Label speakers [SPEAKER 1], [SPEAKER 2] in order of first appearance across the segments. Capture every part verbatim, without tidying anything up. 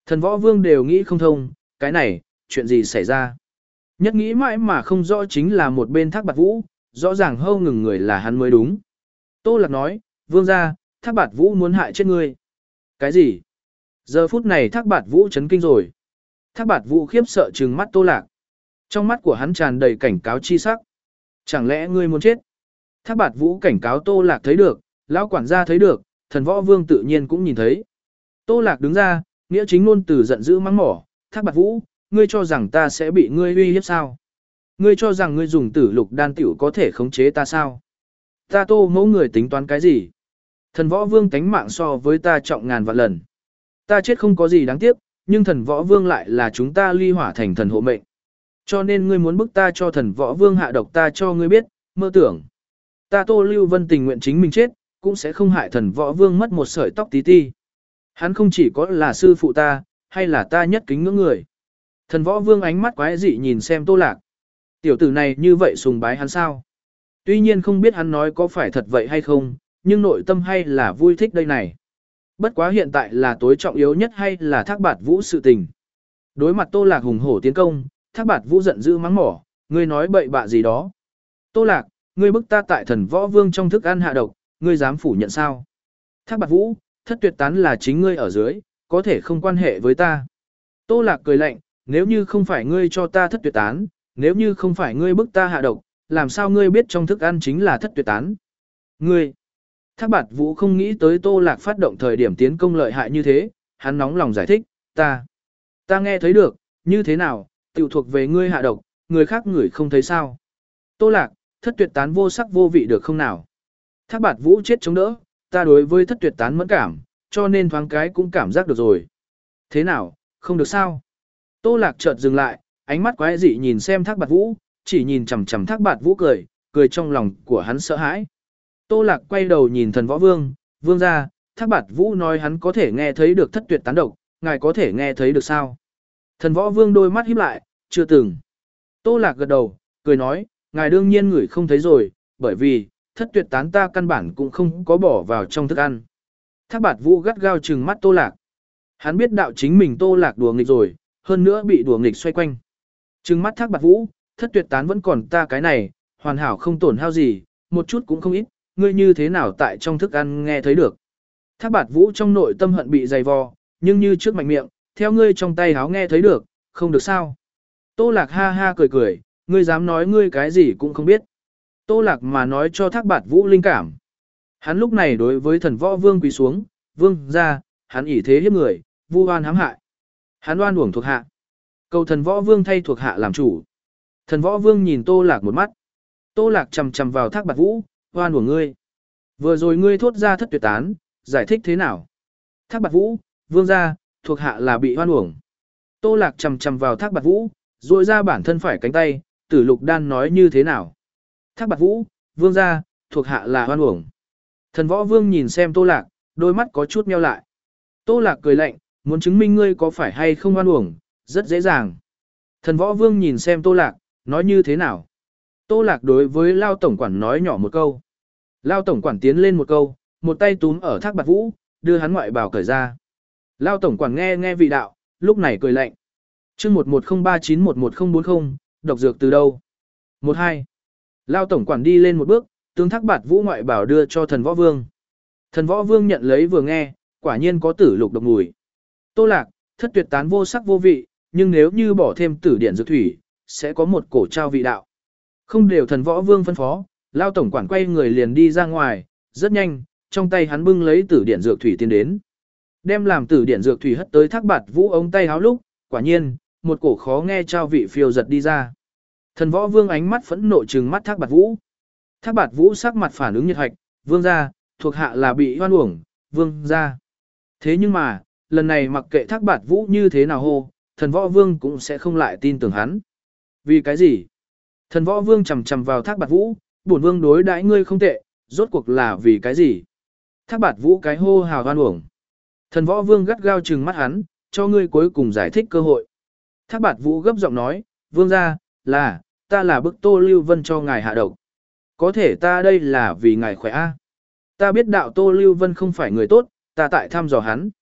[SPEAKER 1] Thần võ vương đều nghĩ không thông, cái này, chuyện gì xảy ra. Nhất nghĩ mãi mà không rõ chính là một bên Thác Bạt Vũ, rõ ràng hâu ngừng người là hắn mới đúng. Tô Lạc nói, vương gia, Thác Bạt Vũ muốn hại chết ngươi. Cái gì? Giờ phút này Thác Bạt Vũ chấn kinh rồi. Thác Bạt Vũ khiếp sợ trừng mắt Tô Lạc. Trong mắt của hắn tràn đầy cảnh cáo chi sắc. Chẳng lẽ ngươi muốn chết? Thác Bạt Vũ cảnh cáo Tô Lạc thấy được, lão quản gia thấy được, thần võ vương tự nhiên cũng nhìn thấy. Tô Lạc đứng ra, nghĩa chính ngôn từ giận dữ mắng mỏ, Thác Bạt Vũ, ngươi cho rằng ta sẽ bị ngươi uy hiếp sao? Ngươi cho rằng ngươi dùng tử lục đan tiểu có thể khống chế ta sao? Ta Tô mẫu người tính toán cái gì? Thần võ vương tánh mạng so với ta trọng ngàn vạn lần. Ta chết không có gì đáng tiếc, nhưng thần võ vương lại là chúng ta ly hỏa thành thần hộ mệnh. Cho nên ngươi muốn bức ta cho thần võ vương hạ độc ta cho ngươi biết, mơ tưởng. Ta Tô Lưu Vân tình nguyện chính mình chết, cũng sẽ không hại thần võ vương mất một sợi tóc tí ti. Hắn không chỉ có là sư phụ ta, hay là ta nhất kính ngưỡng người. Thần võ vương ánh mắt quái dị nhìn xem Tô Lạc. Tiểu tử này như vậy sùng bái hắn sao? Tuy nhiên không biết hắn nói có phải thật vậy hay không, nhưng nội tâm hay là vui thích đây này. Bất quá hiện tại là tối trọng yếu nhất hay là Thác Bạt Vũ sự tình. Đối mặt Tô Lạc hùng hổ tiến công, Thác Bạt Vũ giận dữ mắng mỏ, ngươi nói bậy bạ gì đó. Tô Lạc, ngươi bức ta tại thần võ vương trong thức ăn hạ độc, ngươi dám phủ nhận sao? Thác Bạt Vũ, thất tuyệt tán là chính ngươi ở dưới, có thể không quan hệ với ta. Tô Lạc cười lạnh, nếu như không phải ngươi cho ta thất tuyệt tán, nếu như không phải ngươi bức ta hạ độc, làm sao ngươi biết trong thức ăn chính là thất tuyệt tán? Ngươi! Thác Bạt Vũ không nghĩ tới Tô Lạc phát động thời điểm tiến công lợi hại như thế, hắn nóng lòng giải thích, ta, ta nghe thấy được, như thế nào, tiểu thuộc về ngươi hạ độc, người khác người không thấy sao. Tô Lạc, thất tuyệt tán vô sắc vô vị được không nào? Thác Bạt Vũ chết chống đỡ, ta đối với thất tuyệt tán mẫn cảm, cho nên thoáng cái cũng cảm giác được rồi. Thế nào, không được sao? Tô Lạc chợt dừng lại, ánh mắt quái dị nhìn xem Thác Bạt Vũ, chỉ nhìn chằm chằm Thác Bạt Vũ cười, cười trong lòng của hắn sợ hãi. Tô Lạc quay đầu nhìn thần võ vương, vương ra, Thác Bạt Vũ nói hắn có thể nghe thấy được thất tuyệt tán độc, ngài có thể nghe thấy được sao? Thần võ vương đôi mắt híp lại, chưa từng. Tô Lạc gật đầu, cười nói, ngài đương nhiên người không thấy rồi, bởi vì, thất tuyệt tán ta căn bản cũng không có bỏ vào trong thức ăn. Thác Bạt Vũ gắt gao trừng mắt Tô Lạc. Hắn biết đạo chính mình Tô Lạc đùa nghịch rồi, hơn nữa bị đùa nghịch xoay quanh. Trừng mắt Thác Bạt Vũ, thất tuyệt tán vẫn còn ta cái này, hoàn hảo không tổn hao gì, một chút cũng không ít, ngươi như thế nào tại trong thức ăn nghe thấy được. Thác Bạt Vũ trong nội tâm hận bị dày vò, nhưng như trước mạnh miệng, theo ngươi trong tay háo nghe thấy được, không được sao. Tô Lạc ha ha cười cười, ngươi dám nói ngươi cái gì cũng không biết. Tô Lạc mà nói cho Thác Bạt Vũ linh cảm. Hắn lúc này đối với thần võ vương quỳ xuống, vương ra, hắn ỷ thế hiếp người, vu oan hãm hại. Hắn oan uổng thuộc hạ. Cầu thần võ vương thay thuộc hạ làm chủ. Thần võ vương nhìn Tô Lạc một mắt. Tô Lạc chầm chầm vào Thác Bạt Vũ, oan uổng ngươi. Vừa rồi ngươi thốt ra thất tuyệt tán, giải thích thế nào? Thác Bạt Vũ, vương ra, thuộc hạ là bị oan uổng. Tô Lạc chầm chầm vào Thác Bạt Vũ, duỗi ra bản thân phải cánh tay, Tử Lục Đan nói như thế nào? Thác Bạt Vũ, vương ra, thuộc hạ là oan uổng. Thần võ vương nhìn xem Tô Lạc, đôi mắt có chút meo lại. Tô Lạc cười lạnh, muốn chứng minh ngươi có phải hay không oan uổng, rất dễ dàng. Thần võ vương nhìn xem Tô Lạc, nói như thế nào? Tô Lạc đối với Lao Tổng Quản nói nhỏ một câu. Lao Tổng Quản tiến lên một câu, một tay túm ở Thác Bạt Vũ, đưa hắn ngoại bào cởi ra. Lao Tổng Quản nghe nghe vị đạo, lúc này cười lạnh. chương một một không ba chín một một không bốn không, độc dược từ đâu? một hai. Lao Tổng Quản đi lên một bước, tướng Thác Bạt Vũ ngoại bảo đưa cho thần võ vương. Thần võ vương nhận lấy vừa nghe, quả nhiên có tử lục độc mùi. Tô Lạc, thất tuyệt tán vô sắc vô vị, nhưng nếu như bỏ thêm tử điện dược thủy, sẽ có một cổ trao vị đạo. Không đều thần võ vương phân phó, Lao Tổng Quản quay người liền đi ra ngoài, rất nhanh, trong tay hắn bưng lấy tử điện dược thủy tiến đến. Đem làm tử điện dược thủy hất tới Thác Bạt Vũ ống tay háo lúc, quả nhiên, một cổ khó nghe trao vị phiêu giật đi ra. Thần võ vương ánh mắt phẫn nộ trừng mắt Thác Bạt Vũ. Thác Bạt Vũ sắc mặt phản ứng nhiệt hạch, vương gia, thuộc hạ là bị hoan uổng, vương gia. Thế nhưng mà, lần này mặc kệ Thác Bạt Vũ như thế nào hô, thần võ vương cũng sẽ không lại tin tưởng hắn. Vì cái gì? Thần võ vương chầm chầm vào Thác Bạt Vũ, bổn vương đối đãi ngươi không tệ, rốt cuộc là vì cái gì? Thác Bạt Vũ cái hô hào hoan uổng. Thần võ vương gắt gao trừng mắt hắn, cho ngươi cuối cùng giải thích cơ hội. Thác Bạt Vũ gấp giọng nói, vương gia, là, ta là bức Tô Lưu Vân cho ngài hạ độc. Có thể ta đây là vì ngài khỏe a. Ta biết đạo Tô Lưu Vân không phải người tốt, ta tại thăm dò hắn.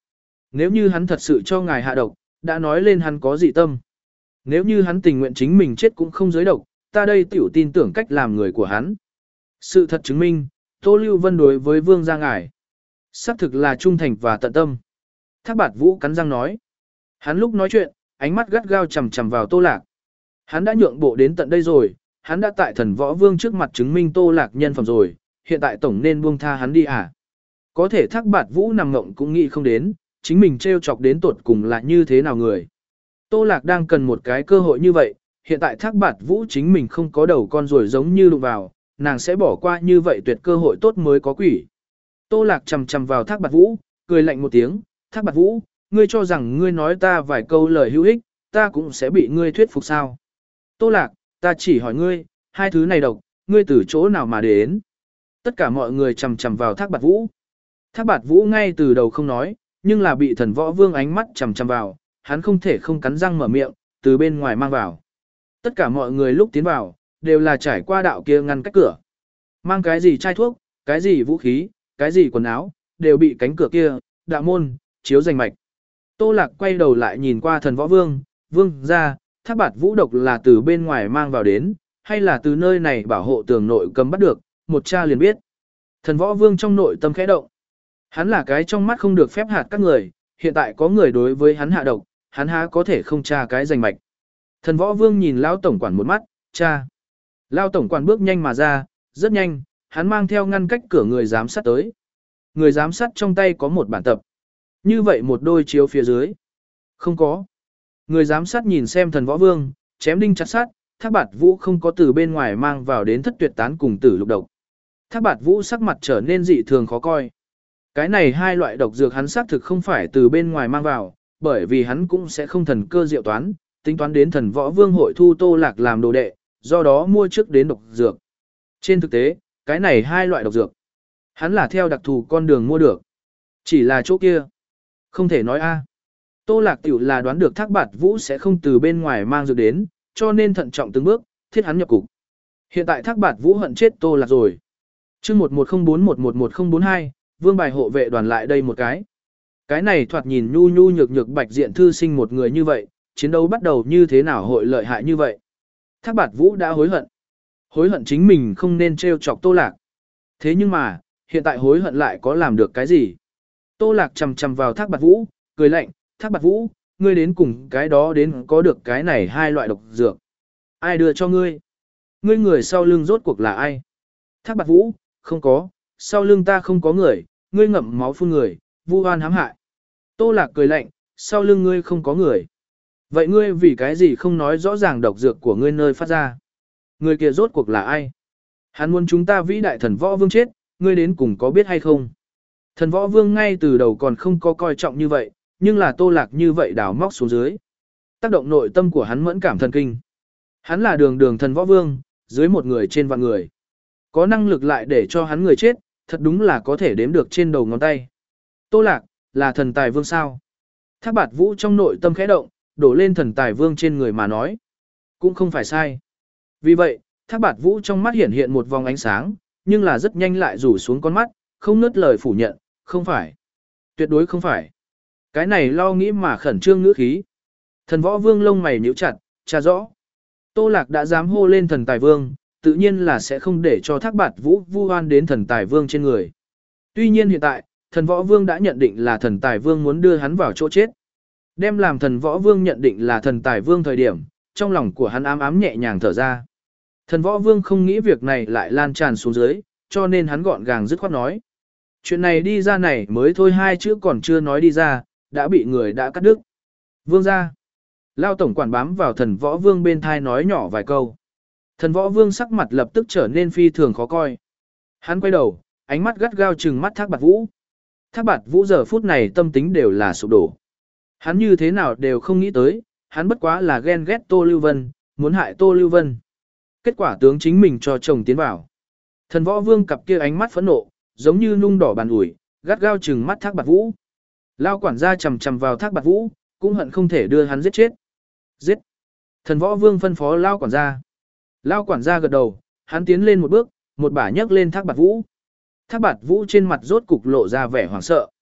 [SPEAKER 1] nếu như hắn thật sự cho ngài hạ độc, đã nói lên hắn có dị tâm. Nếu như hắn tình nguyện chính mình chết cũng không giới độc, ta đây tiểu tin tưởng cách làm người của hắn. Sự thật chứng minh, Tô Lưu Vân đối với vương gia ngài, xác thực là trung thành và tận tâm. Thác Bạt Vũ cắn răng nói. Hắn lúc nói chuyện, ánh mắt gắt gao chằm chằm vào Tô Lạc. Hắn đã nhượng bộ đến tận đây rồi, hắn đã tại thần võ vương trước mặt chứng minh Tô Lạc nhân phẩm rồi, hiện tại tổng nên buông tha hắn đi à. Có thể Thác Bạt Vũ nằm ngộng cũng nghĩ không đến, chính mình trêu chọc đến tột cùng là như thế nào người. Tô Lạc đang cần một cái cơ hội như vậy, hiện tại Thác Bạt Vũ chính mình không có đầu con rồi giống như đụng vào, nàng sẽ bỏ qua như vậy tuyệt cơ hội tốt mới có quỷ. Tô Lạc chằm chằm vào Thác Bạt Vũ, cười lạnh một tiếng, Thác Bạt Vũ, ngươi cho rằng ngươi nói ta vài câu lời hữu ích, ta cũng sẽ bị ngươi thuyết phục sao. Tô Lạc, ta chỉ hỏi ngươi, hai thứ này độc, ngươi từ chỗ nào mà đến. Tất cả mọi người chằm chằm vào Thác Bạt Vũ. Thác Bạt Vũ ngay từ đầu không nói, nhưng là bị thần võ vương ánh mắt chằm chằm vào, hắn không thể không cắn răng mở miệng, từ bên ngoài mang vào. Tất cả mọi người lúc tiến vào, đều là trải qua đạo kia ngăn cách cửa. Mang cái gì chai thuốc, cái gì vũ khí, cái gì quần áo, đều bị cánh cửa kia, đạo môn, chiếu rành mạch. Tô Lạc quay đầu lại nhìn qua thần võ vương, vương ra, Thác Bạt Vũ độc là từ bên ngoài mang vào đến, hay là từ nơi này bảo hộ tường nội cấm bắt được, một cha liền biết. Thần võ vương trong nội tâm khẽ động. Hắn là cái trong mắt không được phép hạt các người, hiện tại có người đối với hắn hạ độc, hắn há có thể không tra cái rành mạch. Thần võ vương nhìn Lao tổng quản một mắt, cha. Lao tổng quản bước nhanh mà ra, rất nhanh, hắn mang theo ngăn cách cửa người giám sát tới. Người giám sát trong tay có một bản tập. Như vậy một đôi chiếu phía dưới. Không có. Người giám sát nhìn xem thần võ vương, chém đinh chặt sát, Thác Bạt Vũ không có từ bên ngoài mang vào đến thất tuyệt tán cùng tử lục độc. Thác Bạt Vũ sắc mặt trở nên dị thường khó coi. Cái này hai loại độc dược hắn xác thực không phải từ bên ngoài mang vào, bởi vì hắn cũng sẽ không thần cơ diệu toán, tính toán đến thần võ vương hội thu Tô Lạc làm đồ đệ, do đó mua trước đến độc dược. Trên thực tế, cái này hai loại độc dược, hắn là theo đặc thù con đường mua được. Chỉ là chỗ kia. Không thể nói a. Tô Lạc tiểu là đoán được Thác Bạt Vũ sẽ không từ bên ngoài mang dược đến, cho nên thận trọng từng bước, thiết hắn nhập cục. Hiện tại Thác Bạt Vũ hận chết Tô Lạc rồi. Chương một một không bốn một một một không bốn hai, vương bài hộ vệ đoàn lại đây một cái. Cái này thoạt nhìn nhu nhu nhược nhược bạch diện thư sinh một người như vậy, chiến đấu bắt đầu như thế nào hội lợi hại như vậy. Thác Bạt Vũ đã hối hận. Hối hận chính mình không nên trêu chọc Tô Lạc. Thế nhưng mà, hiện tại hối hận lại có làm được cái gì? Tô Lạc chầm chầm vào Thác Bạt Vũ, cười lạnh, Thác Bạt Vũ, ngươi đến cùng cái đó đến có được cái này hai loại độc dược. Ai đưa cho ngươi? Ngươi người sau lưng rốt cuộc là ai? Thác Bạt Vũ, không có, sau lưng ta không có người, ngươi ngậm máu phun người, vu oan hãm hại. Tô Lạc cười lạnh, sau lưng ngươi không có người. Vậy ngươi vì cái gì không nói rõ ràng độc dược của ngươi nơi phát ra? Người kia rốt cuộc là ai? Hắn muốn chúng ta vĩ đại thần võ vương chết, ngươi đến cùng có biết hay không? Thần võ vương ngay từ đầu còn không có coi trọng như vậy, nhưng là Tô Lạc như vậy đào móc xuống dưới. Tác động nội tâm của hắn mẫn cảm thần kinh. Hắn là đường đường thần võ vương, dưới một người trên vạn người. Có năng lực lại để cho hắn người chết, thật đúng là có thể đếm được trên đầu ngón tay. Tô Lạc, là thần tài vương sao? Thác Bạt Vũ trong nội tâm khẽ động, đổ lên thần tài vương trên người mà nói. Cũng không phải sai. Vì vậy, Thác Bạt Vũ trong mắt hiện hiện một vòng ánh sáng, nhưng là rất nhanh lại rủ xuống con mắt, không nớt lời phủ nhận, không phải. Tuyệt đối không phải. Cái này lo nghĩ mà khẩn trương ngữ khí. Thần võ vương lông mày nhíu chặt, tra rõ. Tô Lạc đã dám hô lên thần tài vương, tự nhiên là sẽ không để cho Thác Bạt Vũ vu oan đến thần tài vương trên người. Tuy nhiên hiện tại, thần võ vương đã nhận định là thần tài vương muốn đưa hắn vào chỗ chết. Đem làm thần võ vương nhận định là thần tài vương thời điểm, trong lòng của hắn ám ám nhẹ nhàng thở ra. Thần võ vương không nghĩ việc này lại lan tràn xuống dưới, cho nên hắn gọn gàng dứt khoát nói. Chuyện này đi ra này mới thôi hai chữ còn chưa nói đi ra, đã bị người đã cắt đứt. Vương ra. Lao tổng quản bám vào thần võ vương bên thai nói nhỏ vài câu. Thần võ vương sắc mặt lập tức trở nên phi thường khó coi. Hắn quay đầu, ánh mắt gắt gao trừng mắt Thác Bạt Vũ. Thác Bạt Vũ giờ phút này tâm tính đều là sụp đổ. Hắn như thế nào đều không nghĩ tới, hắn bất quá là ghen ghét Tô Lưu Vân, muốn hại Tô Lưu Vân. Kết quả tướng chính mình cho chồng tiến vào. Thần võ vương cặp kia ánh mắt phẫn nộ, giống như nung đỏ bàn ủi, gắt gao trừng mắt Thác Bạt Vũ. Lao quản gia chầm chầm vào Thác Bạt Vũ, cũng hận không thể đưa hắn giết chết. Giết. Thần võ vương phân phó Lao quản gia. Lao quản gia gật đầu, hắn tiến lên một bước, một bả nhấc lên Thác Bạt Vũ. Thác Bạt Vũ trên mặt rốt cục lộ ra vẻ hoảng sợ.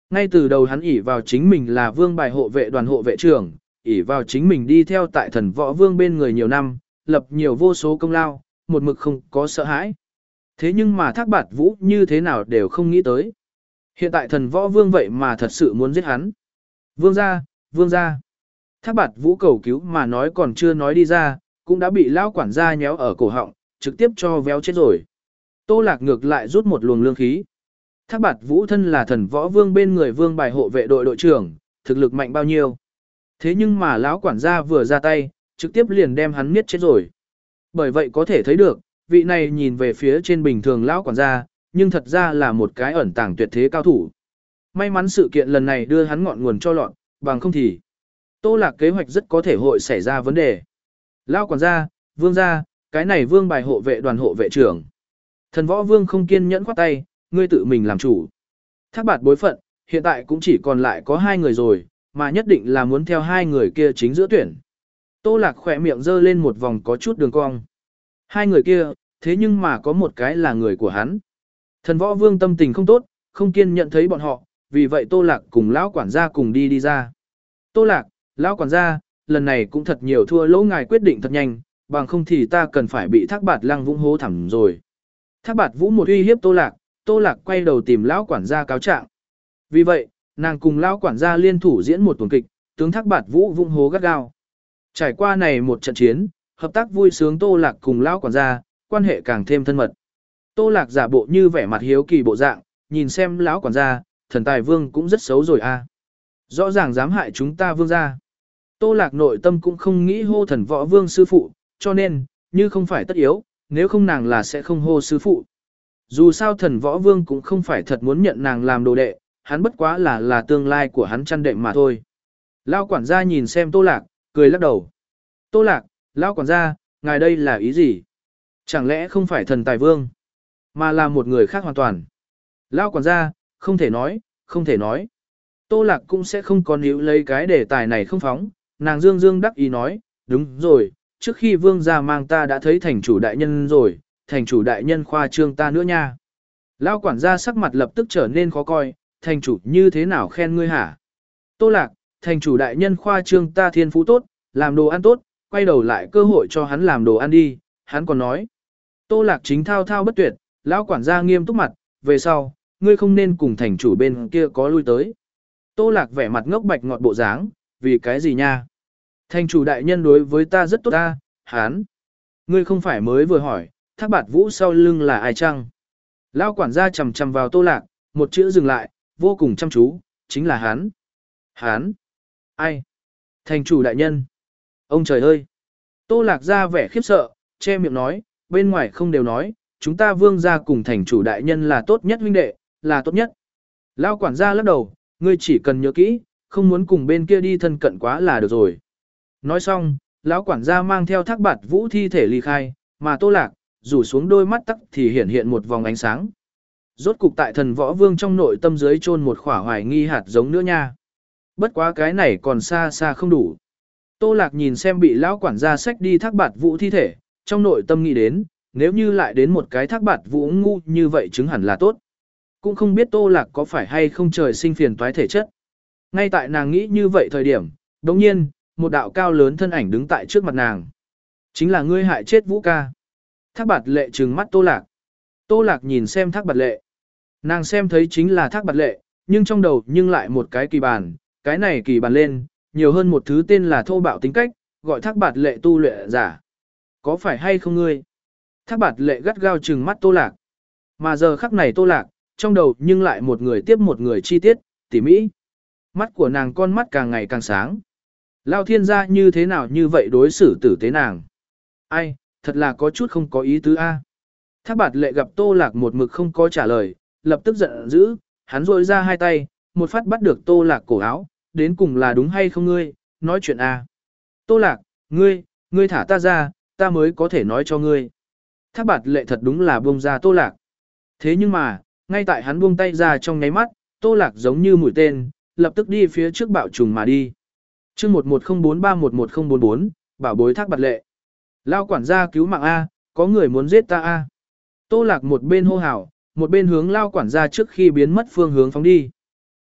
[SPEAKER 1] Ngay từ đầu hắn ỷ vào chính mình là vương bài hộ vệ đoàn hộ vệ trưởng, ỷ vào chính mình đi theo tại thần võ vương bên người nhiều năm, lập nhiều vô số công lao, một mực không có sợ hãi. Thế nhưng mà Thác Bạt Vũ như thế nào đều không nghĩ tới. Hiện tại thần võ vương vậy mà thật sự muốn giết hắn. Vương gia, vương gia. Thác Bạt Vũ cầu cứu mà nói còn chưa nói đi ra, cũng đã bị lão quản gia nhéo ở cổ họng, trực tiếp cho véo chết rồi. Tô Lạc ngược lại rút một luồng lương khí. Thác Bạt Vũ thân là thần võ vương bên người vương bài hộ vệ đội đội trưởng, thực lực mạnh bao nhiêu. Thế nhưng mà lão quản gia vừa ra tay, trực tiếp liền đem hắn miết chết rồi. Bởi vậy có thể thấy được, vị này nhìn về phía trên bình thường lão quản gia, nhưng thật ra là một cái ẩn tàng tuyệt thế cao thủ. May mắn sự kiện lần này đưa hắn ngọn nguồn cho lọt, bằng không thì Tô Lạc kế hoạch rất có thể hội xảy ra vấn đề. Lão quản gia, vương gia, cái này vương bài hộ vệ đoàn hộ vệ trưởng. Thần võ vương không kiên nhẫn khoát tay, ngươi tự mình làm chủ. Thác Bạt bối phận, hiện tại cũng chỉ còn lại có hai người rồi, mà nhất định là muốn theo hai người kia chính giữa tuyển. Tô Lạc khỏe miệng giơ lên một vòng có chút đường cong. Hai người kia, thế nhưng mà có một cái là người của hắn. Thần võ vương tâm tình không tốt, không kiên nhận thấy bọn họ, vì vậy Tô Lạc cùng lão quản gia cùng đi đi ra. Tô Lạc, lão quản gia, lần này cũng thật nhiều thua lỗ ngài quyết định thật nhanh, bằng không thì ta cần phải bị Thác Bạt Lăng Vũng hố thẳm rồi. Thác Bạt Vũ một uy hiếp Tô Lạc, Tô Lạc quay đầu tìm lão quản gia cáo trạng. Vì vậy, nàng cùng lão quản gia liên thủ diễn một tuần kịch, tướng Thác Bạt Vũ vung hố gắt gao. Trải qua này một trận chiến, hợp tác vui sướng Tô Lạc cùng lão quản gia, quan hệ càng thêm thân mật. Tô Lạc giả bộ như vẻ mặt hiếu kỳ bộ dạng, nhìn xem lão quản gia, thần tài vương cũng rất xấu rồi a. Rõ ràng dám hại chúng ta vương gia. Tô Lạc nội tâm cũng không nghĩ hô thần võ vương sư phụ, cho nên, như không phải tất yếu, nếu không nàng là sẽ không hô sư phụ. Dù sao thần võ vương cũng không phải thật muốn nhận nàng làm đồ đệ, hắn bất quá là là tương lai của hắn chăn đệm mà thôi. Lão quản gia nhìn xem Tô Lạc, cười lắc đầu. Tô Lạc, lão quản gia, ngài đây là ý gì? Chẳng lẽ không phải thần tài vương, mà là một người khác hoàn toàn? Lão quản gia, không thể nói, không thể nói. Tô Lạc cũng sẽ không có níu lấy cái đề tài này không phóng, nàng dương dương đắc ý nói, đúng rồi, trước khi vương gia mang ta đã thấy thành chủ đại nhân rồi, thành chủ đại nhân khoa trương ta nữa nha. Lão quản gia sắc mặt lập tức trở nên khó coi, thành chủ như thế nào khen ngươi hả? Tô Lạc, thành chủ đại nhân khoa trương ta thiên phú tốt, làm đồ ăn tốt, quay đầu lại cơ hội cho hắn làm đồ ăn đi, hắn còn nói. Tô Lạc chính thao thao bất tuyệt, lão quản gia nghiêm túc mặt, về sau, ngươi không nên cùng thành chủ bên kia có lui tới. Tô Lạc vẻ mặt ngốc bạch ngọt bộ dáng, vì cái gì nha? Thành chủ đại nhân đối với ta rất tốt ta, hắn. Ngươi không phải mới vừa hỏi, Thác Bạt Vũ sau lưng là ai chăng? Lão quản gia chầm chầm vào Tô Lạc, một chữ dừng lại, vô cùng chăm chú, chính là hắn. Hắn? Ai? Thành chủ đại nhân. Ông trời ơi! Tô Lạc ra vẻ khiếp sợ, che miệng nói, bên ngoài không đều nói, chúng ta vương gia cùng thành chủ đại nhân là tốt nhất huynh đệ, là tốt nhất. Lão quản gia lắc đầu, ngươi chỉ cần nhớ kỹ, không muốn cùng bên kia đi thân cận quá là được rồi. Nói xong, lão quản gia mang theo Thác Bạt Vũ thi thể ly khai, mà Tô Lạc, rủ xuống đôi mắt tắc thì hiện hiện một vòng ánh sáng. Rốt cục tại thần võ vương trong nội tâm dưới chôn một khỏa hoài nghi hạt giống nữa nha. Bất quá cái này còn xa xa không đủ. Tô Lạc nhìn xem bị lão quản gia xách đi Thác Bạt Vũ thi thể, trong nội tâm nghĩ đến, nếu như lại đến một cái Thác Bạt Vũ ngu như vậy chứng hẳn là tốt. Cũng không biết Tô Lạc có phải hay không trời sinh phiền toái thể chất. Ngay tại nàng nghĩ như vậy thời điểm, đồng nhiên, một đạo cao lớn thân ảnh đứng tại trước mặt nàng. Chính là ngươi hại chết Vũ ca. Thác Bạt Lệ trừng mắt Tô Lạc. Tô Lạc nhìn xem Thác Bạt Lệ. Nàng xem thấy chính là Thác Bạt Lệ, nhưng trong đầu nhưng lại một cái kỳ bàn, cái này kỳ bàn lên, nhiều hơn một thứ tên là thô bạo tính cách, gọi Thác Bạt Lệ tu luyện giả. Có phải hay không ngươi? Thác Bạt Lệ gắt gao trừng mắt Tô Lạc. Mà giờ khắc này Tô Lạc, trong đầu nhưng lại một người tiếp một người chi tiết, tỉ mỹ. Mắt của nàng con mắt càng ngày càng sáng. Lao thiên gia như thế nào như vậy đối xử tử tế nàng. Ai, thật là có chút không có ý tứ a. Thác Bạt Lệ gặp Tô Lạc một mực không có trả lời, lập tức giận dữ, hắn rôi ra hai tay, một phát bắt được Tô Lạc cổ áo, đến cùng là đúng hay không ngươi, nói chuyện a. Tô Lạc, ngươi, ngươi thả ta ra, ta mới có thể nói cho ngươi. Thác Bạt Lệ thật đúng là buông ra Tô Lạc. Thế nhưng mà, ngay tại hắn buông tay ra trong nháy mắt, Tô Lạc giống như mũi tên, lập tức đi phía trước bạo trùng mà đi. Chương một một không bốn ba một một không bốn bốn, bảo bối Thác Bạt Lệ. Lao quản gia cứu mạng a, có người muốn giết ta a. Tô Lạc một bên hô hào, một bên hướng Lao quản gia trước khi biến mất phương hướng phóng đi.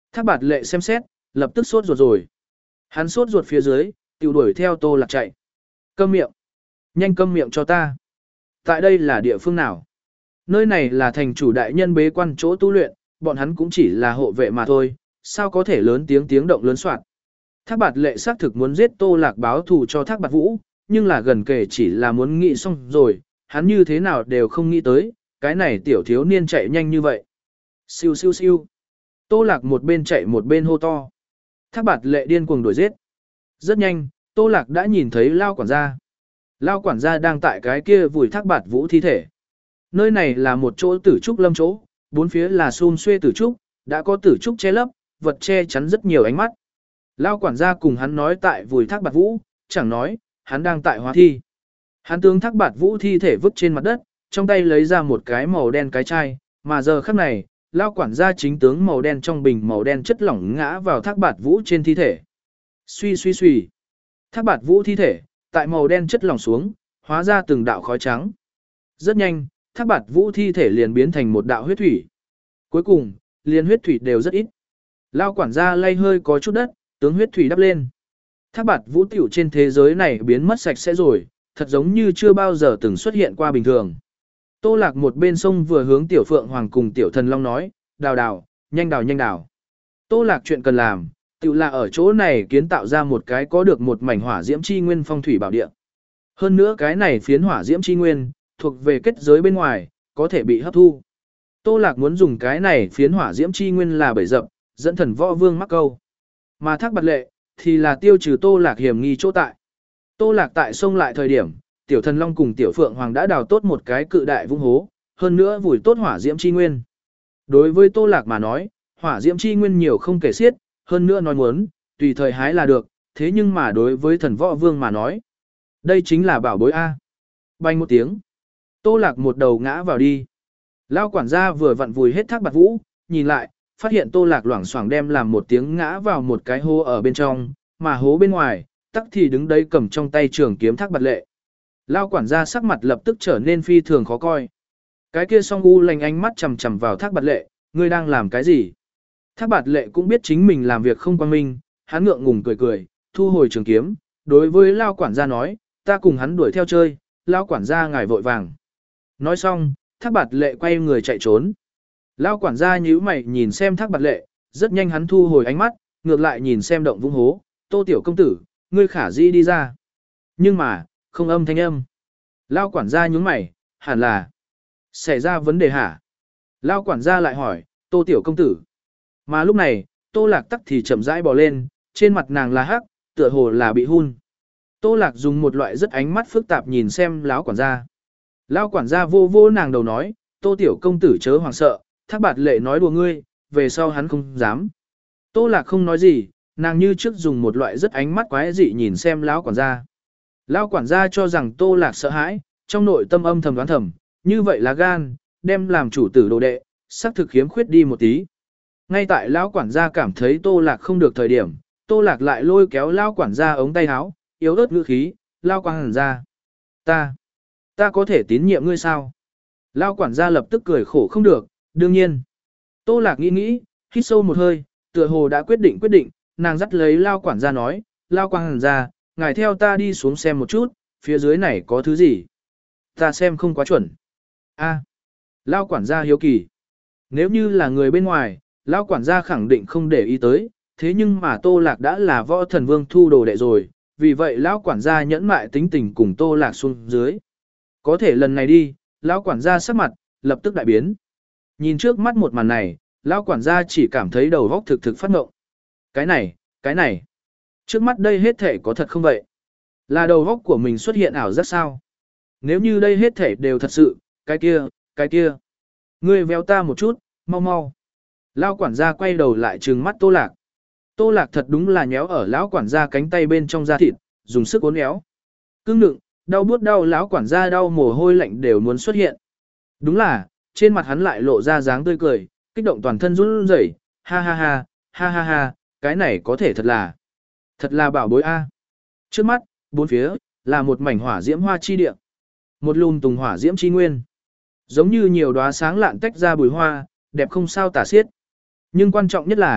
[SPEAKER 1] Thác bạt lệ xem xét, lập tức sốt ruột rồi. Hắn sốt ruột phía dưới, tiểu đuổi theo Tô Lạc chạy. Câm miệng. Nhanh câm miệng cho ta. Tại đây là địa phương nào? Nơi này là thành chủ đại nhân bế quan chỗ tu luyện, bọn hắn cũng chỉ là hộ vệ mà thôi, sao có thể lớn tiếng tiếng động lớn soạn. Thác bạt lệ xác thực muốn giết Tô Lạc báo thù cho Thác bạt vũ, nhưng là gần kể chỉ là muốn nghĩ xong rồi, hắn như thế nào đều không nghĩ tới, cái này tiểu thiếu niên chạy nhanh như vậy. Siêu siêu siêu. Tô Lạc một bên chạy một bên hô to. Thác bạt lệ điên cuồng đuổi giết. Rất nhanh, Tô Lạc đã nhìn thấy Lao quản gia. Lao quản gia đang tại cái kia vùi Thác bạt vũ thi thể. Nơi này là một chỗ tử trúc lâm chỗ, bốn phía là xum xuê tử trúc, đã có tử trúc che lấp, vật che chắn rất nhiều ánh mắt. Lao quản gia cùng hắn nói tại vùi Thác bạt vũ, chẳng nói, hắn đang tại hóa thi. Hắn tướng Thác bạt vũ thi thể vứt trên mặt đất, trong tay lấy ra một cái màu đen cái chai, mà giờ khắc này, Lao quản gia chính tướng màu đen trong bình màu đen chất lỏng ngã vào Thác bạt vũ trên thi thể. Suy suy suy. Thác bạt vũ thi thể, tại màu đen chất lỏng xuống, hóa ra từng đạo khói trắng. Rất nhanh, Thác bạt vũ thi thể liền biến thành một đạo huyết thủy. Cuối cùng, liền huyết thủy đều rất ít. Lao quản gia lay hơi có chút đất, tướng huyết thủy đắp lên. Thác bạt vũ tiểu trên thế giới này biến mất sạch sẽ rồi, thật giống như chưa bao giờ từng xuất hiện qua bình thường. Tô Lạc một bên sông vừa hướng Tiểu Phượng Hoàng cùng Tiểu Thần Long nói, đào đào, nhanh đào nhanh đào. Tô Lạc chuyện cần làm, tiểu là ở chỗ này kiến tạo ra một cái có được một mảnh hỏa diễm chi nguyên phong thủy bảo địa. Hơn nữa cái này phiến hỏa diễm chi nguyên, thuộc về kết giới bên ngoài, có thể bị hấp thu. Tô Lạc muốn dùng cái này phiến hỏa diễm chi nguyên là bẫy dập, dẫn thần võ vương mắc câu. Mà Thác bạt lệ, thì là tiêu trừ Tô Lạc hiểm nghi chỗ tại. Tô Lạc tại sông lại thời điểm, Tiểu Thần Long cùng Tiểu Phượng Hoàng đã đào tốt một cái cự đại vũng hố, hơn nữa vùi tốt hỏa diễm chi nguyên. Đối với Tô Lạc mà nói, hỏa diễm chi nguyên nhiều không kể xiết, hơn nữa nói muốn, tùy thời hái là được, thế nhưng mà đối với thần võ vương mà nói, đây chính là bảo bối A. Bành một tiếng, Tô Lạc một đầu ngã vào đi. Lao quản gia vừa vặn vùi hết Thác bạt vũ, nhìn lại, phát hiện Tô Lạc loảng xoảng đem làm một tiếng ngã vào một cái hố ở bên trong, mà hố bên ngoài, tắc thì đứng đấy cầm trong tay trường kiếm Thác bạt lệ. Lao quản gia sắc mặt lập tức trở nên phi thường khó coi. Cái kia song u lành ánh mắt chằm chằm vào Thác bạt lệ, ngươi đang làm cái gì? Thác bạt lệ cũng biết chính mình làm việc không quan minh, hắn ngượng ngùng cười cười, thu hồi trường kiếm, đối với Lao quản gia nói, ta cùng hắn đuổi theo chơi, Lao quản gia ngài vội vàng. Nói xong, Thác bạt lệ quay người chạy trốn. Lao quản gia nhíu mày nhìn xem Thác bạt lệ, rất nhanh hắn thu hồi ánh mắt, ngược lại nhìn xem động vũng hố, Tô tiểu công tử, ngươi khả dĩ đi ra. Nhưng mà, không âm thanh âm. Lao quản gia nhướng mày, hẳn là xảy ra vấn đề hả? Lao quản gia lại hỏi, Tô tiểu công tử. Mà lúc này, Tô Lạc tắc thì chậm rãi bò lên, trên mặt nàng là hắc, tựa hồ là bị hun. Tô Lạc dùng một loại rất ánh mắt phức tạp nhìn xem lão quản gia. Lão quản gia vô vô nàng đầu nói, Tô tiểu công tử chớ hoảng sợ, Thác bạt lệ nói đùa ngươi, về sau hắn không dám. Tô Lạc không nói gì, nàng như trước dùng một loại rất ánh mắt quái dị nhìn xem lão quản gia. Lão quản gia cho rằng Tô Lạc sợ hãi, trong nội tâm âm thầm đoán thầm, như vậy là gan, đem làm chủ tử đồ đệ, xác thực khiếm khuyết đi một tí. Ngay tại lão quản gia cảm thấy Tô Lạc không được thời điểm, Tô Lạc lại lôi kéo lão quản gia ống tay áo, yếu ớt ngữ khí, lão quản gia, ta, ta có thể tín nhiệm ngươi sao? Lão quản gia lập tức cười khổ không được, đương nhiên. Tô Lạc nghĩ nghĩ, hít sâu một hơi, tựa hồ đã quyết định quyết định, nàng dắt lấy lão quản gia nói, lão quản gia, ngài theo ta đi xuống xem một chút, phía dưới này có thứ gì? Ta xem không quá chuẩn. A, lão quản gia hiếu kỳ. Nếu như là người bên ngoài, lão quản gia khẳng định không để ý tới, thế nhưng mà Tô Lạc đã là võ thần vương thu đồ đệ rồi, vì vậy lão quản gia nhẫn mại tính tình cùng Tô Lạc xuống dưới. Có thể lần này đi, lão quản gia sắc mặt, lập tức đại biến. Nhìn trước mắt một màn này, lão quản gia chỉ cảm thấy đầu óc thực thực phát ngộng. Cái này, cái này, trước mắt đây hết thể có thật không vậy? Là đầu óc của mình xuất hiện ảo giác sao? Nếu như đây hết thể đều thật sự, cái kia, cái kia. Ngươi véo ta một chút, mau mau. Lão quản gia quay đầu lại trừng mắt Tô Lạc. Tô Lạc thật đúng là nhéo ở lão quản gia cánh tay bên trong da thịt, dùng sức uốn éo. Cưng nựng, đau buốt đau lão quản gia đau mồ hôi lạnh đều muốn xuất hiện. Đúng là, trên mặt hắn lại lộ ra dáng tươi cười, kích động toàn thân run rẩy, ha ha ha, ha ha ha, cái này có thể thật là, thật là bảo bối a. Trước mắt, bốn phía là một mảnh hỏa diễm hoa chi địa, một lùm tùng hỏa diễm chi nguyên, giống như nhiều đóa sáng lạn tách ra bùi hoa, đẹp không sao tả xiết. Nhưng quan trọng nhất là,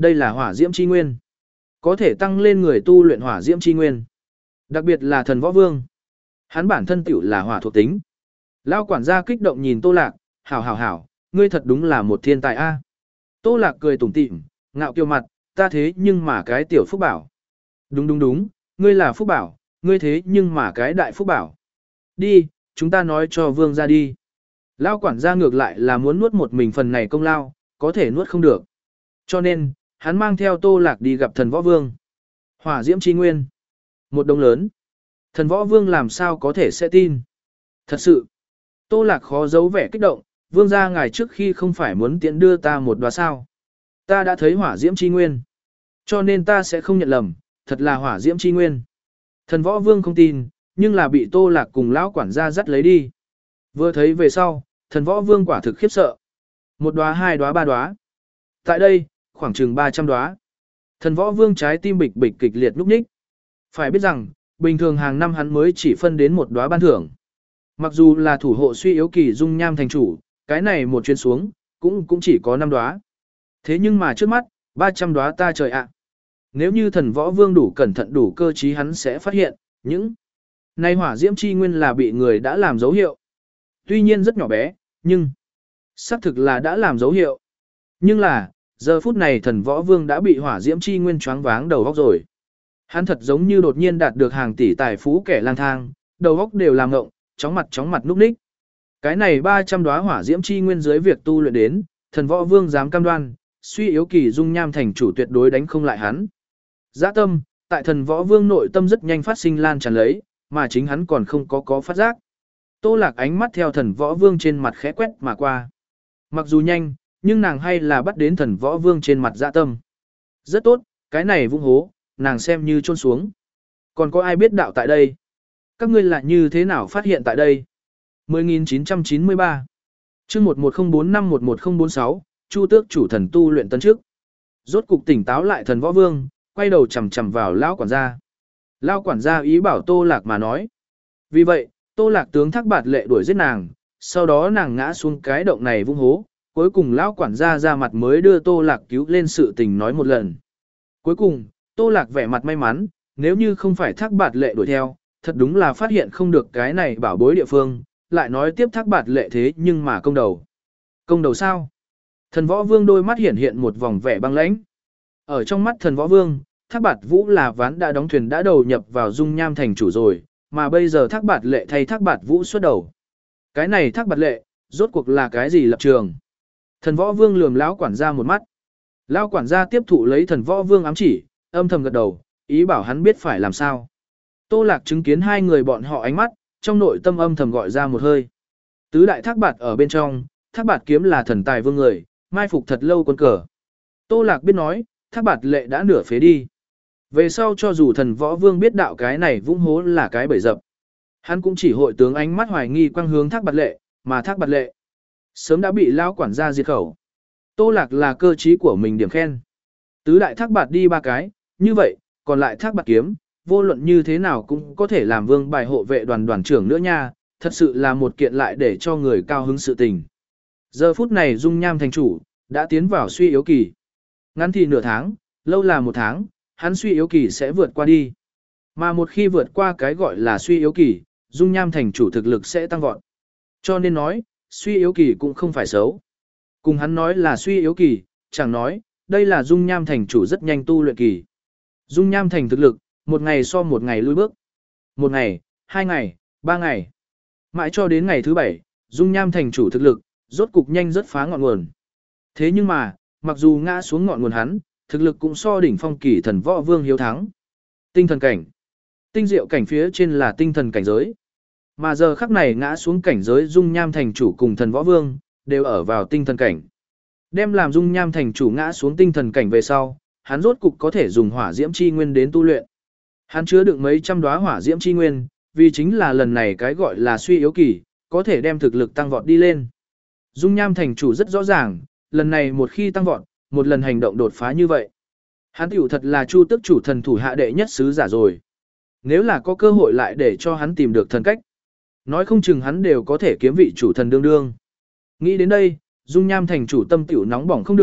[SPEAKER 1] Đây là hỏa diễm chi nguyên. Có thể tăng lên người tu luyện hỏa diễm chi nguyên. Đặc biệt là thần võ vương. Hắn bản thân tiểu là hỏa thuộc tính. Lao quản gia kích động nhìn Tô Lạc, hảo hảo hảo, ngươi thật đúng là một thiên tài a. Tô Lạc cười tủm tỉm, ngạo kiêu mặt, ta thế nhưng mà cái tiểu phúc bảo. Đúng đúng đúng, ngươi là phúc bảo, ngươi thế nhưng mà cái đại phúc bảo. Đi, chúng ta nói cho vương ra đi. Lao quản gia ngược lại là muốn nuốt một mình phần này công lao, có thể nuốt không được. Cho nên, hắn mang theo Tô Lạc đi gặp thần võ vương. Hỏa diễm chi nguyên. Một đồng lớn. Thần võ vương làm sao có thể sẽ tin. Thật sự, Tô Lạc khó giấu vẻ kích động, vương gia ngài trước khi không phải muốn tiện đưa ta một đóa sao. Ta đã thấy hỏa diễm chi nguyên. Cho nên ta sẽ không nhận lầm, thật là hỏa diễm chi nguyên. Thần võ vương không tin, nhưng là bị Tô Lạc cùng lão quản gia dắt lấy đi. Vừa thấy về sau, thần võ vương quả thực khiếp sợ. Một đóa, hai đóa, ba đóa. Tại đây, khoảng chừng ba trăm đóa. Thần võ vương trái tim bịch bịch kịch liệt lúc ních. Phải biết rằng, bình thường hàng năm hắn mới chỉ phân đến một đóa ban thưởng. Mặc dù là thủ hộ suy yếu kỳ dung nham thành chủ, cái này một chuyến xuống, cũng cũng chỉ có năm đóa. Thế nhưng mà trước mắt, ba trăm đóa ta trời ạ. Nếu như thần võ vương đủ cẩn thận đủ cơ trí hắn sẽ phát hiện, những này hỏa diễm chi nguyên là bị người đã làm dấu hiệu. Tuy nhiên rất nhỏ bé, nhưng xác thực là đã làm dấu hiệu. Nhưng là, giờ phút này thần võ vương đã bị hỏa diễm chi nguyên choáng váng đầu óc rồi. Hắn thật giống như đột nhiên đạt được hàng tỷ tài phú kẻ lang thang, đầu óc đều làm ngộng, chóng mặt chóng mặt núp ních. Cái này ba trăm đóa hỏa diễm chi nguyên dưới việc tu luyện đến, thần võ vương dám cam đoan, suy yếu kỳ dung nham thành chủ tuyệt đối đánh không lại hắn. Dã tâm, tại thần võ vương nội tâm rất nhanh phát sinh lan tràn lấy, mà chính hắn còn không có có phát giác. Tô Lạc ánh mắt theo thần võ vương trên mặt khẽ quét mà qua. Mặc dù nhanh, nhưng nàng hay là bắt đến thần võ vương trên mặt dã tâm. Rất tốt, cái này vung hố, nàng xem như trôn xuống. Còn có ai biết đạo tại đây? Các ngươi là như thế nào phát hiện tại đây? mười nghìn chín trăm chín mươi ba chương một một không bốn năm một một không bốn sáu, Chu Tước chủ thần tu luyện tân trước. Rốt cục tỉnh táo lại thần võ vương, quay đầu chằm chằm vào lão quản gia. Lão quản gia ý bảo Tô Lạc mà nói. Vì vậy, Tô Lạc tướng Thác Bạt Lệ đuổi giết nàng, sau đó nàng ngã xuống cái động này vung hố, cuối cùng lão quản gia ra mặt mới đưa Tô Lạc cứu lên sự tình nói một lần. Cuối cùng, Tô Lạc vẻ mặt may mắn, nếu như không phải Thác Bạt Lệ đuổi theo, thật đúng là phát hiện không được cái này bảo bối địa phương, lại nói tiếp Thác Bạt Lệ thế nhưng mà công đầu. Công đầu sao? Thần võ vương đôi mắt hiện hiện một vòng vẻ băng lãnh. Ở trong mắt thần võ vương, Thác Bạt Vũ là ván đã đóng thuyền đã đầu nhập vào dung nham thành chủ rồi, mà bây giờ Thác Bạt Lệ thay Thác Bạt Vũ xuất đầu. Cái này Thác Bạt Lệ, rốt cuộc là cái gì lập trường? Thần võ vương lườm lão quản gia một mắt. Lão quản gia tiếp thụ lấy thần võ vương ám chỉ, âm thầm gật đầu, ý bảo hắn biết phải làm sao. Tô Lạc chứng kiến hai người bọn họ ánh mắt, trong nội tâm âm thầm gọi ra một hơi. Tứ đại Thác Bạt ở bên trong, Thác Bạt kiếm là thần tài vương người, mai phục thật lâu quân cờ. Tô Lạc biết nói, Thác Bạt Lệ đã nửa phế đi. Về sau cho dù thần võ vương biết đạo cái này vũng hố là cái bẫy dập, hắn cũng chỉ hội tướng ánh mắt hoài nghi quang hướng Thác Bạt Lệ, mà Thác Bạt Lệ sớm đã bị lão quản gia diệt khẩu. Tô Lạc là cơ trí của mình điểm khen. Tứ đại Thác Bạt đi ba cái, như vậy, còn lại Thác Bạt kiếm, vô luận như thế nào cũng có thể làm vương bài hộ vệ đoàn đoàn trưởng nữa nha, thật sự là một kiện lại để cho người cao hứng sự tình. Giờ phút này dung nham thành chủ, đã tiến vào suy yếu kỳ. Ngắn thì nửa tháng, lâu là một tháng, hắn suy yếu kỳ sẽ vượt qua đi. Mà một khi vượt qua cái gọi là suy yếu kỳ, dung nham thành chủ thực lực sẽ tăng vọt. Cho nên nói, suy yếu kỳ cũng không phải xấu. Cùng hắn nói là suy yếu kỳ, chẳng nói, đây là dung nham thành chủ rất nhanh tu luyện kỳ. Dung nham thành thực lực, một ngày so một ngày lùi bước. Một ngày, hai ngày, ba ngày. Mãi cho đến ngày thứ bảy, dung nham thành chủ thực lực, rốt cục nhanh rất phá ngọn nguồn. Thế nhưng mà, mặc dù ngã xuống ngọn nguồn hắn, thực lực cũng so đỉnh phong kỳ thần võ vương hiếu thắng. Tinh thần cảnh. Tinh diệu cảnh phía trên là tinh thần cảnh giới. Mà giờ khắc này ngã xuống cảnh giới dung nham thành chủ cùng thần võ vương, đều ở vào tinh thần cảnh. Đem làm dung nham thành chủ ngã xuống tinh thần cảnh về sau, hắn rốt cục có thể dùng hỏa diễm chi nguyên đến tu luyện. Hắn chứa đựng mấy trăm đóa hỏa diễm chi nguyên, vì chính là lần này cái gọi là suy yếu kỳ, có thể đem thực lực tăng vọt đi lên. Dung nham thành chủ rất rõ ràng, lần này một khi tăng vọt, một lần hành động đột phá như vậy. Hắn tiểu thật là Chu Tước chủ thần thủ hạ đệ nhất sứ giả rồi. Nếu là có cơ hội lại để cho hắn tìm được thần cách, nói không chừng hắn đều có thể kiếm vị chủ thần đương đương. Nghĩ đến đây, dung nham thành chủ tâm tiểu nóng bỏng không được,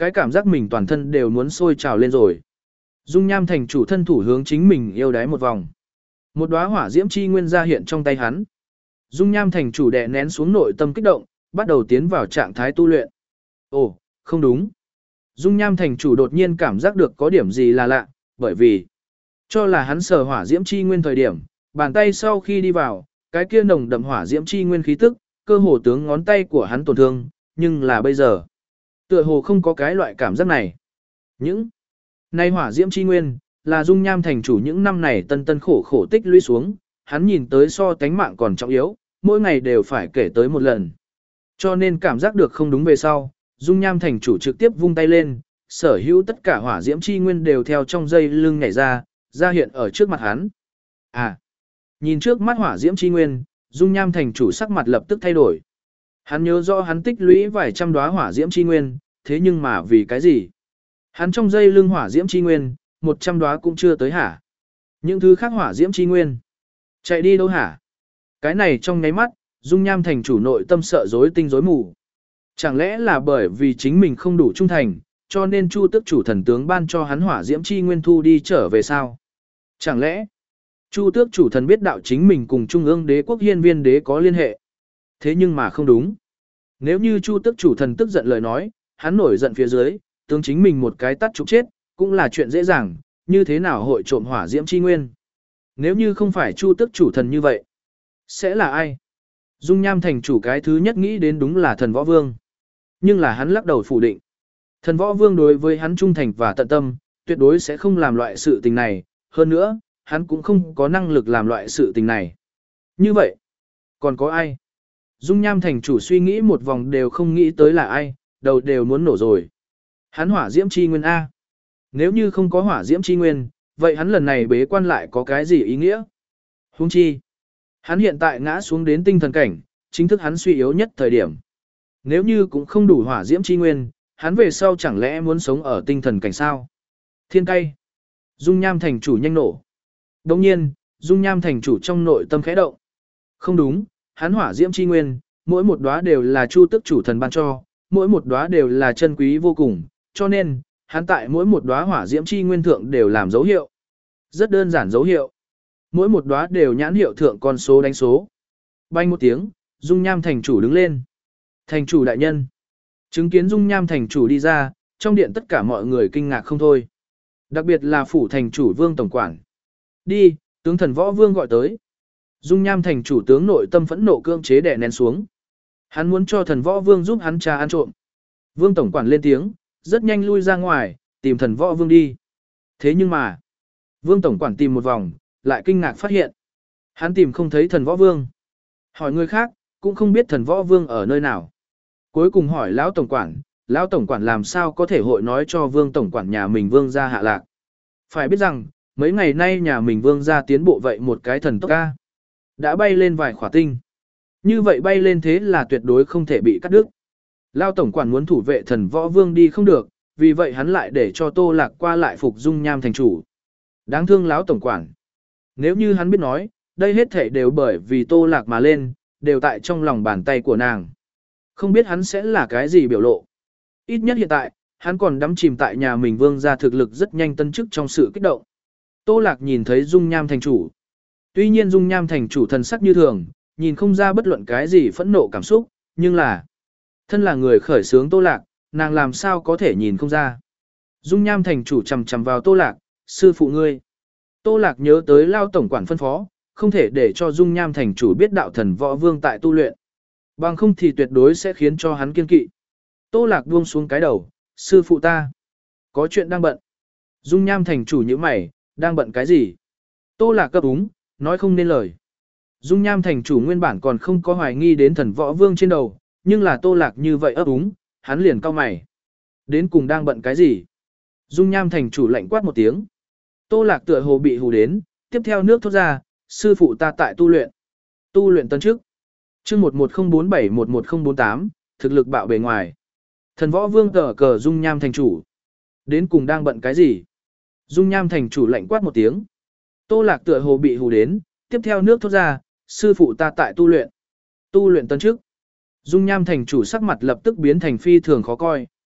[SPEAKER 1] cái cảm giác mình toàn thân đều muốn sôi trào lên rồi. Dung Nham thành chủ thân thủ hướng chính mình yêu đáy một vòng. Một đóa hỏa diễm chi nguyên ra hiện trong tay hắn. Dung Nham thành chủ đè nén xuống nội tâm kích động, bắt đầu tiến vào trạng thái tu luyện. Ồ, không đúng. Dung Nham thành chủ đột nhiên cảm giác được có điểm gì là lạ, bởi vì cho là hắn sờ hỏa diễm chi nguyên thời điểm, bàn tay sau khi đi vào, cái kia nồng đậm hỏa diễm chi nguyên khí tức, cơ hồ tướng ngón tay của hắn tổn thương, nhưng là bây giờ, tựa hồ không có cái loại cảm giác này. Những này hỏa diễm chi nguyên, là Dung Nham thành chủ những năm này tân tân khổ khổ tích lũy xuống, hắn nhìn tới so tánh mạng còn trọng yếu, mỗi ngày đều phải kể tới một lần. Cho nên cảm giác được không đúng về sau, Dung Nham thành chủ trực tiếp vung tay lên, sở hữu tất cả hỏa diễm chi nguyên đều theo trong dây lưng nhảy ra, ra hiện ở trước mặt hắn. À, nhìn trước mắt hỏa diễm chi nguyên, Dung Nham thành chủ sắc mặt lập tức thay đổi. Hắn nhớ rõ hắn tích lũy vài trăm đóa hỏa diễm chi nguyên, thế nhưng mà vì cái gì? Hắn trong dây lưng hỏa diễm chi nguyên, một trăm đóa cũng chưa tới hả? Những thứ khác hỏa diễm chi nguyên, chạy đi đâu hả? Cái này trong nháy mắt, Dung Nham thành chủ nội tâm sợ rối tinh rối mù. Chẳng lẽ là bởi vì chính mình không đủ trung thành, cho nên Chu Tước chủ thần tướng ban cho hắn hỏa diễm chi nguyên thu đi trở về sao? Chẳng lẽ Chu Tước chủ thần biết đạo chính mình cùng Trung ương đế quốc hiên viên đế có liên hệ? Thế nhưng mà không đúng. Nếu như Chu Tước chủ thần tức giận lời nói, hắn nổi giận phía dưới, tướng chính mình một cái tắt trục chết, cũng là chuyện dễ dàng, như thế nào hội trộm hỏa diễm chi nguyên? Nếu như không phải Chu Tước chủ thần như vậy, sẽ là ai? Dung Nham thành chủ cái thứ nhất nghĩ đến đúng là thần võ vương. Nhưng là hắn lắc đầu phủ định. Thần võ vương đối với hắn trung thành và tận tâm, tuyệt đối sẽ không làm loại sự tình này, hơn nữa, hắn cũng không có năng lực làm loại sự tình này. Như vậy, còn có ai? Dung Nham thành chủ suy nghĩ một vòng đều không nghĩ tới là ai, đầu đều muốn nổ rồi. Hắn hỏa diễm chi nguyên A. Nếu như không có hỏa diễm chi nguyên, vậy hắn lần này bế quan lại có cái gì ý nghĩa? Huống chi, hắn hiện tại ngã xuống đến tinh thần cảnh, chính thức hắn suy yếu nhất thời điểm. Nếu như cũng không đủ hỏa diễm chi nguyên, hắn về sau chẳng lẽ muốn sống ở tinh thần cảnh sao? Thiên cay. Dung Nham thành chủ nhanh nổ. Đồng nhiên, Dung Nham thành chủ trong nội tâm khẽ động. Không đúng, hắn hỏa diễm chi nguyên, mỗi một đóa đều là Chu Tước chủ thần ban cho, mỗi một đóa đều là chân quý vô cùng, cho nên, hắn tại mỗi một đóa hỏa diễm chi nguyên thượng đều làm dấu hiệu. Rất đơn giản dấu hiệu. Mỗi một đóa đều nhãn hiệu thượng con số đánh số. Bay một tiếng, Dung Nham thành chủ đứng lên. Thành chủ đại nhân. Chứng kiến Dung Nham thành chủ đi ra, trong điện tất cả mọi người kinh ngạc không thôi. Đặc biệt là phủ thành chủ Vương tổng quản. Đi, tướng thần võ vương gọi tới. Dung Nham thành chủ tướng nội tâm phẫn nộ cương chế đè nén xuống. Hắn muốn cho thần võ vương giúp hắn trà ăn trộm. Vương tổng quản lên tiếng, rất nhanh lui ra ngoài, tìm thần võ vương đi. Thế nhưng mà, Vương tổng quản tìm một vòng, lại kinh ngạc phát hiện. Hắn tìm không thấy thần võ vương. Hỏi người khác, cũng không biết thần võ vương ở nơi nào. Cuối cùng hỏi lão tổng quản, lão tổng quản làm sao có thể hội nói cho Vương tổng quản nhà mình Vương gia hạ lạc. Phải biết rằng, mấy ngày nay nhà mình Vương gia tiến bộ vậy một cái thần tốc ca. Đã bay lên vài khỏa tinh. Như vậy bay lên thế là tuyệt đối không thể bị cắt đứt. Lão tổng quản muốn thủ vệ thần võ vương đi không được, vì vậy hắn lại để cho Tô Lạc qua lại phục Dung Nham thành chủ. Đáng thương lão tổng quản. Nếu như hắn biết nói, đây hết thể đều bởi vì Tô Lạc mà lên, đều tại trong lòng bàn tay của nàng. Không biết hắn sẽ là cái gì biểu lộ. Ít nhất hiện tại, hắn còn đắm chìm tại nhà mình Vương gia thực lực rất nhanh tân chức trong sự kích động. Tô Lạc nhìn thấy Dung Nham thành chủ. Tuy nhiên Dung Nham thành chủ thần sắc như thường, nhìn không ra bất luận cái gì phẫn nộ cảm xúc, nhưng là thân là người khởi xướng Tô Lạc, nàng làm sao có thể nhìn không ra. Dung Nham thành chủ chầm chầm vào Tô Lạc, sư phụ ngươi. Tô Lạc nhớ tới lao tổng quản phân phó, không thể để cho Dung Nham thành chủ biết đạo thần võ vương tại tu luyện. Bằng không thì tuyệt đối sẽ khiến cho hắn kiên kỵ. Tô Lạc buông xuống cái đầu, sư phụ ta. Có chuyện đang bận. Dung Nham thành chủ như mày, đang bận cái gì? Tô Lạc cấp úng, nói không nên lời. Dung Nham thành chủ nguyên bản còn không có hoài nghi đến thần võ vương trên đầu, nhưng là Tô Lạc như vậy ấp úng, hắn liền cau mày. Đến cùng đang bận cái gì? Dung Nham thành chủ lạnh quát một tiếng. Tô Lạc tựa hồ bị hù đến, tiếp theo nước thốt ra, sư phụ ta tại tu luyện. Tu luyện tân trước. Chương một một không bốn bảy một một không bốn tám, thực lực bạo bề ngoài. Thần võ vương tờ cờ Dung Nham thành chủ. Đến cùng đang bận cái gì? Dung Nham thành chủ lạnh quát một tiếng. Tô Lạc tựa hồ bị hù đến, tiếp theo nước thốt ra, sư phụ ta tại tu luyện. Tu luyện tân trước. Dung Nham thành chủ sắc mặt lập tức biến thành phi thường khó coi.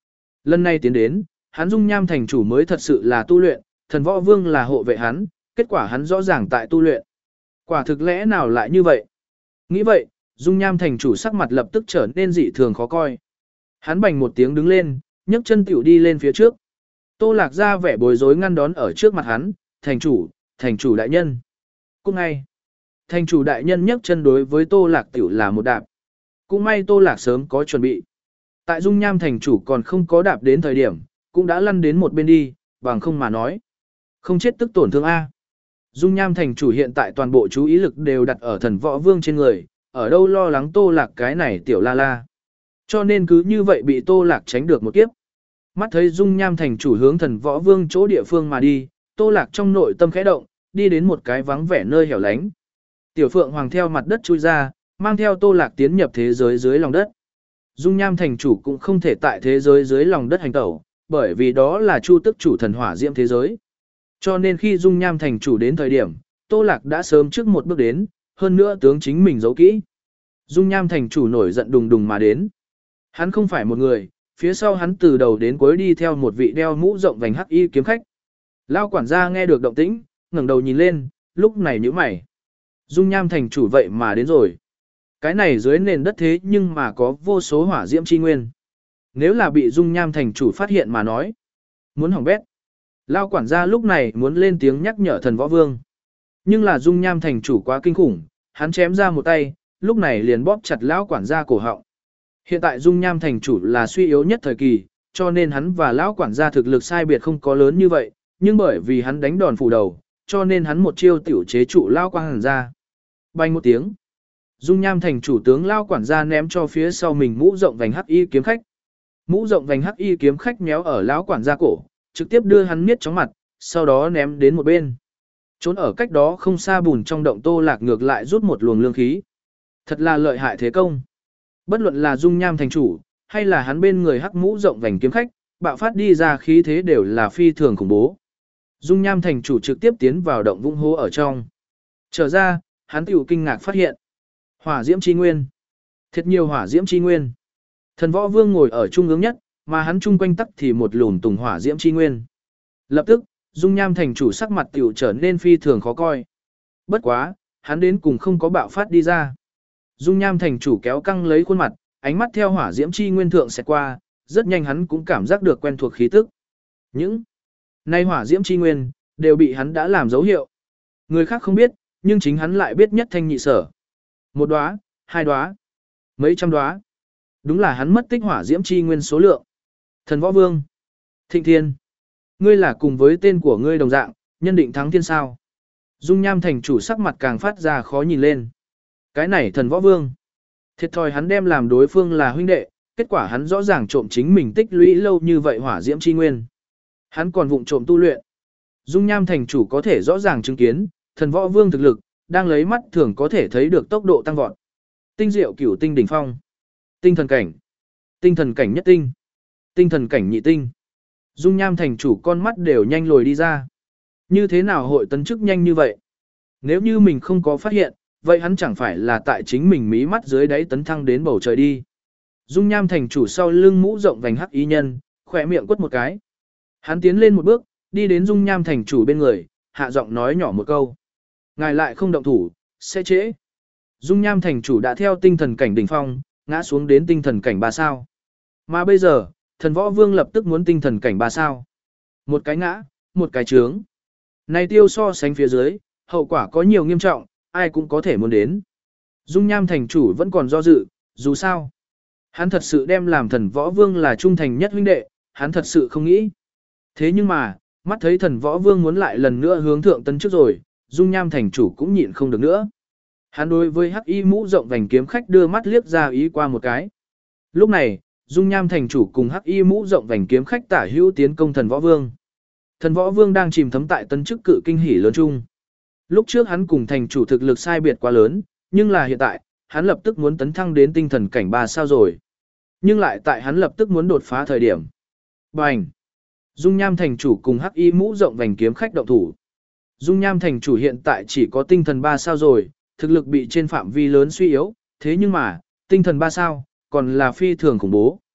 [SPEAKER 1] Lần này tiến đến, hắn dung nham thành chủ mới thật sự là tu luyện, thần võ vương là hộ vệ hắn, kết quả hắn rõ ràng tại tu luyện. Quả thực lẽ nào lại như vậy? Nghĩ vậy, dung nham thành chủ sắc mặt lập tức trở nên dị thường khó coi. Hắn bành một tiếng đứng lên, nhấc chân tiểu đi lên phía trước. Tô Lạc ra vẻ bối rối ngăn đón ở trước mặt hắn, thành chủ, thành chủ đại nhân. Cũng ngay, thành chủ đại nhân nhấc chân đối với Tô Lạc tiểu là một đạp. Cũng may Tô Lạc sớm có chuẩn bị. Tại dung nham thành chủ còn không có đạp đến thời điểm, cũng đã lăn đến một bên đi, bằng không mà nói. Không chết tức tổn thương A. Dung nham thành chủ hiện tại toàn bộ chú ý lực đều đặt ở thần võ vương trên người, ở đâu lo lắng Tô Lạc cái này tiểu la la. Cho nên cứ như vậy bị Tô Lạc tránh được một kiếp. Mắt thấy dung nham thành chủ hướng thần võ vương chỗ địa phương mà đi, Tô Lạc trong nội tâm khẽ động, đi đến một cái vắng vẻ nơi hẻo lánh. Tiểu Phượng Hoàng theo mặt đất chui ra, mang theo Tô Lạc tiến nhập thế giới dưới lòng đất. Dung nham thành chủ cũng không thể tại thế giới dưới lòng đất hành tẩu, bởi vì đó là Chu Tức chủ thần hỏa diễm thế giới. Cho nên khi dung nham thành chủ đến thời điểm, Tô Lạc đã sớm trước một bước đến, hơn nữa tướng chính mình giấu kỹ. Dung nham thành chủ nổi giận đùng đùng mà đến. Hắn không phải một người, phía sau hắn từ đầu đến cuối đi theo một vị đeo mũ rộng vành hắc y kiếm khách. Lao quản gia nghe được động tĩnh, ngẩng đầu nhìn lên, lúc này nhíu mày. Dung nham thành chủ vậy mà đến rồi. Cái này dưới nền đất thế nhưng mà có vô số hỏa diễm chi nguyên. Nếu là bị dung nham thành chủ phát hiện mà nói, muốn hỏng bét. Lao quản gia lúc này muốn lên tiếng nhắc nhở thần võ vương. Nhưng là dung nham thành chủ quá kinh khủng, hắn chém ra một tay, lúc này liền bóp chặt lão quản gia cổ họng. Hiện tại dung nham thành chủ là suy yếu nhất thời kỳ, cho nên hắn và lão quản gia thực lực sai biệt không có lớn như vậy, nhưng bởi vì hắn đánh đòn phủ đầu, cho nên hắn một chiêu tiểu chế trụ lão quản gia. Bay một tiếng, dung nham thành chủ tướng lão quản gia ném cho phía sau mình mũ rộng vành hắc y kiếm khách. Mũ rộng vành hắc y kiếm khách méo ở lão quản gia cổ, trực tiếp đưa hắn miết chóng mặt, sau đó ném đến một bên. Trốn ở cách đó không xa bùn trong động Tô Lạc ngược lại rút một luồng lương khí. Thật là lợi hại thế công. Bất luận là dung nham thành chủ, hay là hắn bên người hắc mũ rộng vành kiếm khách, bạo phát đi ra khí thế đều là phi thường khủng bố. Dung nham thành chủ trực tiếp tiến vào động vũng hố ở trong. Trở ra, hắn tiểu kinh ngạc phát hiện. Hỏa diễm chi nguyên. Thật nhiều hỏa diễm chi nguyên. Thần võ vương ngồi ở trung ương nhất, mà hắn chung quanh tắc thì một lùn tùng hỏa diễm chi nguyên. Lập tức, dung nham thành chủ sắc mặt tiểu trở nên phi thường khó coi. Bất quá, hắn đến cùng không có bạo phát đi ra. Dung nham thành chủ kéo căng lấy khuôn mặt, ánh mắt theo hỏa diễm chi nguyên thượng sẽ qua, rất nhanh hắn cũng cảm giác được quen thuộc khí tức. Những nay hỏa diễm chi nguyên đều bị hắn đã làm dấu hiệu. Người khác không biết, nhưng chính hắn lại biết nhất thanh nhị sở. Một đóa, hai đóa, mấy trăm đóa. Đúng là hắn mất tích hỏa diễm chi nguyên số lượng. Thần võ vương, Thịnh Thiên, ngươi là cùng với tên của ngươi đồng dạng, nhân định thắng thiên sao? Dung nham thành chủ sắc mặt càng phát ra khó nhìn lên. Cái này thần võ vương, thiệt thòi hắn đem làm đối phương là huynh đệ, kết quả hắn rõ ràng trộm chính mình tích lũy lâu như vậy hỏa diễm chi nguyên. Hắn còn vụng trộm tu luyện. Dung nham thành chủ có thể rõ ràng chứng kiến, thần võ vương thực lực, đang lấy mắt thường có thể thấy được tốc độ tăng vọt. Tinh diệu cửu tinh đỉnh phong, tinh thần cảnh, tinh thần cảnh nhất tinh, tinh thần cảnh nhị tinh. Dung nham thành chủ con mắt đều nhanh lồi đi ra. Như thế nào hội tấn chức nhanh như vậy? Nếu như mình không có phát hiện, vậy hắn chẳng phải là tại chính mình mí mắt dưới đáy tấn thăng đến bầu trời đi. Dung nham thành chủ sau lưng mũ rộng vành hắc y nhân, khỏe miệng quất một cái. Hắn tiến lên một bước, đi đến dung nham thành chủ bên người, hạ giọng nói nhỏ một câu. Ngài lại không động thủ, sẽ trễ. Dung nham thành chủ đã theo tinh thần cảnh đỉnh phong, ngã xuống đến tinh thần cảnh ba sao. Mà bây giờ, thần võ vương lập tức muốn tinh thần cảnh ba sao. Một cái ngã, một cái trướng. Này tiêu so sánh phía dưới, hậu quả có nhiều nghiêm trọng, ai cũng có thể muốn đến. Dung nham thành chủ vẫn còn do dự, dù sao. Hắn thật sự đem làm thần võ vương là trung thành nhất huynh đệ, hắn thật sự không nghĩ. Thế nhưng mà, mắt thấy thần võ vương muốn lại lần nữa hướng thượng tấn trước rồi, dung nham thành chủ cũng nhịn không được nữa. Hắn đối với hắc y mũ rộng vành kiếm khách đưa mắt liếc ra ý qua một cái. Lúc này, dung nham thành chủ cùng hắc y mũ rộng vành kiếm khách tả hữu tiến công thần võ vương. Thần võ vương đang chìm thấm tại tấn chức cự kinh hỉ lớn chung. Lúc trước hắn cùng thành chủ thực lực sai biệt quá lớn, nhưng là hiện tại, hắn lập tức muốn tấn thăng đến tinh thần cảnh ba sao rồi. Nhưng lại tại hắn lập tức muốn đột phá thời điểm. Bành! Dung nham thành chủ cùng hắc y mũ rộng vành kiếm khách động thủ. Dung nham thành chủ hiện tại chỉ có tinh thần ba sao rồi, thực lực bị trên phạm vi lớn suy yếu, thế nhưng mà, tinh thần ba sao, còn là phi thường khủng bố.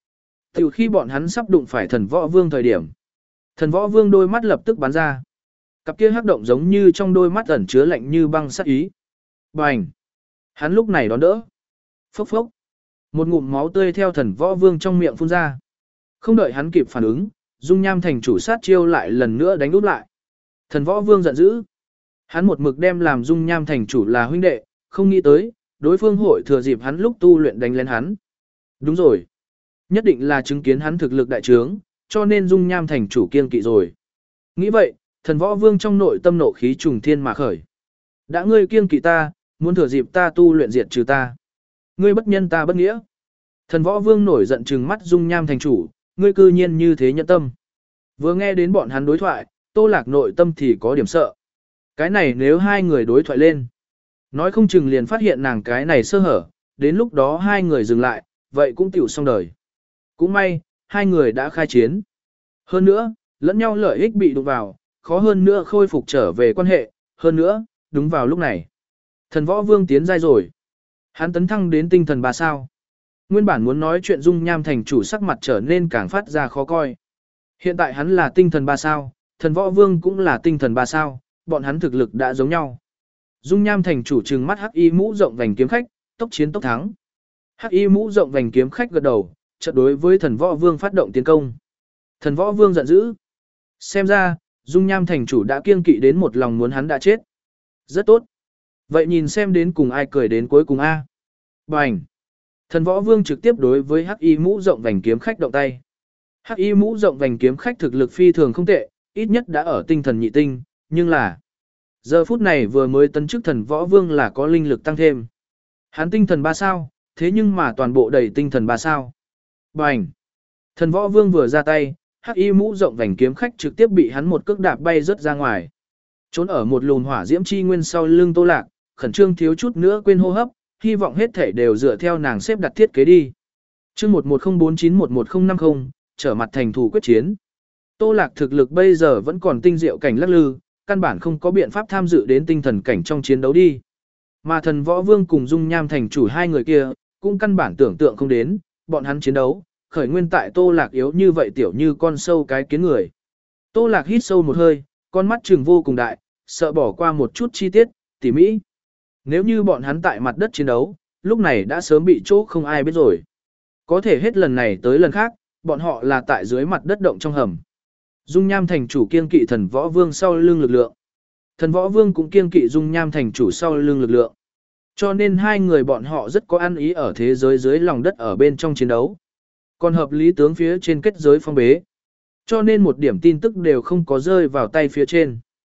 [SPEAKER 1] Từ khi bọn hắn sắp đụng phải thần võ vương thời điểm, thần võ vương đôi mắt lập tức bắn ra. Cặp kia hắc động giống như trong đôi mắt ẩn chứa lạnh như băng sát ý. Bành! Hắn lúc này đón đỡ. Phốc phốc! Một ngụm máu tươi theo thần võ vương trong miệng phun ra. Không đợi hắn kịp phản ứng, dung nham thành chủ sát chiêu lại lần nữa đánh úp lại. Thần võ vương giận dữ. Hắn một mực đem làm dung nham thành chủ là huynh đệ, không nghĩ tới, đối phương hội thừa dịp hắn lúc tu luyện đánh lên hắn. Đúng rồi. Nhất định là chứng kiến hắn thực lực đại trướng, cho nên dung nham thành chủ kiên kỵ rồi. Nghĩ vậy, thần võ vương trong nội tâm nộ khí trùng thiên mà khởi. Đã ngươi kiên kỵ ta, muốn thừa dịp ta tu luyện diệt trừ ta. Ngươi bất nhân ta bất nghĩa. Thần võ vương nổi giận trừng mắt dung nham thành chủ, ngươi cư nhiên như thế nhẫn tâm. Vừa nghe đến bọn hắn đối thoại, Tô Lạc nội tâm thì có điểm sợ. Cái này nếu hai người đối thoại lên, nói không chừng liền phát hiện nàng cái này sơ hở, đến lúc đó hai người dừng lại, vậy cũng tiểu xong đời. Cũng may, hai người đã khai chiến. Hơn nữa, lẫn nhau lợi ích bị đụng vào, khó hơn nữa khôi phục trở về quan hệ, hơn nữa, đúng vào lúc này. Thần võ vương tiến giai rồi. Hắn tấn thăng đến tinh thần ba sao. Nguyên bản muốn nói chuyện dung nham thành chủ sắc mặt trở nên càng phát ra khó coi. Hiện tại hắn là tinh thần ba sao, thần võ vương cũng là tinh thần ba sao, bọn hắn thực lực đã giống nhau. Dung nham thành chủ trừng mắt hắc y mũ rộng vành kiếm khách, tốc chiến tốc thắng. Hắc y mũ rộng vành kiếm khách gật đầu, chợt đối với thần võ vương phát động tiến công. Thần võ vương giận dữ. Xem ra, dung nham thành chủ đã kiêng kỵ đến một lòng muốn hắn đã chết. Rất tốt. Vậy nhìn xem đến cùng ai cười đến cuối cùng a. Bành. Thần võ vương trực tiếp đối với hắc y mũ rộng vành kiếm khách động tay. Hắc y mũ rộng vành kiếm khách thực lực phi thường không tệ, ít nhất đã ở tinh thần nhị tinh, nhưng là giờ phút này vừa mới tấn chức thần võ vương là có linh lực tăng thêm. Hắn tinh thần ba sao, thế nhưng mà toàn bộ đầy tinh thần ba sao. Bành. Thần võ vương vừa ra tay, hắc y mũ rộng vành kiếm khách trực tiếp bị hắn một cước đạp bay rớt ra ngoài. Trốn ở một lùn hỏa diễm chi nguyên sau lưng Tô Lạc, khẩn trương thiếu chút nữa quên hô hấp, hy vọng hết thể đều dựa theo nàng xếp đặt thiết kế đi. Chương một một không bốn chín một một không năm không, trở mặt thành thủ quyết chiến. Tô Lạc thực lực bây giờ vẫn còn tinh diệu cảnh lắc lư, căn bản không có biện pháp tham dự đến tinh thần cảnh trong chiến đấu đi. Mà thần võ vương cùng dung nham thành chủ hai người kia, cũng căn bản tưởng tượng không đến, bọn hắn chiến đấu, khởi nguyên tại Tô Lạc yếu như vậy tiểu như con sâu cái kiến người. Tô Lạc hít sâu một hơi, con mắt trừng vô cùng đại, sợ bỏ qua một chút chi tiết, tỉ mỹ. Nếu như bọn hắn tại mặt đất chiến đấu, lúc này đã sớm bị chỗ không ai biết rồi. Có thể hết lần này tới lần khác, bọn họ là tại dưới mặt đất động trong hầm. Dung nham thành chủ kiêng kỵ thần võ vương sau lưng lực lượng. Thần võ vương cũng kiêng kỵ dung nham thành chủ sau lưng lực lượng. Cho nên hai người bọn họ rất có ăn ý ở thế giới dưới lòng đất ở bên trong chiến đấu. Còn hợp lý tướng phía trên kết giới phong bế. Cho nên một điểm tin tức đều không có rơi vào tay phía trên.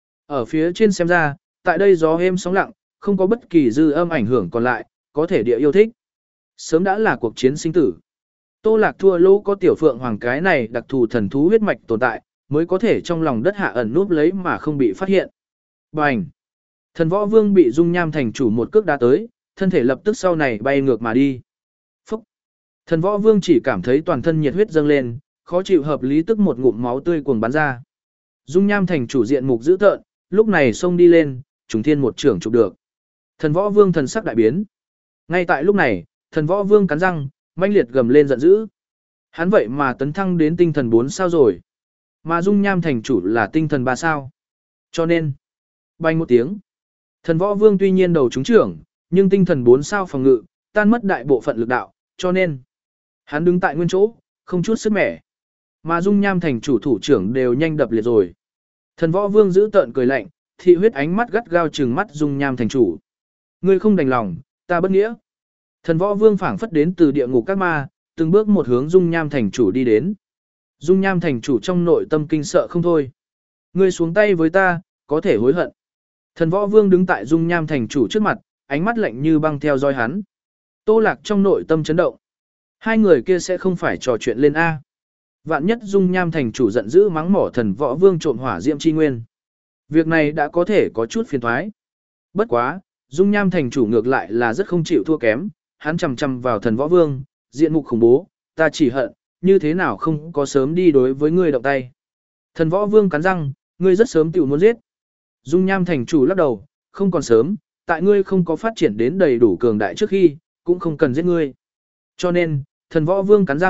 [SPEAKER 1] Ở phía trên xem ra, tại đây gió êm sóng lặng, không có bất kỳ dư âm ảnh hưởng còn lại, có thể địa yêu thích. Sớm đã là cuộc chiến sinh tử. Tô Lạc thua lỗ có tiểu phượng hoàng cái này đặc thù thần thú huyết mạch tồn tại, mới có thể trong lòng đất hạ ẩn núp lấy mà không bị phát hiện. Bành! Thần võ vương bị dung nham thành chủ một cước đá tới, thân thể lập tức sau này bay ngược mà đi. Phúc! Thần võ vương chỉ cảm thấy toàn thân nhiệt huyết dâng lên, khó chịu hợp lý tức một ngụm máu tươi cuồng bắn ra. Dung nham thành chủ diện mục dữ tợn, lúc này xông đi lên, trùng thiên một trưởng chụp được. Thần võ vương thần sắc đại biến. Ngay tại lúc này, thần võ vương cắn răng, mãnh liệt gầm lên giận dữ. Hắn vậy mà tấn thăng đến tinh thần bốn sao rồi. Mà dung nham thành chủ là tinh thần ba sao. Cho nên, bành một tiếng. Thần võ vương tuy nhiên đầu trúng trưởng, nhưng tinh thần bốn sao phòng ngự, tan mất đại bộ phận lực đạo, cho nên, hắn đứng tại nguyên chỗ, không chút sức mẻ. Mà dung nham thành chủ thủ trưởng đều nhanh đập liệt rồi. Thần võ vương giữ tợn cười lạnh, thị huyết ánh mắt gắt gao trừng mắt dung nham thành chủ. Ngươi không đành lòng, ta bất nghĩa. Thần võ vương phảng phất đến từ địa ngục các ma, từng bước một hướng dung nham thành chủ đi đến. Dung nham thành chủ trong nội tâm kinh sợ không thôi. Ngươi xuống tay với ta, có thể hối hận. Thần võ vương đứng tại dung nham thành chủ trước mặt, ánh mắt lạnh như băng theo dõi hắn. Tô Lạc trong nội tâm chấn động. Hai người kia sẽ không phải trò chuyện lên A. Vạn nhất dung nham thành chủ giận dữ mắng mỏ thần võ vương trộm hỏa diệm chi nguyên. Việc này đã có thể có chút phiền thoái. Bất quá, dung nham thành chủ ngược lại là rất không chịu thua kém, hắn chầm chầm vào thần võ vương, diện mục khủng bố, ta chỉ hận, như thế nào không có sớm đi đối với ngươi động tay. Thần võ vương cắn răng, ngươi rất sớm tiểu muốn giết. Dung nham thành chủ lắc đầu, không còn sớm, tại ngươi không có phát triển đến đầy đủ cường đại trước khi, cũng không cần giết ngươi. Cho nên, thần võ vương cắn răng,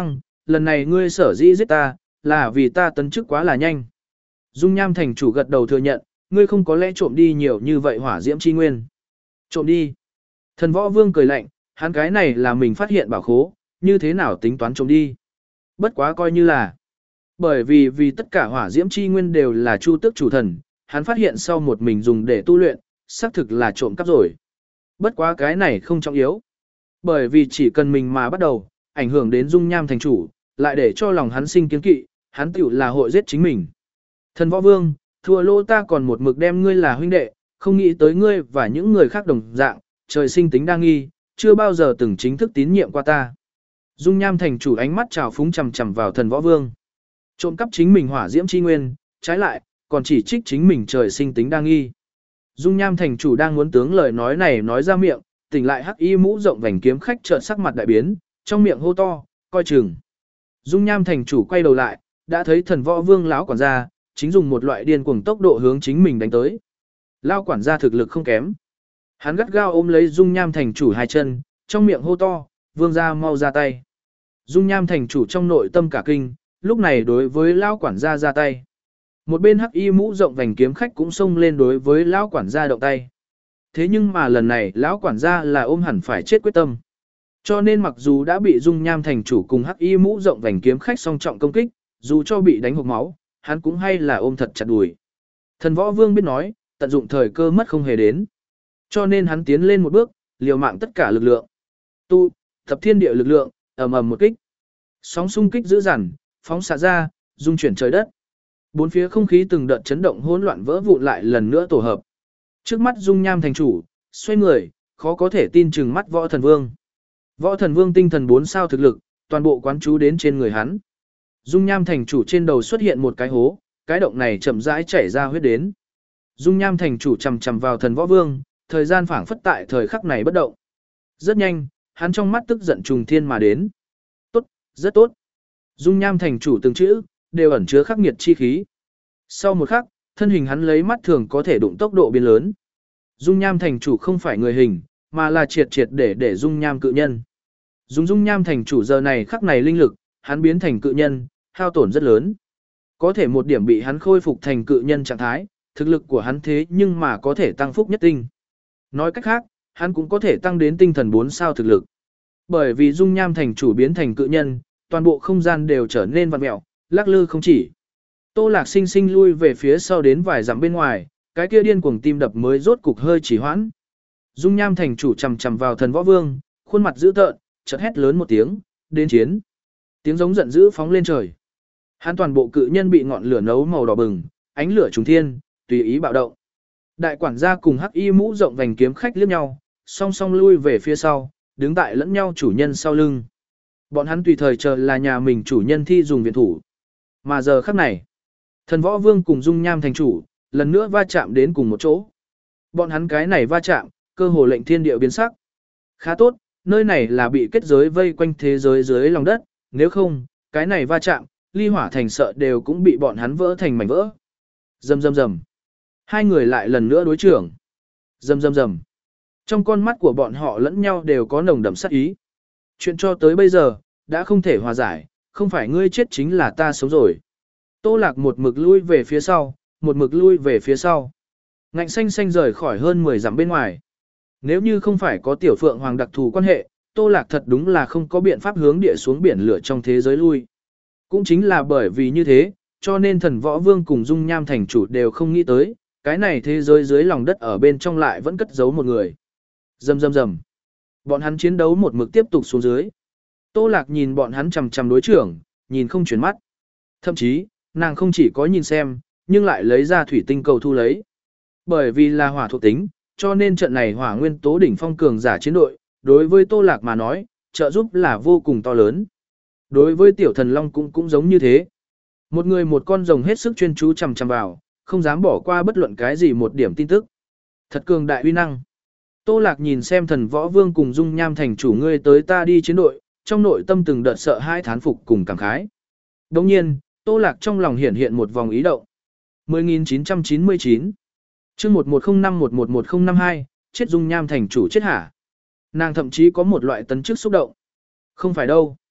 [SPEAKER 1] lần này ngươi sở dĩ giết ta, là vì ta tấn chức quá là nhanh. Dung Nham thành chủ gật đầu thừa nhận, ngươi không có lẽ trộm đi nhiều như vậy hỏa diễm chi nguyên. Trộm đi. Thần võ vương cười lạnh, hắn cái này là mình phát hiện bảo khố, như thế nào tính toán trộm đi. Bất quá coi như là. Bởi vì vì tất cả hỏa diễm chi nguyên đều là chu tước chủ thần, hắn phát hiện sau một mình dùng để tu luyện, xác thực là trộm cắp rồi. Bất quá cái này không trọng yếu. Bởi vì chỉ cần mình mà bắt đầu, ảnh hưởng đến dung nham thành chủ, lại để cho lòng hắn sinh kiến kỵ, hắn tiểu là hội giết chính mình. Thần võ vương, thua lô ta còn một mực đem ngươi là huynh đệ, không nghĩ tới ngươi và những người khác đồng dạng, trời sinh tính đa nghi, chưa bao giờ từng chính thức tín nhiệm qua ta. Dung nham thành chủ ánh mắt trào phúng chằm chằm vào thần võ vương. Trộm cắp chính mình hỏa diễm chi nguyên, trái lại, còn chỉ trích chính mình trời sinh tính đa nghi. Dung nham thành chủ đang muốn tướng lời nói này nói ra miệng, tỉnh lại hắc y mũ rộng vành kiếm khách chợt sắc mặt đại biến, trong miệng hô to, coi chừng. Dung nham thành chủ quay đầu lại, đã thấy thần võ vương lão quản gia, chính dùng một loại điên cuồng tốc độ hướng chính mình đánh tới. Lão quản gia thực lực không kém. Hắn gắt gao ôm lấy dung nham thành chủ hai chân, trong miệng hô to, vương gia mau ra tay. Dung nham thành chủ trong nội tâm cả kinh, lúc này đối với lão quản gia ra tay. Một bên hắc y mũ rộng vành kiếm khách cũng xông lên đối với lão quản gia động tay. Thế nhưng mà lần này lão quản gia là ôm hẳn phải chết quyết tâm. Cho nên mặc dù đã bị dung nham thành chủ cùng hắc y mũ rộng vành kiếm khách song trọng công kích, dù cho bị đánh hộc máu, hắn cũng hay là ôm thật chặt đùi. Thần võ vương biết nói, tận dụng thời cơ mất không hề đến. Cho nên hắn tiến lên một bước, liều mạng tất cả lực lượng. Tu, thập thiên địa lực lượng, ầm ầm một kích. Sóng xung kích dữ dằn, phóng xạ ra, dung chuyển trời đất. Bốn phía không khí từng đợt chấn động hỗn loạn vỡ vụn lại lần nữa tổ hợp. Trước mắt dung nham thành chủ, xoay người, khó có thể tin chừng mắt võ thần vương. Võ thần vương tinh thần bốn sao thực lực, toàn bộ quán chú đến trên người hắn. Dung nham thành chủ trên đầu xuất hiện một cái hố, cái động này chậm rãi chảy ra huyết đến. Dung nham thành chủ chầm chầm vào thần võ vương, thời gian phảng phất tại thời khắc này bất động. Rất nhanh, hắn trong mắt tức giận trùng thiên mà đến. Tốt, rất tốt. Dung nham thành chủ từng chữ, đều ẩn chứa khắc nghiệt chi khí. Sau một khắc, thân hình hắn lấy mắt thường có thể đụng tốc độ biến lớn. Dung nham thành chủ không phải người hình, mà là triệt triệt để để dung nham cự nhân. Dung dung nham thành chủ giờ này khắc này linh lực, hắn biến thành cự nhân, hao tổn rất lớn. Có thể một điểm bị hắn khôi phục thành cự nhân trạng thái, thực lực của hắn thế nhưng mà có thể tăng phúc nhất tinh. Nói cách khác, hắn cũng có thể tăng đến tinh thần bốn sao thực lực. Bởi vì dung nham thành chủ biến thành cự nhân, toàn bộ không gian đều trở nên vặn mẹo, lắc lư không chỉ. Tô Lạc sinh sinh lui về phía sau đến vài dặm bên ngoài, cái kia điên cuồng tim đập mới rốt cục hơi chỉ hoãn. Dung nham thành chủ chầm chầm vào thần võ vương, khuôn mặt dữ tợn, chợt hét lớn một tiếng, đến chiến. Tiếng giống giận dữ phóng lên trời. Hắn toàn bộ cự nhân bị ngọn lửa nấu màu đỏ bừng, ánh lửa trùng thiên, tùy ý bạo động. Đại quản gia cùng hắc y mũ rộng vành kiếm khách liếc nhau, song song lui về phía sau, đứng tại lẫn nhau chủ nhân sau lưng. Bọn hắn tùy thời chờ là nhà mình chủ nhân thi dùng viện thủ. Mà giờ khắc này, thần võ vương cùng dung nham thành chủ, lần nữa va chạm đến cùng một chỗ. Bọn hắn cái này va chạm, cơ hồ lệnh thiên địa biến sắc. Khá tốt, nơi này là bị kết giới vây quanh thế giới dưới lòng đất, nếu không, cái này va chạm, ly hỏa thành sợ đều cũng bị bọn hắn vỡ thành mảnh vỡ. Rầm rầm rầm. Hai người lại lần nữa đối trưởng. Rầm rầm rầm. Trong con mắt của bọn họ lẫn nhau đều có nồng đậm sát ý. Chuyện cho tới bây giờ, đã không thể hòa giải, không phải ngươi chết chính là ta sống rồi. Tô Lạc một mực lui về phía sau, một mực lui về phía sau. Ngạnh xanh xanh rời khỏi hơn mười dặm bên ngoài. Nếu như không phải có tiểu phượng hoàng đặc thù quan hệ, Tô Lạc thật đúng là không có biện pháp hướng địa xuống biển lửa trong thế giới lui. Cũng chính là bởi vì như thế, cho nên thần võ vương cùng dung nham thành chủ đều không nghĩ tới, cái này thế giới dưới lòng đất ở bên trong lại vẫn cất giấu một người. Rầm rầm rầm. Bọn hắn chiến đấu một mực tiếp tục xuống dưới. Tô Lạc nhìn bọn hắn chằm chằm đối trưởng, nhìn không chuyển mắt. Thậm chí, nàng không chỉ có nhìn xem, nhưng lại lấy ra thủy tinh cầu thu lấy. Bởi vì là hỏa thuộc tính, cho nên trận này hỏa nguyên tố đỉnh phong cường giả chiến đội, đối với Tô Lạc mà nói, trợ giúp là vô cùng to lớn. Đối với tiểu thần long cũng cũng giống như thế. Một người một con rồng hết sức chuyên chú chằm chằm vào, không dám bỏ qua bất luận cái gì một điểm tin tức. Thật cường đại uy năng. Tô Lạc nhìn xem thần võ vương cùng dung nham thành chủ ngươi tới ta đi chiến đội, trong nội tâm từng đợt sợ hai thán phục cùng cảm khái. Đồng nhiên, Tô Lạc trong lòng hiện hiện một vòng ý động. mười nghìn chín trăm chín mươi chín chương một một không năm một một một không năm hai, chết dung nham thành chủ chết hả? Nàng thậm chí có một loại tấn chức xúc động. Không phải đâu.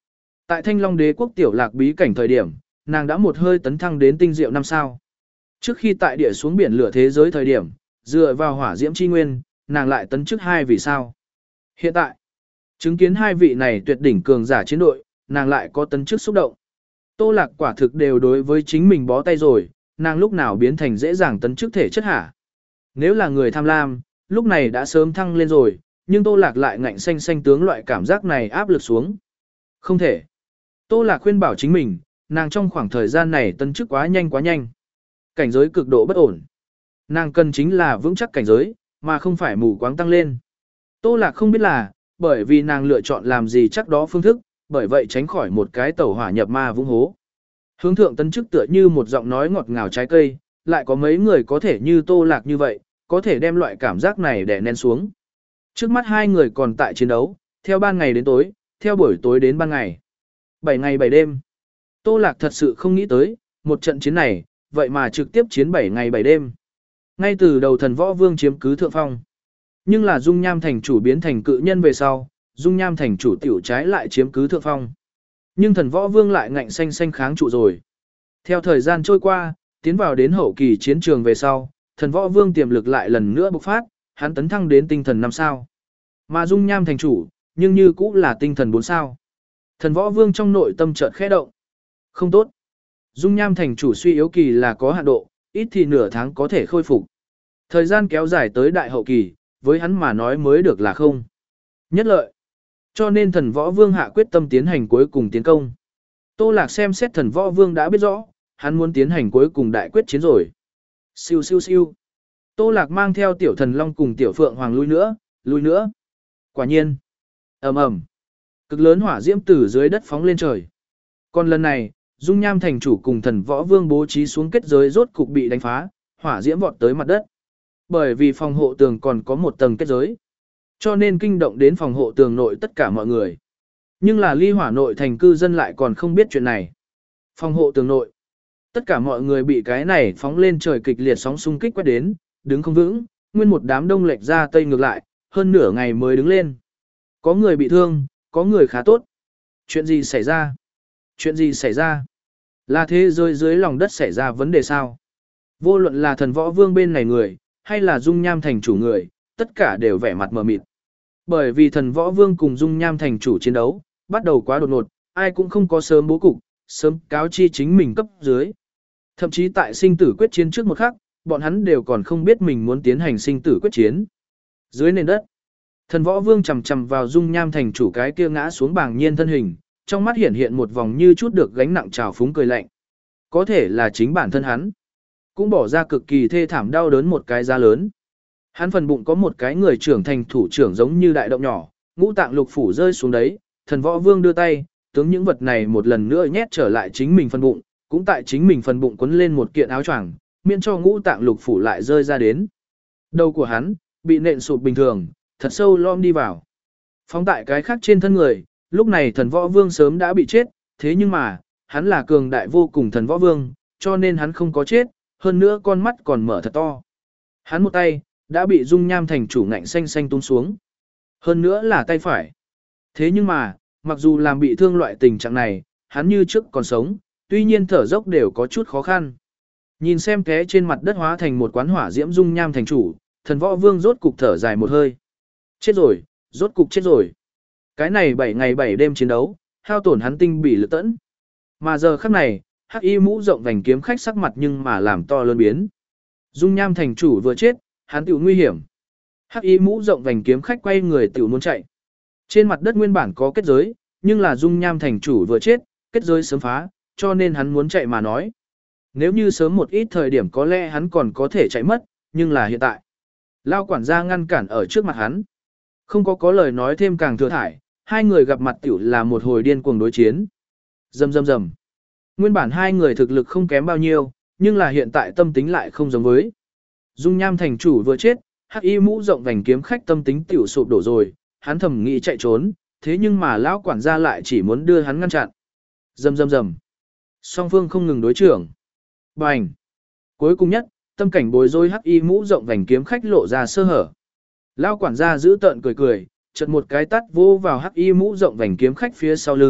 [SPEAKER 1] Tại Thanh Long Đế quốc tiểu lạc bí cảnh thời điểm, nàng đã một hơi tấn thăng đến tinh diệu năm sao. Trước khi tại địa xuống biển lửa thế giới thời điểm, dựa vào hỏa diễm chi nguyên, nàng lại tấn chức hai vì sao. Hiện tại, chứng kiến hai vị này tuyệt đỉnh cường giả chiến đội, nàng lại có tấn chức xúc động. Tô Lạc quả thực đều đối với chính mình bó tay rồi, nàng lúc nào biến thành dễ dàng tấn chức thể chất hả? Nếu là người tham lam, lúc này đã sớm thăng lên rồi, nhưng Tô Lạc lại ngạnh xanh xanh tướng loại cảm giác này áp lực xuống. Không thể. Tô Lạc khuyên bảo chính mình, nàng trong khoảng thời gian này tấn chức quá nhanh quá nhanh. Cảnh giới cực độ bất ổn. Nàng cần chính là vững chắc cảnh giới, mà không phải mù quáng tăng lên. Tô Lạc không biết là, bởi vì nàng lựa chọn làm gì chắc đó phương thức, bởi vậy tránh khỏi một cái tẩu hỏa nhập ma vũng hố. Hướng thượng tấn chức tựa như một giọng nói ngọt ngào trái cây, lại có mấy người có thể như Tô Lạc như vậy, có thể đem loại cảm giác này đè nén xuống. Trước mắt hai người còn tại chiến đấu, theo ban ngày đến tối, theo buổi tối đến ban ngày. bảy ngày bảy đêm. Tô Lạc thật sự không nghĩ tới, một trận chiến này, vậy mà trực tiếp chiến bảy ngày bảy đêm. Ngay từ đầu thần võ vương chiếm cứ thượng phong. Nhưng là dung nham thành chủ biến thành cự nhân về sau, dung nham thành chủ tiểu trái lại chiếm cứ thượng phong. Nhưng thần võ vương lại ngạnh xanh xanh kháng trụ rồi. Theo thời gian trôi qua, tiến vào đến hậu kỳ chiến trường về sau, thần võ vương tiềm lực lại lần nữa bộc phát, hắn tấn thăng đến tinh thần năm sao. Mà dung nham thành chủ, nhưng như cũng là tinh thần bốn sao. Thần võ vương trong nội tâm chợt khẽ động. Không tốt. Dung nham thành chủ suy yếu kỳ là có hạn độ, ít thì nửa tháng có thể khôi phục. Thời gian kéo dài tới đại hậu kỳ, với hắn mà nói mới được là không. Nhất lợi. Cho nên thần võ vương hạ quyết tâm tiến hành cuối cùng tiến công. Tô Lạc xem xét thần võ vương đã biết rõ, hắn muốn tiến hành cuối cùng đại quyết chiến rồi. Siêu siêu siêu. Tô Lạc mang theo tiểu thần long cùng tiểu phượng hoàng lui nữa, lui nữa. Quả nhiên. Ầm ầm. Cực lớn hỏa diễm từ dưới đất phóng lên trời. Còn lần này, dung nham thành chủ cùng thần võ vương bố trí xuống kết giới rốt cục bị đánh phá, hỏa diễm vọt tới mặt đất. Bởi vì phòng hộ tường còn có một tầng kết giới, cho nên kinh động đến phòng hộ tường nội tất cả mọi người. Nhưng là ly hỏa nội thành cư dân lại còn không biết chuyện này. Phòng hộ tường nội, tất cả mọi người bị cái này phóng lên trời kịch liệt sóng xung kích quét đến, đứng không vững, nguyên một đám đông lệch ra tây ngược lại, hơn nửa ngày mới đứng lên. Có người bị thương, có người khá tốt. Chuyện gì xảy ra? Chuyện gì xảy ra? Là thế giới dưới lòng đất xảy ra vấn đề sao? Vô luận là thần võ vương bên này người, hay là dung nham thành chủ người, tất cả đều vẻ mặt mờ mịt. Bởi vì thần võ vương cùng dung nham thành chủ chiến đấu, bắt đầu quá đột ngột, ai cũng không có sớm bố cục, sớm cáo chi chính mình cấp dưới. Thậm chí tại sinh tử quyết chiến trước một khắc, bọn hắn đều còn không biết mình muốn tiến hành sinh tử quyết chiến. Dưới nền đất, thần võ vương chầm chầm vào dung nham thành chủ cái kia ngã xuống bảng nhiên thân hình, trong mắt hiện hiện một vòng như chút được gánh nặng trào phúng cười lạnh. Có thể là chính bản thân hắn, cũng bỏ ra cực kỳ thê thảm đau đớn một cái giá lớn. Hắn phần bụng có một cái người trưởng thành thủ trưởng giống như đại động nhỏ, ngũ tạng lục phủ rơi xuống đấy, thần võ vương đưa tay, tướng những vật này một lần nữa nhét trở lại chính mình phần bụng, cũng tại chính mình phần bụng quấn lên một kiện áo choàng, miễn cho ngũ tạng lục phủ lại rơi ra đến. Đầu của hắn bị nện sụp bình thường, thật sâu lom đi vào. Phóng tại cái khác trên thân người, lúc này thần võ vương sớm đã bị chết, thế nhưng mà, hắn là cường đại vô cùng thần võ vương, cho nên hắn không có chết, hơn nữa con mắt còn mở thật to. Hắn một tay, đã bị dung nham thành chủ ngạnh xanh xanh tung xuống. Hơn nữa là tay phải. Thế nhưng mà, mặc dù làm bị thương loại tình trạng này, hắn như trước còn sống, tuy nhiên thở dốc đều có chút khó khăn. Nhìn xem té trên mặt đất hóa thành một quán hỏa diễm dung nham thành chủ, thần võ vương rốt cục thở dài một hơi. Chết rồi, rốt cục chết rồi. Cái này bảy ngày bảy đêm chiến đấu, hao tổn hắn tinh bỉ lực tẫn. Mà giờ khắc này, hắc y mũ rộng vành kiếm khách sắc mặt nhưng mà làm to lớn biến. Dung nham thành chủ vừa chết, hắn tiểu nguy hiểm. Hắc y mũ rộng vành kiếm khách quay người tiểu muốn chạy. Trên mặt đất nguyên bản có kết giới, nhưng là dung nham thành chủ vừa chết, kết giới sớm phá, cho nên hắn muốn chạy mà nói. Nếu như sớm một ít thời điểm có lẽ hắn còn có thể chạy mất, nhưng là hiện tại. Lao quản gia ngăn cản ở trước mặt hắn. Không có có lời nói thêm càng thừa thải, hai người gặp mặt tiểu là một hồi điên cuồng đối chiến. Rầm rầm rầm. Nguyên bản hai người thực lực không kém bao nhiêu, nhưng là hiện tại tâm tính lại không giống với. Dung nham thành chủ vừa chết, hắc y mũ rộng vành kiếm khách tâm tính tiểu sụp đổ rồi, hắn thầm nghĩ chạy trốn, thế nhưng mà lão quản gia lại chỉ muốn đưa hắn ngăn chặn. Rầm rầm rầm. Song phương không ngừng đối trưởng. Bành. Cuối cùng nhất, tâm cảnh bối rối hắc y mũ rộng vành kiếm khách lộ ra sơ hở. Lão quản gia giữ tợn cười cười, chợt một cái tát vô vào hắc y mũ rộng vành kiếm khách phía sau lưng,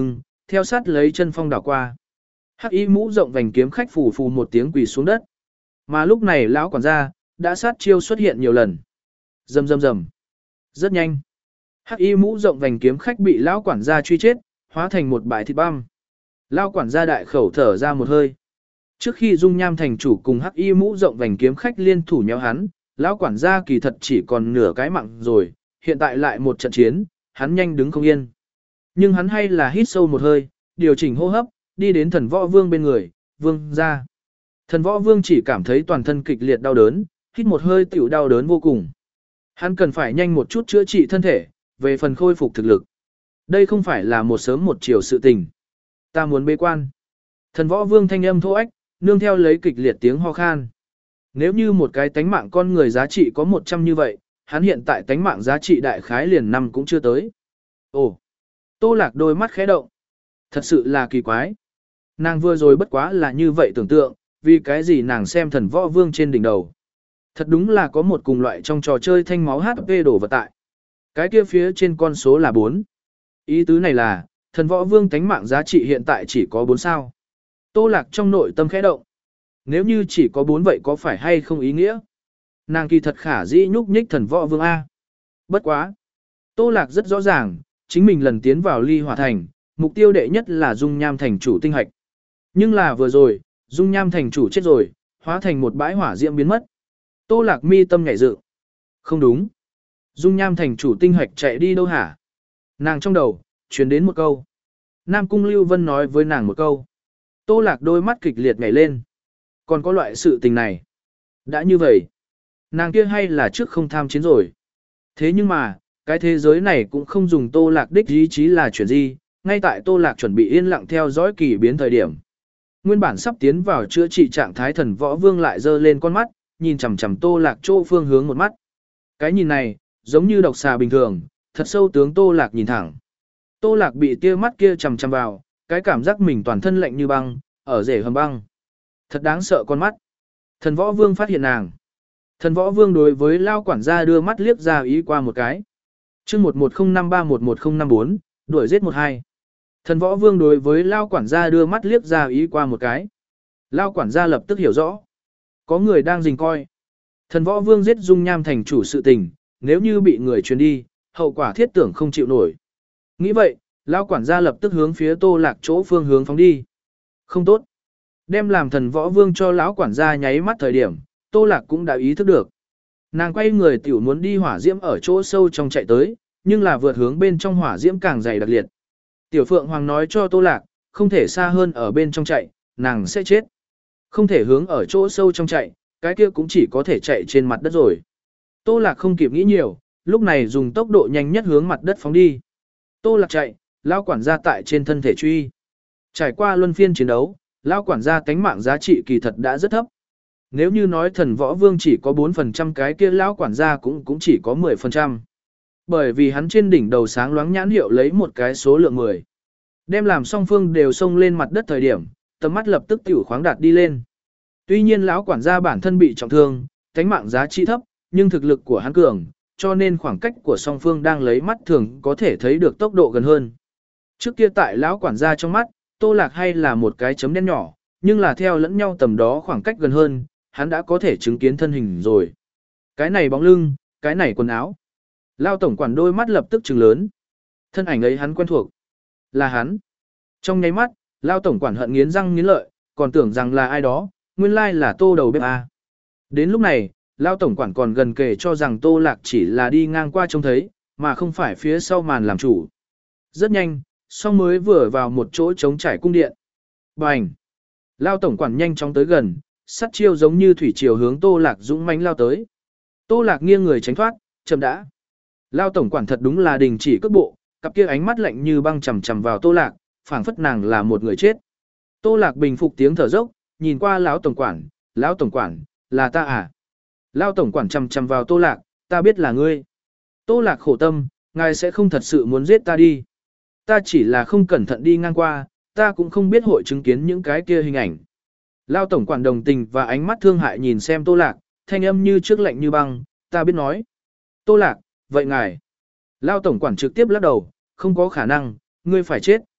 [SPEAKER 1] theo sát lấy chân phong đảo qua. Hắc y mũ rộng vành kiếm khách phù phù một tiếng quỳ xuống đất. Mà lúc này lão quản gia đã sát chiêu xuất hiện nhiều lần. Rầm rầm rầm. Rất nhanh. Hắc y mũ rộng vành kiếm khách bị lão quản gia truy chết, hóa thành một bãi thịt băm. Lão quản gia đại khẩu thở ra một hơi. Trước khi Dung Nham thành chủ cùng Hắc y mũ rộng vành kiếm khách liên thủ nhéo hắn, lão quản gia kỳ thật chỉ còn nửa cái mạng rồi, hiện tại lại một trận chiến, hắn nhanh đứng không yên. Nhưng hắn hay là hít sâu một hơi, điều chỉnh hô hấp, đi đến thần võ vương bên người, vương ra. Thần võ vương chỉ cảm thấy toàn thân kịch liệt đau đớn, hít một hơi tiểu đau đớn vô cùng. Hắn cần phải nhanh một chút chữa trị thân thể, về phần khôi phục thực lực. Đây không phải là một sớm một chiều sự tình. Ta muốn bế quan. Thần võ vương thanh âm thô ách, nương theo lấy kịch liệt tiếng ho khan. Nếu như một cái tánh mạng con người giá trị có một trăm như vậy, hắn hiện tại tánh mạng giá trị đại khái liền năm cũng chưa tới. Ồ! Tô Lạc đôi mắt khẽ động. Thật sự là kỳ quái. Nàng vừa rồi bất quá là như vậy tưởng tượng, vì cái gì nàng xem thần võ vương trên đỉnh đầu. Thật đúng là có một cùng loại trong trò chơi thanh máu hát pê đổ vật tại. Cái kia phía trên con số là bốn. Ý tứ này là, thần võ vương tánh mạng giá trị hiện tại chỉ có bốn sao. Tô Lạc trong nội tâm khẽ động. Nếu như chỉ có bốn vậy có phải hay không ý nghĩa? Nàng kỳ thật khả dĩ nhúc nhích thần võ vương A. Bất quá. Tô Lạc rất rõ ràng, chính mình lần tiến vào ly hỏa thành, mục tiêu đệ nhất là Dung Nham thành chủ tinh hạch. Nhưng là vừa rồi, Dung Nham thành chủ chết rồi, hóa thành một bãi hỏa diễm biến mất. Tô Lạc mi tâm nhảy dựng. Không đúng. Dung Nham thành chủ tinh hạch chạy đi đâu hả? Nàng trong đầu, truyền đến một câu. Nam Cung Lưu Vân nói với nàng một câu. Tô Lạc đôi mắt kịch liệt nhảy lên. Còn có loại sự tình này. Đã như vậy, nàng kia hay là trước không tham chiến rồi. Thế nhưng mà, cái thế giới này cũng không dùng Tô Lạc đích ý chí là chuyện gì, ngay tại Tô Lạc chuẩn bị yên lặng theo dõi kỳ biến thời điểm. Nguyên bản sắp tiến vào chữa trị trạng thái thần võ vương lại giơ lên con mắt, nhìn chằm chằm Tô Lạc chỗ phương hướng một mắt. Cái nhìn này, giống như độc xà bình thường, thật sâu tướng Tô Lạc nhìn thẳng. Tô Lạc bị tia mắt kia chằm chằm vào, cái cảm giác mình toàn thân lạnh như băng, ở rể hầm băng. Thật đáng sợ con mắt. Thần võ vương phát hiện nàng. Thần võ vương đối với lao quản gia đưa mắt liếc ra ý qua một cái. chương một một không năm ba một một không năm bốn, đuổi giết một hai. Thần võ vương đối với lao quản gia đưa mắt liếc ra ý qua một cái. Lao quản gia lập tức hiểu rõ. Có người đang rình coi. Thần võ vương giết Dung Nham thành chủ sự tình, nếu như bị người truyền đi, hậu quả thiết tưởng không chịu nổi. Nghĩ vậy, lao quản gia lập tức hướng phía Tô Lạc chỗ phương hướng phóng đi. Không tốt. Đem làm thần võ vương cho lão quản gia nháy mắt thời điểm, Tô Lạc cũng đã ý thức được. Nàng quay người tiểu muốn đi hỏa diễm ở chỗ sâu trong chạy tới, nhưng là vượt hướng bên trong hỏa diễm càng dày đặc liệt. Tiểu Phượng Hoàng nói cho Tô Lạc, không thể xa hơn ở bên trong chạy, nàng sẽ chết. Không thể hướng ở chỗ sâu trong chạy, cái kia cũng chỉ có thể chạy trên mặt đất rồi. Tô Lạc không kịp nghĩ nhiều, lúc này dùng tốc độ nhanh nhất hướng mặt đất phóng đi. Tô Lạc chạy, lão quản gia tại trên thân thể truy. Trải qua luân phiên chiến đấu, lão quản gia tánh mạng giá trị kỳ thật đã rất thấp. Nếu như nói thần võ vương chỉ có bốn phần trăm cái kia lão quản gia cũng cũng chỉ có mười phần trăm. Bởi vì hắn trên đỉnh đầu sáng loáng nhãn hiệu lấy một cái số lượng mười. Đem làm song phương đều xông lên mặt đất thời điểm, tầm mắt lập tức tiểu khoáng đạt đi lên. Tuy nhiên lão quản gia bản thân bị trọng thương, tánh mạng giá trị thấp, nhưng thực lực của hắn cường, cho nên khoảng cách của song phương đang lấy mắt thường có thể thấy được tốc độ gần hơn. Trước kia tại lão quản gia trong mắt, Tô Lạc hay là một cái chấm đen nhỏ, nhưng là theo lẫn nhau tầm đó khoảng cách gần hơn, hắn đã có thể chứng kiến thân hình rồi. Cái này bóng lưng, cái này quần áo. Lao tổng quản đôi mắt lập tức trừng lớn. Thân ảnh ấy hắn quen thuộc. Là hắn. Trong nháy mắt, Lao tổng quản hận nghiến răng nghiến lợi, còn tưởng rằng là ai đó, nguyên lai là Tô đầu bếp A. Đến lúc này, Lao tổng quản còn gần kề cho rằng Tô Lạc chỉ là đi ngang qua trông thấy, mà không phải phía sau màn làm chủ. Rất nhanh, song mới vừa vào một chỗ trống trải cung điện. Bành! Lao tổng quản nhanh chóng tới gần, sắt chiêu giống như thủy triều hướng Tô Lạc dũng mãnh lao tới. Tô Lạc nghiêng người tránh thoát, chậm đã. Lao tổng quản thật đúng là đình chỉ cước bộ, cặp kia ánh mắt lạnh như băng chằm chằm vào Tô Lạc, phảng phất nàng là một người chết. Tô Lạc bình phục tiếng thở dốc, nhìn qua lão tổng quản, "Lão tổng quản, là ta à?" Lao tổng quản chằm chằm vào Tô Lạc, "Ta biết là ngươi." Tô Lạc khổ tâm, "Ngài sẽ không thật sự muốn giết ta đi. Ta chỉ là không cẩn thận đi ngang qua, ta cũng không biết hội chứng kiến những cái kia hình ảnh." Lao tổng quản đồng tình và ánh mắt thương hại nhìn xem Tô Lạc, thanh âm như trước lạnh như băng, "Ta biết nói." Tô Lạc, "Vậy ngài?" Lao tổng quản trực tiếp lắc đầu, "Không có khả năng, ngươi phải chết."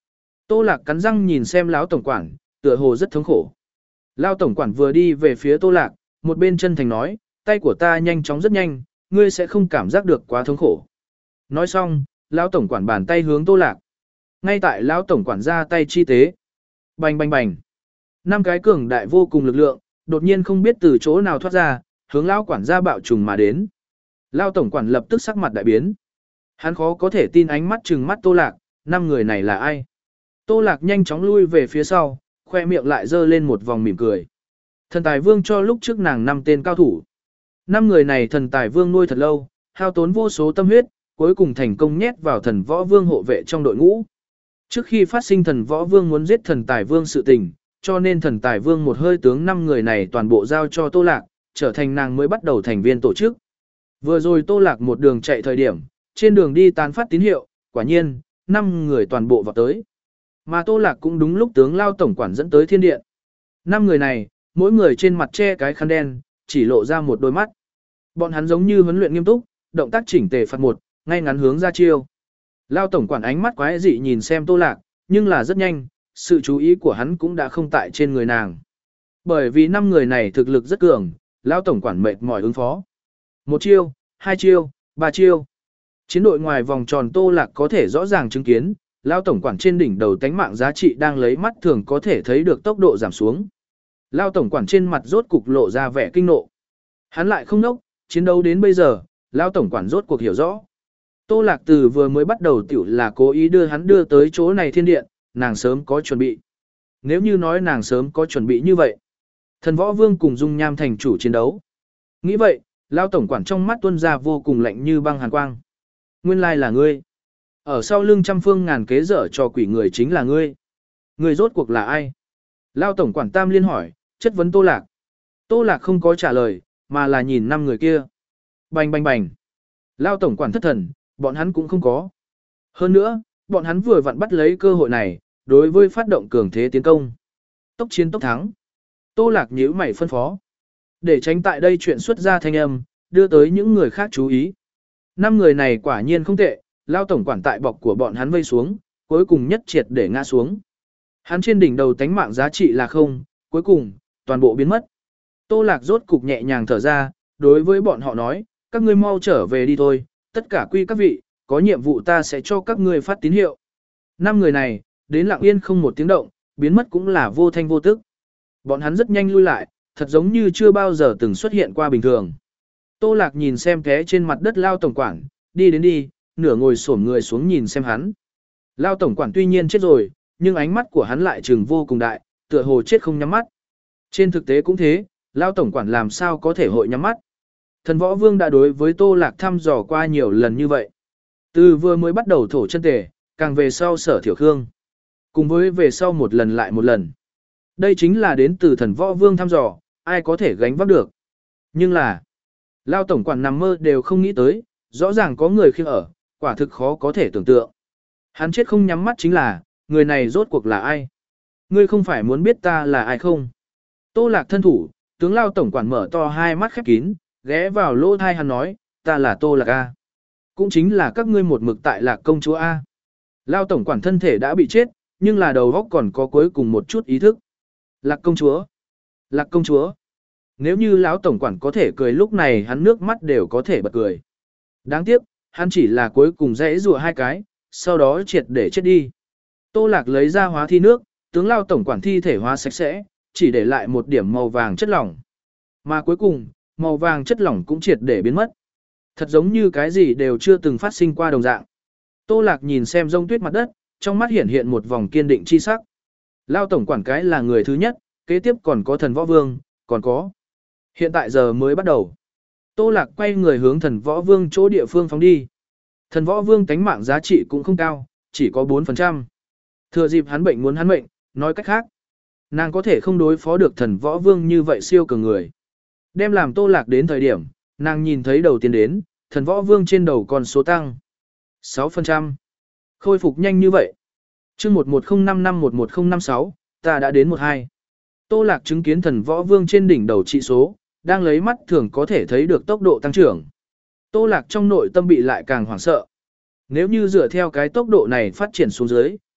[SPEAKER 1] Tô Lạc cắn răng nhìn xem lão tổng quản, tựa hồ rất thống khổ. Lão tổng quản vừa đi về phía Tô Lạc, một bên chân thành nói, tay của ta nhanh chóng rất nhanh, ngươi sẽ không cảm giác được quá thống khổ. Nói xong, lão tổng quản bàn tay hướng Tô Lạc. Ngay tại lão tổng quản ra tay chi tế. Bành bành bành. Năm cái cường đại vô cùng lực lượng, đột nhiên không biết từ chỗ nào thoát ra, hướng lão quản gia bạo trùng mà đến. Lão tổng quản lập tức sắc mặt đại biến. Hắn khó có thể tin ánh mắt trừng mắt Tô Lạc, năm người này là ai? Tô Lạc nhanh chóng lui về phía sau, khoe miệng lại dơ lên một vòng mỉm cười. Thần Tài Vương cho lúc trước nàng năm tên cao thủ. Năm người này Thần Tài Vương nuôi thật lâu, hao tốn vô số tâm huyết, cuối cùng thành công nhét vào Thần Võ Vương hộ vệ trong đội ngũ. Trước khi phát sinh Thần Võ Vương muốn giết Thần Tài Vương sự tình, cho nên Thần Tài Vương một hơi tướng năm người này toàn bộ giao cho Tô Lạc, trở thành nàng mới bắt đầu thành viên tổ chức. Vừa rồi Tô Lạc một đường chạy thời điểm, trên đường đi tán phát tín hiệu, quả nhiên, năm người toàn bộ vào tới. Mà Tô Lạc cũng đúng lúc tướng Lao tổng quản dẫn tới thiên điện. Năm người này, mỗi người trên mặt che cái khăn đen, chỉ lộ ra một đôi mắt. Bọn hắn giống như huấn luyện nghiêm túc, động tác chỉnh tề phạt một, ngay ngắn hướng ra chiêu. Lao tổng quản ánh mắt quái dị nhìn xem Tô Lạc, nhưng là rất nhanh, sự chú ý của hắn cũng đã không tại trên người nàng. Bởi vì năm người này thực lực rất cường, Lao tổng quản mệt mỏi ứng phó. Một chiêu, hai chiêu, ba chiêu. Chiến đội ngoài vòng tròn Tô Lạc có thể rõ ràng chứng kiến, Lao tổng quản trên đỉnh đầu tánh mạng giá trị đang lấy mắt thường có thể thấy được tốc độ giảm xuống. Lao tổng quản trên mặt rốt cục lộ ra vẻ kinh nộ. Hắn lại không nốc, chiến đấu đến bây giờ, Lao tổng quản rốt cuộc hiểu rõ. Tô Lạc từ vừa mới bắt đầu tiểu là cố ý đưa hắn đưa tới chỗ này thiên điện, nàng sớm có chuẩn bị. Nếu như nói nàng sớm có chuẩn bị như vậy, Thần Võ Vương cùng Dung Nham thành chủ chiến đấu. Nghĩ vậy, Lao tổng quản trong mắt tuôn ra vô cùng lạnh như băng hàn quang. Nguyên lai là ngươi. Ở sau lưng trăm phương ngàn kế dở cho quỷ người chính là ngươi. Ngươi rốt cuộc là ai? Lao tổng quản Tam Liên hỏi, chất vấn Tô Lạc. Tô Lạc không có trả lời, mà là nhìn năm người kia. Bành bành bành. Lao tổng quản thất thần, bọn hắn cũng không có. Hơn nữa, bọn hắn vừa vặn bắt lấy cơ hội này, đối với phát động cường thế tiến công. Tốc chiến tốc thắng. Tô Lạc nhíu mày phân phó. Để tránh tại đây chuyện xuất ra thanh âm, đưa tới những người khác chú ý. Năm người này quả nhiên không tệ, Lao tổng quản tại bọc của bọn hắn vây xuống, cuối cùng nhất triệt để ngã xuống. Hắn trên đỉnh đầu tánh mạng giá trị là không, cuối cùng, toàn bộ biến mất. Tô Lạc rốt cục nhẹ nhàng thở ra, đối với bọn họ nói, các ngươi mau trở về đi thôi, tất cả quy các vị, có nhiệm vụ ta sẽ cho các ngươi phát tín hiệu. Năm người này, đến lặng yên không một tiếng động, biến mất cũng là vô thanh vô tức. Bọn hắn rất nhanh lui lại, thật giống như chưa bao giờ từng xuất hiện qua bình thường. Tô Lạc nhìn xem té trên mặt đất Lao tổng quản, đi đến đi, nửa ngồi xổm người xuống nhìn xem hắn. Lao tổng quản tuy nhiên chết rồi, nhưng ánh mắt của hắn lại trừng vô cùng đại, tựa hồ chết không nhắm mắt. Trên thực tế cũng thế, Lao tổng quản làm sao có thể hội nhắm mắt. Thần Võ Vương đã đối với Tô Lạc thăm dò qua nhiều lần như vậy. Từ vừa mới bắt đầu thổ chân tề, càng về sau Sở Thiểu Khương. Cùng với về sau một lần lại một lần. Đây chính là đến từ Thần Võ Vương thăm dò, ai có thể gánh vác được. Nhưng là, Lao tổng quản nằm mơ đều không nghĩ tới, rõ ràng có người khiêng ở, quả thực khó có thể tưởng tượng. Hắn chết không nhắm mắt chính là, người này rốt cuộc là ai? Ngươi không phải muốn biết ta là ai không? Tô Lạc thân thủ, tướng Lao tổng quản mở to hai mắt khép kín, ghé vào lỗ thai hắn nói, ta là Tô Lạc A. Cũng chính là các ngươi một mực tại Lạc công chúa A. Lao tổng quản thân thể đã bị chết, nhưng là đầu óc còn có cuối cùng một chút ý thức. Lạc công chúa. Lạc công chúa. Nếu như lão tổng quản có thể cười lúc này hắn nước mắt đều có thể bật cười. Đáng tiếc, hắn chỉ là cuối cùng rẽ rùa hai cái, sau đó triệt để chết đi. Tô Lạc lấy ra hóa thi nước, tướng Lao tổng quản thi thể hóa sạch sẽ, chỉ để lại một điểm màu vàng chất lỏng. Mà cuối cùng, màu vàng chất lỏng cũng triệt để biến mất. Thật giống như cái gì đều chưa từng phát sinh qua đồng dạng. Tô Lạc nhìn xem rông tuyết mặt đất, trong mắt hiện hiện một vòng kiên định chi sắc. Lao tổng quản cái là người thứ nhất, kế tiếp còn có Thần Võ Vương, còn có. Hiện tại giờ mới bắt đầu. Tô Lạc quay người hướng Thần Võ Vương chỗ địa phương phóng đi. Thần Võ Vương tánh mạng giá trị cũng không cao, chỉ có bốn phần trăm. Thừa dịp hắn bệnh muốn hắn mệnh, nói cách khác, nàng có thể không đối phó được Thần Võ Vương như vậy siêu cường người. Đem làm Tô Lạc đến thời điểm, nàng nhìn thấy đầu tiên đến, Thần Võ Vương trên đầu còn số tăng sáu phần trăm. Khôi phục nhanh như vậy. Chương một một không năm năm một một không năm sáu, ta đã đến một hai. Tô Lạc chứng kiến Thần Võ Vương trên đỉnh đầu trị số, đang lấy mắt thường có thể thấy được tốc độ tăng trưởng. Tô Lạc trong nội tâm bị lại càng hoảng sợ. Nếu như dựa theo cái tốc độ này phát triển xuống dưới,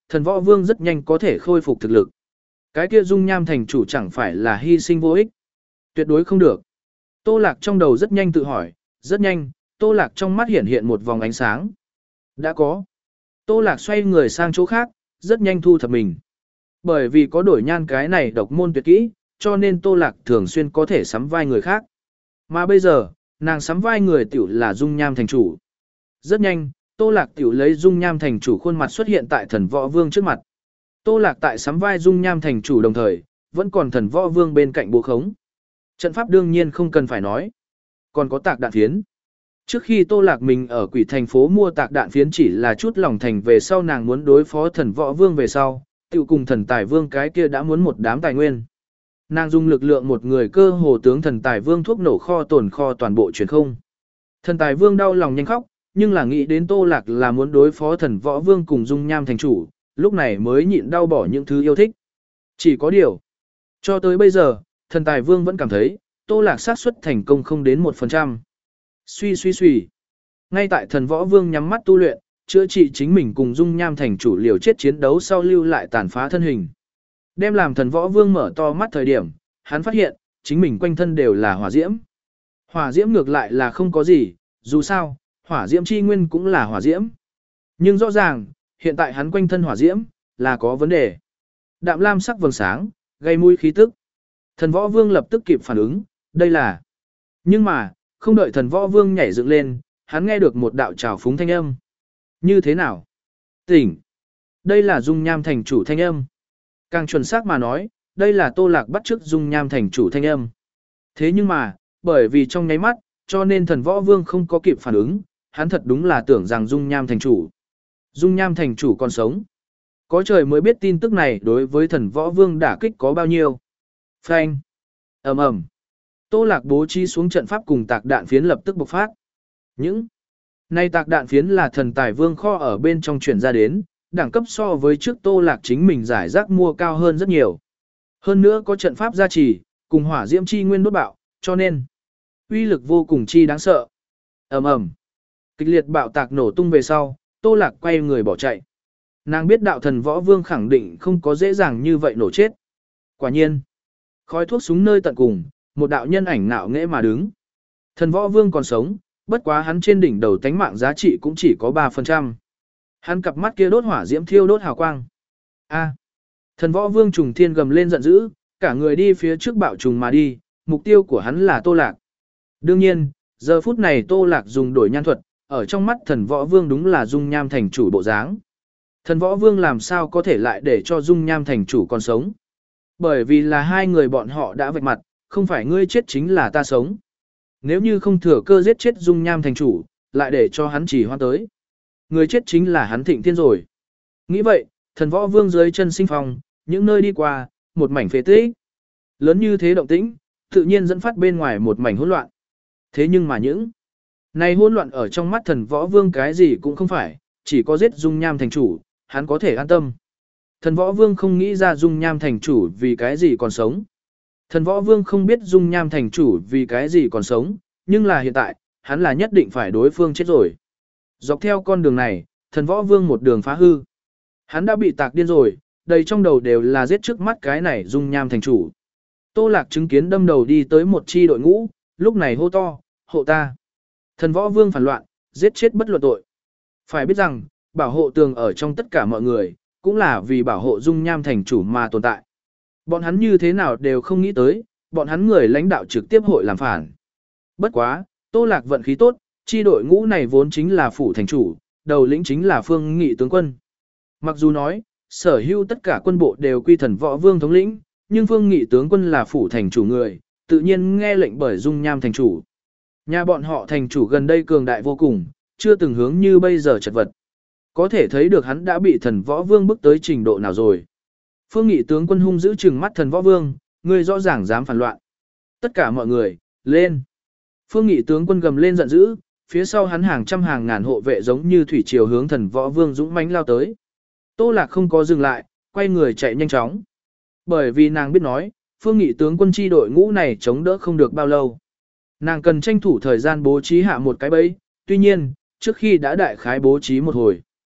[SPEAKER 1] thần võ vương rất nhanh có thể khôi phục thực lực. Cái kia dung nham thành chủ chẳng phải là hy sinh vô ích. Tuyệt đối không được. Tô Lạc trong đầu rất nhanh tự hỏi, rất nhanh, Tô Lạc trong mắt hiện hiện một vòng ánh sáng. Đã có. Tô Lạc xoay người sang chỗ khác, rất nhanh thu thập mình. Bởi vì có đổi nhan cái này độc môn tuyệt kỹ, cho nên Tô Lạc thường xuyên có thể sắm vai người khác. Mà bây giờ, nàng sắm vai người tiểu là dung nham thành chủ. Rất nhanh, Tô Lạc tiểu lấy dung nham thành chủ khuôn mặt xuất hiện tại thần võ vương trước mặt. Tô Lạc tại sắm vai dung nham thành chủ đồng thời, vẫn còn thần võ vương bên cạnh bố khống. Trận pháp đương nhiên không cần phải nói. Còn có tạc đạn phiến. Trước khi Tô Lạc mình ở quỷ thành phố mua tạc đạn phiến chỉ là chút lòng thành về sau nàng muốn đối phó thần võ vương về sau, tiểu cùng thần tài vương cái kia đã muốn một đám tài nguyên. Nàng dùng lực lượng một người cơ hồ tướng thần tài vương thuốc nổ kho tồn kho toàn bộ truyền không. Thần tài vương đau lòng nhanh khóc, nhưng là nghĩ đến Tô Lạc là muốn đối phó thần võ vương cùng dung nham thành chủ, lúc này mới nhịn đau bỏ những thứ yêu thích. Chỉ có điều, cho tới bây giờ, thần tài vương vẫn cảm thấy, Tô Lạc xác suất thành công không đến một phần trăm. Suy suy suy. Ngay tại thần võ vương nhắm mắt tu luyện, chữa trị chính mình cùng dung nham thành chủ liều chết chiến đấu sau lưu lại tàn phá thân hình. Đem làm thần võ vương mở to mắt thời điểm, hắn phát hiện, chính mình quanh thân đều là hỏa diễm. Hỏa diễm ngược lại là không có gì, dù sao, hỏa diễm chi nguyên cũng là hỏa diễm. Nhưng rõ ràng, hiện tại hắn quanh thân hỏa diễm, là có vấn đề. Đạm lam sắc vầng sáng, gây mũi khí tức. Thần võ vương lập tức kịp phản ứng, đây là. Nhưng mà, không đợi thần võ vương nhảy dựng lên, hắn nghe được một đạo trào phúng thanh âm. Như thế nào? Tỉnh. Đây là dung nham thành chủ thanh âm. Càng chuẩn xác mà nói, đây là Tô Lạc bắt chước dung nham thành chủ thanh âm. Thế nhưng mà, bởi vì trong nháy mắt, cho nên thần võ vương không có kịp phản ứng, hắn thật đúng là tưởng rằng dung nham thành chủ. Dung nham thành chủ còn sống. Có trời mới biết tin tức này đối với thần võ vương đả kích có bao nhiêu. Phanh. Ầm ầm. Tô Lạc bố trí xuống trận pháp cùng tạc đạn phiến lập tức bộc phát. Những này tạc đạn phiến là thần tài vương kho ở bên trong chuyển ra đến, đẳng cấp so với trước Tô Lạc chính mình giải rác mua cao hơn rất nhiều. Hơn nữa có trận pháp gia trì, cùng hỏa diễm chi nguyên đốt bạo, cho nên uy lực vô cùng chi đáng sợ. Ầm ầm. Kịch liệt bạo tạc nổ tung về sau, Tô Lạc quay người bỏ chạy. Nàng biết đạo thần võ vương khẳng định không có dễ dàng như vậy nổ chết. Quả nhiên, khói thuốc súng nơi tận cùng, một đạo nhân ảnh nạo nghễ mà đứng. Thần võ vương còn sống, bất quá hắn trên đỉnh đầu tánh mạng giá trị cũng chỉ có ba phần trăm. Hắn cặp mắt kia đốt hỏa diễm thiêu đốt hào quang. A. Thần võ vương trùng thiên gầm lên giận dữ, cả người đi phía trước bạo trùng mà đi, mục tiêu của hắn là Tô Lạc. Đương nhiên, giờ phút này Tô Lạc dùng đổi nhan thuật, ở trong mắt thần võ vương đúng là dung nham thành chủ bộ dáng. Thần võ vương làm sao có thể lại để cho dung nham thành chủ còn sống? Bởi vì là hai người bọn họ đã vạch mặt, không phải ngươi chết chính là ta sống. Nếu như không thừa cơ giết chết dung nham thành chủ, lại để cho hắn chỉ hoan tới. Người chết chính là hắn Thịnh Thiên rồi. Nghĩ vậy, thần võ vương dưới chân sinh phong, những nơi đi qua, một mảnh phế tích. Lớn như thế động tĩnh, tự nhiên dẫn phát bên ngoài một mảnh hỗn loạn. Thế nhưng mà những này hỗn loạn ở trong mắt thần võ vương cái gì cũng không phải, chỉ có giết dung nham thành chủ, hắn có thể an tâm. Thần võ vương không nghĩ ra dung nham thành chủ vì cái gì còn sống. Thần võ vương không biết dung nham thành chủ vì cái gì còn sống, nhưng là hiện tại, hắn là nhất định phải đối phương chết rồi. Dọc theo con đường này, thần võ vương một đường phá hư. Hắn đã bị tạc điên rồi, đầy trong đầu đều là giết trước mắt cái này dung nham thành chủ. Tô Lạc chứng kiến đâm đầu đi tới một chi đội ngũ, lúc này hô to, hộ ta. Thần võ vương phản loạn, giết chết bất luận tội. Phải biết rằng, bảo hộ tường ở trong tất cả mọi người, cũng là vì bảo hộ dung nham thành chủ mà tồn tại. Bọn hắn như thế nào đều không nghĩ tới, bọn hắn người lãnh đạo trực tiếp hội làm phản. Bất quá, Tô Lạc vận khí tốt, chi đội ngũ này vốn chính là phủ thành chủ, đầu lĩnh chính là Phương Nghị tướng quân. Mặc dù nói, sở hữu tất cả quân bộ đều quy thần võ vương thống lĩnh, nhưng Phương Nghị tướng quân là phủ thành chủ người, tự nhiên nghe lệnh bởi dung nham thành chủ. Nhà bọn họ thành chủ gần đây cường đại vô cùng, chưa từng hướng như bây giờ chật vật. Có thể thấy được hắn đã bị thần võ vương bức tới trình độ nào rồi. Phương Nghị tướng quân hung giữ trừng mắt thần võ vương, ngươi rõ ràng dám phản loạn. Tất cả mọi người, lên. Phương Nghị tướng quân gầm lên giận dữ, phía sau hắn hàng trăm hàng ngàn hộ vệ giống như thủy triều hướng thần võ vương dũng mãnh lao tới. Tô Lạc không có dừng lại, quay người chạy nhanh chóng. Bởi vì nàng biết nói, Phương Nghị tướng quân chi đội ngũ này chống đỡ không được bao lâu. Nàng cần tranh thủ thời gian bố trí hạ một cái bẫy, tuy nhiên, trước khi đã đại khái bố trí một hồi.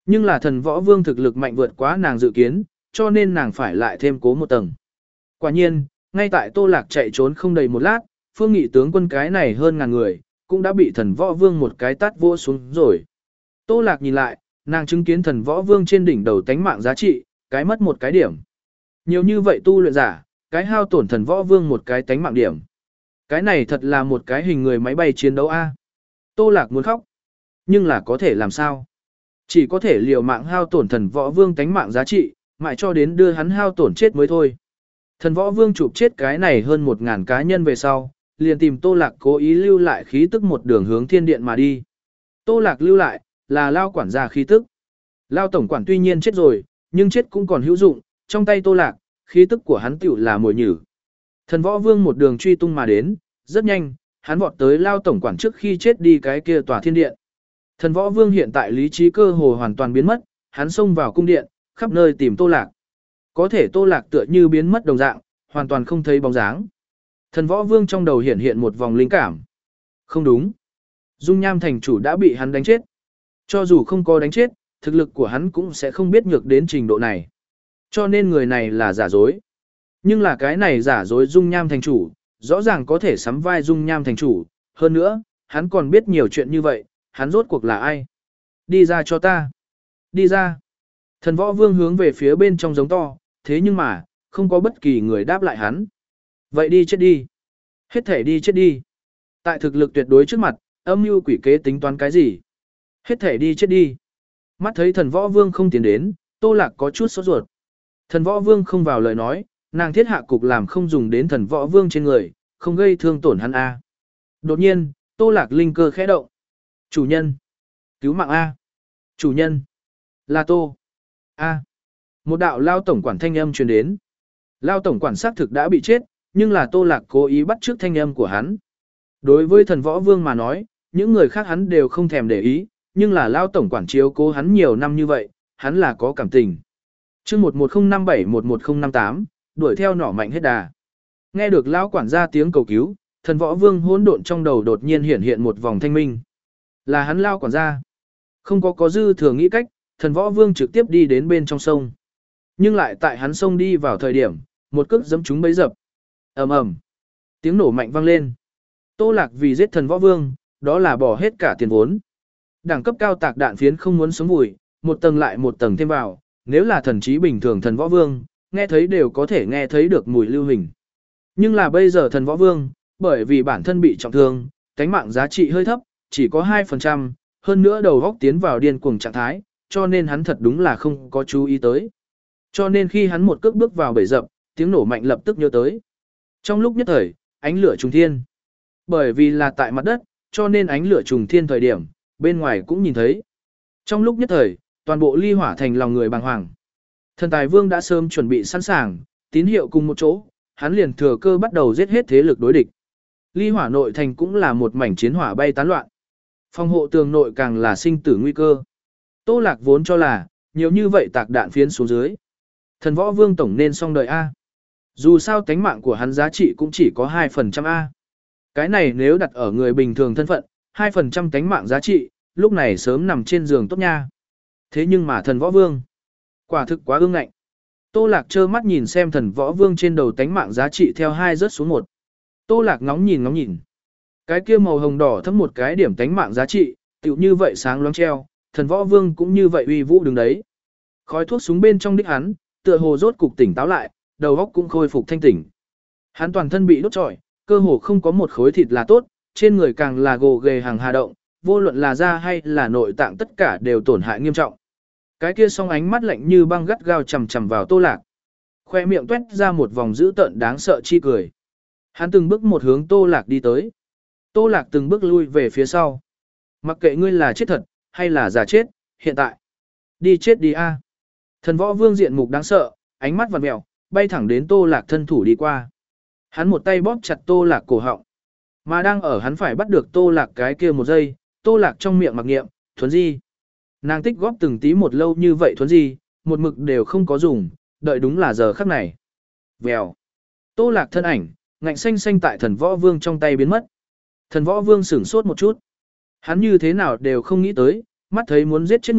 [SPEAKER 1] Nhưng là thần võ vương thực lực mạnh vượt quá nàng dự kiến, cho nên nàng phải lại thêm cố một tầng. Quả nhiên, ngay tại Tô Lạc chạy trốn không đầy một lát, Phương Nghị tướng quân cái này hơn ngàn người, cũng đã bị thần võ vương một cái tát vỗ xuống rồi. Tô Lạc nhìn lại, nàng chứng kiến thần võ vương trên đỉnh đầu tánh mạng giá trị, cái mất một cái điểm. Nhiều như vậy tu luyện giả, cái hao tổn thần võ vương một cái tánh mạng điểm. Cái này thật là một cái hình người máy bay chiến đấu A. Tô Lạc muốn khóc. Nhưng là có thể làm sao? Chỉ có thể liều mạng hao tổn thần võ vương tánh mạng giá trị, mãi cho đến đưa hắn hao tổn chết mới thôi. Thần võ vương chụp chết cái này hơn một ngàn cá nhân về sau, liền tìm Tô Lạc cố ý lưu lại khí tức một đường hướng thiên điện mà đi. Tô Lạc lưu lại, là Lao quản gia khí tức. Lao tổng quản tuy nhiên chết rồi, nhưng chết cũng còn hữu dụng, trong tay Tô Lạc, khí tức của hắn tiểu là mồi nhử. Thần võ vương một đường truy tung mà đến, rất nhanh, hắn vọt tới Lao tổng quản trước khi chết đi cái kia tòa thiên điện. Thần võ vương hiện tại lý trí cơ hồ hoàn toàn biến mất, hắn xông vào cung điện, khắp nơi tìm Tô Lạc. Có thể Tô Lạc tựa như biến mất đồng dạng, hoàn toàn không thấy bóng dáng. Thần võ vương trong đầu hiện hiện một vòng linh cảm. Không đúng. Dung Nham thành chủ đã bị hắn đánh chết. Cho dù không có đánh chết, thực lực của hắn cũng sẽ không biết nhược đến trình độ này. Cho nên người này là giả dối. Nhưng là cái này giả dối Dung Nham thành chủ, rõ ràng có thể sắm vai Dung Nham thành chủ. Hơn nữa, hắn còn biết nhiều chuyện như vậy, hắn rốt cuộc là ai? Đi ra cho ta. Đi ra. Thần võ vương hướng về phía bên trong giống to, thế nhưng mà, không có bất kỳ người đáp lại hắn. Vậy đi chết đi. Hết thể đi chết đi. Tại thực lực tuyệt đối trước mặt, âm mưu quỷ kế tính toán cái gì? Hết thể đi chết đi. Mắt thấy thần võ vương không tiến đến, Tô Lạc có chút sốt ruột. Thần võ vương không vào lời nói, nàng thiết hạ cục làm không dùng đến thần võ vương trên người, không gây thương tổn hắn A. Đột nhiên, Tô Lạc linh cơ khẽ động. Chủ nhân. Cứu mạng A. Chủ nhân. Là Tô. A. Một đạo Lao tổng quản thanh âm truyền đến. Lao tổng quản xác thực đã bị chết, nhưng là Tô Lạc cố ý bắt trước thanh âm của hắn. Đối với thần võ vương mà nói, những người khác hắn đều không thèm để ý, nhưng là Lao tổng quản chiếu cố hắn nhiều năm như vậy, hắn là có cảm tình. chương một một không năm bảy một một không năm tám, đuổi theo nỏ mạnh hết đà. Nghe được Lao quản gia tiếng cầu cứu, thần võ vương hỗn độn trong đầu đột nhiên hiện hiện một vòng thanh minh. Là hắn Lao quản gia. Không có có dư thừa nghĩ cách, thần võ vương trực tiếp đi đến bên trong sông. Nhưng lại tại hắn sông đi vào thời điểm, một cước giẫm trúng bấy dập. Ầm ầm. Tiếng nổ mạnh vang lên. Tô Lạc vì giết thần võ vương, đó là bỏ hết cả tiền vốn. Đẳng cấp cao tạc đạn phiến không muốn sống vùi, một tầng lại một tầng thêm vào, nếu là thần trí bình thường thần võ vương, nghe thấy đều có thể nghe thấy được mùi lưu hình. Nhưng là bây giờ thần võ vương, bởi vì bản thân bị trọng thương, cánh mạng giá trị hơi thấp, chỉ có hai phần trăm, hơn nữa đầu góc tiến vào điên cuồng trạng thái, cho nên hắn thật đúng là không có chú ý tới. Cho nên khi hắn một cước bước vào bể dập, tiếng nổ mạnh lập tức nhớ tới. Trong lúc nhất thời, ánh lửa trùng thiên. Bởi vì là tại mặt đất, cho nên ánh lửa trùng thiên thời điểm, bên ngoài cũng nhìn thấy. Trong lúc nhất thời, toàn bộ ly hỏa thành lòng người bàng hoàng. Thần tài vương đã sớm chuẩn bị sẵn sàng, tín hiệu cùng một chỗ, hắn liền thừa cơ bắt đầu giết hết thế lực đối địch. Ly hỏa nội thành cũng là một mảnh chiến hỏa bay tán loạn. Phòng hộ tường nội càng là sinh tử nguy cơ. Tô Lạc vốn cho là, nhiều như vậy tạc đạn phiến xuống dưới. Thần võ vương tổng nên xong đời A. Dù sao tánh mạng của hắn giá trị cũng chỉ có hai phần trăm A. Cái này nếu đặt ở người bình thường thân phận, hai phần trăm tánh mạng giá trị, lúc này sớm nằm trên giường tốt nha. Thế nhưng mà thần võ vương, quả thực quá ương ngạnh. Tô Lạc trơ mắt nhìn xem thần võ vương trên đầu tánh mạng giá trị theo hai rớt xuống một. Tô Lạc ngóng nhìn ngóng nhìn. Cái kia màu hồng đỏ thấm một cái điểm tánh mạng giá trị, tựu như vậy sáng loáng treo, thần võ vương cũng như vậy uy vũ đứng đấy. Khói thuốc súng bên trong đích hắn, tựa hồ rốt cục tỉnh táo lại, đầu óc cũng khôi phục thanh tỉnh. Hắn toàn thân bị đốt trọi, cơ hồ không có một khối thịt là tốt, trên người càng là gồ ghề hàng hà động, vô luận là da hay là nội tạng tất cả đều tổn hại nghiêm trọng. Cái kia song ánh mắt lạnh như băng gắt gao chằm chằm vào Tô Lạc. Khoe miệng tuét ra một vòng dữ tợn đáng sợ chi cười. Hắn từng bước một hướng Tô Lạc đi tới. Tô Lạc từng bước lui về phía sau. Mặc kệ ngươi là chết thật, hay là giả chết, hiện tại. Đi chết đi a. Thần võ vương diện mục đáng sợ, ánh mắt vằn mèo, bay thẳng đến Tô Lạc thân thủ đi qua. Hắn một tay bóp chặt Tô Lạc cổ họng. Mà đang ở hắn phải bắt được Tô Lạc cái kia một giây, Tô Lạc trong miệng mặc niệm, thuấn di. Nàng tích góp từng tí một lâu như vậy thuấn di, một mực đều không có dùng, đợi đúng là giờ khắc này. Vèo. Tô Lạc thân ảnh, ngạnh xanh xanh tại thần võ vương trong tay biến mất. Thần võ vương sửng sốt một chút. Hắn như thế nào đều không nghĩ tới, mắt thấy muốn giết chết người,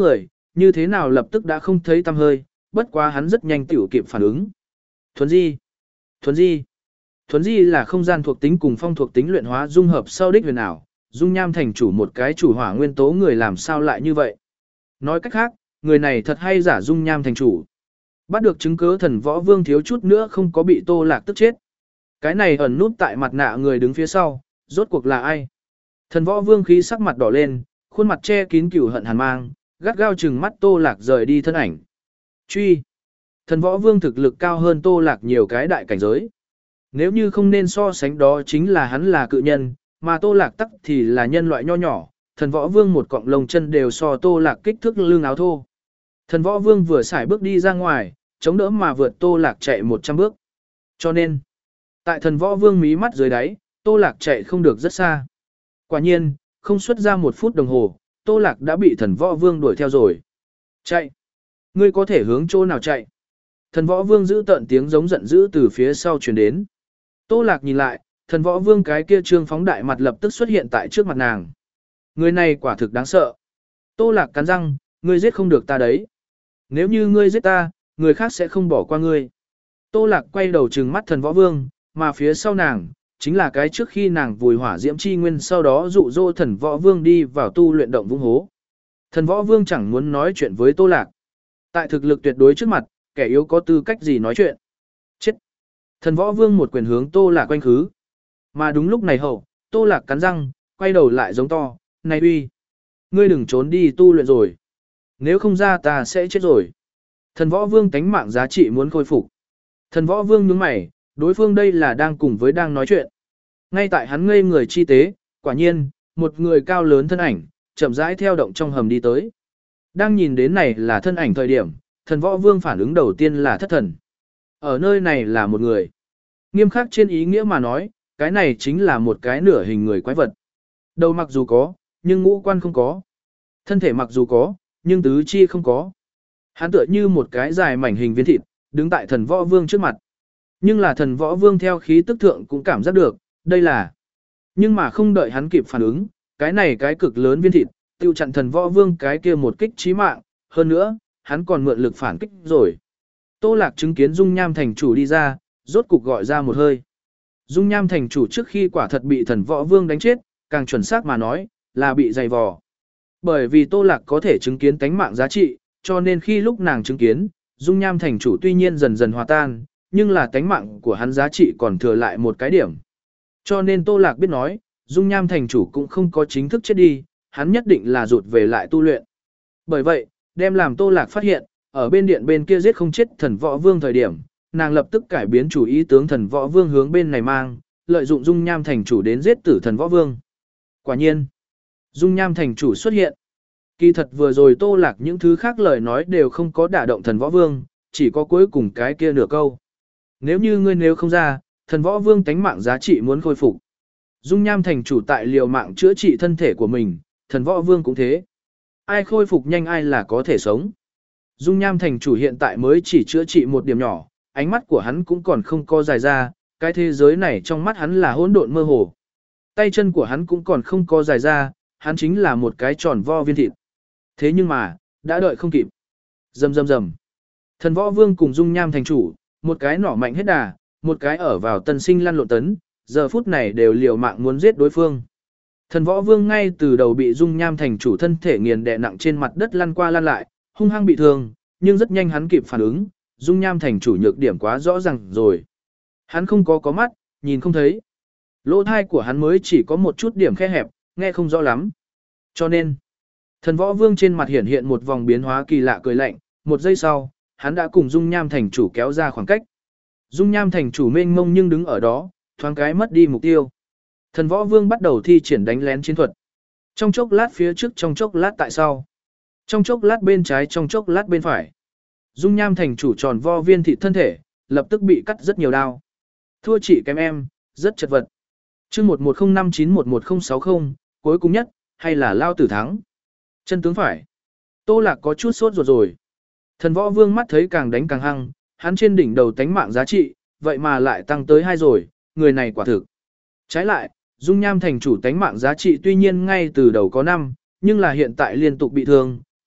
[SPEAKER 1] như thế nào lập tức đã không thấy tăm hơi, bất quá hắn rất nhanh tiểu kịp phản ứng. Thuấn di, thuấn di, thuấn di là không gian thuộc tính cùng phong thuộc tính luyện hóa dung hợp sau đích huyền ảo, dung nham thành chủ một cái chủ hỏa nguyên tố người làm sao lại như vậy. Nói cách khác, người này thật hay giả dung nham thành chủ. Bắt được chứng cứ thần võ vương thiếu chút nữa không có bị Tô Lạc tức chết. Cái này ẩn nút tại mặt nạ người đứng phía sau, rốt cuộc là ai? Thần võ vương khí sắc mặt đỏ lên, khuôn mặt che kín cửu hận hàn mang, gắt gao chừng mắt Tô Lạc rời đi thân ảnh. Truy! Thần võ vương thực lực cao hơn Tô Lạc nhiều cái đại cảnh giới. Nếu như không nên so sánh đó chính là hắn là cự nhân, mà Tô Lạc tắc thì là nhân loại nho nhỏ, thần võ vương một cọng lông chân đều so Tô Lạc kích thước lưng áo thô. Thần võ vương vừa xài bước đi ra ngoài, chống đỡ mà vượt Tô Lạc chạy một trăm bước. Cho nên, tại thần võ vương mí mắt dưới đáy, Tô Lạc chạy không được rất xa. Quả nhiên, không xuất ra một phút đồng hồ, Tô Lạc đã bị thần võ vương đuổi theo rồi. Chạy! Ngươi có thể hướng chỗ nào chạy? Thần võ vương giữ tận tiếng giống giận dữ từ phía sau truyền đến. Tô Lạc nhìn lại, thần võ vương cái kia trương phóng đại mặt lập tức xuất hiện tại trước mặt nàng. Người này quả thực đáng sợ. Tô Lạc cắn răng, ngươi giết không được ta đấy. Nếu như ngươi giết ta, người khác sẽ không bỏ qua ngươi. Tô Lạc quay đầu trừng mắt thần võ vương, mà phía sau nàng, chính là cái trước khi nàng vùi hỏa diễm chi nguyên sau đó dụ dỗ thần võ vương đi vào tu luyện động vũng hố. Thần võ vương chẳng muốn nói chuyện với Tô Lạc. Tại thực lực tuyệt đối trước mặt, kẻ yếu có tư cách gì nói chuyện. Chết! Thần võ vương một quyền hướng Tô Lạc quanh khứ. Mà đúng lúc này hậu, Tô Lạc cắn răng, quay đầu lại giống to, này uy! Ngươi đừng trốn đi tu luyện rồi. Nếu không ra ta sẽ chết rồi. Thần võ vương tánh mạng giá trị muốn khôi phục. Thần võ vương nhướng mày, đối phương đây là đang cùng với đang nói chuyện. Ngay tại hắn ngây người chi tế, quả nhiên, một người cao lớn thân ảnh, chậm rãi theo động trong hầm đi tới. Đang nhìn đến này là thân ảnh thời điểm, thần võ vương phản ứng đầu tiên là thất thần. Ở nơi này là một người. Nghiêm khắc trên ý nghĩa mà nói, cái này chính là một cái nửa hình người quái vật. Đầu mặc dù có, nhưng ngũ quan không có. Thân thể mặc dù có, nhưng tứ chi không có. Hắn tựa như một cái dài mảnh hình viên thịt, đứng tại thần võ vương trước mặt. Nhưng là thần võ vương theo khí tức thượng cũng cảm giác được, đây là. Nhưng mà không đợi hắn kịp phản ứng, cái này cái cực lớn viên thịt, tiêu chặn thần võ vương cái kia một kích chí mạng, hơn nữa, hắn còn mượn lực phản kích rồi. Tô Lạc chứng kiến dung nham thành chủ đi ra, rốt cục gọi ra một hơi. Dung nham thành chủ trước khi quả thật bị thần võ vương đánh chết, càng chuẩn xác mà nói, là bị dày vò. Bởi vì Tô Lạc có thể chứng kiến tánh mạng giá trị, cho nên khi lúc nàng chứng kiến, dung nham thành chủ tuy nhiên dần dần hòa tan, nhưng là tánh mạng của hắn giá trị còn thừa lại một cái điểm. Cho nên Tô Lạc biết nói, dung nham thành chủ cũng không có chính thức chết đi, hắn nhất định là rụt về lại tu luyện. Bởi vậy, đem làm Tô Lạc phát hiện, ở bên điện bên kia giết không chết thần võ vương thời điểm, nàng lập tức cải biến chủ ý tướng thần võ vương hướng bên này mang, lợi dụng dung nham thành chủ đến giết tử thần võ vương. Quả nhiên, dung nham thành chủ xuất hiện. Kỳ thật vừa rồi Tô Lạc những thứ khác lời nói đều không có đả động thần võ vương, chỉ có cuối cùng cái kia nửa câu. Nếu như ngươi nếu không ra, thần võ vương tánh mạng giá trị muốn khôi phục. Dung nham thành chủ tại liều mạng chữa trị thân thể của mình, thần võ vương cũng thế. Ai khôi phục nhanh ai là có thể sống. Dung nham thành chủ hiện tại mới chỉ chữa trị một điểm nhỏ, ánh mắt của hắn cũng còn không co dài ra, cái thế giới này trong mắt hắn là hỗn độn mơ hồ. Tay chân của hắn cũng còn không co dài ra, hắn chính là một cái tròn vo viên thịt. Thế nhưng mà, đã đợi không kịp. Rầm rầm rầm. Thần võ vương cùng dung nham thành chủ, một cái nỏ mạnh hết đà, một cái ở vào tân sinh lăn lộn tấn, giờ phút này đều liều mạng muốn giết đối phương. Thần võ vương ngay từ đầu bị dung nham thành chủ thân thể nghiền đè nặng trên mặt đất lăn qua lăn lại, hung hăng bị thương, nhưng rất nhanh hắn kịp phản ứng, dung nham thành chủ nhược điểm quá rõ ràng rồi. Hắn không có có mắt, nhìn không thấy. Lỗ thai của hắn mới chỉ có một chút điểm khe hẹp, nghe không rõ lắm. Cho nên, thần võ vương trên mặt hiển hiện một vòng biến hóa kỳ lạ cười lạnh, một giây sau, hắn đã cùng dung nham thành chủ kéo ra khoảng cách. Dung nham thành chủ mênh mông nhưng đứng ở đó, thoáng cái mất đi mục tiêu. Thần võ vương bắt đầu thi triển đánh lén chiến thuật. Trong chốc lát phía trước, trong chốc lát tại sau. Trong chốc lát bên trái, trong chốc lát bên phải. Dung nham thành chủ tròn vo viên thịt thân thể, lập tức bị cắt rất nhiều đao. Thua chị kém em, rất chật vật. chương một một không năm chín một một không sáu không, cuối cùng nhất, hay là lao tử thắng. Chân tướng phải. Tô Lạc có chút sốt ruột rồi. Thần võ vương mắt thấy càng đánh càng hăng, hắn trên đỉnh đầu tánh mạng giá trị, vậy mà lại tăng tới hai rồi, người này quả thực. Trái lại, dung nham thành chủ tánh mạng giá trị tuy nhiên ngay từ đầu có năm, nhưng là hiện tại liên tục bị thương,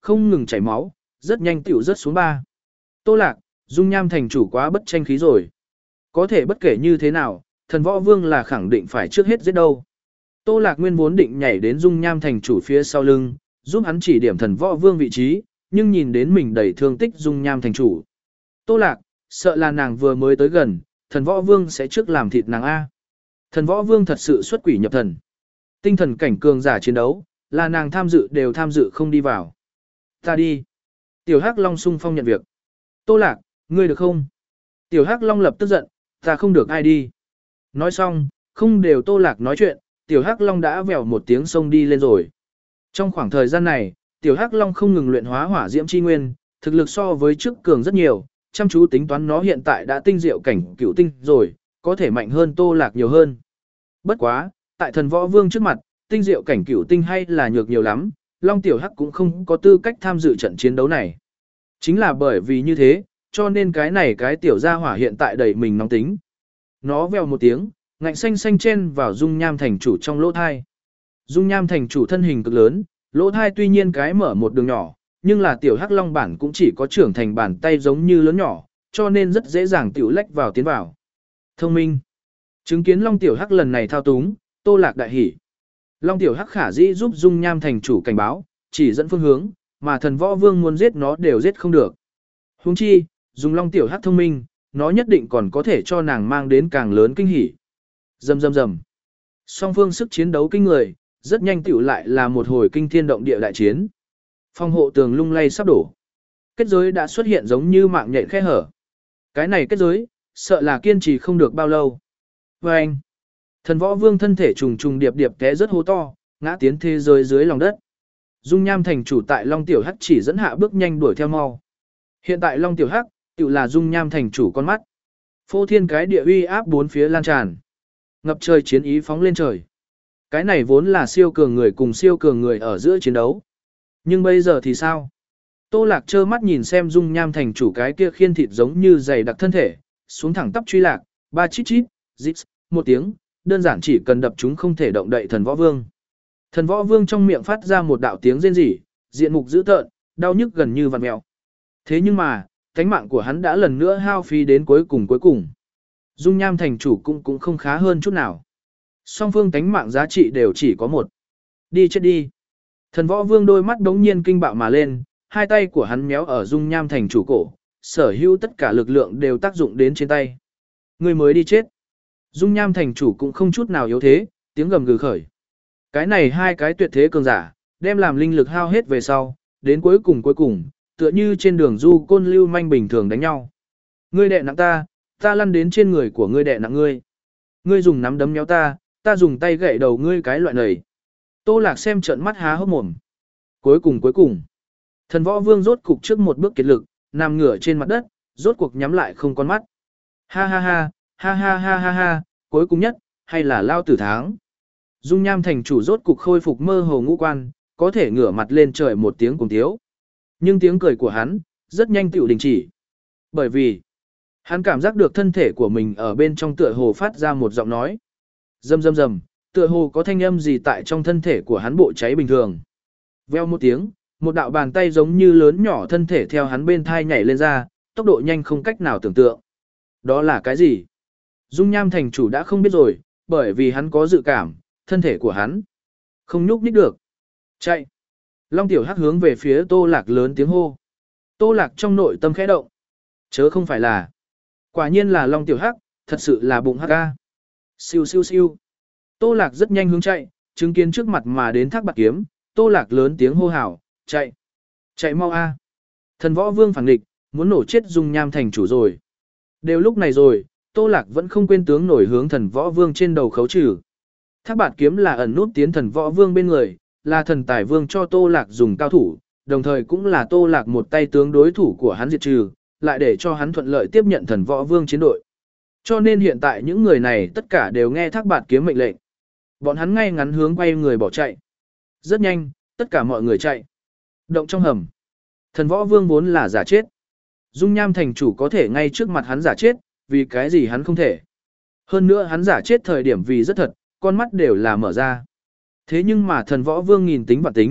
[SPEAKER 1] không ngừng chảy máu, rất nhanh tiểu rất xuống ba. Tô Lạc, dung nham thành chủ quá bất tranh khí rồi. Có thể bất kể như thế nào, thần võ vương là khẳng định phải trước hết giết đâu. Tô Lạc nguyên vốn định nhảy đến dung nham thành chủ phía sau lưng, giúp hắn chỉ điểm thần võ vương vị trí, nhưng nhìn đến mình đầy thương tích dung nham thành chủ. Tô Lạc, sợ là nàng vừa mới tới gần, thần võ vương sẽ trước làm thịt nàng A. Thần võ vương thật sự xuất quỷ nhập thần. Tinh thần cảnh cường giả chiến đấu, là nàng tham dự đều tham dự không đi vào. Ta đi. Tiểu Hắc Long sung phong nhận việc. Tô Lạc, ngươi được không? Tiểu Hắc Long lập tức giận, ta không được ai đi. Nói xong, không đều Tô Lạc nói chuyện, Tiểu Hắc Long đã vèo một tiếng sông đi lên rồi. Trong khoảng thời gian này, Tiểu Hắc Long không ngừng luyện hóa hỏa diễm chi nguyên, thực lực so với trước cường rất nhiều, chăm chú tính toán nó hiện tại đã tinh diệu cảnh cửu tinh rồi, có thể mạnh hơn Tô Lạc nhiều hơn. Bất quá, tại thần võ vương trước mặt, tinh diệu cảnh cửu tinh hay là nhược nhiều lắm, Long Tiểu Hắc cũng không có tư cách tham dự trận chiến đấu này. Chính là bởi vì như thế, cho nên cái này cái tiểu gia hỏa hiện tại đầy mình nóng tính. Nó vèo một tiếng, ngạnh xanh xanh chen vào dung nham thành chủ trong lỗ thai. Dung nham thành chủ thân hình cực lớn, lỗ thai tuy nhiên cái mở một đường nhỏ, nhưng là tiểu hắc long bản cũng chỉ có trưởng thành bàn tay giống như lớn nhỏ, cho nên rất dễ dàng tiểu lách vào tiến vào. Thông minh. Chứng kiến long tiểu hắc lần này thao túng, Tô Lạc đại hỉ. Long tiểu hắc khả dĩ giúp dung nham thành chủ cảnh báo, chỉ dẫn phương hướng, mà thần võ vương muốn giết nó đều giết không được. Huống chi, dùng long tiểu hắc thông minh, nó nhất định còn có thể cho nàng mang đến càng lớn kinh hỉ. Rầm rầm rầm. Song phương sức chiến đấu kinh người, rất nhanh tiểu lại là một hồi kinh thiên động địa đại chiến. Phòng hộ tường lung lay sắp đổ. Kết giới đã xuất hiện giống như mạng nhện khe hở. Cái này kết giới, sợ là kiên trì không được bao lâu. Và anh, thần võ vương thân thể trùng trùng điệp điệp té rất hố to, ngã tiến thế giới dưới lòng đất. Dung nham thành chủ tại Long Tiểu Hắc chỉ dẫn hạ bước nhanh đuổi theo mau. Hiện tại Long Tiểu Hắc, tự là dung nham thành chủ con mắt. Phô thiên cái địa uy áp bốn phía lan tràn. Ngập trời chiến ý phóng lên trời. Cái này vốn là siêu cường người cùng siêu cường người ở giữa chiến đấu. Nhưng bây giờ thì sao? Tô Lạc trơ mắt nhìn xem dung nham thành chủ cái kia khiên thịt giống như dày đặc thân thể, xuống thẳng tắp truy lạc, ba chít chít, dít, một tiếng, đơn giản chỉ cần đập chúng không thể động đậy thần võ vương. Thần võ vương trong miệng phát ra một đạo tiếng rên rỉ, diện mục dữ tợn, đau nhức gần như vặn mèo. Thế nhưng mà, cánh mạng của hắn đã lần nữa hao phí đến cuối cùng cuối cùng. Dung nham thành chủ cũng cũng không khá hơn chút nào. Song phương cánh mạng giá trị đều chỉ có một. Đi chết đi. Thần võ vương đôi mắt đống nhiên kinh bạo mà lên, hai tay của hắn méo ở dung nham thành chủ cổ, sở hữu tất cả lực lượng đều tác dụng đến trên tay. Người mới đi chết. Dung nham thành chủ cũng không chút nào yếu thế, tiếng gầm gừ khởi. Cái này hai cái tuyệt thế cường giả, đem làm linh lực hao hết về sau, đến cuối cùng cuối cùng, tựa như trên đường du côn lưu manh bình thường đánh nhau. Ngươi đè nặng ta, ta lăn đến trên người của ngươi đè nặng ngươi. Ngươi dùng nắm đấm nhéo ta, ta dùng tay gậy đầu ngươi cái loại này. Tô Lạc xem trợn mắt há hốc mồm. Cuối cùng cuối cùng, thần võ vương rốt cục trước một bước kiệt lực, nằm ngửa trên mặt đất, rốt cuộc nhắm lại không con mắt. Ha ha ha, ha ha ha ha ha, cuối cùng nhất, hay là lao tử tháng. Dung nham thành chủ rốt cục khôi phục mơ hồ ngũ quan, có thể ngửa mặt lên trời một tiếng cùng tiếu. Nhưng tiếng cười của hắn, rất nhanh tiểu đình chỉ. Bởi vì, hắn cảm giác được thân thể của mình ở bên trong tựa hồ phát ra một giọng nói. Rầm rầm rầm, tựa hồ có thanh âm gì tại trong thân thể của hắn bộ cháy bình thường. Veo một tiếng, một đạo bàn tay giống như lớn nhỏ thân thể theo hắn bên thai nhảy lên ra, tốc độ nhanh không cách nào tưởng tượng. Đó là cái gì? Dung nham thành chủ đã không biết rồi, bởi vì hắn có dự cảm, thân thể của hắn không nhúc nhích được. Chạy! Long Tiểu Hắc hướng về phía Tô Lạc lớn tiếng hô. Tô Lạc trong nội tâm khẽ động. Chớ không phải là. Quả nhiên là Long Tiểu Hắc, thật sự là bụng hắc ca. Siêu siêu siêu. Tô Lạc rất nhanh hướng chạy, chứng kiến trước mặt mà đến Thác Bạt Kiếm, Tô Lạc lớn tiếng hô hào, chạy. Chạy mau a. Thần võ vương phản địch, muốn nổ chết dung nham thành chủ rồi. Đều lúc này rồi, Tô Lạc vẫn không quên tướng nổi hướng thần võ vương trên đầu khấu trừ. Thác Bạt Kiếm là ẩn nút tiến thần võ vương bên người, là thần tài vương cho Tô Lạc dùng cao thủ, đồng thời cũng là Tô Lạc một tay tướng đối thủ của hắn diệt trừ, lại để cho hắn thuận lợi tiếp nhận thần võ vương chiến đội. Cho nên hiện tại những người này tất cả đều nghe Thác Bạt Kiếm mệnh lệnh. Bọn hắn ngay ngắn hướng quay người bỏ chạy. Rất nhanh, tất cả mọi người chạy. Động trong hầm. Thần võ vương vốn là giả chết. Dung nham thành chủ có thể ngay trước mặt hắn giả chết, vì cái gì hắn không thể. Hơn nữa hắn giả chết thời điểm vì rất thật, con mắt đều là mở ra. Thế nhưng mà thần võ vương nghìn tính và tính,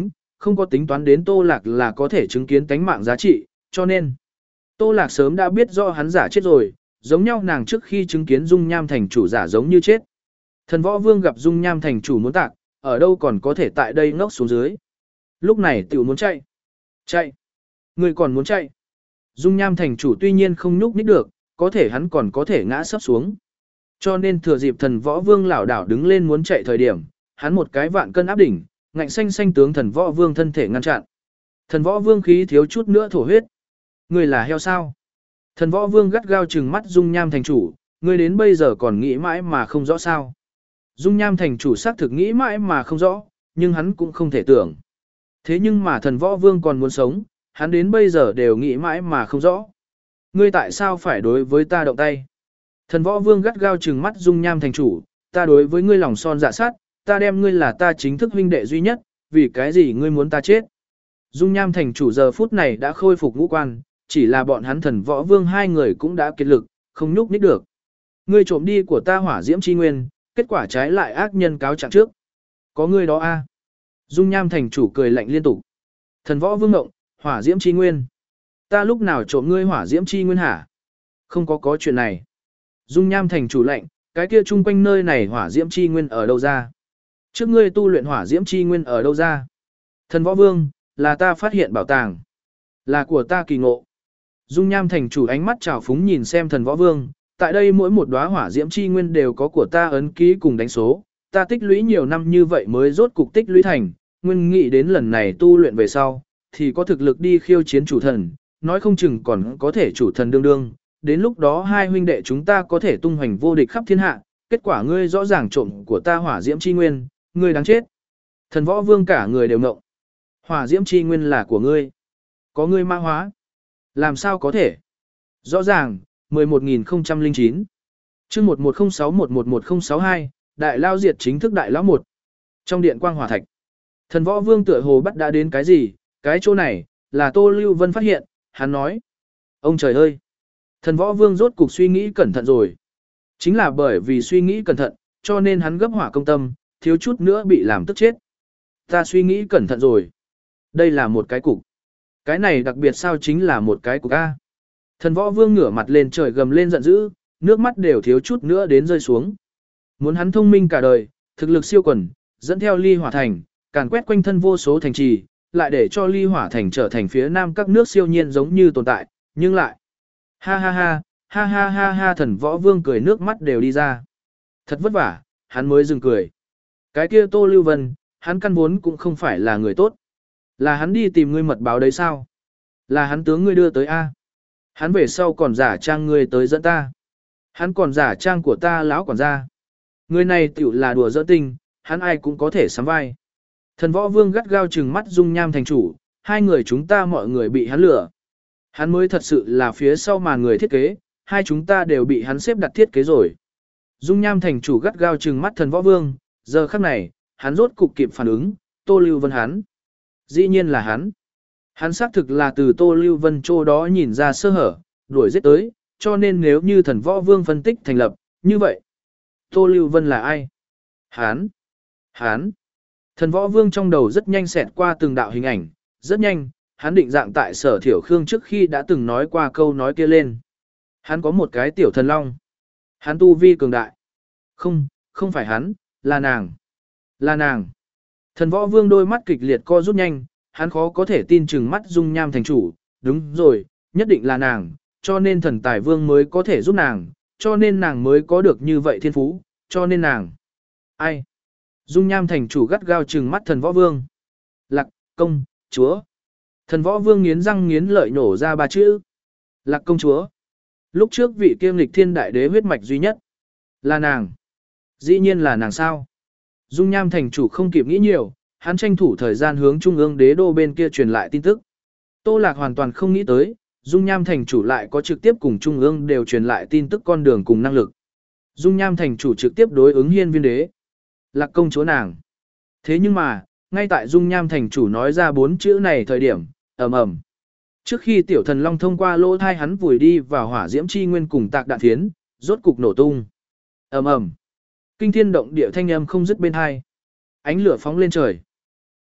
[SPEAKER 1] không có tính toán đến Tô Lạc là có thể chứng kiến tánh mạng giá trị, cho nên Tô Lạc sớm đã biết rõ hắn giả chết rồi, giống nhau nàng trước khi chứng kiến Dung Nham thành chủ giả giống như chết. Thần Võ Vương gặp Dung Nham thành chủ muốn tạc, ở đâu còn có thể tại đây ngốc xuống dưới. Lúc này tiểu muốn chạy. Chạy. Người còn muốn chạy. Dung Nham thành chủ tuy nhiên không nhúc nhích được, có thể hắn còn có thể ngã sắp xuống. Cho nên thừa dịp Thần Võ Vương lảo đảo đứng lên muốn chạy thời điểm, hắn một cái vạn cân áp đỉnh, ngạnh xanh xanh tướng Thần Võ Vương thân thể ngăn chặn. Thần Võ Vương khí thiếu chút nữa thổ huyết. Người là heo sao? Thần Võ Vương gắt gao trừng mắt Dung Nham thành chủ, người đến bây giờ còn nghĩ mãi mà không rõ sao? Dung Nham thành chủ xác thực nghĩ mãi mà không rõ, nhưng hắn cũng không thể tưởng. Thế nhưng mà Thần Võ Vương còn muốn sống, hắn đến bây giờ đều nghĩ mãi mà không rõ. Ngươi tại sao phải đối với ta động tay? Thần Võ Vương gắt gao trừng mắt Dung Nham thành chủ, ta đối với ngươi lòng son dạ sát, ta đem ngươi là ta chính thức huynh đệ duy nhất, vì cái gì ngươi muốn ta chết? Dung Nham thành chủ giờ phút này đã khôi phục ngũ quan, chỉ là bọn hắn Thần Võ Vương hai người cũng đã kiệt lực, không nhúc nhích được. Ngươi trộm đi của ta hỏa diễm chi nguyên, kết quả trái lại ác nhân cáo trạng trước. Có ngươi đó a? Dung Nham thành chủ cười lạnh liên tục. Thần Võ Vương ngộng, hỏa diễm chi nguyên. Ta lúc nào trộm ngươi hỏa diễm chi nguyên hả? Không có có chuyện này. Dung Nham thành chủ lệnh, cái kia chung quanh nơi này hỏa diễm chi nguyên ở đâu ra? Trước ngươi tu luyện hỏa diễm chi nguyên ở đâu ra? Thần Võ Vương, là ta phát hiện bảo tàng. Là của ta kỳ ngộ. Dung Nham thành chủ ánh mắt trào phúng nhìn xem Thần Võ Vương, tại đây mỗi một đóa hỏa diễm chi nguyên đều có của ta ấn ký cùng đánh số, ta tích lũy nhiều năm như vậy mới rốt cục tích lũy thành, nguyên nghĩ đến lần này tu luyện về sau, thì có thực lực đi khiêu chiến chủ thần, nói không chừng còn có thể chủ thần đương đương, đến lúc đó hai huynh đệ chúng ta có thể tung hoành vô địch khắp thiên hạ, kết quả ngươi rõ ràng trộm của ta hỏa diễm chi nguyên, ngươi đáng chết. Thần Võ Vương cả người đều ngộng. Hỏa diễm chi nguyên là của ngươi. Có ngươi mã hóa. Làm sao có thể? Rõ ràng, mười một nghìn không trăm lẻ chín. Chương một một không sáu một một một không sáu hai, Đại Lao diệt chính thức Đại Lão một. Trong điện quang hỏa thạch. Thần Võ Vương tựa hồ bắt đã đến cái gì, cái chỗ này, là Tô Lưu Vân phát hiện, hắn nói. Ông trời ơi! Thần Võ Vương rốt cục suy nghĩ cẩn thận rồi. Chính là bởi vì suy nghĩ cẩn thận, cho nên hắn gấp hỏa công tâm, thiếu chút nữa bị làm tức chết. Ta suy nghĩ cẩn thận rồi. Đây là một cái cục. Cái này đặc biệt sao chính là một cái cục A. Thần Võ Vương ngửa mặt lên trời gầm lên giận dữ, nước mắt đều thiếu chút nữa đến rơi xuống. Muốn hắn thông minh cả đời, thực lực siêu quần, dẫn theo Ly Hỏa Thành, càn quét quanh thân vô số thành trì, lại để cho Ly Hỏa Thành trở thành phía nam các nước siêu nhiên giống như tồn tại, nhưng lại. Ha ha ha, ha ha ha ha Thần Võ Vương cười nước mắt đều đi ra. Thật vất vả, hắn mới dừng cười. Cái kia Tô Lưu Vân, hắn căn vốn cũng không phải là người tốt. Là hắn đi tìm ngươi mật báo đấy sao? Là hắn tướng ngươi đưa tới A. Hắn về sau còn giả trang ngươi tới dẫn ta. Hắn còn giả trang của ta lão quản gia. Người này tiểu là đùa giỡn tình, hắn ai cũng có thể sắm vai. Thần Võ Vương gắt gao trừng mắt Dung Nham thành chủ, hai người chúng ta mọi người bị hắn lừa. Hắn mới thật sự là phía sau màn người thiết kế, hai chúng ta đều bị hắn xếp đặt thiết kế rồi. Dung Nham thành chủ gắt gao trừng mắt Thần Võ Vương, giờ khắc này, hắn rốt cục kịp phản ứng, Tô Lưu Vân hắn. Dĩ nhiên là hắn. Hắn xác thực là từ Tô Lưu Vân chỗ đó nhìn ra sơ hở, đuổi giết tới, cho nên nếu như Thần Võ Vương phân tích thành lập, như vậy. Tô Lưu Vân là ai? Hắn. Hắn. Thần Võ Vương trong đầu rất nhanh xẹt qua từng đạo hình ảnh, rất nhanh, hắn định dạng tại Sở Thiểu Khương trước khi đã từng nói qua câu nói kia lên. Hắn có một cái tiểu thần long. Hắn tu vi cường đại. Không, không phải hắn, là nàng. Là nàng. Thần Võ Vương đôi mắt kịch liệt co rút nhanh, hắn khó có thể tin chừng mắt Dung Nham thành chủ, đúng rồi, nhất định là nàng, cho nên Thần Tài Vương mới có thể giúp nàng, cho nên nàng mới có được như vậy thiên phú, cho nên nàng. Ai? Dung Nham thành chủ gắt gao trừng mắt Thần Võ Vương. Lạc, công, chúa. Thần Võ Vương nghiến răng nghiến lợi nổ ra ba chữ. Lạc công chúa. Lúc trước vị kiêm lịch thiên đại đế huyết mạch duy nhất. Là nàng. Dĩ nhiên là nàng sao? Dung Nham thành chủ không kịp nghĩ nhiều, hắn tranh thủ thời gian hướng trung ương đế đô bên kia truyền lại tin tức. Tô Lạc hoàn toàn không nghĩ tới, Dung Nham thành chủ lại có trực tiếp cùng trung ương đều truyền lại tin tức con đường cùng năng lực. Dung Nham thành chủ trực tiếp đối ứng Hiên Viên đế. Lạc công chúa nàng. Thế nhưng mà, ngay tại Dung Nham thành chủ nói ra bốn chữ này thời điểm, ầm ầm. Trước khi tiểu thần long thông qua lỗ thai hắn vùi đi vào hỏa diễm chi nguyên cùng tạc đạn thiến, rốt cục nổ tung. Ầm ầm. Kinh thiên động địa thanh âm không dứt bên hai. Ánh lửa phóng lên trời.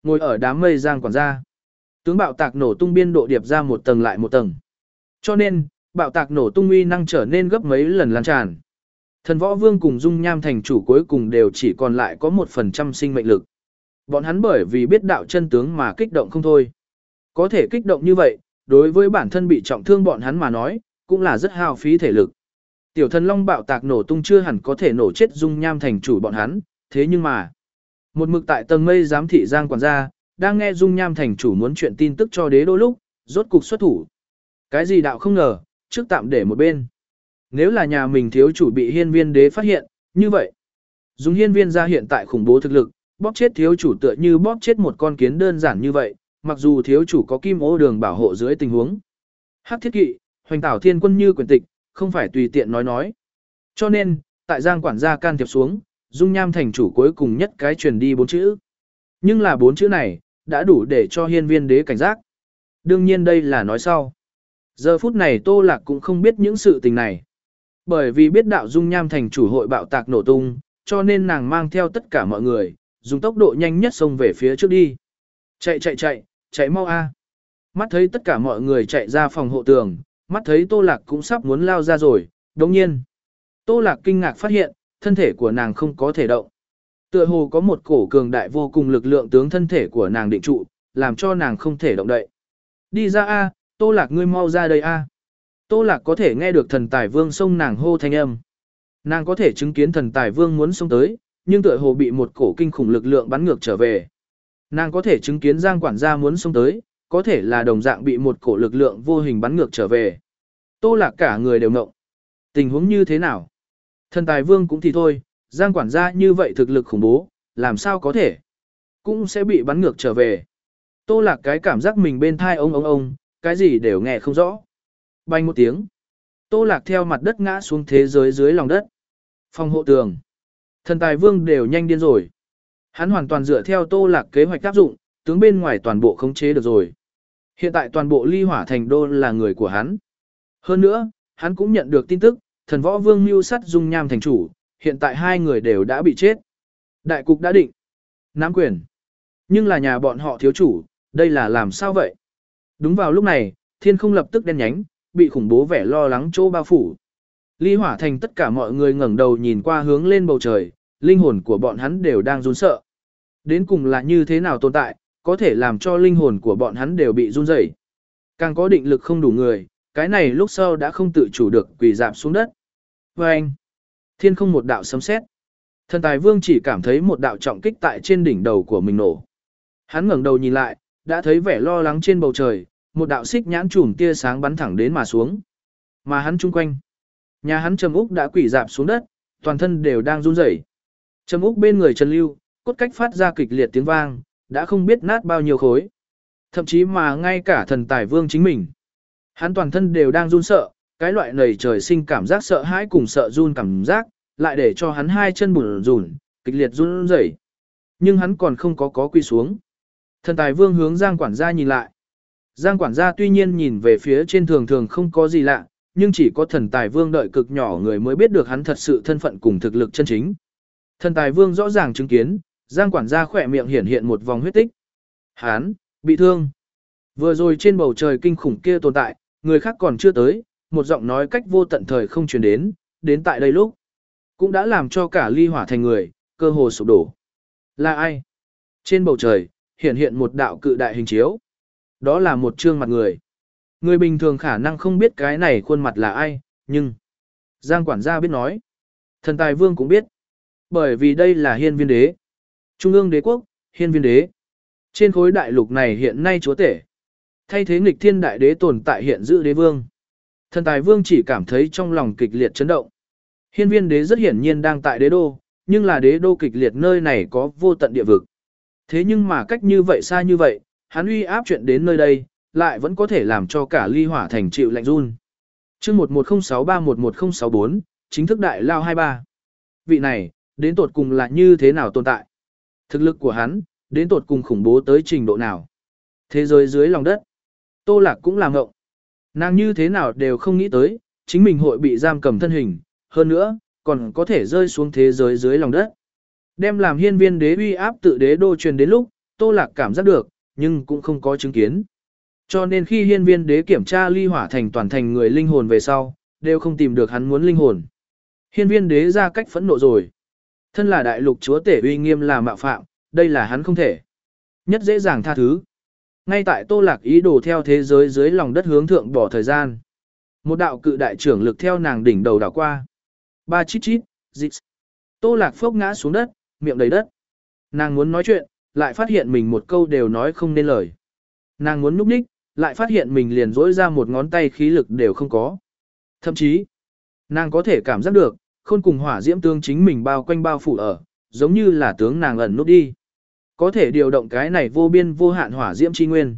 [SPEAKER 1] ngồi ở đám mây Giang quản gia. Tướng bạo tạc nổ tung biên độ điệp ra một tầng lại một tầng. Cho nên, bạo tạc nổ tung uy năng trở nên gấp mấy lần lan tràn. Thần Võ Vương cùng Dung Nham thành chủ cuối cùng đều chỉ còn lại có một phần trăm sinh mệnh lực. Bọn hắn bởi vì biết đạo chân tướng mà kích động không thôi. Có thể kích động như vậy, đối với bản thân bị trọng thương bọn hắn mà nói, cũng là rất hao phí thể lực. Tiểu thần long bạo tạc nổ tung chưa hẳn có thể nổ chết Dung Nham thành chủ bọn hắn, thế nhưng mà, một mực tại tầng mây giám thị Giang quản gia, đang nghe Dung Nham thành chủ muốn chuyện tin tức cho đế đô lúc, rốt cục xuất thủ. Cái gì đạo không ngờ, trước tạm để một bên. Nếu là nhà mình thiếu chủ bị hiên viên đế phát hiện, như vậy, dùng hiên viên ra hiện tại khủng bố thực lực, bóp chết thiếu chủ tựa như bóp chết một con kiến đơn giản như vậy, mặc dù thiếu chủ có kim ô đường bảo hộ dưới tình huống. Hắc thiết kỵ, hoành tảo thiên quân như quyền tịch, không phải tùy tiện nói nói. Cho nên, tại Giang quản gia can thiệp xuống, Dung Nham thành chủ cuối cùng nhất cái truyền đi bốn chữ. Nhưng là bốn chữ này, đã đủ để cho hiên viên đế cảnh giác. Đương nhiên đây là nói sau. Giờ phút này Tô Lạc cũng không biết những sự tình này. Bởi vì biết đạo Dung Nham thành chủ hội bạo tạc nổ tung, cho nên nàng mang theo tất cả mọi người, dùng tốc độ nhanh nhất xông về phía trước đi. Chạy chạy chạy, chạy mau a. Mắt thấy tất cả mọi người chạy ra phòng hộ tường, mắt thấy Tô Lạc cũng sắp muốn lao ra rồi, đồng nhiên. Tô Lạc kinh ngạc phát hiện, thân thể của nàng không có thể động. Tựa hồ có một cổ cường đại vô cùng lực lượng tướng thân thể của nàng định trụ, làm cho nàng không thể động đậy. Đi ra a, Tô Lạc ngươi mau ra đây a. Tô Lạc có thể nghe được thần tài vương xông nàng hô thanh âm. Nàng có thể chứng kiến thần tài vương muốn xông tới, nhưng tựa hồ bị một cổ kinh khủng lực lượng bắn ngược trở về. Nàng có thể chứng kiến Giang quản gia muốn xông tới, có thể là đồng dạng bị một cổ lực lượng vô hình bắn ngược trở về. Tô Lạc cả người đều ngộng. Tình huống như thế nào? Thần tài vương cũng thì thôi, Giang quản gia như vậy thực lực khủng bố, làm sao có thể? Cũng sẽ bị bắn ngược trở về. Tô Lạc cái cảm giác mình bên thai ông ông ông, cái gì đều nghe không rõ. Bành một tiếng. Tô Lạc theo mặt đất ngã xuống thế giới dưới lòng đất. Phòng hộ tường. Thần tài vương đều nhanh điên rồi. Hắn hoàn toàn dựa theo Tô Lạc kế hoạch áp dụng, tướng bên ngoài toàn bộ khống chế được rồi. Hiện tại toàn bộ ly hỏa thành đô là người của hắn. Hơn nữa, hắn cũng nhận được tin tức, thần võ vương mưu sát Dung Nham thành chủ, hiện tại hai người đều đã bị chết. Đại cục đã định. Nắm quyền. Nhưng là nhà bọn họ thiếu chủ, đây là làm sao vậy? Đúng vào lúc này, thiên không lập tức đen nhánh, bị khủng bố vẻ lo lắng chỗ bao phủ. Ly hỏa thành tất cả mọi người ngẩng đầu nhìn qua hướng lên bầu trời, linh hồn của bọn hắn đều đang run sợ. Đến cùng là như thế nào tồn tại, có thể làm cho linh hồn của bọn hắn đều bị run rẩy. Càng có định lực không đủ người, cái này lúc sau đã không tự chủ được quỳ dạp xuống đất. Và anh, thiên không một đạo sấm sét. Thần tài vương chỉ cảm thấy một đạo trọng kích tại trên đỉnh đầu của mình nổ. Hắn ngẩng đầu nhìn lại, đã thấy vẻ lo lắng trên bầu trời, một đạo xích nhãn chùm tia sáng bắn thẳng đến mà xuống. Mà hắn chung quanh, nhà hắn Trầm Úc đã quỳ dạp xuống đất, toàn thân đều đang run rẩy. Trầm Úc bên người Trần Lưu, cốt cách phát ra kịch liệt tiếng vang, đã không biết nát bao nhiêu khối. Thậm chí mà ngay cả thần tài vương chính mình, hắn toàn thân đều đang run sợ, cái loại nầy trời sinh cảm giác sợ hãi cùng sợ run cảm giác, lại để cho hắn hai chân bủn rủn, kịch liệt run rẩy. Nhưng hắn còn không có có quy xuống. Thần tài vương hướng Giang quản gia nhìn lại. Giang quản gia tuy nhiên nhìn về phía trên thường thường không có gì lạ, nhưng chỉ có thần tài vương đợi cực nhỏ người mới biết được hắn thật sự thân phận cùng thực lực chân chính. Thần tài vương rõ ràng chứng kiến, Giang quản gia khỏe miệng hiển hiện một vòng huyết tích. Hắn, bị thương. Vừa rồi trên bầu trời kinh khủng kia tồn tại, người khác còn chưa tới, một giọng nói cách vô tận thời không truyền đến, đến tại đây lúc. Cũng đã làm cho cả ly hỏa thành người, cơ hồ sụp đổ. Là ai? Trên bầu trời, hiện hiện một đạo cự đại hình chiếu. Đó là một trương mặt người. Người bình thường khả năng không biết cái này khuôn mặt là ai, nhưng Giang quản gia biết nói. Thần tài vương cũng biết. Bởi vì đây là hiên viên đế. Trung ương đế quốc, hiên viên đế. Trên khối đại lục này hiện nay chúa tể. Thay thế nghịch thiên đại đế tồn tại hiện giữ đế vương. Thần tài vương chỉ cảm thấy trong lòng kịch liệt chấn động. Hiên viên đế rất hiển nhiên đang tại đế đô, nhưng là đế đô kịch liệt nơi này có vô tận địa vực. Thế nhưng mà cách như vậy xa như vậy, hắn uy áp chuyện đến nơi đây, lại vẫn có thể làm cho cả ly hỏa thành chịu lạnh run. Chương một một không sáu ba một một không sáu bốn, chính thức đại lao hai ba. Vị này, đến tột cùng là như thế nào tồn tại? Thực lực của hắn, đến tột cùng khủng bố tới trình độ nào? Thế giới dưới lòng đất. Tô Lạc cũng làm ngộng. Nàng như thế nào đều không nghĩ tới, chính mình hội bị giam cầm thân hình, hơn nữa, còn có thể rơi xuống thế giới dưới lòng đất. Đem làm hiên viên đế uy áp tự đế đô truyền đến lúc, Tô Lạc cảm giác được, nhưng cũng không có chứng kiến. Cho nên khi hiên viên đế kiểm tra ly hỏa thành toàn thành người linh hồn về sau, đều không tìm được hắn muốn linh hồn. Hiên viên đế ra cách phẫn nộ rồi. Thân là đại lục chúa tể uy nghiêm là mạo phạm, đây là hắn không thể. Nhất dễ dàng tha thứ. Ngay tại Tô Lạc ý đồ theo thế giới dưới lòng đất hướng thượng bỏ thời gian. Một đạo cự đại trưởng lực theo nàng đỉnh đầu đảo qua. Ba chít chít, dịch. Tô Lạc phốc ngã xuống đất, miệng đầy đất. Nàng muốn nói chuyện, lại phát hiện mình một câu đều nói không nên lời. Nàng muốn núp ních, lại phát hiện mình liền dỗi ra một ngón tay khí lực đều không có. Thậm chí, nàng có thể cảm giác được, khôn cùng hỏa diễm tướng chính mình bao quanh bao phủ ở, giống như là tướng nàng ẩn núp đi. Có thể điều động cái này vô biên vô hạn hỏa diễm chi nguyên.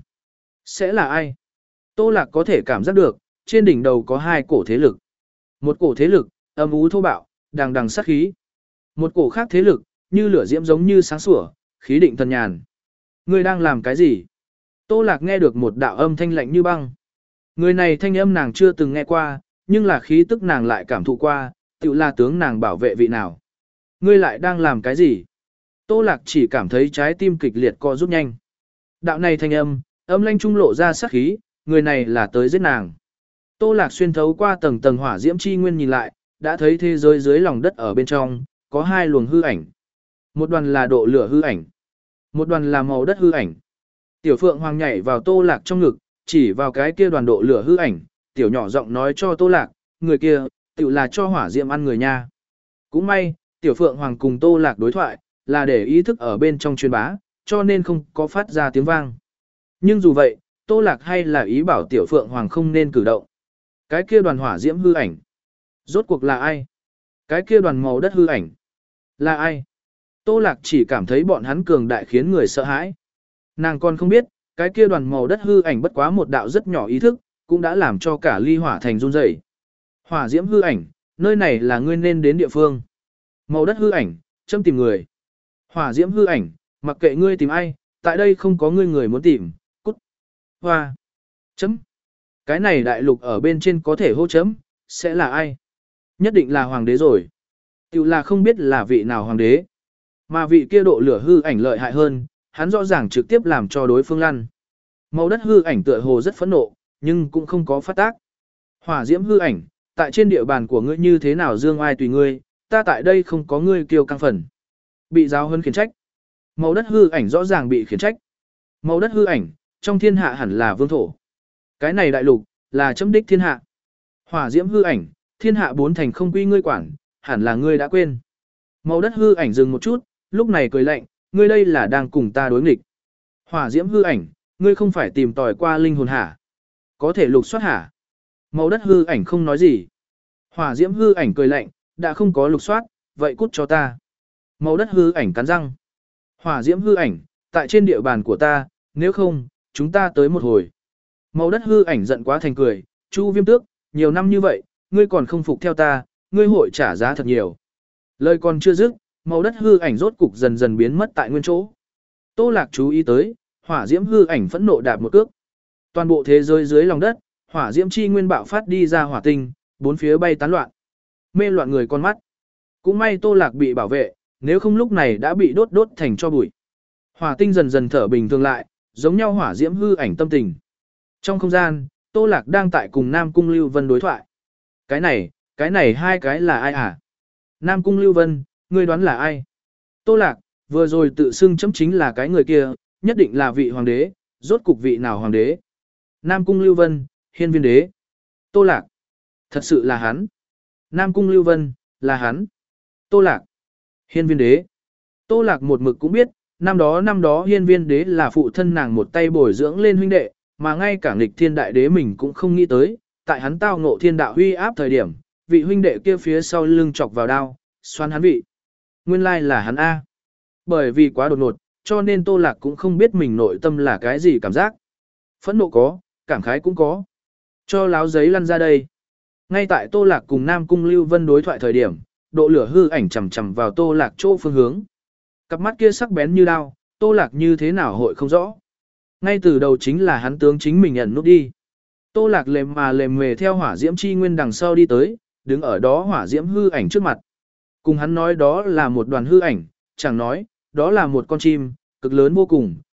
[SPEAKER 1] Sẽ là ai? Tô Lạc có thể cảm giác được, trên đỉnh đầu có hai cổ thế lực. Một cổ thế lực, âm u thô bạo, đằng đằng sát khí. Một cổ khác thế lực, như lửa diễm giống như sáng sủa, khí định thần nhàn. Ngươi đang làm cái gì? Tô Lạc nghe được một đạo âm thanh lạnh như băng. Người này thanh âm nàng chưa từng nghe qua, nhưng là khí tức nàng lại cảm thụ qua, tự là tướng nàng bảo vệ vị nào. Ngươi lại đang làm cái gì? Tô Lạc chỉ cảm thấy trái tim kịch liệt co rút nhanh. Đạo này thanh âm, âm lanh trung lộ ra sát khí, người này là tới giết nàng. Tô Lạc xuyên thấu qua tầng tầng hỏa diễm chi nguyên nhìn lại, đã thấy thế giới dưới lòng đất ở bên trong, có hai luồng hư ảnh. Một đoàn là độ lửa hư ảnh, một đoàn là màu đất hư ảnh. Tiểu Phượng Hoàng nhảy vào Tô Lạc trong ngực, chỉ vào cái kia đoàn độ lửa hư ảnh, tiểu nhỏ giọng nói cho Tô Lạc, người kia, tự là cho hỏa diễm ăn người nha. Cũng may, Tiểu Phượng Hoàng cùng Tô Lạc đối thoại, là để ý thức ở bên trong truyền bá, cho nên không có phát ra tiếng vang. Nhưng dù vậy, Tô Lạc hay là ý bảo Tiểu Phượng Hoàng không nên cử động. Cái kia đoàn hỏa diễm hư ảnh, rốt cuộc là ai? Cái kia đoàn màu đất hư ảnh, là ai? Tô Lạc chỉ cảm thấy bọn hắn cường đại khiến người sợ hãi. Nàng còn không biết, cái kia đoàn màu đất hư ảnh bất quá một đạo rất nhỏ ý thức, cũng đã làm cho cả ly hỏa thành run rẩy. Hỏa diễm hư ảnh, nơi này là ngươi nên đến địa phương. Màu đất hư ảnh, châm tìm người. Hỏa diễm hư ảnh, mặc kệ ngươi tìm ai, tại đây không có ngươi người muốn tìm, cút. Hoa. Chấm. Cái này đại lục ở bên trên có thể hô chấm, sẽ là ai? Nhất định là hoàng đế rồi. Tiểu là không biết là vị nào hoàng đế. Mà vị kia độ lửa hư ảnh lợi hại hơn, hắn rõ ràng trực tiếp làm cho đối phương lăn. Màu đất hư ảnh tựa hồ rất phẫn nộ, nhưng cũng không có phát tác. Hỏa diễm hư ảnh, tại trên địa bàn của ngươi như thế nào dương ai tùy ngươi, ta tại đây không có ngươi kiêu căng phần. Bị giáo huấn khiển trách. Màu đất hư ảnh rõ ràng bị khiển trách. Màu đất hư ảnh, trong thiên hạ hẳn là vương thổ. Cái này đại lục, là chấm đích thiên hạ. Hỏa diễm hư ảnh, thiên hạ bốn thành không quy ngươi quản, hẳn là ngươi đã quên. Màu đất hư ảnh dừng một chút, lúc này cười lạnh, ngươi đây là đang cùng ta đối nghịch. Hỏa diễm hư ảnh, ngươi không phải tìm tòi qua linh hồn hả? Có thể lục soát hả? Màu đất hư ảnh không nói gì. Hỏa diễm hư ảnh cười lạnh, đã không có lục soát, vậy cút cho ta. Màu đất hư ảnh cắn răng. Hỏa diễm hư ảnh, tại trên địa bàn của ta, nếu không, chúng ta tới một hồi. Màu đất hư ảnh giận quá thành cười, Chu Viêm Tước, nhiều năm như vậy, ngươi còn không phục theo ta, ngươi hội trả giá thật nhiều. Lời còn chưa dứt, màu đất hư ảnh rốt cục dần dần biến mất tại nguyên chỗ. Tô Lạc chú ý tới, hỏa diễm hư ảnh phẫn nộ đạp một cước. Toàn bộ thế giới dưới lòng đất, hỏa diễm chi nguyên bạo phát đi ra hỏa tinh, bốn phía bay tán loạn. Mê loạn người con mắt. Cũng may Tô Lạc bị bảo vệ, nếu không lúc này đã bị đốt đốt thành cho bụi. Hỏa tinh dần dần thở bình thường lại, giống nhau hỏa diễm hư ảnh tâm tình. Trong không gian, Tô Lạc đang tại cùng Nam Cung Lưu Vân đối thoại. Cái này, cái này hai cái là ai hả? Nam Cung Lưu Vân, ngươi đoán là ai? Tô Lạc, vừa rồi tự xưng chấm chính là cái người kia, nhất định là vị hoàng đế, rốt cục vị nào hoàng đế? Nam Cung Lưu Vân, hiên viên đế. Tô Lạc, thật sự là hắn. Nam Cung Lưu Vân, là hắn. Tô Lạc, hiên viên đế. Tô Lạc một mực cũng biết, năm đó năm đó hiên viên đế là phụ thân nàng một tay bồi dưỡng lên huynh đệ, mà ngay cả nghịch thiên đại đế mình cũng không nghĩ tới, tại hắn tao ngộ thiên đạo huy áp thời điểm, vị huynh đệ kia phía sau lưng chọc vào đao, xoắn hắn vị. Nguyên lai là hắn A. Bởi vì quá đột ngột, cho nên Tô Lạc cũng không biết mình nội tâm là cái gì cảm giác. Phẫn nộ có, cảm khái cũng có. Cho láo giấy lăn ra đây. Ngay tại Tô Lạc cùng Nam Cung Lưu Vân đối thoại thời điểm, độ lửa hư ảnh chầm chầm vào Tô Lạc chỗ phương hướng. Cặp mắt kia sắc bén như đao, Tô Lạc như thế nào hội không rõ. Ngay từ đầu chính là hắn tướng chính mình ẩn nút đi. Tô Lạc lềm mà lềm mề theo hỏa diễm chi nguyên đằng sau đi tới, đứng ở đó hỏa diễm hư ảnh trước mặt. Cùng hắn nói đó là một đoàn hư ảnh, chẳng nói, đó là một con chim, cực lớn vô cùng,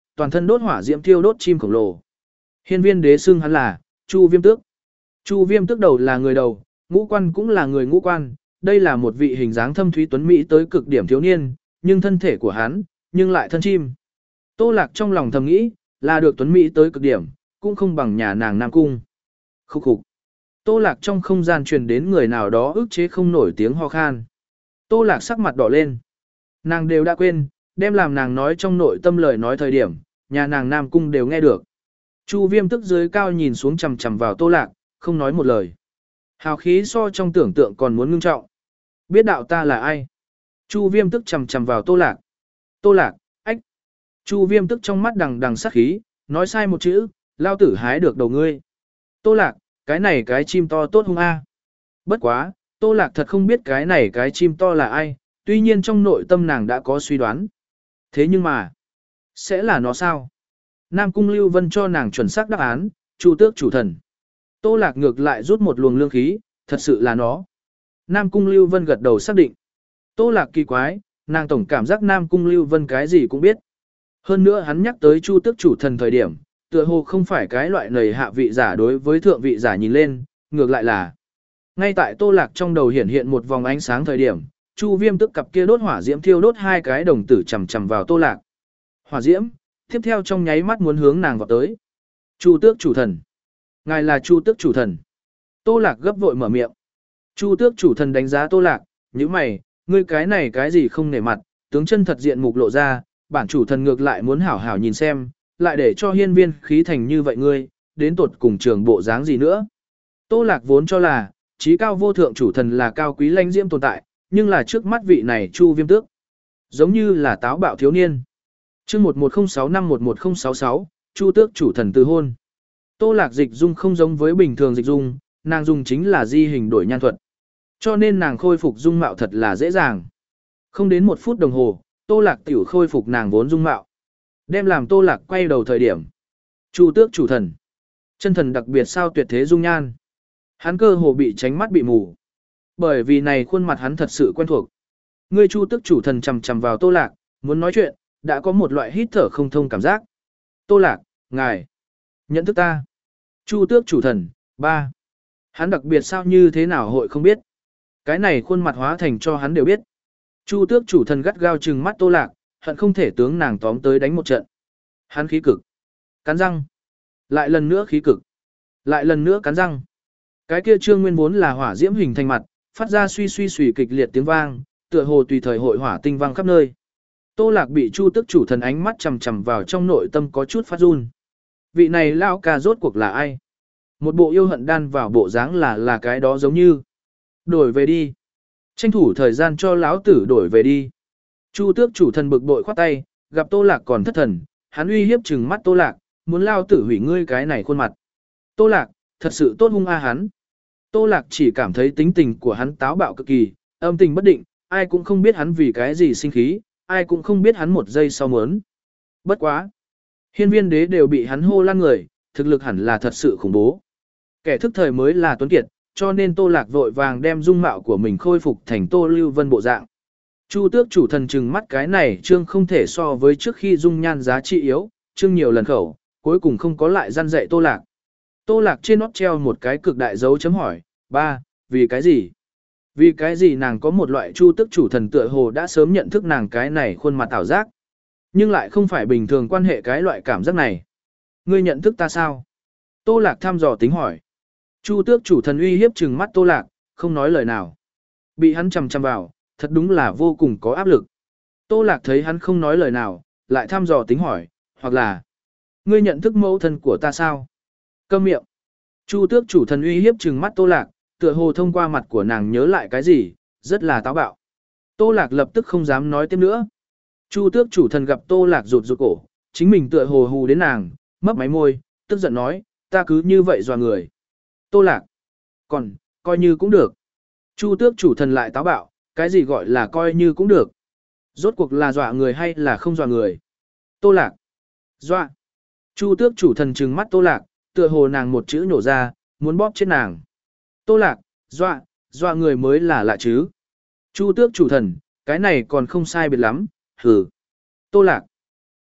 [SPEAKER 1] toàn thân đốt hỏa diễm thiêu đốt chim khổng lồ. Hiên viên đế xưng hắn là Chu Viêm Tước. Chu Viêm Tước đầu là người đầu, ngũ quan cũng là người ngũ quan, đây là một vị hình dáng thâm thúy tuấn mỹ tới cực điểm thiếu niên, nhưng thân thể của hắn, nhưng lại thân chim. Tô Lạc trong lòng thầm nghĩ, là được tuấn mỹ tới cực điểm, cũng không bằng nhà nàng Nam Cung. Khúc khục. Tô Lạc trong không gian truyền đến người nào đó ức chế không nổi tiếng ho khan. Tô Lạc sắc mặt đỏ lên. Nàng đều đã quên, đem làm nàng nói trong nội tâm lời nói thời điểm, nhà nàng Nam Cung đều nghe được. Chu Viêm Tức dưới cao nhìn xuống chằm chằm vào Tô Lạc, không nói một lời. Hào khí so trong tưởng tượng còn muốn ngưng trọng. Biết đạo ta là ai? Chu Viêm Tức chằm chằm vào Tô Lạc. Tô Lạc, ách. Chu Viêm Tức trong mắt đằng đằng sát khí, nói sai một chữ, lao tử hái được đầu ngươi. Tô Lạc, cái này cái chim to tốt hung a. Bất quá, Tô Lạc thật không biết cái này cái chim to là ai, tuy nhiên trong nội tâm nàng đã có suy đoán. Thế nhưng mà, sẽ là nó sao? Nam Cung Lưu Vân cho nàng chuẩn xác đáp án, Chu Tước chủ thần. Tô Lạc ngược lại rút một luồng lương khí, thật sự là nó. Nam Cung Lưu Vân gật đầu xác định. Tô Lạc kỳ quái, nàng tổng cảm giác Nam Cung Lưu Vân cái gì cũng biết. Hơn nữa hắn nhắc tới Chu Tước chủ thần thời điểm, tựa hồ không phải cái loại nầy hạ vị giả đối với thượng vị giả nhìn lên, ngược lại là. Ngay tại Tô Lạc trong đầu hiển hiện một vòng ánh sáng thời điểm, Chu Viêm Tức cặp kia đốt hỏa diễm thiêu đốt hai cái đồng tử chầm chầm vào Tô Lạc. Hỏa diễm, tiếp theo trong nháy mắt muốn hướng nàng vào tới. Chu Tước chủ thần. Ngài là Chu Tước chủ thần. Tô Lạc gấp vội mở miệng. Chu Tước chủ thần đánh giá Tô Lạc, như mày, ngươi cái này cái gì không nể mặt, tướng chân thật diện mục lộ ra, bản chủ thần ngược lại muốn hảo hảo nhìn xem, lại để cho hiên viên khí thành như vậy ngươi, đến tột cùng trường bộ dáng gì nữa. Tô Lạc vốn cho là, trí cao vô thượng chủ thần là cao quý lãnh diễm tồn tại, nhưng là trước mắt vị này Chu Viêm Tước, giống như là táo bạo thiếu niên. Chương một một không sáu năm một một không sáu sáu, Chu Tước chủ thần từ hôn. Tô Lạc dịch dung không giống với bình thường dịch dung, nàng dùng chính là di hình đổi nhan thuật. Cho nên nàng khôi phục dung mạo thật là dễ dàng. Không đến một phút đồng hồ, Tô Lạc tiểu khôi phục nàng vốn dung mạo. Đem làm Tô Lạc quay đầu thời điểm. Chu Tước chủ thần. Chân thần đặc biệt sao tuyệt thế dung nhan. Hắn cơ hồ bị tránh mắt bị mù. Bởi vì này khuôn mặt hắn thật sự quen thuộc. Ngươi Chu Tước chủ thần chầm chầm vào Tô Lạc, muốn nói chuyện, đã có một loại hít thở không thông cảm giác. Tô Lạc, ngài, nhận thức ta. Chu Tước chủ thần, ba. Hắn đặc biệt sao như thế nào hội không biết. Cái này khuôn mặt hóa thành cho hắn đều biết. Chu Tước chủ thần gắt gao trừng mắt Tô Lạc, hận không thể tướng nàng tóm tới đánh một trận. Hắn khí cực. Cắn răng. Lại lần nữa khí cực. Lại lần nữa cắn răng. Cái kia trương nguyên vốn là hỏa diễm hình thành mặt, phát ra suy suy suy kịch liệt tiếng vang, tựa hồ tùy thời hội hỏa tinh vang khắp nơi. Tô Lạc bị Chu Tước chủ thần ánh mắt chằm chằm vào trong nội tâm có chút phát run. Vị này lão ca rốt cuộc là ai? Một bộ yêu hận đan vào bộ dáng là là cái đó giống như. Đổi về đi. Tranh thủ thời gian cho lão tử đổi về đi. Chu Tước chủ thần bực bội khoát tay, gặp Tô Lạc còn thất thần, hắn uy hiếp trừng mắt Tô Lạc, muốn lao tử hủy ngươi cái này khuôn mặt. Tô Lạc, thật sự tốt hung a hắn. Tô Lạc chỉ cảm thấy tính tình của hắn táo bạo cực kỳ, âm tình bất định, ai cũng không biết hắn vì cái gì sinh khí, ai cũng không biết hắn một giây sau muốn. Bất quá. Hiên viên đế đều bị hắn hô lan người, thực lực hẳn là thật sự khủng bố. Kẻ thức thời mới là tuấn kiệt, cho nên Tô Lạc vội vàng đem dung mạo của mình khôi phục thành Tô Lưu Vân bộ dạng. Chu Tước chủ thần trừng mắt cái này trương không thể so với trước khi dung nhan giá trị yếu, trương nhiều lần khẩu, cuối cùng không có lại răn dạy Tô Lạc. Tô Lạc trên nót treo một cái cực đại dấu chấm hỏi, ba, vì cái gì? Vì cái gì nàng có một loại Chu Tước chủ thần tựa hồ đã sớm nhận thức nàng cái này khuôn mặt ảo giác, nhưng lại không phải bình thường quan hệ cái loại cảm giác này. Ngươi nhận thức ta sao? Tô Lạc thăm dò tính hỏi. Chu Tước chủ thần uy hiếp trừng mắt Tô Lạc, không nói lời nào. Bị hắn chằm chằm vào, thật đúng là vô cùng có áp lực. Tô Lạc thấy hắn không nói lời nào, lại thăm dò tính hỏi, hoặc là ngươi nhận thức mẫu thân của ta sao? Câm miệng. Chu Tước chủ thần uy hiếp trừng mắt Tô Lạc, tựa hồ thông qua mặt của nàng nhớ lại cái gì, rất là táo bạo. Tô Lạc lập tức không dám nói tiếp nữa. Chu Tước chủ thần gặp Tô Lạc rụt rụt cổ, chính mình tựa hồ hù đến nàng, mấp máy môi, tức giận nói, ta cứ như vậy dọa người. Tô Lạc, còn, coi như cũng được. Chu Tước chủ thần lại táo bạo, cái gì gọi là coi như cũng được. Rốt cuộc là dọa người hay là không dọa người. Tô Lạc, dọa. Chu Tước chủ thần trừng mắt Tô Lạc, tựa hồ nàng một chữ nổ ra, muốn bóp chết nàng. Tô Lạc, dọa, dọa người mới là lạ chứ. Chu Tước chủ thần, cái này còn không sai biệt lắm, hừ. Tô Lạc,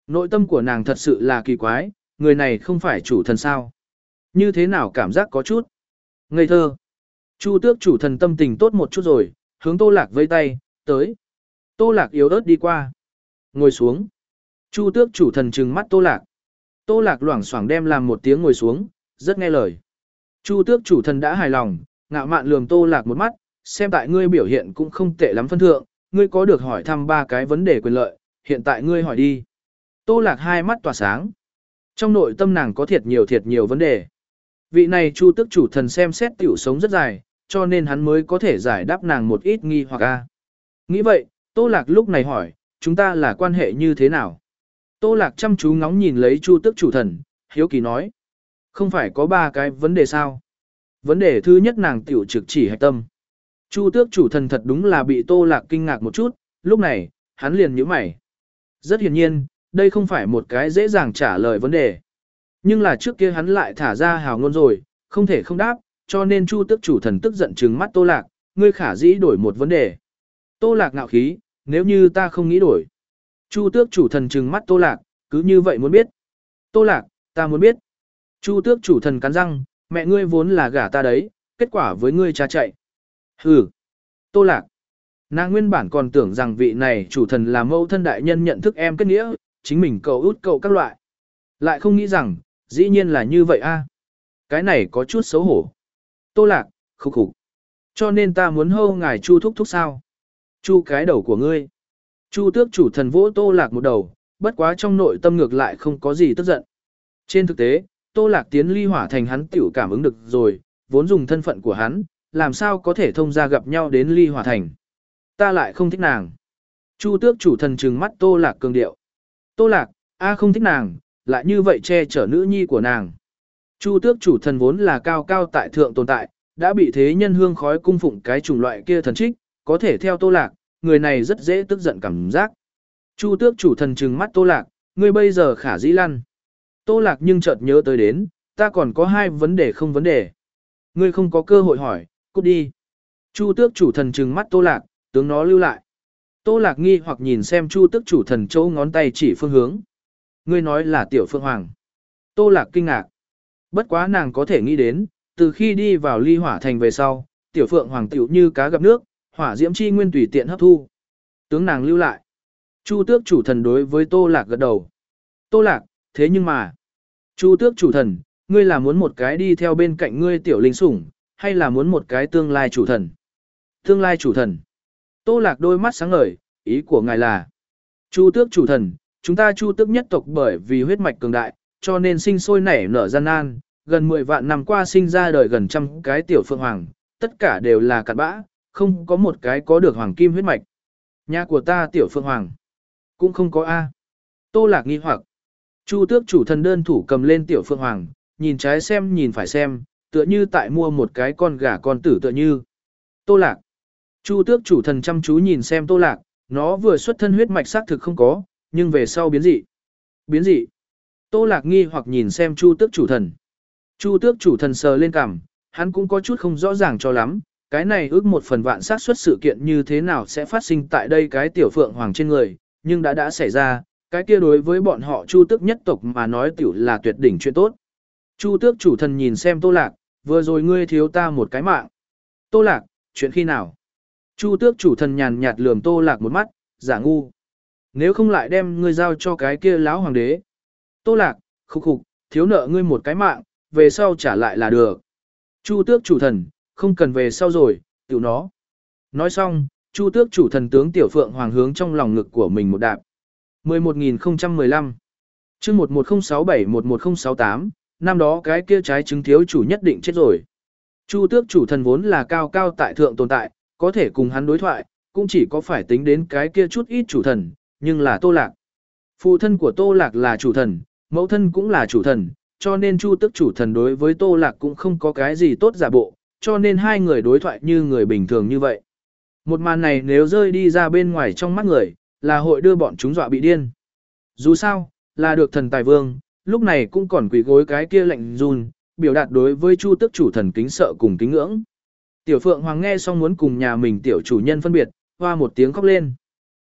[SPEAKER 1] Nội tâm của nàng thật sự là kỳ quái, người này không phải chủ thần sao. Như thế nào cảm giác có chút ngây thơ. Chu tước chủ thần tâm tình tốt một chút rồi, hướng Tô Lạc vây tay, tới. Tô Lạc yếu ớt đi qua. Ngồi xuống. Chu tước chủ thần trừng mắt Tô Lạc. Tô Lạc loảng xoảng đem làm một tiếng ngồi xuống, rất nghe lời. Chu tước chủ thần đã hài lòng, ngạo mạn lườm Tô Lạc một mắt, xem tại ngươi biểu hiện cũng không tệ lắm phân thượng, ngươi có được hỏi thăm ba cái vấn đề quyền lợi, hiện tại ngươi hỏi đi. Tô Lạc hai mắt tỏa sáng. Trong nội tâm nàng có thiệt nhiều thiệt nhiều vấn đề. Vị này Chu tước chủ thần xem xét tiểu sống rất dài, cho nên hắn mới có thể giải đáp nàng một ít nghi hoặc a. Nghĩ vậy, Tô Lạc lúc này hỏi, chúng ta là quan hệ như thế nào? Tô Lạc chăm chú ngóng nhìn lấy Chu tước chủ thần, hiếu kỳ nói. Không phải có ba cái vấn đề sao? Vấn đề thứ nhất nàng tiểu trực chỉ hạch tâm. Chu tước chủ thần thật đúng là bị Tô Lạc kinh ngạc một chút, lúc này, hắn liền nhíu mày. Rất hiển nhiên, đây không phải một cái dễ dàng trả lời vấn đề. Nhưng là trước kia hắn lại thả ra hào ngôn rồi, không thể không đáp, cho nên Chu tước chủ thần tức giận trừng mắt Tô Lạc, ngươi khả dĩ đổi một vấn đề. Tô Lạc ngạo khí, nếu như ta không nghĩ đổi. Chu tước chủ thần trừng mắt Tô Lạc, cứ như vậy muốn biết. Tô Lạc, ta muốn biết. Chu tước chủ thần cắn răng, mẹ ngươi vốn là gả ta đấy, kết quả với ngươi cha chạy. Hừ. Tô Lạc. Nàng nguyên bản còn tưởng rằng vị này chủ thần là mẫu thân đại nhân nhận thức em kết nghĩa, chính mình cầu út cậu các loại. Lại không nghĩ rằng, dĩ nhiên là như vậy a. Cái này có chút xấu hổ. Tô Lạc, khục khục. Cho nên ta muốn hô ngài Chu thúc thúc sao? Chu cái đầu của ngươi. Chu tước chủ thần vỗ Tô Lạc một đầu, bất quá trong nội tâm ngược lại không có gì tức giận. Trên thực tế, Tô Lạc tiến ly hỏa thành hắn tiểu cảm ứng được rồi, vốn dùng thân phận của hắn, làm sao có thể thông ra gặp nhau đến ly hỏa thành. Ta lại không thích nàng. Chu tước chủ thần trừng mắt Tô Lạc cường điệu. Tô Lạc, a không thích nàng, lại như vậy che chở nữ nhi của nàng. Chu tước chủ thần vốn là cao cao tại thượng tồn tại, đã bị thế nhân hương khói cung phụng cái chủng loại kia thần trích, có thể theo Tô Lạc, người này rất dễ tức giận cảm giác. Chu tước chủ thần trừng mắt Tô Lạc, ngươi bây giờ khả dĩ lăn. Tô Lạc nhưng chợt nhớ tới đến, ta còn có hai vấn đề không vấn đề. Ngươi không có cơ hội hỏi, cút đi. Chu tước chủ thần trừng mắt Tô Lạc, tướng nó lưu lại. Tô Lạc nghi hoặc nhìn xem Chu tước chủ thần chỗ ngón tay chỉ phương hướng. Ngươi nói là tiểu Phượng Hoàng. Tô Lạc kinh ngạc. Bất quá nàng có thể nghĩ đến, từ khi đi vào ly hỏa thành về sau, tiểu Phượng Hoàng tiểu như cá gặp nước, hỏa diễm chi nguyên tùy tiện hấp thu. Tướng nàng lưu lại. Chu tước chủ thần đối với Tô Lạc gật đầu. Tô Lạc, thế nhưng mà. Chu tước chủ thần, ngươi là muốn một cái đi theo bên cạnh ngươi tiểu linh sủng, hay là muốn một cái tương lai chủ thần? Tương lai chủ thần. Tô Lạc đôi mắt sáng ngời, ý của ngài là. Chu tước chủ thần, chúng ta Chu tước nhất tộc bởi vì huyết mạch cường đại, cho nên sinh sôi nảy nở gian nan, gần mười vạn năm qua sinh ra đời gần trăm cái tiểu Phượng Hoàng, tất cả đều là cặn bã, không có một cái có được hoàng kim huyết mạch. Nhà của ta tiểu Phượng Hoàng, cũng không có A. Tô Lạc nghi hoặc. Chu tước chủ thần đơn thủ cầm lên tiểu Phượng Hoàng, nhìn trái xem nhìn phải xem, tựa như tại mua một cái con gà con tử tựa như. Tô Lạc. Chu tước chủ thần chăm chú nhìn xem Tô Lạc, nó vừa xuất thân huyết mạch xác thực không có, nhưng về sau biến dị. Biến dị. Tô Lạc nghi hoặc nhìn xem Chu tước chủ thần. Chu tước chủ thần sờ lên cằm, hắn cũng có chút không rõ ràng cho lắm, cái này ước một phần vạn xác suất sự kiện như thế nào sẽ phát sinh tại đây cái tiểu Phượng Hoàng trên người, nhưng đã đã xảy ra, cái kia đối với bọn họ Chu tước nhất tộc mà nói tiểu là tuyệt đỉnh chuyện tốt. Chu tước chủ thần nhìn xem Tô Lạc, vừa rồi ngươi thiếu ta một cái mạng. Tô Lạc, chuyện khi nào? Chu tước chủ thần nhàn nhạt lườm Tô Lạc một mắt, giả ngu. Nếu không lại đem ngươi giao cho cái kia lão hoàng đế. Tô Lạc, khục khục, thiếu nợ ngươi một cái mạng, về sau trả lại là được. Chu tước chủ thần, không cần về sau rồi, tiểu nó. Nói xong, Chu tước chủ thần tướng tiểu Phượng Hoàng hướng trong lòng ngực của mình một đạp. mười một nghìn không trăm mười lăm chương một một không sáu bảy một một không sáu tám, năm đó cái kia trái trứng thiếu chủ nhất định chết rồi. Chu tước chủ thần vốn là cao cao tại thượng tồn tại, có thể cùng hắn đối thoại, cũng chỉ có phải tính đến cái kia chút ít chủ thần, nhưng là Tô Lạc. Phụ thân của Tô Lạc là chủ thần, mẫu thân cũng là chủ thần, cho nên Chu tước chủ thần đối với Tô Lạc cũng không có cái gì tốt giả bộ, cho nên hai người đối thoại như người bình thường như vậy. Một màn này nếu rơi đi ra bên ngoài trong mắt người, là hội đưa bọn chúng dọa bị điên. Dù sao, là được thần tài vương, lúc này cũng còn quỳ gối cái kia lạnh run, biểu đạt đối với Chu tước chủ thần kính sợ cùng kính ngưỡng. Tiểu Phượng Hoàng nghe xong muốn cùng nhà mình tiểu chủ nhân phân biệt, hoa một tiếng khóc lên.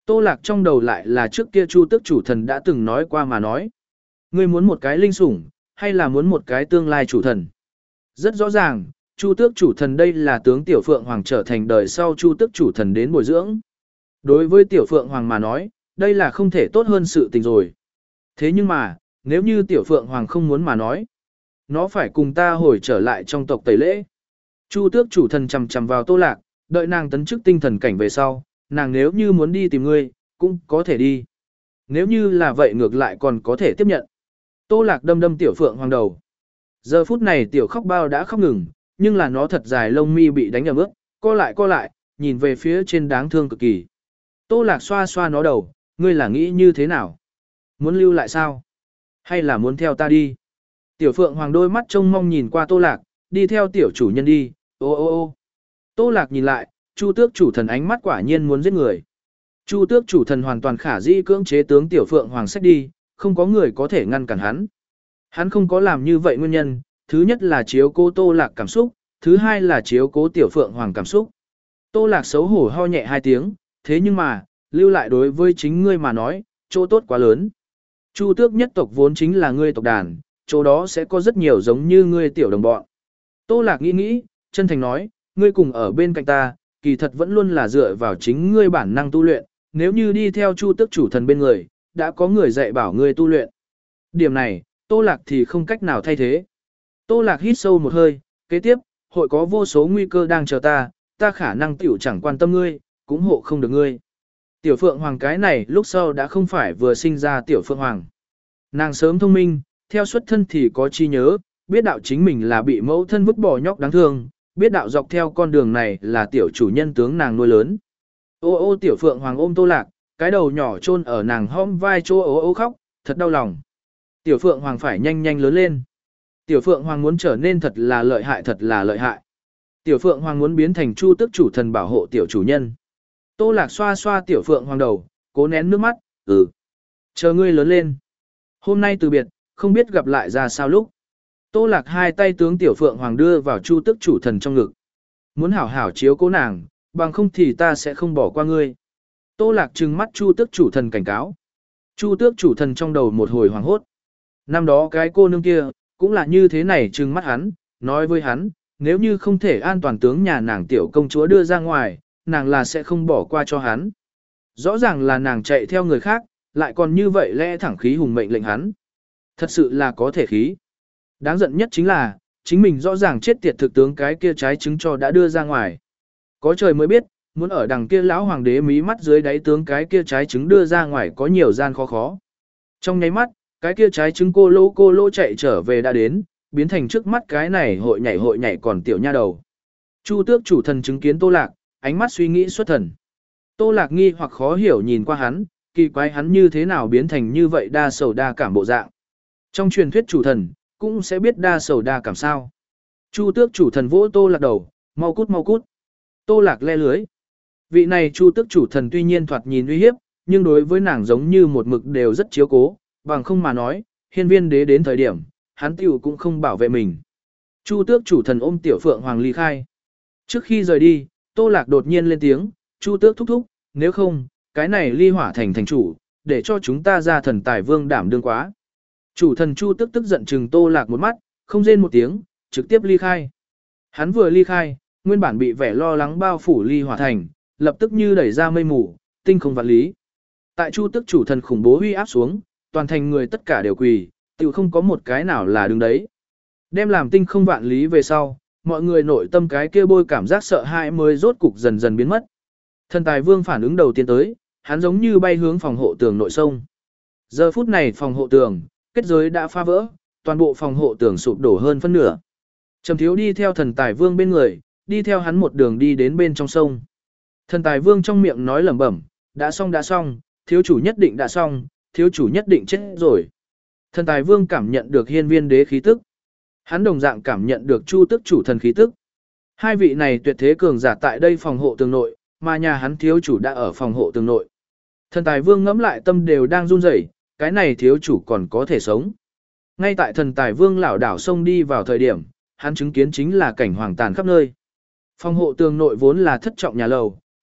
[SPEAKER 1] Tô Lạc trong đầu lại là trước kia Chu Tước chủ thần đã từng nói qua mà nói. Ngươi muốn một cái linh sủng, hay là muốn một cái tương lai chủ thần? Rất rõ ràng, Chu Tước chủ thần đây là tướng Tiểu Phượng Hoàng trở thành đời sau Chu Tước chủ thần đến bồi dưỡng. Đối với Tiểu Phượng Hoàng mà nói, đây là không thể tốt hơn sự tình rồi. Thế nhưng mà, nếu như Tiểu Phượng Hoàng không muốn mà nói, nó phải cùng ta hồi trở lại trong tộc tẩy lễ. Chu Tước chủ thần chầm chầm vào Tô Lạc, đợi nàng tấn chức tinh thần cảnh về sau, nàng nếu như muốn đi tìm ngươi, cũng có thể đi. Nếu như là vậy ngược lại còn có thể tiếp nhận. Tô Lạc đâm đâm Tiểu Phượng Hoàng đầu. Giờ phút này Tiểu khóc bao đã khóc ngừng, nhưng là nó thật dài lông mi bị đánh ẩm ướt, co lại co lại, nhìn về phía trên đáng thương cực kỳ. Tô Lạc xoa xoa nó đầu, ngươi là nghĩ như thế nào? Muốn lưu lại sao? Hay là muốn theo ta đi? Tiểu Phượng Hoàng đôi mắt trông mong nhìn qua Tô Lạc, đi theo tiểu chủ nhân đi, ô ô ô. Tô Lạc nhìn lại, Chu Tước chủ thần ánh mắt quả nhiên muốn giết người. Chu Tước chủ thần hoàn toàn khả dĩ cưỡng chế tướng Tiểu Phượng Hoàng xách đi, không có người có thể ngăn cản hắn. Hắn không có làm như vậy nguyên nhân, thứ nhất là chiếu cố Tô Lạc cảm xúc, thứ hai là chiếu cố Tiểu Phượng Hoàng cảm xúc. Tô Lạc xấu hổ ho nhẹ hai tiếng, thế nhưng mà, lưu lại đối với chính ngươi mà nói, chỗ tốt quá lớn. Chu Tước nhất tộc vốn chính là ngươi tộc đàn, chỗ đó sẽ có rất nhiều giống như ngươi tiểu đồng bọn. Tô Lạc nghĩ nghĩ, chân thành nói, ngươi cùng ở bên cạnh ta, kỳ thật vẫn luôn là dựa vào chính ngươi bản năng tu luyện, nếu như đi theo Chu Tước chủ thần bên người, đã có người dạy bảo ngươi tu luyện. Điểm này, Tô Lạc thì không cách nào thay thế. Tô Lạc hít sâu một hơi, kế tiếp, hội có vô số nguy cơ đang chờ ta, ta khả năng tiểu chẳng quan tâm ngươi, cũng hộ không được ngươi. Tiểu Phượng Hoàng cái này lúc sau đã không phải vừa sinh ra Tiểu Phượng Hoàng. Nàng sớm thông minh, theo xuất thân thì có chi nhớ, biết đạo chính mình là bị mẫu thân vứt bỏ nhóc đáng thương, biết đạo dọc theo con đường này là tiểu chủ nhân tướng nàng nuôi lớn. Ô ô Tiểu Phượng Hoàng ôm Tô Lạc, cái đầu nhỏ chôn ở nàng hõm vai chỗ ô ô khóc, thật đau lòng. Tiểu Phượng Hoàng phải nhanh nhanh lớn lên. Tiểu Phượng Hoàng muốn trở nên thật là lợi hại thật là lợi hại. Tiểu Phượng Hoàng muốn biến thành Chu Tước chủ thần bảo hộ tiểu chủ nhân. Tô Lạc xoa xoa Tiểu Phượng Hoàng đầu, cố nén nước mắt, ừ. Chờ ngươi lớn lên. Hôm nay từ biệt, không biết gặp lại ra sao lúc. Tô Lạc hai tay tướng Tiểu Phượng Hoàng đưa vào Chu Tước chủ thần trong ngực. Muốn hảo hảo chiếu cố nàng, bằng không thì ta sẽ không bỏ qua ngươi. Tô Lạc trừng mắt Chu Tước chủ thần cảnh cáo. Chu Tước chủ thần trong đầu một hồi hoảng hốt. Năm đó cái cô nương kia, cũng là như thế này trừng mắt hắn, nói với hắn, nếu như không thể an toàn tướng nhà nàng tiểu công chúa đưa ra ngoài, nàng là sẽ không bỏ qua cho hắn. Rõ ràng là nàng chạy theo người khác, lại còn như vậy lẽ thẳng khí hùng mệnh lệnh hắn. Thật sự là có thể khí. Đáng giận nhất chính là, chính mình rõ ràng chết tiệt thực tướng cái kia trái trứng cho đã đưa ra ngoài. Có trời mới biết, muốn ở đằng kia lão hoàng đế mí mắt dưới đáy tướng cái kia trái trứng đưa ra ngoài có nhiều gian khó khó. Trong nháy mắt, cái kia trái trứng cô lô cô lô chạy trở về đã đến, biến thành trước mắt cái này hội nhảy hội nhảy còn tiểu nha đầu. Chu Tước chủ thần chứng kiến Tô Lạc, ánh mắt suy nghĩ xuất thần. Tô Lạc nghi hoặc khó hiểu nhìn qua hắn, kỳ quái hắn như thế nào biến thành như vậy đa sầu đa cảm bộ dạng. Trong truyền thuyết chủ thần, cũng sẽ biết đa sầu đa cảm sao. Chu Tước chủ thần vỗ Tô Lạc đầu, mau cút mau cút. Tô Lạc le lưới. Vị này Chu Tước chủ thần tuy nhiên thoạt nhìn uy hiếp, nhưng đối với nàng giống như một mực đều rất chiếu cố, bằng không mà nói, hiên viên đế đến thời điểm, hắn tiểu cũng không bảo vệ mình. Chu Tước chủ thần ôm Tiểu Phượng Hoàng ly khai. Trước khi rời đi, Tô Lạc đột nhiên lên tiếng, Chu Tước thúc thúc, nếu không, cái này ly hỏa thành thành chủ, để cho chúng ta ra thần tài vương đảm đương quá. Chủ thần Chu Tước tức giận trừng Tô Lạc một mắt, không rên một tiếng, trực tiếp ly khai. Hắn vừa ly khai, nguyên bản bị vẻ lo lắng bao phủ ly hỏa thành, lập tức như đẩy ra mây mù, tinh không vạn lý. Tại Chu Tước chủ thần khủng bố huy áp xuống, toàn thành người tất cả đều quỳ, tự không có một cái nào là đứng đấy. Đem làm tinh không vạn lý về sau, mọi người nội tâm cái kia bôi cảm giác sợ hãi mới rốt cục dần dần biến mất. Thần tài vương phản ứng đầu tiên tới, hắn giống như bay hướng phòng hộ tường nội sông. Giờ phút này phòng hộ tường, kết giới đã phá vỡ, toàn bộ phòng hộ tường sụp đổ hơn phân nửa. Trầm Thiếu đi theo thần tài vương bên người, đi theo hắn một đường đi đến bên trong sông. Thần tài vương trong miệng nói lẩm bẩm, đã xong đã xong, thiếu chủ nhất định đã xong, thiếu chủ nhất định chết rồi. Thần tài vương cảm nhận được hiên viên đế khí tức. Hắn đồng dạng cảm nhận được Chu Tước chủ thần khí tức. Hai vị này tuyệt thế cường giả tại đây phòng hộ tường nội, mà nhà hắn thiếu chủ đã ở phòng hộ tường nội. Thần tài vương ngẫm lại tâm đều đang run rẩy, cái này thiếu chủ còn có thể sống. Ngay tại thần tài vương lảo đảo xông đi vào thời điểm, hắn chứng kiến chính là cảnh hoàng tàn khắp nơi. Phòng hộ tường nội vốn là thất trọng nhà lầu,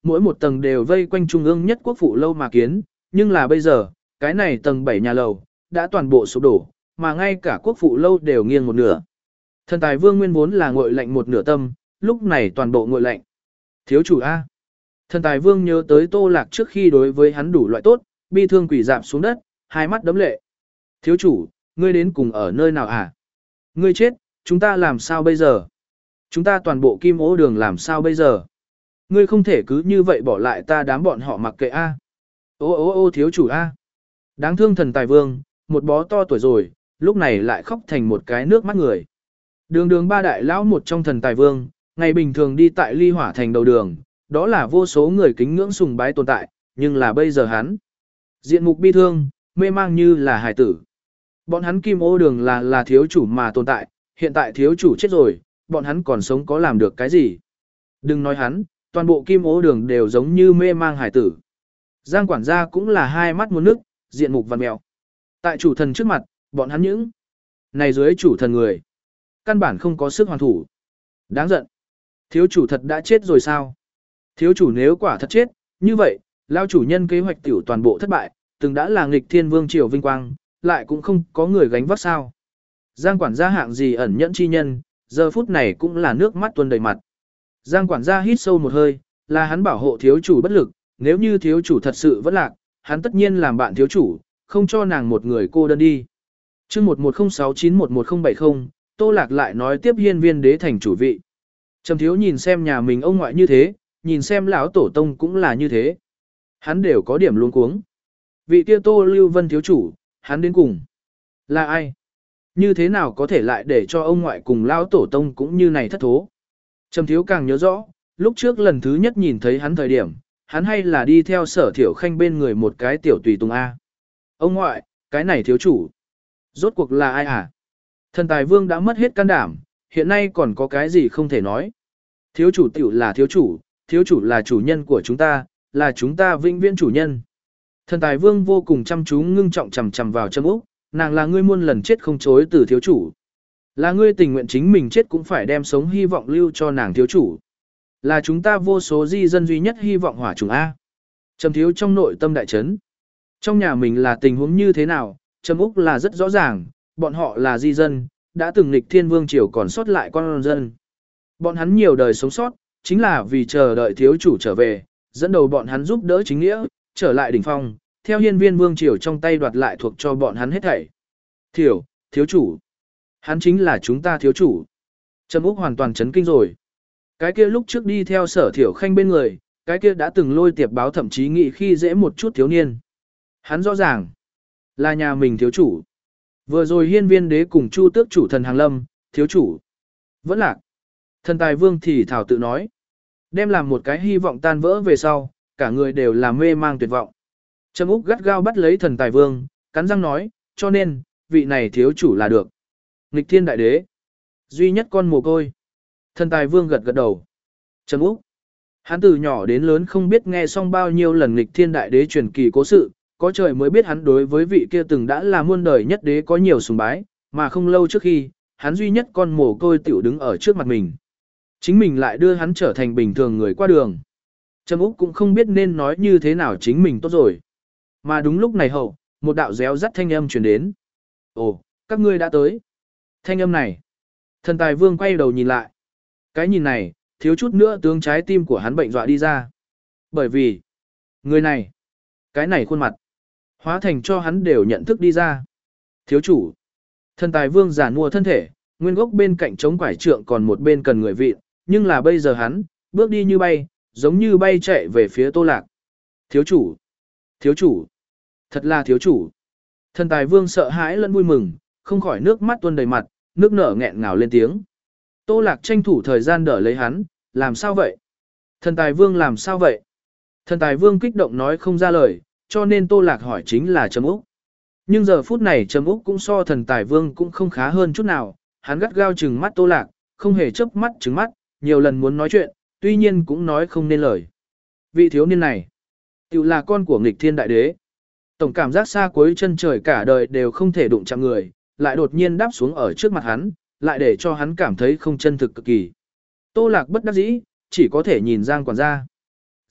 [SPEAKER 1] mỗi một tầng đều vây quanh trung ương nhất quốc phụ lâu mà kiến, nhưng là bây giờ, cái này tầng bảy nhà lầu, đã toàn bộ sụp đổ, mà ngay cả quốc phụ lâu đều nghiêng một nửa. Thần tài vương nguyên vốn là nguội lạnh một nửa tâm, lúc này toàn bộ nguội lạnh. Thiếu chủ A. Thần tài vương nhớ tới Tô Lạc trước khi đối với hắn đủ loại tốt, bi thương quỷ dạp xuống đất, hai mắt đấm lệ. Thiếu chủ, ngươi đến cùng ở nơi nào à? Ngươi chết, chúng ta làm sao bây giờ? Chúng ta toàn bộ kim ố đường làm sao bây giờ? Ngươi không thể cứ như vậy bỏ lại ta đám bọn họ mặc kệ A. Ô ô ô thiếu chủ A. Đáng thương thần tài vương, một bó to tuổi rồi, lúc này lại khóc thành một cái nước mắt người. Đường đường ba đại lão một trong thần tài vương, ngày bình thường đi tại ly hỏa thành đầu đường, đó là vô số người kính ngưỡng sùng bái tồn tại, nhưng là bây giờ hắn. Diện mục bi thương, mê mang như là hài tử. Bọn hắn kim ô đường là là thiếu chủ mà tồn tại, hiện tại thiếu chủ chết rồi, bọn hắn còn sống có làm được cái gì. Đừng nói hắn, toàn bộ kim ô đường đều giống như mê mang hài tử. Giang quản gia cũng là hai mắt muốn nước, diện mục vằn mèo. Tại chủ thần trước mặt, bọn hắn những này dưới chủ thần người. Căn bản không có sức hoàn thủ. Đáng giận. Thiếu chủ thật đã chết rồi sao? Thiếu chủ nếu quả thật chết, như vậy, lao chủ nhân kế hoạch tiểu toàn bộ thất bại, từng đã là nghịch thiên vương triều vinh quang, lại cũng không có người gánh vác sao. Giang quản gia hạng gì ẩn nhẫn chi nhân, giờ phút này cũng là nước mắt tuôn đầy mặt. Giang quản gia hít sâu một hơi, là hắn bảo hộ thiếu chủ bất lực, nếu như thiếu chủ thật sự vẫn lạc, hắn tất nhiên làm bạn thiếu chủ, không cho nàng một người cô đơn đi. Chương một một không sáu chín một một không bảy không, Tô Lạc lại nói tiếp hiên viên đế thành chủ vị. Trầm thiếu nhìn xem nhà mình ông ngoại như thế, nhìn xem lão tổ tông cũng là như thế. Hắn đều có điểm luống cuống. Vị kia Tô Lưu Vân thiếu chủ, hắn đến cùng. Là ai? Như thế nào có thể lại để cho ông ngoại cùng lão tổ tông cũng như này thất thố? Trầm thiếu càng nhớ rõ, lúc trước lần thứ nhất nhìn thấy hắn thời điểm, hắn hay là đi theo Sở Thiểu Khanh bên người một cái tiểu tùy tùng A. Ông ngoại, cái này thiếu chủ. Rốt cuộc là ai à? Thần tài vương đã mất hết can đảm, hiện nay còn có cái gì không thể nói. Thiếu chủ tiểu là thiếu chủ, thiếu chủ là chủ nhân của chúng ta, là chúng ta vĩnh viễn chủ nhân. Thần tài vương vô cùng chăm chú ngưng trọng chằm chằm vào Trâm Úc, nàng là ngươi muôn lần chết không chối từ thiếu chủ. Là ngươi tình nguyện chính mình chết cũng phải đem sống hy vọng lưu cho nàng thiếu chủ. Là chúng ta vô số di dân duy nhất hy vọng hỏa trùng A. Trầm thiếu trong nội tâm đại chấn. Trong nhà mình là tình huống như thế nào, Trầm Úc là rất rõ ràng, bọn họ là di dân, đã từng nghịch thiên vương triều còn sót lại con dân. Bọn hắn nhiều đời sống sót, chính là vì chờ đợi thiếu chủ trở về, dẫn đầu bọn hắn giúp đỡ chính nghĩa, trở lại đỉnh phong, theo hiên viên vương triều trong tay đoạt lại thuộc cho bọn hắn hết thảy. Thiểu, thiếu chủ. Hắn chính là chúng ta thiếu chủ. Trầm Úc hoàn toàn chấn kinh rồi. Cái kia lúc trước đi theo Sở Thiểu Khanh bên người, cái kia đã từng lôi tiệp báo thậm chí nghĩ khi dễ một chút thiếu niên. Hắn rõ ràng là nhà mình thiếu chủ. Vừa rồi hiên viên đế cùng chu tước chủ thần hàng lâm, thiếu chủ. Vẫn lạc. Thần tài vương thì thảo tự nói. Đem làm một cái hy vọng tan vỡ về sau, cả người đều là mê mang tuyệt vọng. Trầm Úc gắt gao bắt lấy thần tài vương, cắn răng nói, cho nên, vị này thiếu chủ là được. Nghịch thiên đại đế. Duy nhất con mồ côi. Thần tài vương gật gật đầu. Trầm Úc. Hắn từ nhỏ đến lớn không biết nghe xong bao nhiêu lần nghịch thiên đại đế truyền kỳ cố sự, có trời mới biết hắn đối với vị kia từng đã là muôn đời nhất đế có nhiều sùng bái, mà không lâu trước khi, hắn duy nhất con mồ côi tiểu đứng ở trước mặt mình. Chính mình lại đưa hắn trở thành bình thường người qua đường. Trầm Úc cũng không biết nên nói như thế nào chính mình tốt rồi. Mà đúng lúc này hậu, một đạo réo rắt thanh âm truyền đến. Ồ, các ngươi đã tới. Thanh âm này. Thần tài vương quay đầu nhìn lại. Cái nhìn này, thiếu chút nữa tướng trái tim của hắn bệnh dọa đi ra. Bởi vì, người này, cái này khuôn mặt, hóa thành cho hắn đều nhận thức đi ra. Thiếu chủ. Thần tài vương giản mua thân thể, nguyên gốc bên cạnh chống quải trượng còn một bên cần người vịn, nhưng là bây giờ hắn, bước đi như bay, giống như bay chạy về phía Tô Lạc. Thiếu chủ. Thiếu chủ. Thật là thiếu chủ. Thần tài vương sợ hãi lẫn vui mừng, không khỏi nước mắt tuôn đầy mặt, nước nở nghẹn ngào lên tiếng. Tô Lạc tranh thủ thời gian đỡ lấy hắn, làm sao vậy? Thần tài vương làm sao vậy? Thần tài vương kích động nói không ra lời, cho nên Tô Lạc hỏi chính là Trầm Úc. Nhưng giờ phút này Trầm Úc cũng so thần tài vương cũng không khá hơn chút nào, hắn gắt gao trừng mắt Tô Lạc, không hề chớp mắt trừng mắt, nhiều lần muốn nói chuyện, tuy nhiên cũng nói không nên lời. Vị thiếu niên này, tự là con của nghịch thiên đại đế. Tổng cảm giác xa cuối chân trời cả đời đều không thể đụng chạm người, lại đột nhiên đáp xuống ở trước mặt hắn, lại để cho hắn cảm thấy không chân thực cực kỳ. Tô Lạc bất đắc dĩ, chỉ có thể nhìn Giang quản gia.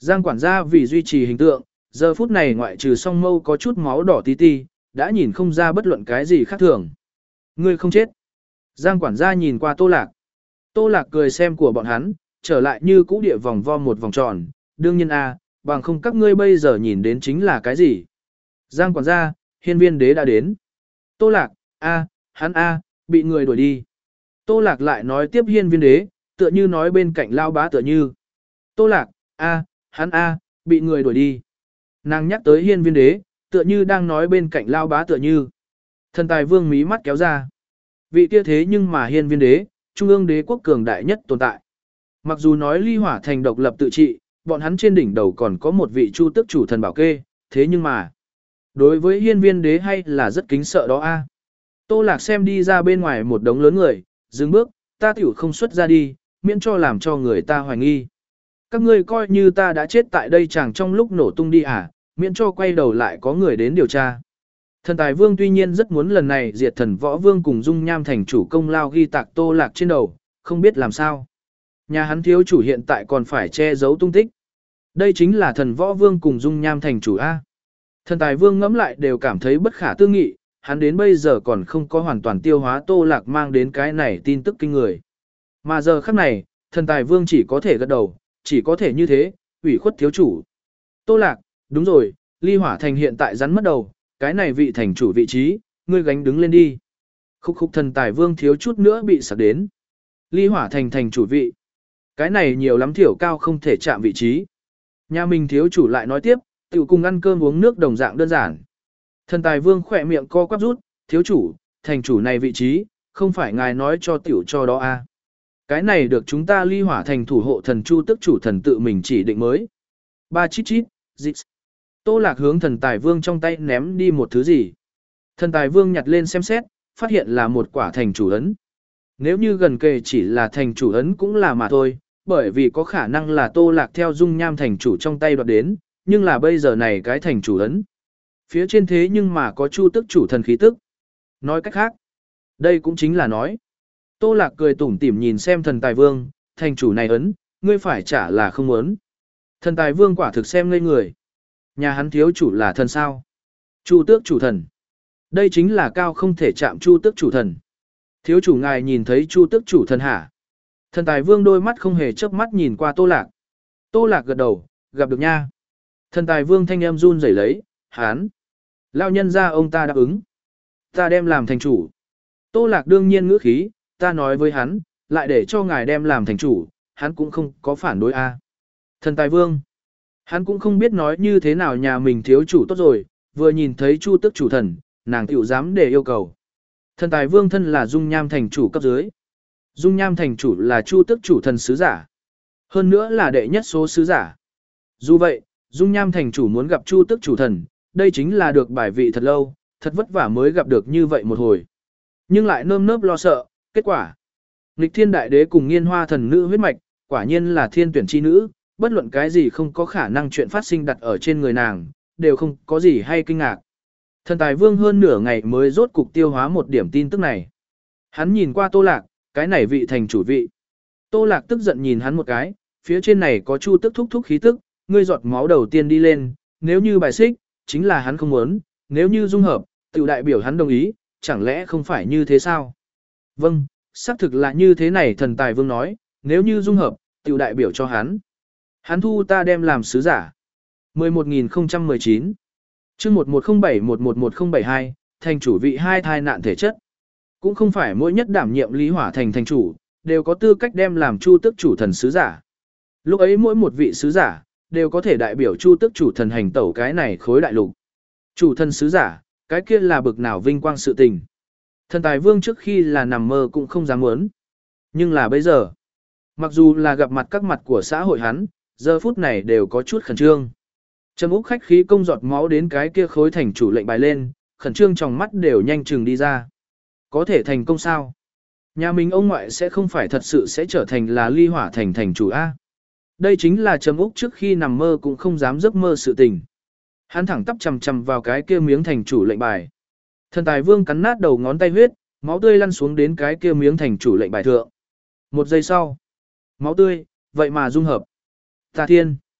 [SPEAKER 1] Giang quản gia vì duy trì hình tượng, giờ phút này ngoại trừ song mâu có chút máu đỏ tí ti, đã nhìn không ra bất luận cái gì khác thường. Ngươi không chết. Giang quản gia nhìn qua Tô Lạc. Tô Lạc cười xem của bọn hắn, trở lại như cũ địa vòng vo một vòng tròn, đương nhiên a, bằng không các ngươi bây giờ nhìn đến chính là cái gì. Giang quản gia, hiên viên đế đã đến. Tô Lạc, a, hắn a, bị người đuổi đi. Tô Lạc lại nói tiếp hiên viên đế, tựa như nói bên cạnh lao bá tựa như. Tô Lạc, a, hắn a, bị người đuổi đi. Nàng nhắc tới hiên viên đế, tựa như đang nói bên cạnh lao bá tựa như. Thần tài vương mí mắt kéo ra. Vị kia thế nhưng mà hiên viên đế, trung ương đế quốc cường đại nhất tồn tại. Mặc dù nói ly hỏa thành độc lập tự trị, bọn hắn trên đỉnh đầu còn có một vị chu tước chủ thần bảo kê, thế nhưng mà, đối với hiên viên đế hay là rất kính sợ đó a. Tô Lạc xem đi ra bên ngoài một đống lớn người, dừng bước, ta tiểu không xuất ra đi, miễn cho làm cho người ta hoài nghi. Các ngươi coi như ta đã chết tại đây chẳng trong lúc nổ tung đi à, miễn cho quay đầu lại có người đến điều tra. Thần tài vương tuy nhiên rất muốn lần này diệt thần võ vương cùng dung nham thành chủ công lao ghi tạc Tô Lạc trên đầu, không biết làm sao. Nhà hắn thiếu chủ hiện tại còn phải che giấu tung tích. Đây chính là thần võ vương cùng dung nham thành chủ A. Thần tài vương ngẫm lại đều cảm thấy bất khả tư nghị, hắn đến bây giờ còn không có hoàn toàn tiêu hóa Tô Lạc mang đến cái này tin tức kinh người. Mà giờ khắc này, thần tài vương chỉ có thể gật đầu, chỉ có thể như thế, ủy khuất thiếu chủ. Tô Lạc, đúng rồi, ly hỏa thành hiện tại rắn mất đầu, cái này vị thành chủ vị trí, ngươi gánh đứng lên đi. Khúc khúc thần tài vương thiếu chút nữa bị sặc đến. Ly hỏa thành thành chủ vị. Cái này nhiều lắm thiểu cao không thể chạm vị trí. Nhà mình thiếu chủ lại nói tiếp, tiểu cùng ăn cơm uống nước đồng dạng đơn giản. Thần tài vương khỏe miệng co quắp rút, thiếu chủ, thành chủ này vị trí, không phải ngài nói cho tiểu cho đó a. Cái này được chúng ta ly hỏa thành thủ hộ thần chu tức chủ thần tự mình chỉ định mới. Ba chít chít, dịch. Tô Lạc hướng thần tài vương trong tay ném đi một thứ gì. Thần tài vương nhặt lên xem xét, phát hiện là một quả thành chủ ấn. Nếu như gần kề chỉ là thành chủ ấn cũng là mà thôi, bởi vì có khả năng là Tô Lạc theo dung nham thành chủ trong tay đoạt đến, nhưng là bây giờ này cái thành chủ ấn. Phía trên thế nhưng mà có chu tức chủ thần khí tức. Nói cách khác, đây cũng chính là nói. Tô Lạc cười tủm tỉm nhìn xem thần tài vương, thành chủ này ấn, ngươi phải trả là không muốn. Thần tài vương quả thực xem ngây người. Nhà hắn thiếu chủ là thần sao? Chu tước chủ thần. Đây chính là cao không thể chạm chu tước chủ thần. Thiếu chủ ngài nhìn thấy chu tước chủ thần hả? Thần tài vương đôi mắt không hề chớp mắt nhìn qua Tô Lạc. Tô Lạc gật đầu, gặp được nha. Thần tài vương thanh em run rẩy lấy, hán. Lao nhân ra ông ta đáp ứng. Ta đem làm thành chủ. Tô Lạc đương nhiên ngữ khí, ta nói với hắn, lại để cho ngài đem làm thành chủ, hắn cũng không có phản đối a. Thần tài vương. Hắn cũng không biết nói như thế nào nhà mình thiếu chủ tốt rồi, vừa nhìn thấy chu tức chủ thần, nàng tiểu dám để yêu cầu. Thần tài vương thân là dung nham thành chủ cấp dưới. Dung nham thành chủ là chu tức chủ thần sứ giả. Hơn nữa là đệ nhất số sứ giả. Dù vậy, dung nham thành chủ muốn gặp chu tức chủ thần, đây chính là được bài vị thật lâu, thật vất vả mới gặp được như vậy một hồi. Nhưng lại nơm nớp lo sợ, kết quả. Nghịch thiên đại đế cùng nghiên hoa thần nữ huyết mạch, quả nhiên là thiên tuyển chi nữ, bất luận cái gì không có khả năng chuyện phát sinh đặt ở trên người nàng, đều không có gì hay kinh ngạc. Thần tài vương hơn nửa ngày mới rốt cục tiêu hóa một điểm tin tức này. Hắn nhìn qua Tô Lạc, cái này vị thành chủ vị. Tô Lạc tức giận nhìn hắn một cái, phía trên này có chu tức thúc thúc khí tức, ngươi giọt máu đầu tiên đi lên, nếu như bài xích, chính là hắn không muốn, nếu như dung hợp, tiểu đại biểu hắn đồng ý, chẳng lẽ không phải như thế sao? Vâng, xác thực là như thế này thần tài vương nói, nếu như dung hợp, tiểu đại biểu cho hắn. Hắn thu ta đem làm sứ giả. mười một nghìn không trăm mười chín chương một một không bảy một một một không bảy hai, thành chủ vị hai thai nạn thể chất. Cũng không phải mỗi nhất đảm nhiệm Lý Hỏa Thành thành chủ, đều có tư cách đem làm chu tức chủ thần sứ giả. Lúc ấy mỗi một vị sứ giả, đều có thể đại biểu chu tức chủ thần hành tẩu cái này khối đại lục. Chủ thần sứ giả, cái kia là bực nào vinh quang sự tình. Thần tài vương trước khi là nằm mơ cũng không dám muốn. Nhưng là bây giờ, mặc dù là gặp mặt các mặt của xã hội hắn, giờ phút này đều có chút khẩn trương. Trầm Úc khách khí công giọt máu đến cái kia khối thành chủ lệnh bài lên, khẩn trương trong mắt đều nhanh chừng đi ra. Có thể thành công sao? Nhà mình ông ngoại sẽ không phải thật sự sẽ trở thành là Ly Hỏa Thành thành chủ A. Đây chính là Trầm Úc trước khi nằm mơ cũng không dám giấc mơ sự tình. Hắn thẳng tắp chầm chầm vào cái kia miếng thành chủ lệnh bài. Thần tài vương cắn nát đầu ngón tay huyết, máu tươi lăn xuống đến cái kia miếng thành chủ lệnh bài thượng. Một giây sau, máu tươi, vậy mà dung hợp. Tà thiên.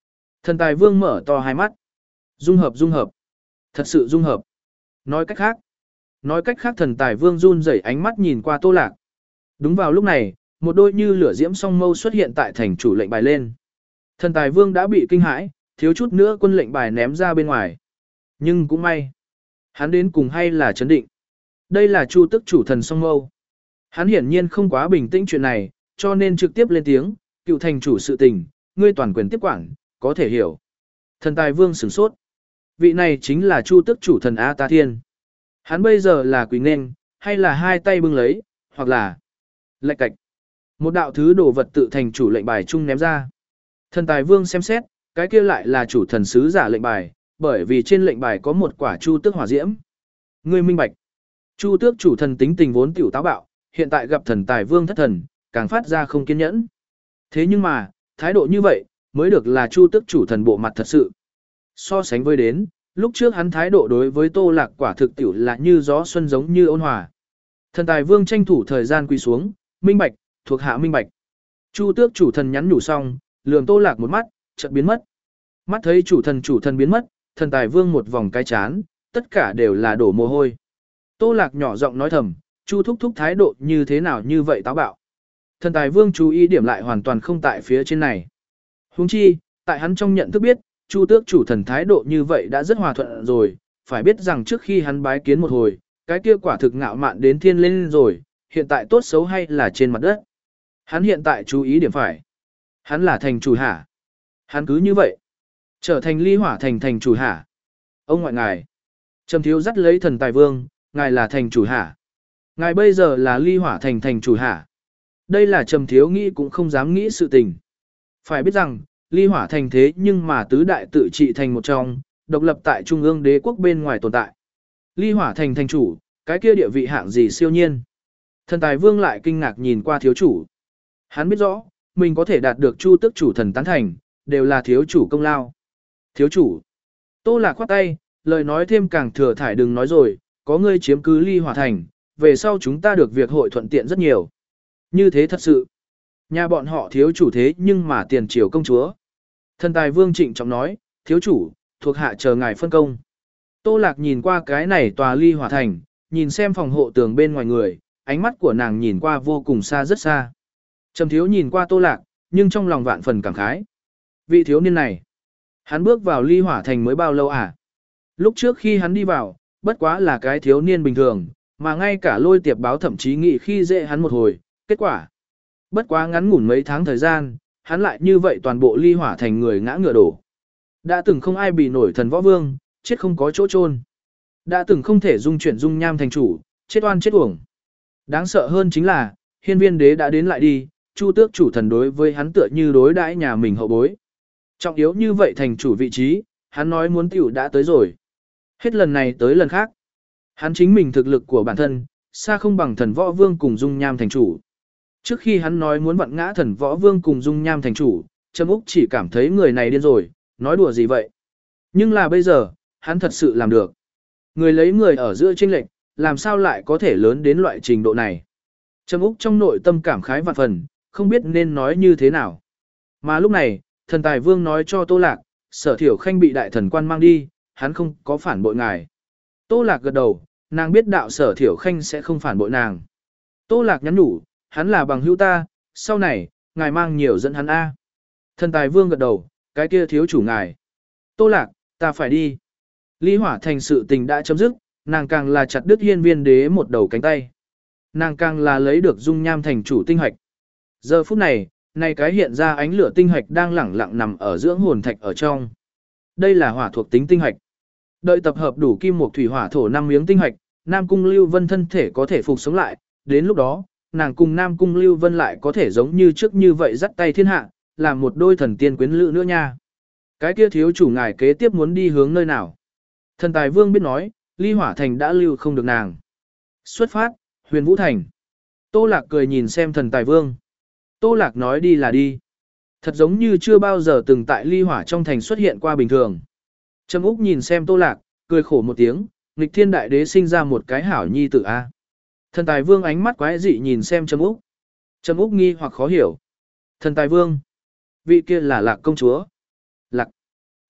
[SPEAKER 1] Thần tài vương mở to hai mắt. Dung hợp dung hợp. Thật sự dung hợp. Nói cách khác. Nói cách khác thần tài vương run rẩy ánh mắt nhìn qua Tô Lạc. Đúng vào lúc này, một đôi như lửa diễm song mâu xuất hiện tại thành chủ lệnh bài lên. Thần tài vương đã bị kinh hãi, thiếu chút nữa quân lệnh bài ném ra bên ngoài. Nhưng cũng may. Hắn đến cùng hay là chấn định. Đây là Chu Tức chủ thần song mâu. Hắn hiển nhiên không quá bình tĩnh chuyện này, cho nên trực tiếp lên tiếng, cựu thành chủ sự tình, ngươi toàn quyền tiếp quản, có thể hiểu. Thần tài vương sửng sốt. Vị này chính là Chu Tức chủ thần A Ta Thiên. Hắn bây giờ là quỳ nên, hay là hai tay bưng lấy, hoặc là lệch cạch. Một đạo thứ đồ vật tự thành chủ lệnh bài chung ném ra. Thần tài vương xem xét, cái kia lại là chủ thần sứ giả lệnh bài, bởi vì trên lệnh bài có một quả chu tước hỏa diễm. Ngươi minh bạch. Chu tước chủ thần tính tình vốn tiểu táo bạo, hiện tại gặp thần tài vương thất thần, càng phát ra không kiên nhẫn. Thế nhưng mà, thái độ như vậy, mới được là chu tước chủ thần bộ mặt thật sự. So sánh với đến, lúc trước hắn thái độ đối với Tô Lạc quả thực tiểu là như gió xuân giống như ôn hòa. Thần tài vương tranh thủ thời gian quỳ xuống, minh bạch, thuộc hạ minh bạch. Chu tước chủ thần nhắn nhủ xong, lườm Tô Lạc một mắt, chợt biến mất. Mắt thấy chủ thần chủ thần biến mất, thần tài vương một vòng cái chán, tất cả đều là đổ mồ hôi. Tô Lạc nhỏ giọng nói thầm, Chu thúc thúc thái độ như thế nào như vậy táo bạo. Thần tài vương chú ý điểm lại hoàn toàn không tại phía trên này. Huống chi, tại hắn trong nhận thức biết, Chu tước chủ thần thái độ như vậy đã rất hòa thuận rồi, phải biết rằng trước khi hắn bái kiến một hồi, cái kia quả thực ngạo mạn đến thiên lên rồi, hiện tại tốt xấu hay là trên mặt đất. Hắn hiện tại chú ý điểm phải. Hắn là thành chủ hả? Hắn cứ như vậy, trở thành ly hỏa thành thành chủ hả? Ông ngoại ngài. Trầm thiếu dắt lấy thần tài vương, ngài là thành chủ hả? Ngài bây giờ là ly hỏa thành thành chủ hả? Đây là trầm thiếu nghĩ cũng không dám nghĩ sự tình. Phải biết rằng, ly hỏa thành thế nhưng mà tứ đại tự trị thành một trong, độc lập tại trung ương đế quốc bên ngoài tồn tại. Ly hỏa thành thành chủ, cái kia địa vị hạng gì siêu nhiên. Thần tài vương lại kinh ngạc nhìn qua thiếu chủ. Hắn biết rõ, mình có thể đạt được chu tước chủ thần tán thành, đều là thiếu chủ công lao. Thiếu chủ. Tô Lạc khoát tay, lời nói thêm càng thừa thải đừng nói rồi, có ngươi chiếm cứ ly hỏa thành, về sau chúng ta được việc hội thuận tiện rất nhiều. Như thế thật sự. Nhà bọn họ thiếu chủ thế nhưng mà tiền triều công chúa. Thần tài vương trịnh trọng nói, thiếu chủ, thuộc hạ chờ ngài phân công. Tô Lạc nhìn qua cái này tòa ly hỏa thành, nhìn xem phòng hộ tường bên ngoài người, ánh mắt của nàng nhìn qua vô cùng xa rất xa. Trầm thiếu nhìn qua Tô Lạc, nhưng trong lòng vạn phần cảm khái. Vị thiếu niên này, hắn bước vào ly hỏa thành mới bao lâu à? Lúc trước khi hắn đi vào, bất quá là cái thiếu niên bình thường, mà ngay cả lôi tiệp báo thậm chí nghĩ khi dễ hắn một hồi, kết quả. Bất quá ngắn ngủn mấy tháng thời gian, hắn lại như vậy toàn bộ ly hỏa thành người ngã ngựa đổ. Đã từng không ai bị nổi thần võ vương, chết không có chỗ chôn. Đã từng không thể dung chuyển dung nham thành chủ, chết oan chết uổng. Đáng sợ hơn chính là, hiên viên đế đã đến lại đi, chu tước chủ thần đối với hắn tựa như đối đãi nhà mình hậu bối. Trọng yếu như vậy thành chủ vị trí, hắn nói muốn tiểu đã tới rồi. Hết lần này tới lần khác. Hắn chính mình thực lực của bản thân, xa không bằng thần võ vương cùng dung nham thành chủ. Trước khi hắn nói muốn vặn ngã thần võ vương cùng dung nham thành chủ, Trâm Úc chỉ cảm thấy người này điên rồi, nói đùa gì vậy. Nhưng là bây giờ, hắn thật sự làm được. Người lấy người ở giữa chênh lệch, làm sao lại có thể lớn đến loại trình độ này. Trâm Úc trong nội tâm cảm khái vạn phần, không biết nên nói như thế nào. Mà lúc này, thần tài vương nói cho Tô Lạc, Sở Thiểu Khanh bị đại thần quan mang đi, hắn không có phản bội ngài. Tô Lạc gật đầu, nàng biết đạo Sở Thiểu Khanh sẽ không phản bội nàng. Tô Lạc nhắn nhủ, hắn là bằng hữu ta, sau này, ngài mang nhiều dẫn hắn A. Thần tài vương gật đầu, cái kia thiếu chủ ngài. Tô Lạc, ta phải đi. Ly hỏa thành sự tình đã chấm dứt, nàng càng là chặt đứt hiên viên đế một đầu cánh tay. Nàng càng là lấy được dung nham thành chủ tinh hoạch. Giờ phút này, này cái hiện ra ánh lửa tinh hoạch đang lẳng lặng nằm ở dưỡng hồn thạch ở trong. Đây là hỏa thuộc tính tinh hoạch. Đợi tập hợp đủ kim mộc thủy hỏa thổ năm miếng tinh hoạch, Nam Cung Lưu Vân thân thể có thể phục sống lại, đến lúc đó, nàng cùng Nam Cung Lưu Vân lại có thể giống như trước như vậy dắt tay thiên hạ, làm một đôi thần tiên quyến lữ nữa nha. Cái kia thiếu chủ ngài kế tiếp muốn đi hướng nơi nào? Thần tài vương biết nói, ly hỏa thành đã lưu không được nàng. Xuất phát, huyền vũ thành. Tô Lạc cười nhìn xem thần tài vương. Tô Lạc nói đi là đi. Thật giống như chưa bao giờ từng tại ly hỏa trong thành xuất hiện qua bình thường. Trâm Úc nhìn xem Tô Lạc, cười khổ một tiếng, nghịch thiên đại đế sinh ra một cái hảo nhi tử A. Thần tài vương ánh mắt quái dị nhìn xem Trâm Úc. Trâm Úc nghi hoặc khó hiểu. Thần tài vương. Vị kia là Lạc công chúa. Lạc.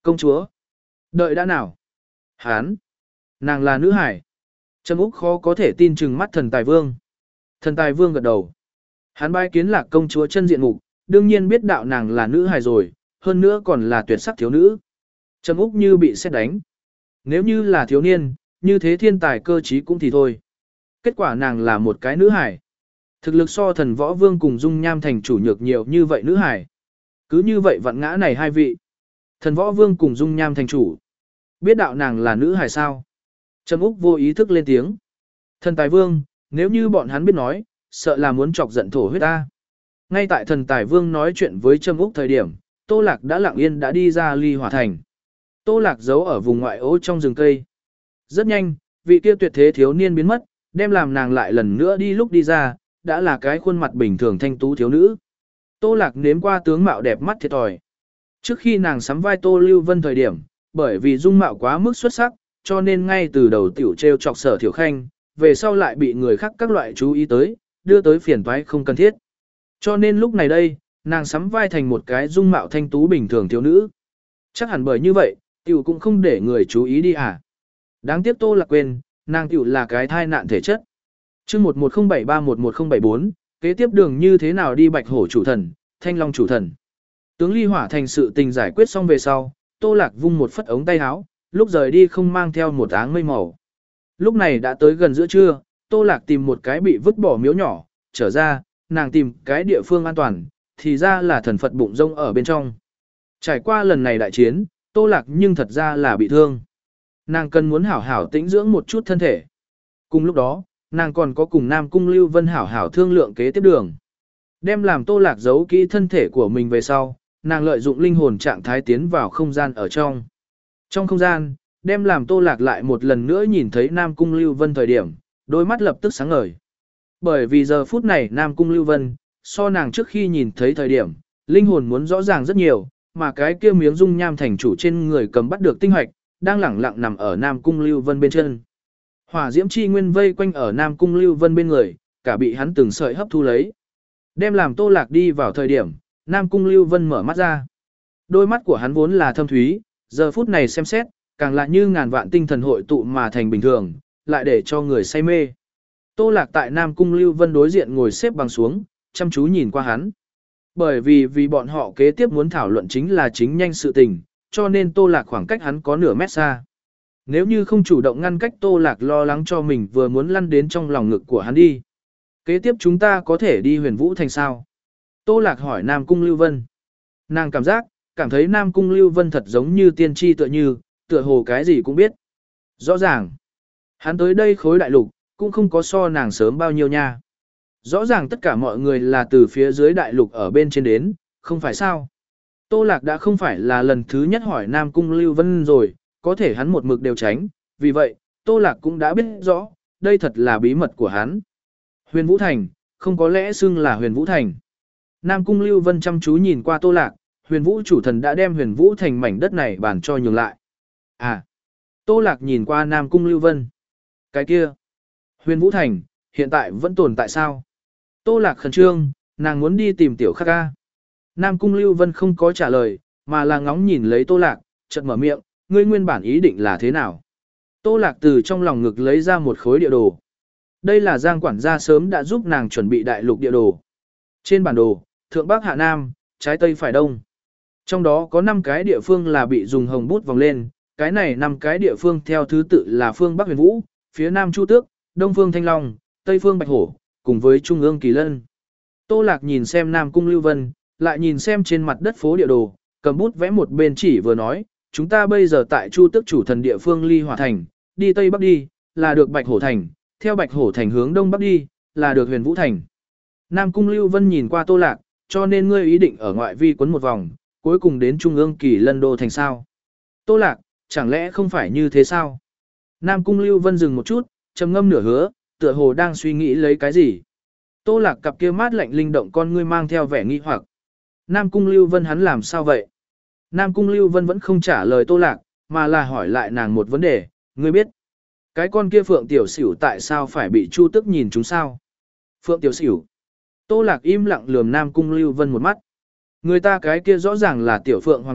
[SPEAKER 1] Công chúa. Đợi đã nào. Hán. Nàng là nữ hải. Trầm Úc khó có thể tin chừng mắt thần tài vương. Thần tài vương gật đầu. Hắn bái kiến Lạc công chúa chân diện mục, đương nhiên biết đạo nàng là nữ hài rồi, hơn nữa còn là tuyệt sắc thiếu nữ. Trầm Úc như bị sét đánh. Nếu như là thiếu niên, như thế thiên tài cơ trí cũng thì thôi. Kết quả nàng là một cái nữ hài. Thực lực so thần võ vương cùng dung nham thành chủ nhược nhiều như vậy nữ hài. Cứ như vậy vặn ngã này hai vị. Thần võ vương cùng dung nham thành chủ. Biết đạo nàng là nữ hài sao? Trầm Úc vô ý thức lên tiếng. Thần tài vương, nếu như bọn hắn biết nói, sợ là muốn chọc giận thổ huyết ta. Ngay tại thần tài vương nói chuyện với Trầm Úc thời điểm, Tô Lạc đã lặng yên đã đi ra Ly Hỏa Thành. Tô Lạc giấu ở vùng ngoại ô trong rừng cây. Rất nhanh, vị kia tuyệt thế thiếu niên biến mất, đem làm nàng lại lần nữa đi lúc đi ra, đã là cái khuôn mặt bình thường thanh tú thiếu nữ. Tô Lạc nếm qua tướng mạo đẹp mắt thiệt thòi. Trước khi nàng sắm vai Tô Lưu Vân thời điểm, bởi vì dung mạo quá mức xuất sắc, cho nên ngay từ đầu tiểu trêu chọc Sở Thiểu Khanh, về sau lại bị người khác các loại chú ý tới, đưa tới phiền toái không cần thiết. Cho nên lúc này đây, nàng sắm vai thành một cái dung mạo thanh tú bình thường thiếu nữ. Chắc hẳn bởi như vậy, tiểu cũng không để người chú ý đi à. Đáng tiếc Tô Lạc quên, nàng tiểu là cái thai nạn thể chất. Chương một một không bảy ba một một không bảy bốn, kế tiếp đường như thế nào đi Bạch Hổ chủ thần, Thanh Long chủ thần. Tướng Ly Hỏa Thành sự tình giải quyết xong về sau, Tô Lạc vung một phất ống tay áo, lúc rời đi không mang theo một áng mây màu. Lúc này đã tới gần giữa trưa, Tô Lạc tìm một cái bị vứt bỏ miếu nhỏ, trở ra, nàng tìm cái địa phương an toàn, thì ra là thần Phật bụng rông ở bên trong. Trải qua lần này đại chiến, Tô Lạc nhưng thật ra là bị thương. Nàng cần muốn hảo hảo tĩnh dưỡng một chút thân thể. Cùng lúc đó, nàng còn có cùng Nam Cung Lưu Vân hảo hảo thương lượng kế tiếp đường. Đem làm Tô Lạc giấu kỹ thân thể của mình về sau, nàng lợi dụng linh hồn trạng thái tiến vào không gian ở trong. Trong không gian, đem làm Tô Lạc lại một lần nữa nhìn thấy Nam Cung Lưu Vân thời điểm, đôi mắt lập tức sáng ngời. Bởi vì giờ phút này Nam Cung Lưu Vân, so nàng trước khi nhìn thấy thời điểm, linh hồn muốn rõ ràng rất nhiều, mà cái kia miếng dung nham thành chủ trên người cầm bắt được tinh hoạch, đang lẳng lặng nằm ở Nam Cung Lưu Vân bên chân. Hỏa diễm chi nguyên vây quanh ở Nam Cung Lưu Vân bên người, cả bị hắn từng sợi hấp thu lấy. Đem làm Tô Lạc đi vào thời điểm, Nam Cung Lưu Vân mở mắt ra. Đôi mắt của hắn vốn là thâm thúy, giờ phút này xem xét, càng lại như ngàn vạn tinh thần hội tụ mà thành bình thường, lại để cho người say mê. Tô Lạc tại Nam Cung Lưu Vân đối diện ngồi xếp bằng xuống, chăm chú nhìn qua hắn. Bởi vì vì bọn họ kế tiếp muốn thảo luận chính là chính nhanh sự tình, cho nên Tô Lạc khoảng cách hắn có nửa mét xa. Nếu như không chủ động ngăn cách Tô Lạc lo lắng cho mình vừa muốn lăn đến trong lòng ngực của hắn đi. Kế tiếp chúng ta có thể đi Huyền Vũ Thành sao? Tô Lạc hỏi Nam Cung Lưu Vân. Nàng cảm giác, cảm thấy Nam Cung Lưu Vân thật giống như tiên tri tựa như, tựa hồ cái gì cũng biết. Rõ ràng, hắn tới đây khối đại lục, cũng không có so nàng sớm bao nhiêu nha. Rõ ràng tất cả mọi người là từ phía dưới đại lục ở bên trên đến, không phải sao? Tô Lạc đã không phải là lần thứ nhất hỏi Nam Cung Lưu Vân rồi, có thể hắn một mực đều tránh, vì vậy, Tô Lạc cũng đã biết rõ, đây thật là bí mật của hắn. Huyền Vũ Thành, không có lẽ xưng là Huyền Vũ Thành. Nam Cung Lưu Vân chăm chú nhìn qua Tô Lạc, Huyền Vũ chủ thần đã đem Huyền Vũ Thành mảnh đất này bàn cho nhường lại. À, Tô Lạc nhìn qua Nam Cung Lưu Vân. Cái kia, Huyền Vũ Thành, hiện tại vẫn tồn tại sao? Tô Lạc khẩn trương, nàng muốn đi tìm tiểu khắc ca. Nam Cung Lưu Vân không có trả lời, mà là ngóng nhìn lấy Tô Lạc, chợt mở miệng, ngươi nguyên bản ý định là thế nào? Tô Lạc từ trong lòng ngực lấy ra một khối địa đồ. Đây là Giang quản gia sớm đã giúp nàng chuẩn bị đại lục địa đồ. Trên bản đồ, thượng bắc hạ nam, trái tây phải đông. Trong đó có năm cái địa phương là bị dùng hồng bút vòng lên, cái này năm cái địa phương theo thứ tự là phương Bắc Huyền Vũ, phía Nam Chu Tước, Đông phương Thanh Long, Tây phương Bạch Hổ, cùng với Trung ương Kỳ Lân. Tô Lạc nhìn xem Nam Cung Lưu Vân, lại nhìn xem trên mặt đất phố địa đồ, cầm bút vẽ một bên chỉ vừa nói, chúng ta bây giờ tại Chu Tước chủ thần địa phương Ly Hỏa Thành, đi Tây Bắc đi, là được Bạch Hổ Thành, theo Bạch Hổ Thành hướng Đông Bắc đi, là được Huyền Vũ Thành. Nam Cung Lưu Vân nhìn qua Tô Lạc, cho nên ngươi ý định ở ngoại vi quấn một vòng, cuối cùng đến Trung ương Kỳ Lân Đô Thành sao. Tô Lạc, chẳng lẽ không phải như thế sao? Nam Cung Lưu Vân dừng một chút, trầm ngâm nửa hứa, tựa hồ đang suy nghĩ lấy cái gì. Tô Lạc cặp kia mát lạnh linh động con ngươi mang theo vẻ nghi hoặc. Nam Cung Lưu Vân hắn làm sao vậy? Nam Cung Lưu Vân vẫn không trả lời Tô Lạc, mà là hỏi lại nàng một vấn đề, ngươi biết, cái con kia Phượng Tiểu Sửu tại sao phải bị Chu Tước nhìn chúng sao? Phượng Tiểu Sửu. Tô Lạc im lặng lườm Nam Cung Lưu Vân một mắt. Người ta cái kia rõ ràng là Tiểu Phượng Hoàng tốt,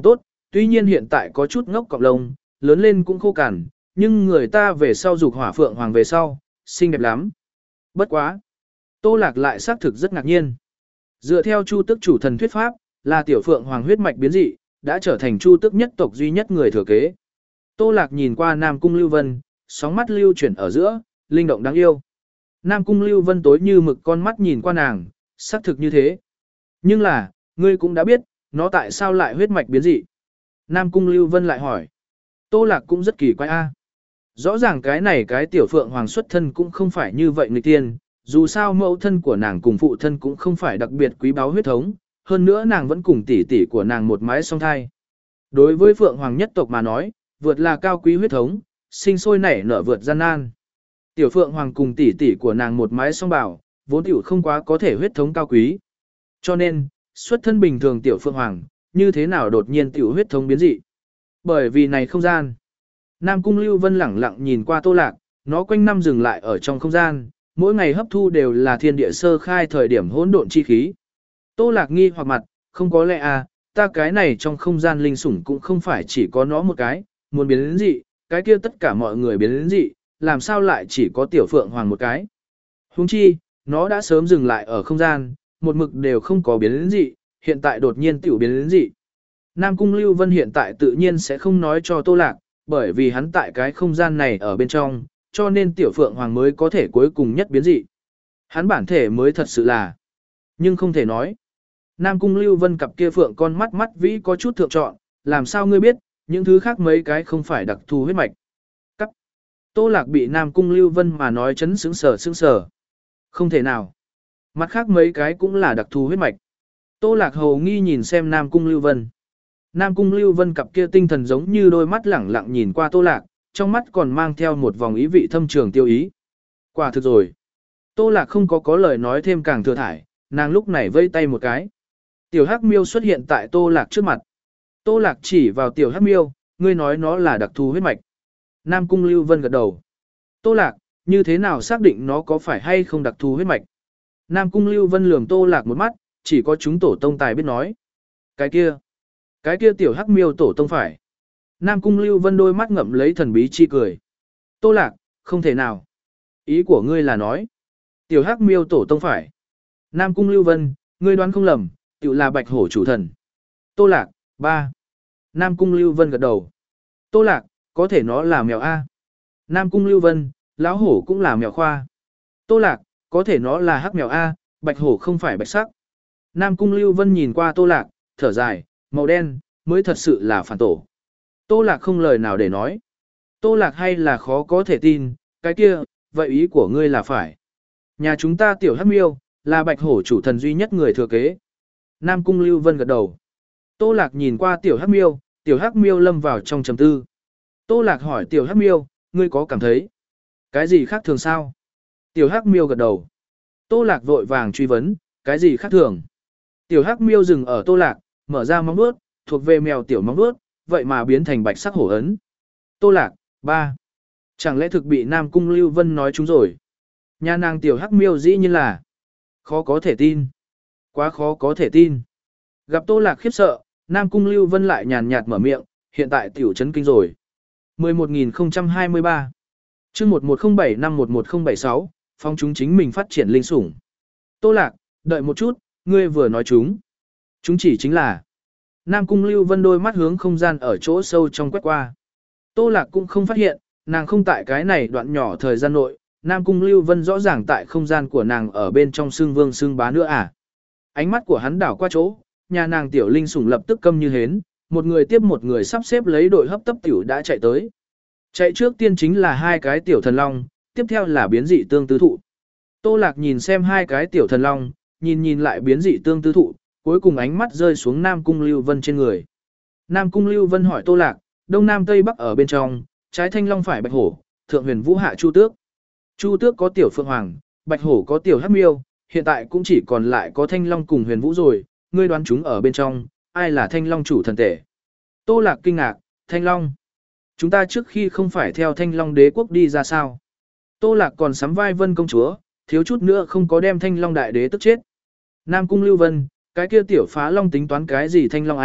[SPEAKER 1] tuy nhiên hiện tại có chút ngốc cọng lông, lớn lên cũng khô cằn, nhưng người ta về sau dục hỏa phượng hoàng về sau, xinh đẹp lắm. Bất quá. Tô Lạc lại xác thực rất ngạc nhiên. Dựa theo Chu Tước chủ thần thuyết pháp, là tiểu phượng hoàng huyết mạch biến dị, đã trở thành Chu Tước nhất tộc duy nhất người thừa kế. Tô Lạc nhìn qua Nam Cung Lưu Vân, sóng mắt lưu chuyển ở giữa, linh động đáng yêu. Nam Cung Lưu Vân tối như mực con mắt nhìn qua nàng, xác thực như thế. Nhưng là, ngươi cũng đã biết, nó tại sao lại huyết mạch biến dị. Nam Cung Lưu Vân lại hỏi. Tô Lạc cũng rất kỳ quái a. Rõ ràng cái này cái tiểu phượng hoàng xuất thân cũng không phải như vậy nghịch tiên, dù sao mẫu thân của nàng cùng phụ thân cũng không phải đặc biệt quý báu huyết thống, hơn nữa nàng vẫn cùng tỷ tỷ của nàng một mái song thai. Đối với phượng hoàng nhất tộc mà nói, vượt là cao quý huyết thống, sinh sôi nảy nở vượt gian nan. Tiểu phượng hoàng cùng tỷ tỷ của nàng một mái song bảo, vốn tiểu không quá có thể huyết thống cao quý. Cho nên, xuất thân bình thường tiểu phượng hoàng, như thế nào đột nhiên tiểu huyết thống biến dị. Bởi vì này không gian. Nam Cung Lưu Vân lẳng lặng nhìn qua Tô Lạc, nó quanh năm dừng lại ở trong không gian, mỗi ngày hấp thu đều là thiên địa sơ khai thời điểm hỗn độn chi khí. Tô Lạc nghi hoặc mặt, không có lẽ à, ta cái này trong không gian linh sủng cũng không phải chỉ có nó một cái, muốn biến đến dị, cái kia tất cả mọi người biến đến dị, làm sao lại chỉ có tiểu phượng hoàng một cái. Huống chi, nó đã sớm dừng lại ở không gian, một mực đều không có biến đến dị, hiện tại đột nhiên tiểu biến đến dị. Nam Cung Lưu Vân hiện tại tự nhiên sẽ không nói cho Tô Lạc, bởi vì hắn tại cái không gian này ở bên trong, cho nên tiểu phượng hoàng mới có thể cuối cùng nhất biến dị. Hắn bản thể mới thật sự là, nhưng không thể nói. Nam Cung Lưu Vân cặp kia phượng con mắt mắt vĩ có chút thượng trọn, làm sao ngươi biết, những thứ khác mấy cái không phải đặc thù huyết mạch. Cắt. Tô Lạc bị Nam Cung Lưu Vân mà nói chấn sững sờ sững sờ. Không thể nào. Mặt khác mấy cái cũng là đặc thù huyết mạch. Tô Lạc hầu nghi nhìn xem Nam Cung Lưu Vân. Nam Cung Lưu Vân cặp kia tinh thần giống như đôi mắt lẳng lặng nhìn qua Tô Lạc, trong mắt còn mang theo một vòng ý vị thâm trường tiêu ý. Quả thực rồi. Tô Lạc không có có lời nói thêm càng thừa thải, nàng lúc này vây tay một cái. Tiểu Hắc Miêu xuất hiện tại Tô Lạc trước mặt. Tô Lạc chỉ vào Tiểu Hắc Miêu, ngươi nói nó là đặc thù huyết mạch. Nam Cung Lưu Vân gật đầu. Tô Lạc, như thế nào xác định nó có phải hay không đặc thù huyết mạch? Nam Cung Lưu Vân lườm Tô Lạc một mắt, chỉ có chúng tổ tông tài biết nói. Cái kia, cái kia Tiểu Hắc Miêu tổ tông phải. Nam Cung Lưu Vân đôi mắt ngậm lấy thần bí chi cười. Tô Lạc, không thể nào. Ý của ngươi là nói. Tiểu Hắc Miêu tổ tông phải. Nam Cung Lưu Vân, ngươi đoán không lầm, tiểu là Bạch Hổ chủ thần. Tô Lạc, ba. Nam Cung Lưu Vân gật đầu. Tô Lạc, có thể nó là mèo A. Nam Cung Lưu Vân, lão hổ cũng là mèo khoa. Tô Lạc, có thể nó là hắc mèo A, bạch hổ không phải bạch sắc. Nam Cung Lưu Vân nhìn qua Tô Lạc, thở dài, màu đen, mới thật sự là phản tổ. Tô Lạc không lời nào để nói. Tô Lạc hay là khó có thể tin, cái kia, vậy ý của ngươi là phải. Nhà chúng ta tiểu hắc miêu, là bạch hổ chủ thần duy nhất người thừa kế. Nam Cung Lưu Vân gật đầu. Tô Lạc nhìn qua tiểu hắc miêu, tiểu hắc miêu lâm vào trong trầm tư. Tô Lạc hỏi tiểu hắc miêu, ngươi có cảm thấy cái gì khác thường sao? Tiểu hắc miêu gật đầu. Tô Lạc vội vàng truy vấn, cái gì khác thường? Tiểu hắc miêu dừng ở Tô Lạc, mở ra móng vuốt, thuộc về mèo tiểu móng vuốt, vậy mà biến thành bạch sắc hổ ấn. Tô Lạc, ba. Chẳng lẽ thực bị Nam Cung Lưu Vân nói chúng rồi? Nhà nàng tiểu hắc miêu dĩ nhiên là khó có thể tin. Quá khó có thể tin. Gặp Tô Lạc khiếp sợ, Nam Cung Lưu Vân lại nhàn nhạt mở miệng, hiện tại tiểu chấn kinh rồi. mười một nghìn không trăm hai mươi ba chương một một không bảy năm một một không bảy sáu, phong chúng chính mình phát triển linh sủng. Tô Lạc, đợi một chút, ngươi vừa nói chúng. Chúng chỉ chính là. Nam Cung Lưu Vân đôi mắt hướng không gian ở chỗ sâu trong quét qua. Tô Lạc cũng không phát hiện, nàng không tại cái này đoạn nhỏ thời gian nội, Nam Cung Lưu Vân rõ ràng tại không gian của nàng ở bên trong xương vương xương bá nữa à. Ánh mắt của hắn đảo qua chỗ, nhà nàng tiểu linh sủng lập tức câm như hến, một người tiếp một người sắp xếp lấy đội hấp tấp tiểu đã chạy tới. Chạy trước tiên chính là hai cái tiểu thần long, tiếp theo là biến dị tương tứ thụ. Tô Lạc nhìn xem hai cái tiểu thần long, nhìn nhìn lại biến dị tương tứ thụ, cuối cùng ánh mắt rơi xuống Nam Cung Lưu Vân trên người. Nam Cung Lưu Vân hỏi Tô Lạc, đông nam tây bắc ở bên trong, trái thanh long phải bạch hổ, thượng huyền vũ hạ chu tước. Chu tước có tiểu phượng hoàng, bạch hổ có tiểu hắc miêu, hiện tại cũng chỉ còn lại có thanh long cùng huyền vũ rồi, ngươi đoán chúng ở bên trong, ai là thanh long chủ thần tể? Tô Lạc kinh ngạc, thanh long. Chúng ta trước khi không phải theo thanh long đế quốc đi ra sao? Tô Lạc còn sắm vai vân công chúa, thiếu chút nữa không có đem thanh long đại đế tức chết. Nam Cung Lưu Vân, cái kia tiểu phá long tính toán cái gì thanh long à,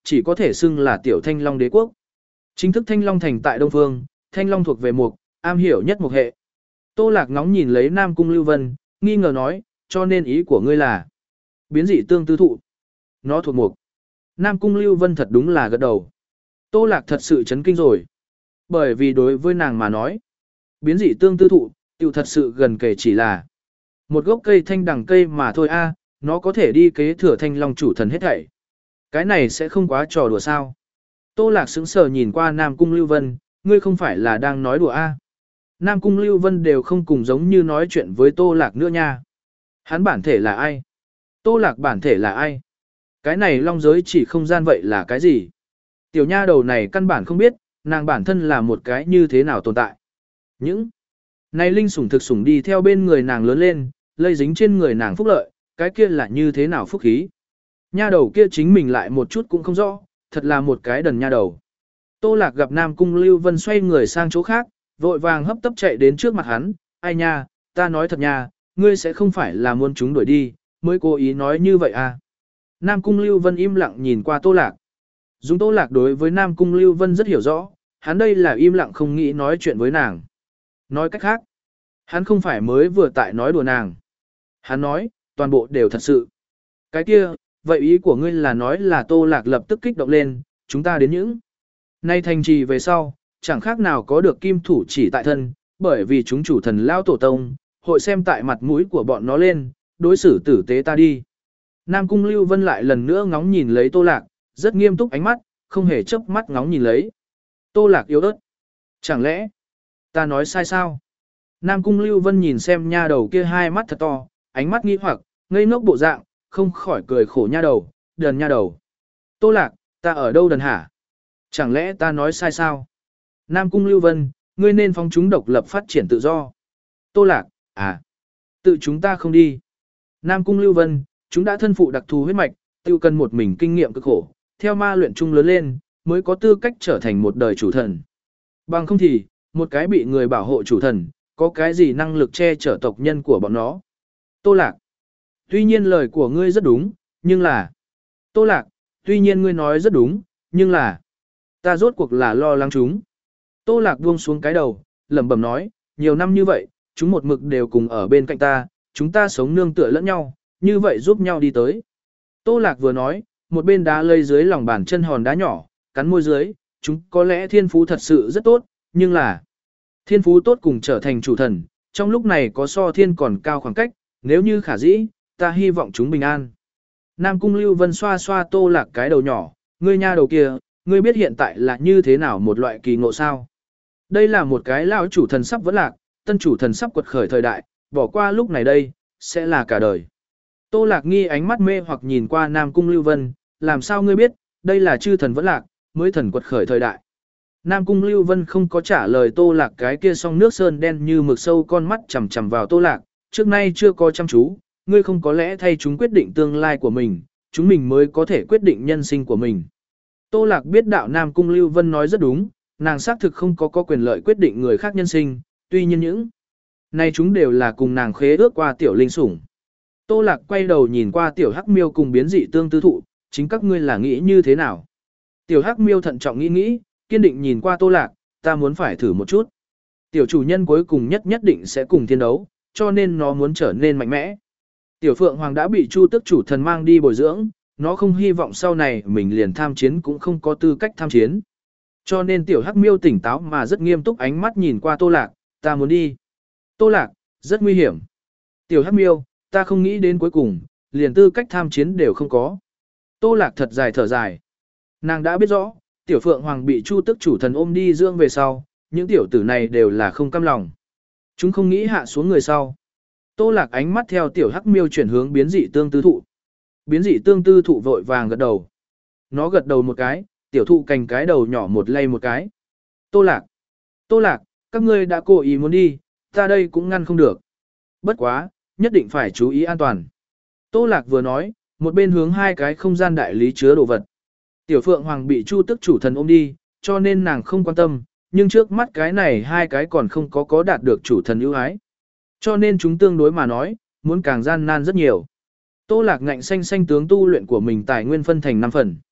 [SPEAKER 1] chỉ có thể xưng là tiểu Thanh Long đế quốc. Chính thức Thanh Long thành tại Đông Phương, Thanh Long thuộc về mục, am hiểu nhất mục hệ. Tô Lạc ngóng nhìn lấy Nam Cung Lưu Vân, nghi ngờ nói, cho nên ý của ngươi là biến dị tương tư thụ. Nó thuộc mục. Nam Cung Lưu Vân thật đúng là gật đầu. Tô Lạc thật sự chấn kinh rồi. Bởi vì đối với nàng mà nói, biến dị tương tư thụ, tiểu thật sự gần kể chỉ là một gốc cây thanh đằng cây mà thôi a, nó có thể đi kế thừa Thanh Long chủ thần hết thảy. Cái này sẽ không quá trò đùa sao? Tô Lạc sững sờ nhìn qua Nam Cung Lưu Vân, ngươi không phải là đang nói đùa a? Nam Cung Lưu Vân đều không cùng giống như nói chuyện với Tô Lạc nữa nha. Hắn bản thể là ai? Tô Lạc bản thể là ai? Cái này long giới chỉ không gian vậy là cái gì? Tiểu nha đầu này căn bản không biết, nàng bản thân là một cái như thế nào tồn tại. Những này linh sủng thực sủng đi theo bên người nàng lớn lên, lây dính trên người nàng phúc lợi, cái kia là như thế nào phúc khí. Nha đầu kia chính mình lại một chút cũng không rõ, thật là một cái đần nha đầu. Tô Lạc gặp Nam Cung Lưu Vân xoay người sang chỗ khác, vội vàng hấp tấp chạy đến trước mặt hắn, ai nha, ta nói thật nha, ngươi sẽ không phải là muốn chúng đuổi đi, mới cố ý nói như vậy à. Nam Cung Lưu Vân im lặng nhìn qua Tô Lạc. Dung Tô Lạc đối với Nam Cung Lưu Vân rất hiểu rõ, hắn đây là im lặng không nghĩ nói chuyện với nàng. Nói cách khác, hắn không phải mới vừa tại nói đùa nàng. Hắn nói, toàn bộ đều thật sự. Cái kia, vậy ý của ngươi là nói là Tô Lạc lập tức kích động lên, chúng ta đến những nay thành trì về sau, chẳng khác nào có được kim thủ chỉ tại thân, bởi vì chúng chủ thần lao tổ tông, hội xem tại mặt mũi của bọn nó lên, đối xử tử tế ta đi. Nam Cung Lưu Vân lại lần nữa ngóng nhìn lấy Tô Lạc, rất nghiêm túc ánh mắt, không hề chớp mắt ngóng nhìn lấy. Tô Lạc yếu ớt. Chẳng lẽ, ta nói sai sao? Nam Cung Lưu Vân nhìn xem nha đầu kia hai mắt thật to, ánh mắt nghi hoặc, ngây ngốc bộ dạng, không khỏi cười khổ nha đầu, đần nha đầu. Tô Lạc, ta ở đâu đần hả? Chẳng lẽ ta nói sai sao? Nam Cung Lưu Vân, ngươi nên phóng chúng độc lập phát triển tự do. Tô Lạc, à, tự chúng ta không đi. Nam Cung Lưu Vân, chúng đã thân phụ đặc thù huyết mạch, tiêu cần một mình kinh nghiệm cực khổ, theo ma luyện chung lớn lên, mới có tư cách trở thành một đời chủ thần. Bằng không thì, một cái bị người bảo hộ chủ thần, có cái gì năng lực che chở tộc nhân của bọn nó. Tô Lạc, tuy nhiên lời của ngươi rất đúng, nhưng là... Tô Lạc, tuy nhiên ngươi nói rất đúng, nhưng là... Ta rốt cuộc là lo lắng chúng. Tô Lạc buông xuống cái đầu, lẩm bẩm nói, nhiều năm như vậy, chúng một mực đều cùng ở bên cạnh ta, chúng ta sống nương tựa lẫn nhau, như vậy giúp nhau đi tới. Tô Lạc vừa nói, một bên đá lây dưới lòng bàn chân hòn đá nhỏ, cắn môi dưới, chúng có lẽ thiên phú thật sự rất tốt, nhưng là thiên phú tốt cùng trở thành chủ thần, trong lúc này có so thiên còn cao khoảng cách, nếu như khả dĩ, ta hy vọng chúng bình an. Nam Cung Lưu Vân xoa xoa Tô Lạc cái đầu nhỏ, ngươi nha đầu kia, ngươi biết hiện tại là như thế nào một loại kỳ ngộ sao? Đây là một cái lão chủ thần sắp vẫn lạc, tân chủ thần sắp quật khởi thời đại, bỏ qua lúc này đây, sẽ là cả đời. Tô Lạc nghi ánh mắt mê hoặc nhìn qua Nam Cung Lưu Vân, làm sao ngươi biết, đây là chư thần vẫn lạc, mới thần quật khởi thời đại. Nam Cung Lưu Vân không có trả lời Tô Lạc cái kia song nước sơn đen như mực sâu con mắt chằm chằm vào Tô Lạc, trước nay chưa có chăm chú, ngươi không có lẽ thay chúng quyết định tương lai của mình, chúng mình mới có thể quyết định nhân sinh của mình. Tô Lạc biết đạo Nam Cung Lưu Vân nói rất đúng, nàng xác thực không có có quyền lợi quyết định người khác nhân sinh, tuy nhiên những này chúng đều là cùng nàng khế ước qua tiểu linh sủng. Tô Lạc quay đầu nhìn qua tiểu hắc miêu cùng biến dị tương tư thụ, chính các ngươi là nghĩ như thế nào? Tiểu hắc miêu thận trọng nghĩ nghĩ, kiên định nhìn qua Tô Lạc, ta muốn phải thử một chút. Tiểu chủ nhân cuối cùng nhất nhất định sẽ cùng thiên đấu, cho nên nó muốn trở nên mạnh mẽ. Tiểu phượng hoàng đã bị Chu Tước chủ thần mang đi bồi dưỡng, nó không hy vọng sau này mình liền tham chiến cũng không có tư cách tham chiến. Cho nên tiểu hắc miêu tỉnh táo mà rất nghiêm túc ánh mắt nhìn qua Tô Lạc, ta muốn đi. Tô Lạc, rất nguy hiểm. Tiểu hắc miêu, ta không nghĩ đến cuối cùng, liền tư cách tham chiến đều không có. Tô Lạc thật dài thở dài. Nàng đã biết rõ, tiểu phượng hoàng bị Chu Tước chủ thần ôm đi dưỡng về sau, những tiểu tử này đều là không cam lòng. Chúng không nghĩ hạ xuống người sau. Tô Lạc ánh mắt theo tiểu hắc miêu chuyển hướng biến dị tương tư thụ. Biến dị tương tư thụ vội vàng gật đầu. Nó gật đầu một cái, tiểu thụ cành cái đầu nhỏ một lay một cái. Tô Lạc, Tô Lạc, các ngươi đã cố ý muốn đi, ta đây cũng ngăn không được. Bất quá, nhất định phải chú ý an toàn. Tô Lạc vừa nói, một bên hướng hai cái không gian đại lý chứa đồ vật. Tiểu phượng hoàng bị Chu Tước chủ thần ôm đi, cho nên nàng không quan tâm, nhưng trước mắt cái này hai cái còn không có có đạt được chủ thần ưu ái. Cho nên chúng tương đối mà nói, muốn càng gian nan rất nhiều. Tô Lạc ngạnh xanh xanh tướng tu luyện của mình tài nguyên phân thành năm phần.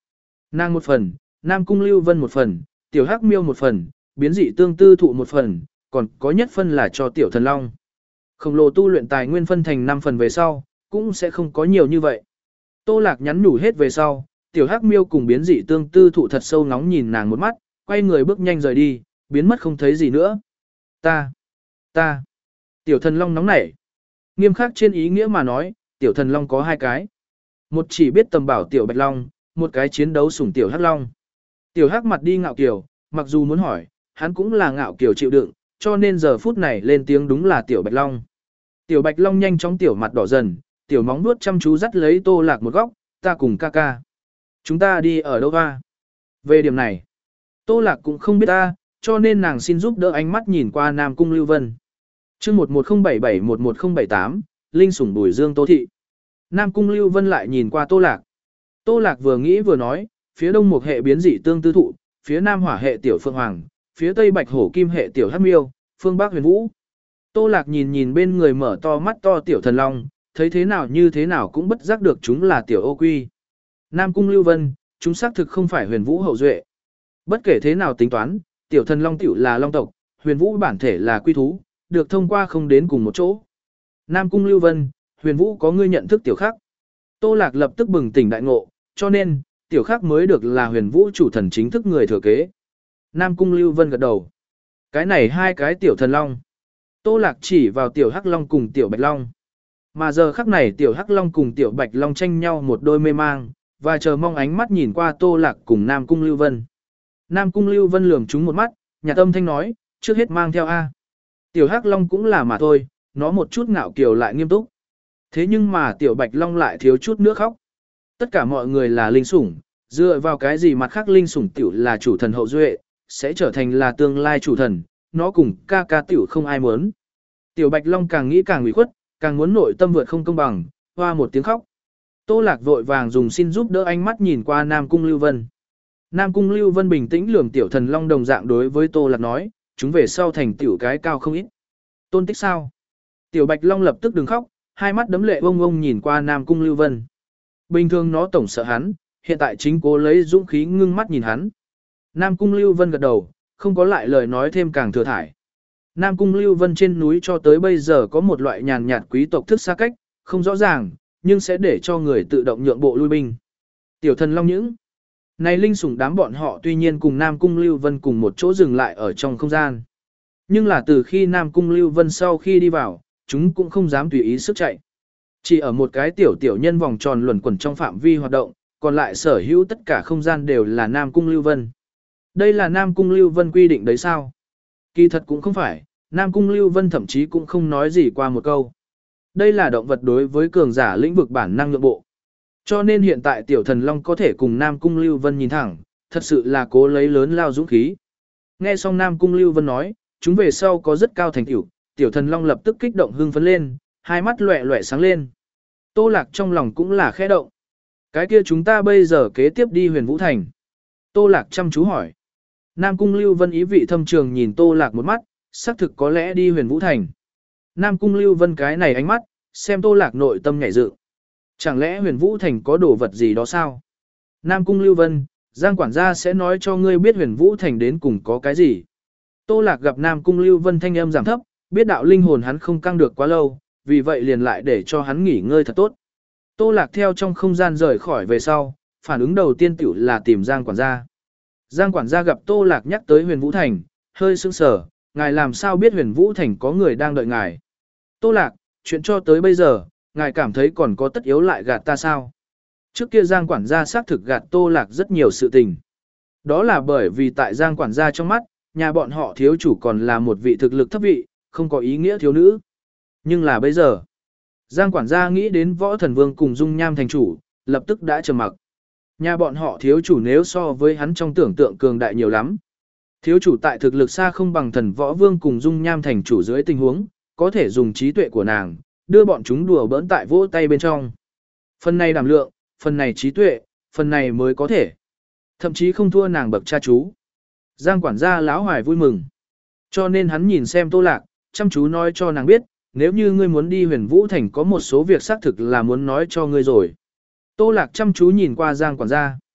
[SPEAKER 1] Nàng một phần, Nam Cung Lưu Vân một phần, Tiểu Hắc Miêu một phần, biến dị tương tư thụ một phần, còn có nhất phân là cho Tiểu Thần Long. Khổng lồ tu luyện tài nguyên phân thành năm phần về sau, cũng sẽ không có nhiều như vậy. Tô Lạc nhắn nhủ hết về sau, Tiểu Hắc Miêu cùng biến dị tương tư thụ thật sâu ngóng nhìn nàng một mắt, quay người bước nhanh rời đi, biến mất không thấy gì nữa. Ta, ta, Tiểu Thần Long nóng nảy. Nghiêm khắc trên ý nghĩa mà nói, Tiểu Thần Long có hai cái. Một chỉ biết tầm bảo Tiểu Bạch Long, một cái chiến đấu sủng Tiểu Hắc Long. Tiểu Hắc mặt đi ngạo kiều, mặc dù muốn hỏi, hắn cũng là ngạo kiều chịu đựng, cho nên giờ phút này lên tiếng đúng là Tiểu Bạch Long. Tiểu Bạch Long nhanh chóng tiểu mặt đỏ dần, tiểu móng vuốt chăm chú dắt lấy Tô Lạc một góc, ta cùng ca ca. Chúng ta đi ở đâu va? Về điểm này, Tô Lạc cũng không biết ta, cho nên nàng xin giúp đỡ ánh mắt nhìn qua Nam Cung Lưu Vân. Chương một một không bảy bảy một một không bảy tám, Linh sủng Bùi Dương Tô Thị. Nam Cung Lưu Vân lại nhìn qua Tô Lạc. Tô Lạc vừa nghĩ vừa nói, phía đông một hệ biến dị tương tư thụ, phía nam hỏa hệ tiểu phượng hoàng, phía tây bạch hổ kim hệ tiểu hắc miêu, phương bắc huyền vũ. Tô Lạc nhìn nhìn bên người mở to mắt to Tiểu Thần Long, thấy thế nào như thế nào cũng bất giác được chúng là tiểu ô quy. Nam Cung Lưu Vân, chúng xác thực không phải huyền vũ hậu duệ. Bất kể thế nào tính toán, Tiểu Thần Long tiểu là long tộc, huyền vũ bản thể là quy thú, được thông qua không đến cùng một chỗ. Nam Cung Lưu Vân, huyền vũ có ngươi nhận thức tiểu khắc. Tô Lạc lập tức bừng tỉnh đại ngộ, cho nên, tiểu khắc mới được là huyền vũ chủ thần chính thức người thừa kế. Nam Cung Lưu Vân gật đầu. Cái này hai cái Tiểu Thần Long. Tô Lạc chỉ vào Tiểu Hắc Long cùng Tiểu Bạch Long. Mà giờ khắc này Tiểu Hắc Long cùng Tiểu Bạch Long tranh nhau một đôi mê mang, và chờ mong ánh mắt nhìn qua Tô Lạc cùng Nam Cung Lưu Vân. Nam Cung Lưu Vân lườm chúng một mắt, nhà tâm thanh nói, trước hết mang theo A. Tiểu Hắc Long cũng là mà thôi, nó một chút ngạo kiều lại nghiêm túc. Thế nhưng mà Tiểu Bạch Long lại thiếu chút nữa khóc. Tất cả mọi người là linh sủng, dựa vào cái gì mặt khác linh sủng tiểu là chủ thần hậu duệ, sẽ trở thành là tương lai chủ thần, nó cùng ca ca tiểu không ai muốn. Tiểu Bạch Long càng nghĩ càng ủy khuất, càng muốn nội tâm vượt không công bằng, hoa một tiếng khóc. Tô Lạc vội vàng dùng xin giúp đỡ ánh mắt nhìn qua Nam Cung Lưu Vân. Nam Cung Lưu Vân bình tĩnh lườm Tiểu Thần Long đồng dạng đối với Tô Lạc nói, chúng về sau thành tiểu cái cao không ít. Tôn tích sao? Tiểu Bạch Long lập tức đừng khóc, hai mắt đấm lệ bông bông nhìn qua Nam Cung Lưu Vân. Bình thường nó tổng sợ hắn, hiện tại chính cố lấy dũng khí ngưng mắt nhìn hắn. Nam Cung Lưu Vân gật đầu, không có lại lời nói thêm càng thừa thải. Nam Cung Lưu Vân trên núi cho tới bây giờ có một loại nhàn nhạt quý tộc thức xa cách, không rõ ràng, nhưng sẽ để cho người tự động nhượng bộ lui binh. Tiểu Thần Long những này linh sủng đám bọn họ tuy nhiên cùng Nam Cung Lưu Vân cùng một chỗ dừng lại ở trong không gian. Nhưng là từ khi Nam Cung Lưu Vân sau khi đi vào, chúng cũng không dám tùy ý sức chạy. Chỉ ở một cái tiểu tiểu nhân vòng tròn luẩn quẩn trong phạm vi hoạt động, còn lại sở hữu tất cả không gian đều là Nam Cung Lưu Vân. Đây là Nam Cung Lưu Vân quy định đấy sao? Kỳ thật cũng không phải, Nam Cung Lưu Vân thậm chí cũng không nói gì qua một câu. Đây là động vật đối với cường giả lĩnh vực bản năng nhượng bộ. Cho nên hiện tại Tiểu Thần Long có thể cùng Nam Cung Lưu Vân nhìn thẳng, thật sự là cố lấy lớn lao dũng khí. Nghe xong Nam Cung Lưu Vân nói, chúng về sau có rất cao thành tựu, Tiểu Thần Long lập tức kích động hưng phấn lên, hai mắt loẹ loẹ sáng lên. Tô Lạc trong lòng cũng là khẽ động. Cái kia chúng ta bây giờ kế tiếp đi Huyền Vũ Thành. Tô Lạc chăm chú hỏi. Nam Cung Lưu Vân ý vị thâm trường nhìn Tô Lạc một mắt, xác thực có lẽ đi Huyền Vũ Thành. Nam Cung Lưu Vân cái này ánh mắt, xem Tô Lạc nội tâm nhảy dựng. Chẳng lẽ Huyền Vũ Thành có đồ vật gì đó sao? Nam Cung Lưu Vân, Giang quản gia sẽ nói cho ngươi biết Huyền Vũ Thành đến cùng có cái gì. Tô Lạc gặp Nam Cung Lưu Vân thanh âm giảm thấp, biết đạo linh hồn hắn không căng được quá lâu, vì vậy liền lại để cho hắn nghỉ ngơi thật tốt. Tô Lạc theo trong không gian rời khỏi về sau, phản ứng đầu tiên tiểu là tìm Giang quản gia. Giang quản gia gặp Tô Lạc nhắc tới Huyền Vũ Thành, hơi sững sờ, ngài làm sao biết Huyền Vũ Thành có người đang đợi ngài? Tô Lạc, chuyện cho tới bây giờ, ngài cảm thấy còn có tất yếu lại gạt ta sao? Trước kia Giang quản gia xác thực gạt Tô Lạc rất nhiều sự tình. Đó là bởi vì tại Giang quản gia trong mắt, nhà bọn họ thiếu chủ còn là một vị thực lực thấp vị, không có ý nghĩa thiếu nữ. Nhưng là bây giờ, Giang quản gia nghĩ đến Võ Thần Vương cùng Dung Nham thành chủ, lập tức đã trầm mặc. Nhà bọn họ thiếu chủ nếu so với hắn trong tưởng tượng cường đại nhiều lắm. Thiếu chủ tại thực lực xa không bằng Thần Võ Vương cùng Dung Nham thành chủ dưới tình huống, có thể dùng trí tuệ của nàng, đưa bọn chúng đùa bỡn tại vỗ tay bên trong. Phần này đảm lượng, phần này trí tuệ, phần này mới có thể. Thậm chí không thua nàng bậc cha chú. Giang quản gia láo hoài vui mừng. Cho nên hắn nhìn xem Tô Lạc, chăm chú nói cho nàng biết, nếu như ngươi muốn đi Huyền Vũ Thành có một số việc xác thực là muốn nói cho ngươi rồi. Tô Lạc chăm chú nhìn qua Giang quản gia.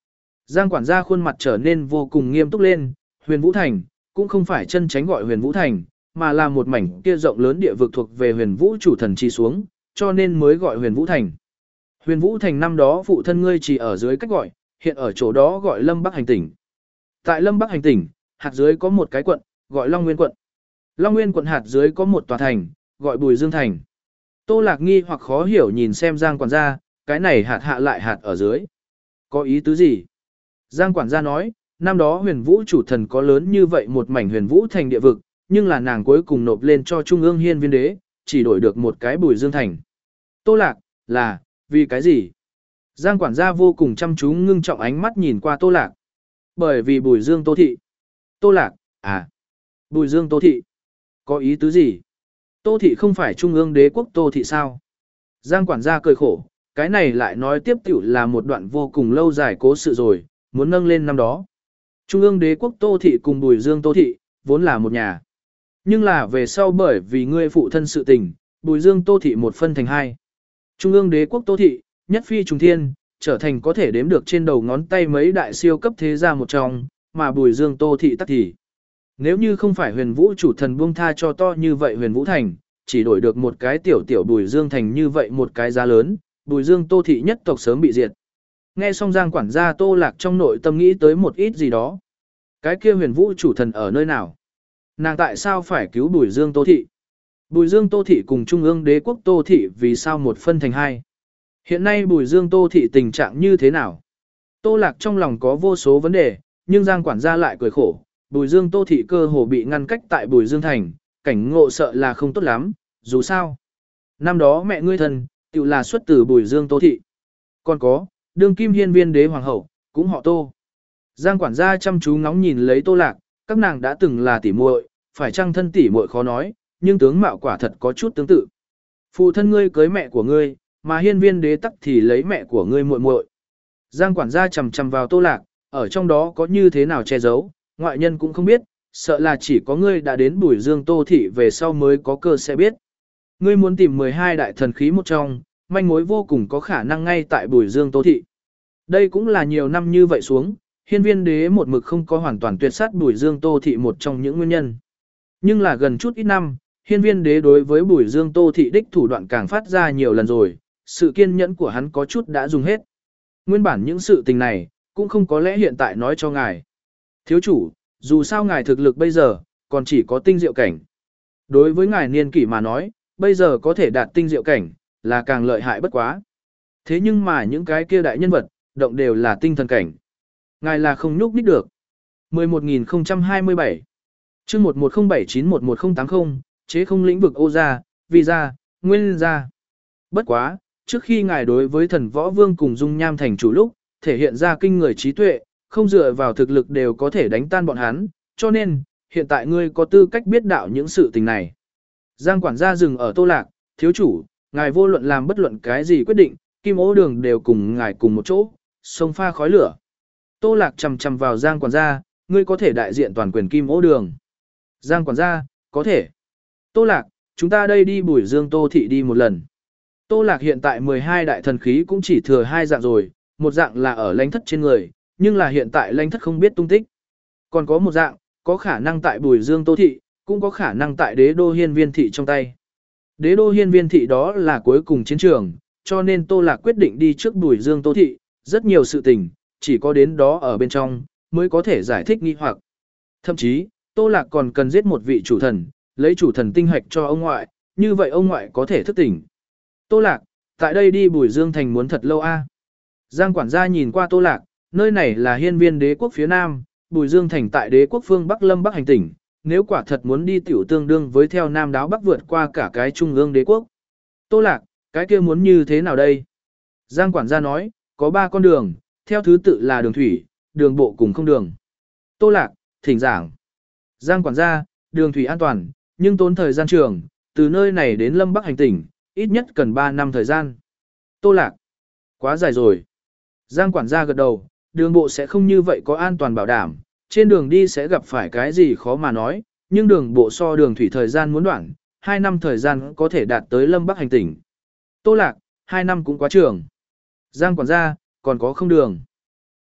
[SPEAKER 1] Giang quản gia khuôn mặt trở nên vô cùng nghiêm túc lên, Huyền Vũ Thành, cũng không phải chân tránh gọi Huyền Vũ Thành, mà là một mảnh kia rộng lớn địa vực thuộc về Huyền Vũ chủ thần chi xuống, cho nên mới gọi Huyền Vũ Thành. Huyền Vũ Thành năm đó phụ thân ngươi chỉ ở dưới cách gọi, hiện ở chỗ đó gọi Lâm Bắc hành tỉnh. Tại Lâm Bắc hành tỉnh, hạt dưới có một cái quận, gọi Long Nguyên quận. Long Nguyên quận hạt dưới có một tòa thành, gọi Bùi Dương Thành. Tô Lạc nghi hoặc khó hiểu nhìn xem Giang quản gia, cái này hạt hạ lại hạt ở dưới. Có ý tứ gì? Giang quản gia nói, năm đó huyền vũ chủ thần có lớn như vậy một mảnh huyền vũ thành địa vực, nhưng là nàng cuối cùng nộp lên cho Trung ương hiên viên đế, chỉ đổi được một cái Bùi Dương Thành. Tô Lạc, là, vì cái gì? Giang quản gia vô cùng chăm chú ngưng trọng ánh mắt nhìn qua Tô Lạc. Bởi vì Bùi Dương Tô Thị. Tô Lạc, à, Bùi Dương Tô Thị. Có ý tứ gì? Tô Thị không phải Trung ương đế quốc Tô Thị sao? Giang quản gia cười khổ, cái này lại nói tiếp tiểu là một đoạn vô cùng lâu dài cố sự rồi, muốn nâng lên năm đó. Trung ương đế quốc Tô Thị cùng Bùi Dương Tô Thị, vốn là một nhà. Nhưng là về sau bởi vì ngươi phụ thân sự tình, Bùi Dương Tô Thị một phân thành hai. Trung ương đế quốc Tô Thị, nhất phi trùng thiên, trở thành có thể đếm được trên đầu ngón tay mấy đại siêu cấp thế gia một trong, mà Bùi Dương Tô Thị tắc thì. Nếu như không phải huyền vũ chủ thần buông tha cho to như vậy huyền vũ thành, chỉ đổi được một cái tiểu tiểu Bùi Dương thành như vậy một cái giá lớn, Bùi Dương Tô Thị nhất tộc sớm bị diệt. Nghe xong Giang quản gia Tô Lạc trong nội tâm nghĩ tới một ít gì đó. Cái kia huyền vũ chủ thần ở nơi nào? Nàng tại sao phải cứu Bùi Dương Tô Thị? Bùi Dương Tô Thị cùng Trung ương đế quốc Tô Thị vì sao một phân thành hai? Hiện nay Bùi Dương Tô Thị tình trạng như thế nào? Tô Lạc trong lòng có vô số vấn đề, nhưng Giang quản gia lại cười khổ. Bùi Dương Tô Thị cơ hồ bị ngăn cách tại Bùi Dương Thành, cảnh ngộ sợ là không tốt lắm, dù sao. Năm đó mẹ ngươi thần, tự là xuất từ Bùi Dương Tô Thị. Còn có, đương kim hiên viên đế hoàng hậu, cũng họ Tô. Giang quản gia chăm chú ngóng nhìn lấy Tô Lạc, các nàng đã từng là tỉ muội, phải chăng thân tỉ muội khó nói, nhưng tướng mạo quả thật có chút tương tự. Phụ thân ngươi cưới mẹ của ngươi, mà hiên viên đế tắc thì lấy mẹ của ngươi muội muội. Giang quản gia chằm chằm vào Tô Lạc, ở trong đó có như thế nào che giấu, ngoại nhân cũng không biết, sợ là chỉ có ngươi đã đến Bùi Dương Tô Thị về sau mới có cơ sẽ biết. Ngươi muốn tìm mười hai đại thần khí một trong, manh mối vô cùng có khả năng ngay tại Bùi Dương Tô Thị. Đây cũng là nhiều năm như vậy xuống, hiên viên đế một mực không có hoàn toàn tuyệt sát Bùi Dương Tô Thị một trong những nguyên nhân. Nhưng là gần chút ít năm, hiên viên đế đối với Bùi Dương Tô Thị đích thủ đoạn càng phát ra nhiều lần rồi, sự kiên nhẫn của hắn có chút đã dùng hết. Nguyên bản những sự tình này, cũng không có lẽ hiện tại nói cho ngài. Thiếu chủ, dù sao ngài thực lực bây giờ, còn chỉ có tinh diệu cảnh. Đối với ngài niên kỷ mà nói, bây giờ có thể đạt tinh diệu cảnh, là càng lợi hại bất quá. Thế nhưng mà những cái kia đại nhân vật, động đều là tinh thần cảnh. Ngài là không nhúc nhích được. mười một nghìn không trăm hai mươi bảy chương một một không bảy chín một một không tám không, chế không lĩnh vực ô gia, vi gia, nguyên gia. Bất quá, trước khi ngài đối với thần võ vương cùng dung nham thành chủ lúc, thể hiện ra kinh người trí tuệ, không dựa vào thực lực đều có thể đánh tan bọn hắn, cho nên, hiện tại ngươi có tư cách biết đạo những sự tình này. Giang quản gia dừng ở Tô Lạc, thiếu chủ, ngài vô luận làm bất luận cái gì quyết định, kim ố đường đều cùng ngài cùng một chỗ, sông pha khói lửa. Tô Lạc chầm chầm vào Giang quản gia, ngươi có thể đại diện toàn quyền kim ố đường. Giang quản gia, có thể. Tô Lạc, chúng ta đây đi Bùi Dương Tô Thị đi một lần. Tô Lạc hiện tại mười hai đại thần khí cũng chỉ thừa hai dạng rồi, một dạng là ở lãnh thất trên người, nhưng là hiện tại lãnh thất không biết tung tích. Còn có một dạng, có khả năng tại Bùi Dương Tô Thị, cũng có khả năng tại đế đô hiên viên thị trong tay. Đế đô hiên viên thị đó là cuối cùng chiến trường, cho nên Tô Lạc quyết định đi trước Bùi Dương Tô Thị, rất nhiều sự tình, chỉ có đến đó ở bên trong, mới có thể giải thích nghi hoặc. Thậm chí, Tô Lạc còn cần giết một vị chủ thần, lấy chủ thần tinh hạch cho ông ngoại, như vậy ông ngoại có thể thức tỉnh. Tô Lạc, tại đây đi Bùi Dương Thành muốn thật lâu a. Giang quản gia nhìn qua Tô Lạc, nơi này là hiên viên đế quốc phía Nam, Bùi Dương Thành tại đế quốc phương Bắc Lâm Bắc hành tỉnh, nếu quả thật muốn đi tiểu tương đương với theo Nam đáo Bắc vượt qua cả cái trung ương đế quốc. Tô Lạc, cái kia muốn như thế nào đây? Giang quản gia nói, có ba con đường, theo thứ tự là đường thủy, đường bộ cùng không đường. Tô Lạc, thỉnh giảng. Giang quản gia, đường thủy an toàn, nhưng tốn thời gian trường, từ nơi này đến Lâm Bắc hành tỉnh, ít nhất cần ba năm thời gian. Tô Lạc, quá dài rồi. Giang quản gia gật đầu, đường bộ sẽ không như vậy có an toàn bảo đảm, trên đường đi sẽ gặp phải cái gì khó mà nói, nhưng đường bộ so đường thủy thời gian muốn đoạn, hai năm thời gian có thể đạt tới Lâm Bắc hành tỉnh. Tô Lạc, hai năm cũng quá trường. Giang quản gia, còn có không đường.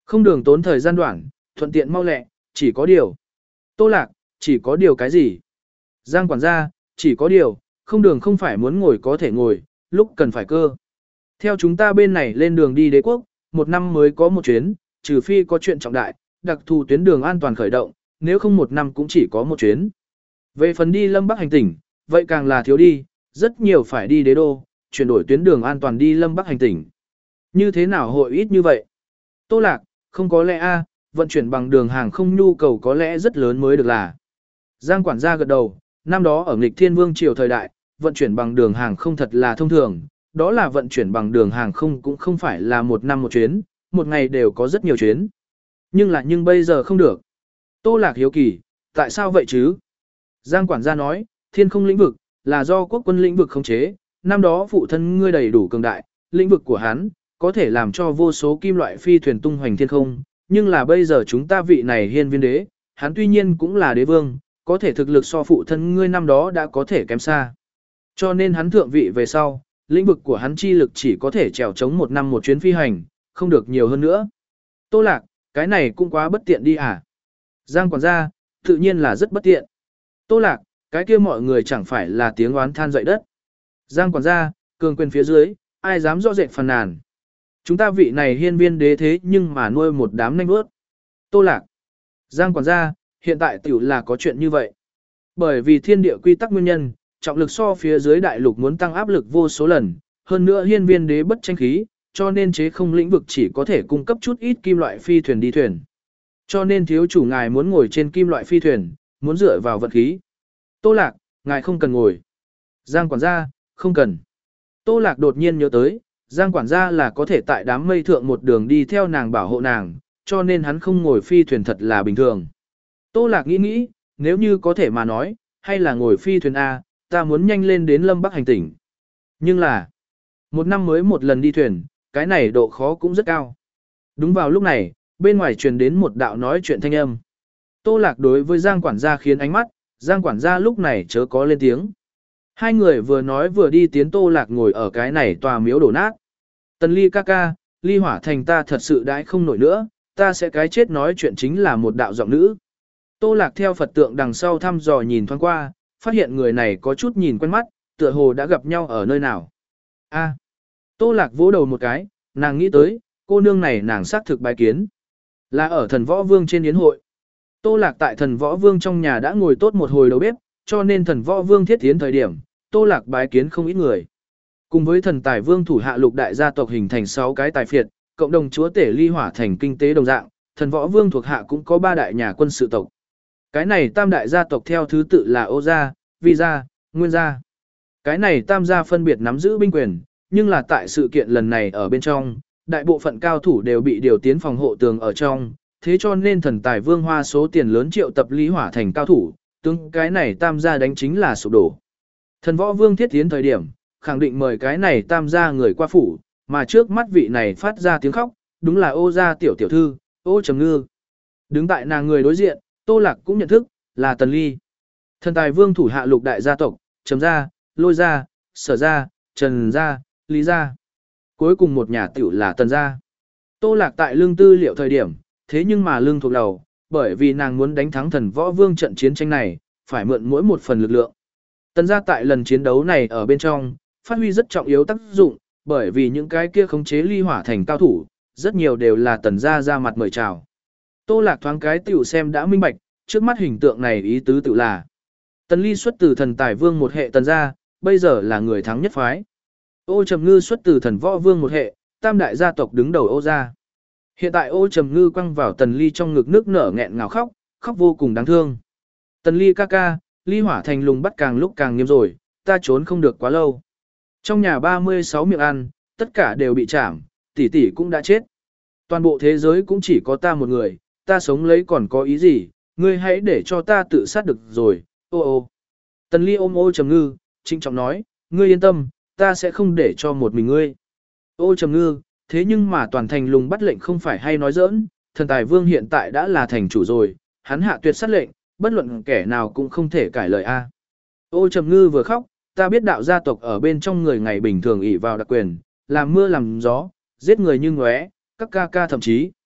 [SPEAKER 1] Không đường tốn thời gian đoạn, thuận tiện mau lẹ, chỉ có điều. Tô Lạc, chỉ có điều cái gì? Giang quản gia, chỉ có điều, không đường không phải muốn ngồi có thể ngồi, lúc cần phải cơ. Theo chúng ta bên này lên đường đi đế quốc, một năm mới có một chuyến, trừ phi có chuyện trọng đại, đặc thù tuyến đường an toàn khởi động, nếu không một năm cũng chỉ có một chuyến. Về phần đi Lâm Bắc hành tỉnh, vậy càng là thiếu đi, rất nhiều phải đi đế đô, chuyển đổi tuyến đường an toàn đi Lâm Bắc hành tỉnh. Như thế nào hội ít như vậy? Tô Lạc, không có lẽ a, vận chuyển bằng đường hàng không nhu cầu có lẽ rất lớn mới được là. Giang quản gia gật đầu, năm đó ở nghịch thiên vương triều thời đại, vận chuyển bằng đường hàng không thật là thông thường, đó là vận chuyển bằng đường hàng không cũng không phải là một năm một chuyến, một ngày đều có rất nhiều chuyến. Nhưng là nhưng bây giờ không được. Tô Lạc hiếu kỳ, tại sao vậy chứ? Giang quản gia nói, thiên không lĩnh vực, là do quốc quân lĩnh vực khống chế, năm đó phụ thân ngươi đầy đủ cường đại, lĩnh vực của hắn, có thể làm cho vô số kim loại phi thuyền tung hoành thiên không, nhưng là bây giờ chúng ta vị này hiên viên đế, hắn tuy nhiên cũng là đế vương, có thể thực lực so phụ thân ngươi năm đó đã có thể kém xa. Cho nên hắn thượng vị về sau, lĩnh vực của hắn chi lực chỉ có thể trèo chống một năm một chuyến phi hành, không được nhiều hơn nữa. Tô Lạc, cái này cũng quá bất tiện đi à? Giang quản gia, tự nhiên là rất bất tiện. Tô Lạc, cái kia mọi người chẳng phải là tiếng oán than dậy đất. Giang quản gia, cường quyền phía dưới, ai dám rõ rệt phàn nàn. Chúng ta vị này hiên viên đế thế nhưng mà nuôi một đám nanh bước. Tô Lạc, Giang quản gia, hiện tại tiểu là có chuyện như vậy. Bởi vì thiên địa quy tắc nguyên nhân, trọng lực so phía dưới đại lục muốn tăng áp lực vô số lần, hơn nữa hiên viên đế bất tranh khí, cho nên chế không lĩnh vực chỉ có thể cung cấp chút ít kim loại phi thuyền đi thuyền. Cho nên thiếu chủ ngài muốn ngồi trên kim loại phi thuyền, muốn dựa vào vật khí. Tô Lạc, ngài không cần ngồi. Giang quản gia, không cần. Tô Lạc đột nhiên nhớ tới, Giang quản gia là có thể tại đám mây thượng một đường đi theo nàng bảo hộ nàng, cho nên hắn không ngồi phi thuyền thật là bình thường. Tô Lạc nghĩ nghĩ, nếu như có thể mà nói, hay là ngồi phi thuyền A, ta muốn nhanh lên đến Lâm Bắc hành tỉnh. Nhưng là, một năm mới một lần đi thuyền, cái này độ khó cũng rất cao. Đúng vào lúc này, bên ngoài truyền đến một đạo nói chuyện thanh âm. Tô Lạc đối với Giang quản gia khiến ánh mắt, Giang quản gia lúc này chớ có lên tiếng. Hai người vừa nói vừa đi tiến Tô Lạc ngồi ở cái này tòa miếu đổ nát. Tần Ly ca ca, Ly Hỏa Thành ta thật sự đãi không nổi nữa, ta sẽ cái chết nói chuyện chính là một đạo giọng nữ. Tô Lạc theo Phật tượng đằng sau thăm dò nhìn thoáng qua, phát hiện người này có chút nhìn quen mắt, tựa hồ đã gặp nhau ở nơi nào. A. Tô Lạc vỗ đầu một cái, nàng nghĩ tới, cô nương này nàng xác thực bái kiến. Là ở thần võ vương trên yến hội. Tô Lạc tại thần võ vương trong nhà đã ngồi tốt một hồi đầu bếp, cho nên thần võ vương thiết tiến thời điểm, Tô Lạc bái kiến không ít người. Cùng với thần tài vương thủ hạ lục đại gia tộc hình thành sáu cái tài phiệt, cộng đồng chúa tể Ly Hỏa Thành kinh tế đồng dạng, thần võ vương thuộc hạ cũng có ba đại nhà quân sự tộc. Cái này tam đại gia tộc theo thứ tự là Ô gia, Vi gia, Nguyên gia. Cái này tam gia phân biệt nắm giữ binh quyền, nhưng là tại sự kiện lần này ở bên trong, đại bộ phận cao thủ đều bị điều tiến phòng hộ tường ở trong, thế cho nên thần tài vương hoa số tiền lớn triệu tập Lý Hỏa Thành cao thủ, tương cái này tam gia đánh chính là sụp đổ. Thần võ vương thiết tiến thời điểm, khẳng định mời cái này tam gia người qua phủ, mà trước mắt vị này phát ra tiếng khóc, đúng là Ô gia tiểu tiểu thư, Ô Trầm Ngư. Đứng tại nàng người đối diện, Tô Lạc cũng nhận thức, là Tần Ly. Thần tài vương thủ hạ lục đại gia tộc, Trầm gia, Lôi gia, Sở gia, Trần gia, Lý gia. Cuối cùng một nhà tiểu là Tần gia. Tô Lạc tại lương tư liệu thời điểm, thế nhưng mà lương thuộc đầu, bởi vì nàng muốn đánh thắng thần võ vương trận chiến tranh này, phải mượn mỗi một phần lực lượng. Tần gia tại lần chiến đấu này ở bên trong, phát huy rất trọng yếu tác dụng, bởi vì những cái kia khống chế Ly Hỏa Thành cao thủ, rất nhiều đều là Tần gia ra mặt mời chào. Tô Lạc thoáng cái tiểu xem đã minh bạch, trước mắt hình tượng này ý tứ tự là Tần Ly xuất từ thần tài vương một hệ Tần gia, bây giờ là người thắng nhất phái. Ô Trầm Ngư xuất từ thần võ vương một hệ, tam đại gia tộc đứng đầu Ô gia. Hiện tại Ô Trầm Ngư quăng vào Tần Ly trong ngực nước nở nghẹn ngào khóc, khóc vô cùng đáng thương. Tần Ly ca ca, Ly Hỏa Thành lùng bắt càng lúc càng nghiêm rồi, ta trốn không được quá lâu. Trong nhà ba mươi sáu miệng ăn, tất cả đều bị chảm, tỷ tỷ cũng đã chết. Toàn bộ thế giới cũng chỉ có ta một người, ta sống lấy còn có ý gì, ngươi hãy để cho ta tự sát được rồi, ô ô. Tần Ly ôm Ô Trầm Ngư, trịnh trọng nói, ngươi yên tâm, ta sẽ không để cho một mình ngươi. Ô Trầm Ngư, thế nhưng mà toàn thành lùng bắt lệnh không phải hay nói giỡn, thần tài vương hiện tại đã là thành chủ rồi, hắn hạ tuyệt sát lệnh, bất luận kẻ nào cũng không thể cãi lời a. Ô Trầm Ngư vừa khóc, ta biết đạo gia tộc ở bên trong người ngày bình thường ỷ vào đặc quyền, làm mưa làm gió, giết người như ngóe, các ca ca thậm chí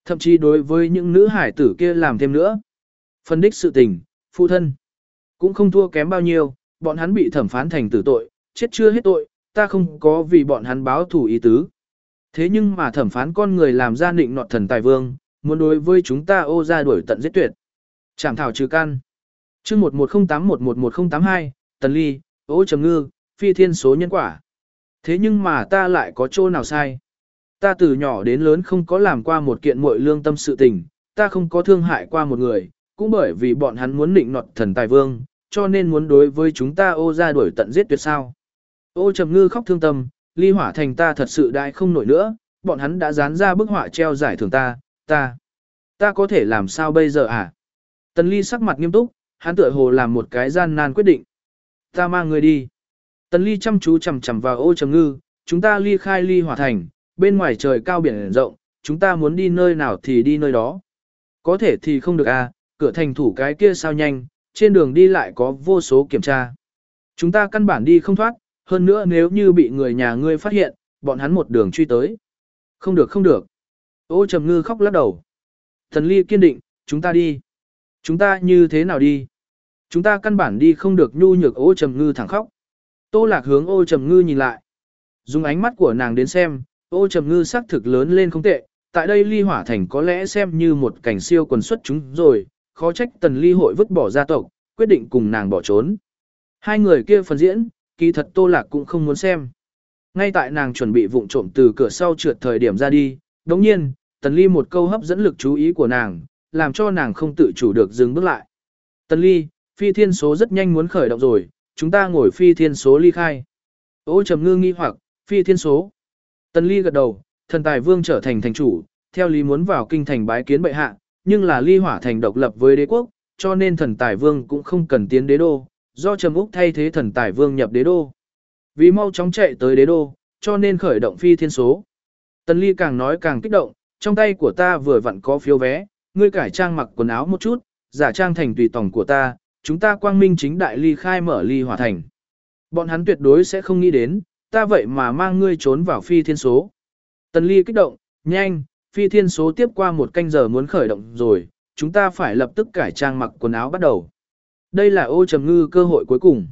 [SPEAKER 1] Thậm chí đối với những nữ hải tử kia làm thêm nữa. Phân đích sự tình, phụ thân. Cũng không thua kém bao nhiêu, bọn hắn bị thẩm phán thành tử tội, chết chưa hết tội, ta không có vì bọn hắn báo thủ ý tứ. Thế nhưng mà thẩm phán con người làm ra định nọt thần tài vương, muốn đối với chúng ta ô ra đuổi tận giết tuyệt. Trảm thảo trừ căn. Chương một một không tám một một một không tám hai, Tần Ly, Ô Trầm Ngư, phi thiên số nhân quả. Thế nhưng mà ta lại có chỗ nào sai? Ta từ nhỏ đến lớn không có làm qua một kiện muội lương tâm sự tình, ta không có thương hại qua một người, cũng bởi vì bọn hắn muốn định nọt thần tài vương, cho nên muốn đối với chúng ta ô ra đuổi tận giết tuyệt sao. Ô Trầm Ngư khóc thương tâm, Ly Hỏa Thành ta thật sự đại không nổi nữa, bọn hắn đã dán ra bức họa treo giải thưởng ta, ta, ta có thể làm sao bây giờ à? Tần Ly sắc mặt nghiêm túc, hắn tựa hồ làm một cái gian nan quyết định. Ta mang người đi. Tần Ly chăm chú chằm chằm vào Ô Trầm Ngư, chúng ta ly khai Ly Hỏa Thành, bên ngoài trời cao biển rộng, chúng ta muốn đi nơi nào thì đi nơi đó. Có thể thì không được à, cửa thành thủ cái kia sao nhanh, trên đường đi lại có vô số kiểm tra. Chúng ta căn bản đi không thoát, hơn nữa nếu như bị người nhà ngươi phát hiện, bọn hắn một đường truy tới. Không được không được. Ô Trầm Ngư khóc lắc đầu. Tần Ly kiên định, chúng ta đi. Chúng ta như thế nào đi? Chúng ta căn bản đi không được, nhu nhược Ô Trầm Ngư thẳng khóc. Tô Lạc hướng Ô Trầm Ngư nhìn lại. Dùng ánh mắt của nàng đến xem, Ô Trầm Ngư sắc thực lớn lên không tệ. Tại đây Ly Hỏa Thành có lẽ xem như một cảnh siêu quần xuất chúng rồi, khó trách Tần Ly hội vứt bỏ gia tộc, quyết định cùng nàng bỏ trốn. Hai người kia phần diễn, kỳ thật Tô Lạc cũng không muốn xem. Ngay tại nàng chuẩn bị vụng trộm từ cửa sau trượt thời điểm ra đi, đồng nhiên, Tần Ly một câu hấp dẫn lực chú ý của nàng, làm cho nàng không tự chủ được dừng bước lại. Tần Ly, phi thiên số rất nhanh muốn khởi động rồi, chúng ta ngồi phi thiên số ly khai. Ô Trầm Ngư nghi hoặc, phi thiên số. Tần Ly gật đầu, thần tài vương trở thành thành chủ, theo lý muốn vào kinh thành bái kiến bệ hạ, nhưng là Ly Hỏa Thành độc lập với đế quốc, cho nên thần tài vương cũng không cần tiến đế đô, do Trầm Úc thay thế thần tài vương nhập đế đô. Vì mau chóng chạy tới đế đô, cho nên khởi động phi thiên số. Tần Ly càng nói càng kích động, trong tay của ta vừa vặn có phiếu vé, ngươi cải trang mặc quần áo một chút, giả trang thành tùy tòng của ta, chúng ta quang minh chính đại ly khai mở Ly Hỏa Thành. Bọn hắn tuyệt đối sẽ không nghĩ đến, ta vậy mà mang ngươi trốn vào phi thiên số. Tần Ly kích động, nhanh, phi thiên số tiếp qua một canh giờ muốn khởi động rồi, chúng ta phải lập tức cải trang mặc quần áo bắt đầu. Đây là Ô Trầm Ngư cơ hội cuối cùng.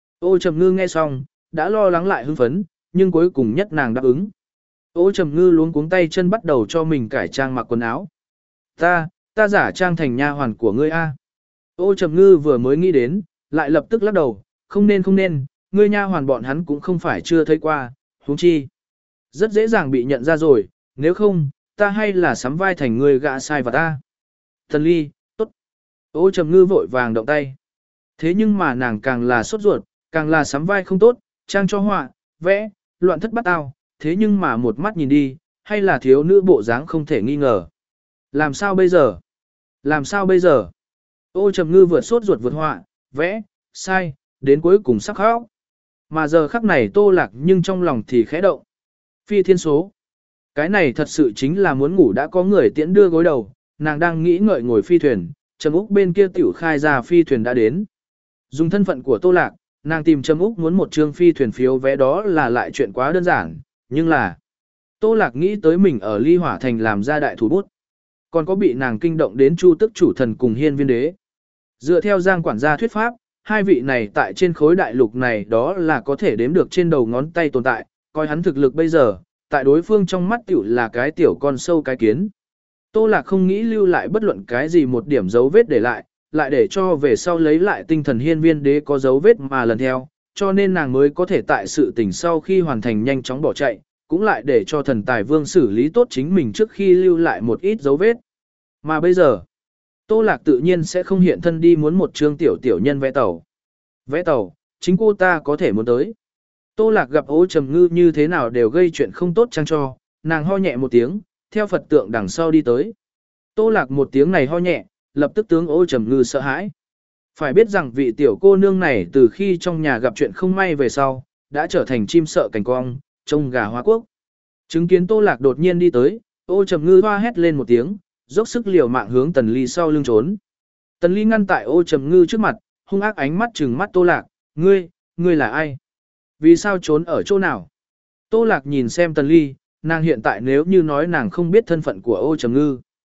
[SPEAKER 1] Ô Trầm Ngư nghe xong, đã lo lắng lại hưng phấn, nhưng cuối cùng nhất nàng đáp ứng. Ô Trầm Ngư luống cuống tay chân bắt đầu cho mình cải trang mặc quần áo. Ta, ta giả trang thành nha hoàn của ngươi a. Ô Trầm Ngư vừa mới nghĩ đến, lại lập tức lắc đầu, không nên không nên, ngươi nha hoàn bọn hắn cũng không phải chưa thấy qua, huống chi. Rất dễ dàng bị nhận ra rồi, nếu không, ta hay là sắm vai thành ngươi gã sai và ta. Tần Ly, tốt. Ô Trầm Ngư vội vàng động tay. Thế nhưng mà nàng càng là sốt ruột, càng là sắm vai không tốt, trang cho họa, vẽ, loạn thất bát ao, thế nhưng mà một mắt nhìn đi, hay là thiếu nữ bộ dáng không thể nghi ngờ. Làm sao bây giờ? Làm sao bây giờ? Ô Trầm Ngư vượt sốt ruột vượt họa, vẽ, sai, đến cuối cùng sắc khóc. Mà giờ khắc này Tô Lạc nhưng trong lòng thì khẽ động. Phi thiên số. Cái này thật sự chính là muốn ngủ đã có người tiễn đưa gối đầu, nàng đang nghĩ ngợi ngồi phi thuyền, Trầm Úc bên kia tiểu khai ra phi thuyền đã đến. Dùng thân phận của Tô Lạc, nàng tìm Trầm Úc muốn một trương phi thuyền phiếu vé đó là lại chuyện quá đơn giản, nhưng là Tô Lạc nghĩ tới mình ở Ly Hỏa Thành làm ra đại thủ bút, còn có bị nàng kinh động đến Chu Tức chủ thần cùng Hiên Viên đế. Dựa theo Giang quản gia thuyết pháp, hai vị này tại trên khối đại lục này đó là có thể đếm được trên đầu ngón tay tồn tại, coi hắn thực lực bây giờ, tại đối phương trong mắt tiểu là cái tiểu con sâu cái kiến. Tô Lạc không nghĩ lưu lại bất luận cái gì một điểm dấu vết để lại, lại để cho về sau lấy lại tinh thần Hiên Viên đế có dấu vết mà lần theo, cho nên nàng mới có thể tại sự tình sau khi hoàn thành nhanh chóng bỏ chạy, cũng lại để cho thần tài vương xử lý tốt chính mình trước khi lưu lại một ít dấu vết. Mà bây giờ, Tô Lạc tự nhiên sẽ không hiện thân đi muốn một trương tiểu tiểu nhân vẽ tàu. Vẽ tàu, chính cô ta có thể muốn tới. Tô Lạc gặp Ô Trầm Ngư như thế nào đều gây chuyện không tốt chăng cho, nàng ho nhẹ một tiếng, theo Phật tượng đằng sau đi tới. Tô Lạc một tiếng này ho nhẹ, lập tức tướng Ô Trầm Ngư sợ hãi. Phải biết rằng vị tiểu cô nương này từ khi trong nhà gặp chuyện không may về sau, đã trở thành chim sợ cành cong, trông gà hóa quốc. Chứng kiến Tô Lạc đột nhiên đi tới, Ô Trầm Ngư hoa hét lên một tiếng, dốc sức liều mạng hướng Tần Ly sau lưng trốn. Tần Ly ngăn tại Ô Trầm Ngư trước mặt, hung ác ánh mắt trừng mắt Tô Lạc, ngươi, ngươi là ai? Vì sao trốn ở chỗ nào? Tô Lạc nhìn xem Tần Ly, nàng hiện tại nếu như nói nàng không biết thân phận của Ô Trầm Ngư,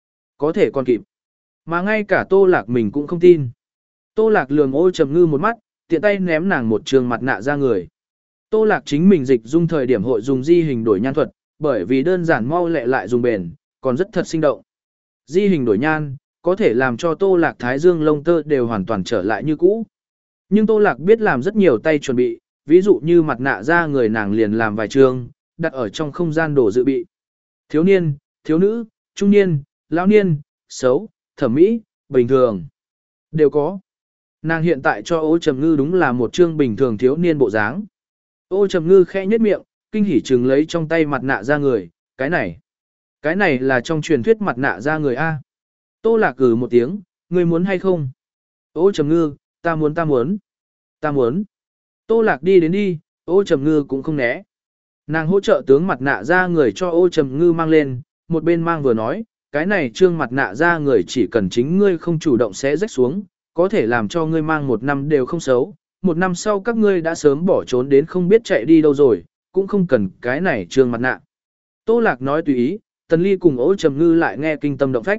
[SPEAKER 1] có thể còn kịp. Mà ngay cả Tô Lạc mình cũng không tin. Tô Lạc lườm Ô Trầm Ngư một mắt, tiện tay ném nàng một trường mặt nạ ra người. Tô Lạc chính mình dịch dung thời điểm hội dùng di hình đổi nhan thuật, bởi vì đơn giản mau lẹ lại dùng bền, còn rất thật sinh động. Di hình đổi nhan, có thể làm cho Tô Lạc thái dương lông tơ đều hoàn toàn trở lại như cũ. Nhưng Tô Lạc biết làm rất nhiều tay chuẩn bị, ví dụ như mặt nạ ra người nàng liền làm vài trường, đặt ở trong không gian đồ dự bị. Thiếu niên, thiếu nữ, trung niên, lão niên, xấu, thẩm mỹ, bình thường. Đều có. Nàng hiện tại cho Ô Trầm Ngư đúng là một chương bình thường thiếu niên bộ dáng. Ô Trầm Ngư khẽ nhếch miệng, kinh hỉ chừng lấy trong tay mặt nạ ra người, cái này. Cái này là trong truyền thuyết mặt nạ ra người A. Tô Lạc cử một tiếng, ngươi muốn hay không? Ô Trầm Ngư, ta muốn ta muốn. Ta muốn. Tô Lạc đi đến đi, Ô Trầm Ngư cũng không né. Nàng hỗ trợ tướng mặt nạ ra người cho Ô Trầm Ngư mang lên, một bên mang vừa nói, cái này trương mặt nạ ra người chỉ cần chính ngươi không chủ động xé rách xuống, có thể làm cho ngươi mang một năm đều không xấu. Một năm sau các ngươi đã sớm bỏ trốn đến không biết chạy đi đâu rồi, cũng không cần cái này trương mặt nạ. Tô Lạc nói tùy ý, Tần Ly cùng Ô Trầm Ngư lại nghe kinh tâm động phách.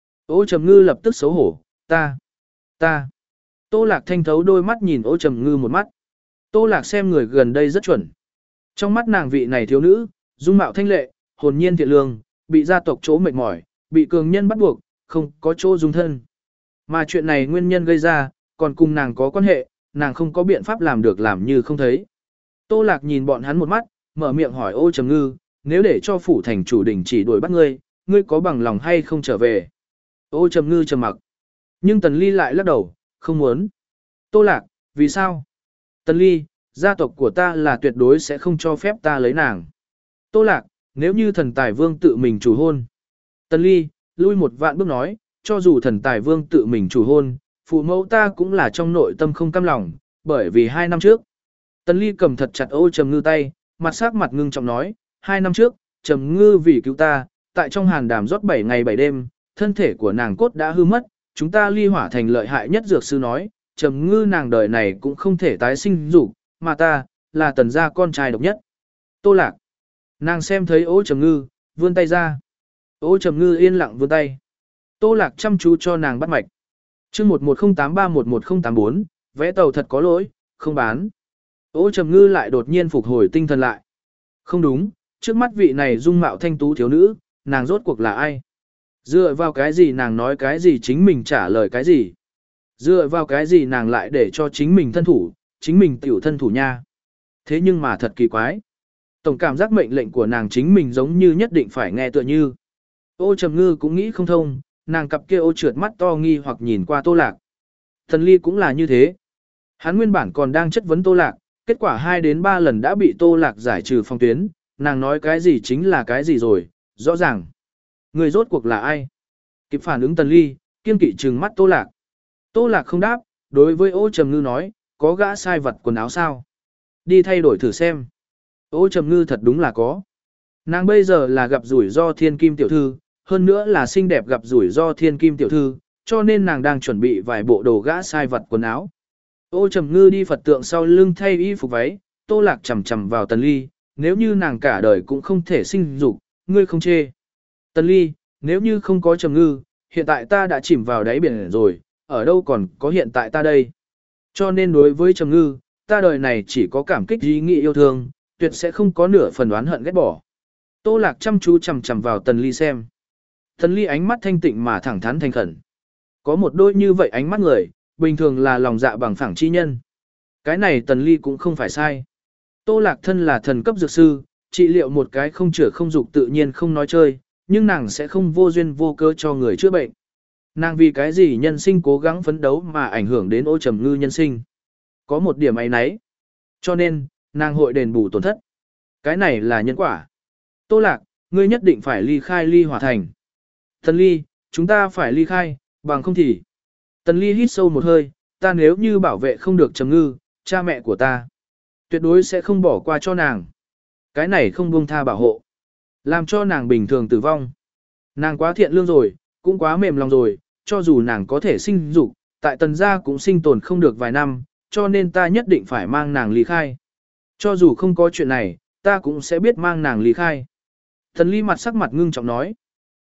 [SPEAKER 1] Ô Trầm Ngư lập tức xấu hổ, ta, ta. Tô Lạc thanh thấu đôi mắt nhìn Ô Trầm Ngư một mắt. Tô Lạc xem người gần đây rất chuẩn. Trong mắt nàng vị này thiếu nữ, dung mạo thanh lệ, hồn nhiên thiện lương, bị gia tộc chỗ mệt mỏi, bị cường nhân bắt buộc, không có chỗ dung thân. Mà chuyện này nguyên nhân gây ra, còn cùng nàng có quan hệ, nàng không có biện pháp làm được làm như không thấy. Tô Lạc nhìn bọn hắn một mắt, mở miệng hỏi Ô Trầm Ngư, nếu để cho phủ thành chủ đình chỉ đuổi bắt ngươi, ngươi có bằng lòng hay không trở về? Ô Trầm Ngư trầm mặc. Nhưng Tần Ly lại lắc đầu, không muốn. Tô Lạc, vì sao? Tần Ly, gia tộc của ta là tuyệt đối sẽ không cho phép ta lấy nàng. Tô Lạc, nếu như thần tài vương tự mình chủ hôn. Tần Ly, lui một vạn bước nói, cho dù thần tài vương tự mình chủ hôn, phụ mẫu ta cũng là trong nội tâm không cam lòng, bởi vì hai năm trước. Tần Ly cầm thật chặt Ô Trầm Ngư tay, mặt sắc mặt ngưng trọng nói, hai năm trước, Trầm Ngư vì cứu ta, tại trong hàn đàm rót bảy ngày bảy đêm, thân thể của nàng cốt đã hư mất, chúng ta ly hỏa thành lợi hại nhất dược sư nói, Trầm Ngư nàng đời này cũng không thể tái sinh dục, mà ta, là tần gia con trai độc nhất. Tô Lạc. Nàng xem thấy Ô Trầm Ngư, vươn tay ra. Ô Trầm Ngư yên lặng vươn tay. Tô Lạc chăm chú cho nàng bắt mạch. chương một một không tám ba một một không tám bốn, vẽ tàu thật có lỗi, không bán. Ô Trầm Ngư lại đột nhiên phục hồi tinh thần lại. Không đúng, trước mắt vị này dung mạo thanh tú thiếu nữ, nàng rốt cuộc là ai? Dựa vào cái gì nàng nói cái gì chính mình trả lời cái gì? Dựa vào cái gì nàng lại để cho chính mình thân thủ, chính mình tiểu thân thủ nha? Thế nhưng mà thật kỳ quái. Tổng cảm giác mệnh lệnh của nàng chính mình giống như nhất định phải nghe tựa như. Ô Trầm Ngư cũng nghĩ không thông, nàng cặp kia ô trượt mắt to nghi hoặc nhìn qua Tô Lạc. Thần Ly cũng là như thế. Hắn nguyên bản còn đang chất vấn Tô Lạc, kết quả hai đến ba lần đã bị Tô Lạc giải trừ phong tuyến, nàng nói cái gì chính là cái gì rồi, rõ ràng. Người rốt cuộc là ai? Kịp phản ứng Tần Ly, kiên kỵ trừng mắt Tô Lạc. Tô Lạc không đáp, đối với Ô Trầm Ngư nói, có gã sai vật quần áo sao? Đi thay đổi thử xem. Ô Trầm Ngư thật đúng là có. Nàng bây giờ là gặp rủi ro thiên kim tiểu thư, hơn nữa là xinh đẹp gặp rủi ro thiên kim tiểu thư, cho nên nàng đang chuẩn bị vài bộ đồ gã sai vật quần áo. Ô Trầm Ngư đi Phật tượng sau lưng thay y phục váy, Tô Lạc chầm chầm vào Tần Ly, nếu như nàng cả đời cũng không thể sinh dục, ngươi không chê. Tần Ly, nếu như không có Trầm Ngư, hiện tại ta đã chìm vào đáy biển rồi, ở đâu còn có hiện tại ta đây. Cho nên đối với Trầm Ngư, ta đời này chỉ có cảm kích ý nghĩ yêu thương, tuyệt sẽ không có nửa phần oán hận ghét bỏ. Tô Lạc chăm chú chầm chầm vào Tần Ly xem. Tần Ly ánh mắt thanh tịnh mà thẳng thắn thành khẩn. Có một đôi như vậy ánh mắt người, bình thường là lòng dạ bằng phẳng chi nhân. Cái này Tần Ly cũng không phải sai. Tô Lạc thân là thần cấp dược sư, trị liệu một cái không chữa không dục tự nhiên không nói chơi, nhưng nàng sẽ không vô duyên vô cớ cho người chữa bệnh. Nàng vì cái gì nhân sinh cố gắng phấn đấu mà ảnh hưởng đến Ô Trầm Ngư nhân sinh. Có một điểm ấy nấy. Cho nên, nàng hội đền bù tổn thất. Cái này là nhân quả. Tô Lạc, ngươi nhất định phải ly khai ly hỏa thành. Tần Ly, chúng ta phải ly khai, bằng không thì. Tần Ly hít sâu một hơi, ta nếu như bảo vệ không được Trầm Ngư, cha mẹ của ta, tuyệt đối sẽ không bỏ qua cho nàng. Cái này không buông tha bảo hộ. Làm cho nàng bình thường tử vong. Nàng quá thiện lương rồi, cũng quá mềm lòng rồi, cho dù nàng có thể sinh dục, tại Tần gia cũng sinh tồn không được vài năm, cho nên ta nhất định phải mang nàng ly khai. Cho dù không có chuyện này, ta cũng sẽ biết mang nàng ly khai. Tần Ly mặt sắc mặt ngưng trọng nói.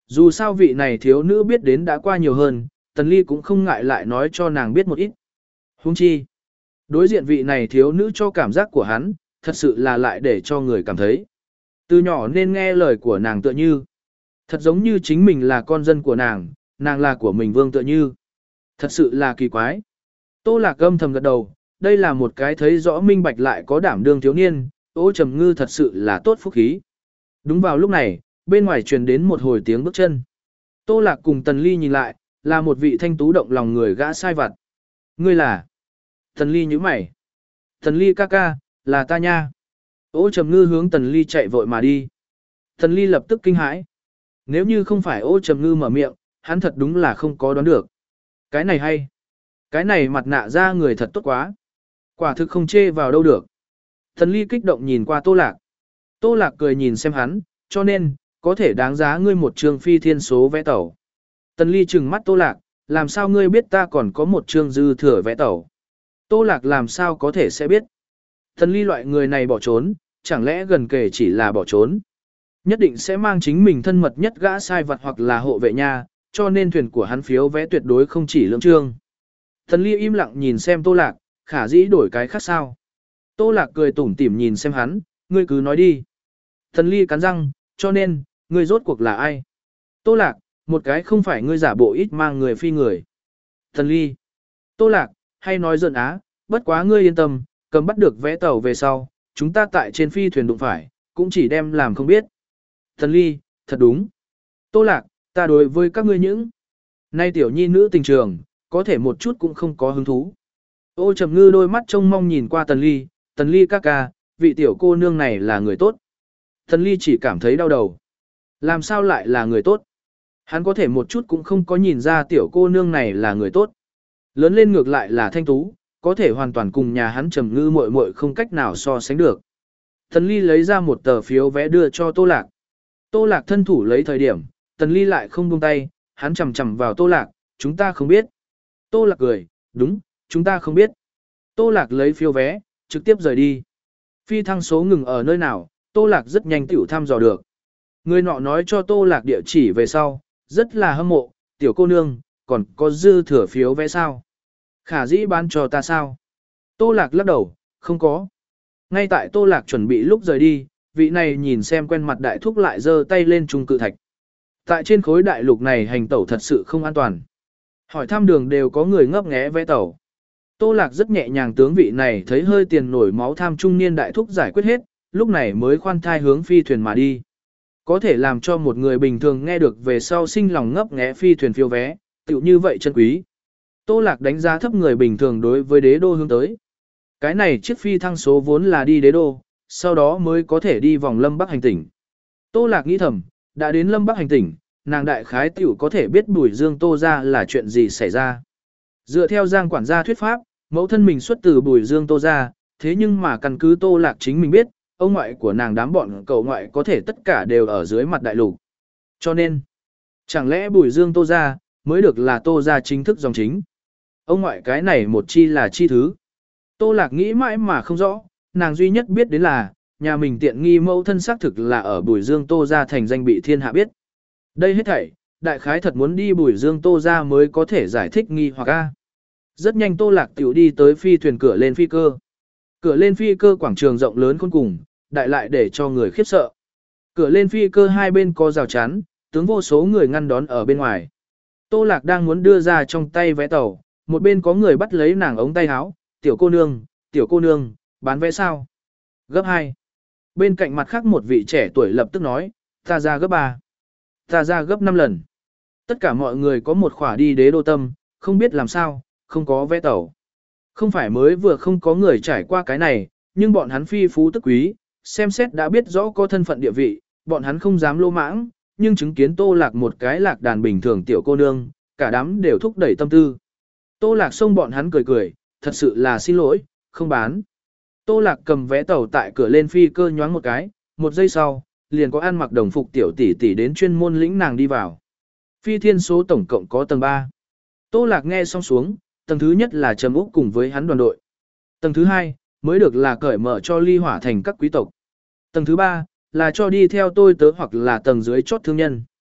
[SPEAKER 1] Dù sao vị này thiếu nữ biết đến đã qua nhiều hơn, Tần Ly cũng không ngại lại nói cho nàng biết một ít. Huống chi, đối diện vị này thiếu nữ cho cảm giác của hắn, thật sự là lại để cho người cảm thấy. Từ nhỏ nên nghe lời của nàng tựa như. Thật giống như chính mình là con dân của nàng, nàng là của mình vương tựa như. Thật sự là kỳ quái. Tô Lạc âm thầm gật đầu, đây là một cái thấy rõ minh bạch lại có đảm đương thiếu niên, Ô Trầm Ngư thật sự là tốt phúc khí. Đúng vào lúc này, bên ngoài truyền đến một hồi tiếng bước chân. Tô Lạc cùng Tần Ly nhìn lại, là một vị thanh tú động lòng người gã sai vặt. Ngươi là? Tần Ly nhíu mày. Tần Ly ca ca, là ta nha. Ô Trầm Ngư hướng Tần Ly chạy vội mà đi. Tần Ly lập tức kinh hãi. Nếu như không phải Ô Trầm Ngư mở miệng, hắn thật đúng là không có đoán được. Cái này hay. Cái này mặt nạ ra người thật tốt quá. Quả thực không chê vào đâu được. Tần Ly kích động nhìn qua Tô Lạc. Tô Lạc cười nhìn xem hắn, cho nên, có thể đáng giá ngươi một trương phi thiên số vé tàu. Tần Ly trừng mắt Tô Lạc, làm sao ngươi biết ta còn có một trương dư thừa vé tàu. Tô Lạc làm sao có thể sẽ biết. Tần Ly loại người này bỏ trốn, chẳng lẽ gần kể chỉ là bỏ trốn. Nhất định sẽ mang chính mình thân mật nhất gã sai vật hoặc là hộ vệ nha, cho nên thuyền của hắn phiếu vé tuyệt đối không chỉ lưỡng trương. Tần Ly im lặng nhìn xem Tô Lạc, khả dĩ đổi cái khác sao. Tô Lạc cười tủm tỉm nhìn xem hắn, ngươi cứ nói đi. Tần Ly cắn răng, cho nên, ngươi rốt cuộc là ai? Tô Lạc, một cái không phải ngươi giả bộ ít mang người phi người. Tần Ly. Tô Lạc, hay nói giận á, bất quá ngươi yên tâm, cầm bắt được vé tàu về sau, chúng ta tại trên phi thuyền đụng phải, cũng chỉ đem làm không biết. Tần Ly, thật đúng. Tô Lạc, ta đối với các ngươi những. Nay tiểu nhi nữ tình trường, có thể một chút cũng không có hứng thú. Ô Trầm Ngư đôi mắt trông mong nhìn qua Tần Ly, Tần Ly ca ca, vị tiểu cô nương này là người tốt. Tần Ly chỉ cảm thấy đau đầu. Làm sao lại là người tốt? Hắn có thể một chút cũng không có nhìn ra tiểu cô nương này là người tốt. Lớn lên ngược lại là thanh tú, có thể hoàn toàn cùng nhà hắn Trầm Ngư muội muội không cách nào so sánh được. Tần Ly lấy ra một tờ phiếu vé đưa cho Tô Lạc. Tô Lạc thân thủ lấy thời điểm, Tần Ly lại không buông tay, hắn chầm chầm vào Tô Lạc, chúng ta không biết. Tô Lạc cười, đúng, chúng ta không biết. Tô Lạc lấy phiếu vé, trực tiếp rời đi. Phi thăng số ngừng ở nơi nào, Tô Lạc rất nhanh tiểu thăm dò được. Người nọ nói cho Tô Lạc địa chỉ về sau, rất là hâm mộ, tiểu cô nương, còn có dư thừa phiếu vé sao? Khả dĩ bán cho ta sao? Tô Lạc lắc đầu, không có. Ngay tại Tô Lạc chuẩn bị lúc rời đi, vị này nhìn xem quen mặt đại thúc lại giơ tay lên trung cự thạch. Tại trên khối đại lục này hành tẩu thật sự không an toàn. Hỏi thăm đường đều có người ngấp nghé vé tàu. Tô Lạc rất nhẹ nhàng tướng vị này thấy hơi tiền nổi máu tham trung niên đại thúc giải quyết hết, lúc này mới khoan thai hướng phi thuyền mà đi. Có thể làm cho một người bình thường nghe được về sau sinh lòng ngấp nghé phi thuyền phiếu vé, tựu như vậy chân quý. Tô Lạc đánh giá thấp người bình thường đối với đế đô hướng tới. Cái này chiếc phi thăng số vốn là đi đế đô, sau đó mới có thể đi vòng Lâm Bắc hành tỉnh. Tô Lạc nghĩ thầm, đã đến Lâm Bắc hành tỉnh, nàng đại khái tiểu có thể biết Bùi Dương Tô ra là chuyện gì xảy ra. Dựa theo Giang quản gia thuyết pháp, mẫu thân mình xuất từ Bùi Dương Tô ra, thế nhưng mà căn cứ Tô Lạc chính mình biết, ông ngoại của nàng đám bọn cậu ngoại có thể tất cả đều ở dưới mặt đại lục. Cho nên, chẳng lẽ Bùi Dương Tô ra, mới được là Tô ra chính thức dòng chính. Ông ngoại cái này một chi là chi thứ. Tô Lạc nghĩ mãi mà không rõ, nàng duy nhất biết đến là, nhà mình tiện nghi mẫu thân xác thực là ở Bùi Dương Tô ra thành danh bị thiên hạ biết. Đây hết thảy, đại khái thật muốn đi Bùi Dương Tô ra mới có thể giải thích nghi hoặc a. Rất nhanh Tô Lạc tiểu đi tới phi thuyền cửa lên phi cơ. Cửa lên phi cơ quảng trường rộng lớn khôn cùng, đại lại để cho người khiếp sợ. Cửa lên phi cơ hai bên có rào chắn, tướng vô số người ngăn đón ở bên ngoài. Tô Lạc đang muốn đưa ra trong tay vé tàu, một bên có người bắt lấy nàng ống tay áo, tiểu cô nương, tiểu cô nương, bán vé sao? Gấp hai. Bên cạnh mặt khác một vị trẻ tuổi lập tức nói, ta ra gấp ba. Ta ra gấp năm lần. Tất cả mọi người có một khỏa đi đế đô tâm, không biết làm sao, không có vé tàu. Không phải mới vừa không có người trải qua cái này, nhưng bọn hắn phi phú tức quý, xem xét đã biết rõ có thân phận địa vị, bọn hắn không dám lô mãng, nhưng chứng kiến Tô Lạc một cái lạc đàn bình thường tiểu cô nương, cả đám đều thúc đẩy tâm tư. Tô Lạc xông bọn hắn cười cười, thật sự là xin lỗi, không bán. Tô Lạc cầm vé tàu tại cửa lên phi cơ nhoáng một cái, một giây sau, liền có ăn mặc đồng phục tiểu tỷ tỷ đến chuyên môn lĩnh nàng đi vào. Phi thiên số tổng cộng có tầng ba. Tô Lạc nghe xong xuống, tầng thứ nhất là Trầm Úc cùng với hắn đoàn đội. Tầng thứ hai, mới được là cởi mở cho ly hỏa thành các quý tộc. Tầng thứ ba, là cho đi theo tôi tớ hoặc là tầng dưới chốt thương nhân.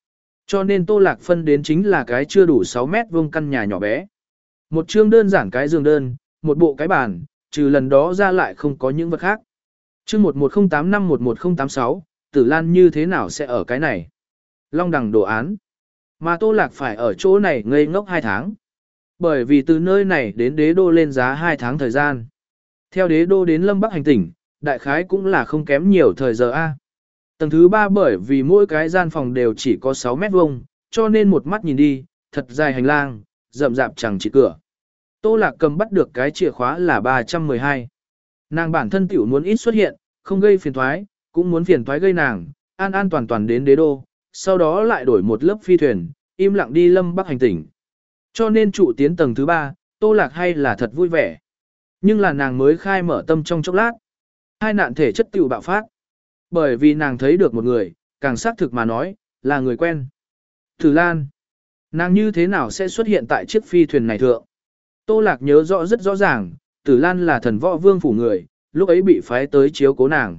[SPEAKER 1] Cho nên Tô Lạc phân đến chính là cái chưa đủ sáu mét vuông căn nhà nhỏ bé. Một chương đơn giản cái giường đơn, một bộ cái bàn, trừ lần đó ra lại không có những vật khác. Chương một một không tám năm một một không tám sáu, Tử Lan như thế nào sẽ ở cái này? Long đẳng đồ án. Mà Tô Lạc phải ở chỗ này ngây ngốc hai tháng. Bởi vì từ nơi này đến đế đô lên giá hai tháng thời gian. Theo đế đô đến Lâm Bắc hành tỉnh, đại khái cũng là không kém nhiều thời giờ A. Tầng thứ ba bởi vì mỗi cái gian phòng đều chỉ có sáu mét vuông, cho nên một mắt nhìn đi, thật dài hành lang, rậm rạp chẳng chỉ cửa. Tô Lạc cầm bắt được cái chìa khóa là ba trăm mười hai. Nàng bản thân tiểu muốn ít xuất hiện, không gây phiền thoái, cũng muốn phiền thoái gây nàng, an an toàn toàn đến đế đô, sau đó lại đổi một lớp phi thuyền, im lặng đi Lâm Bắc hành tỉnh. Cho nên trụ tiến tầng thứ ba, Tô Lạc hay là thật vui vẻ. Nhưng là nàng mới khai mở tâm trong chốc lát. Hai nạn thể chất tiểu bạo phát. Bởi vì nàng thấy được một người, càng xác thực mà nói, là người quen. Tử Lan. Nàng như thế nào sẽ xuất hiện tại chiếc phi thuyền này thượng? Tô Lạc nhớ rõ rất rõ ràng, Tử Lan là thần võ vương phủ người, lúc ấy bị phái tới chiếu cố nàng.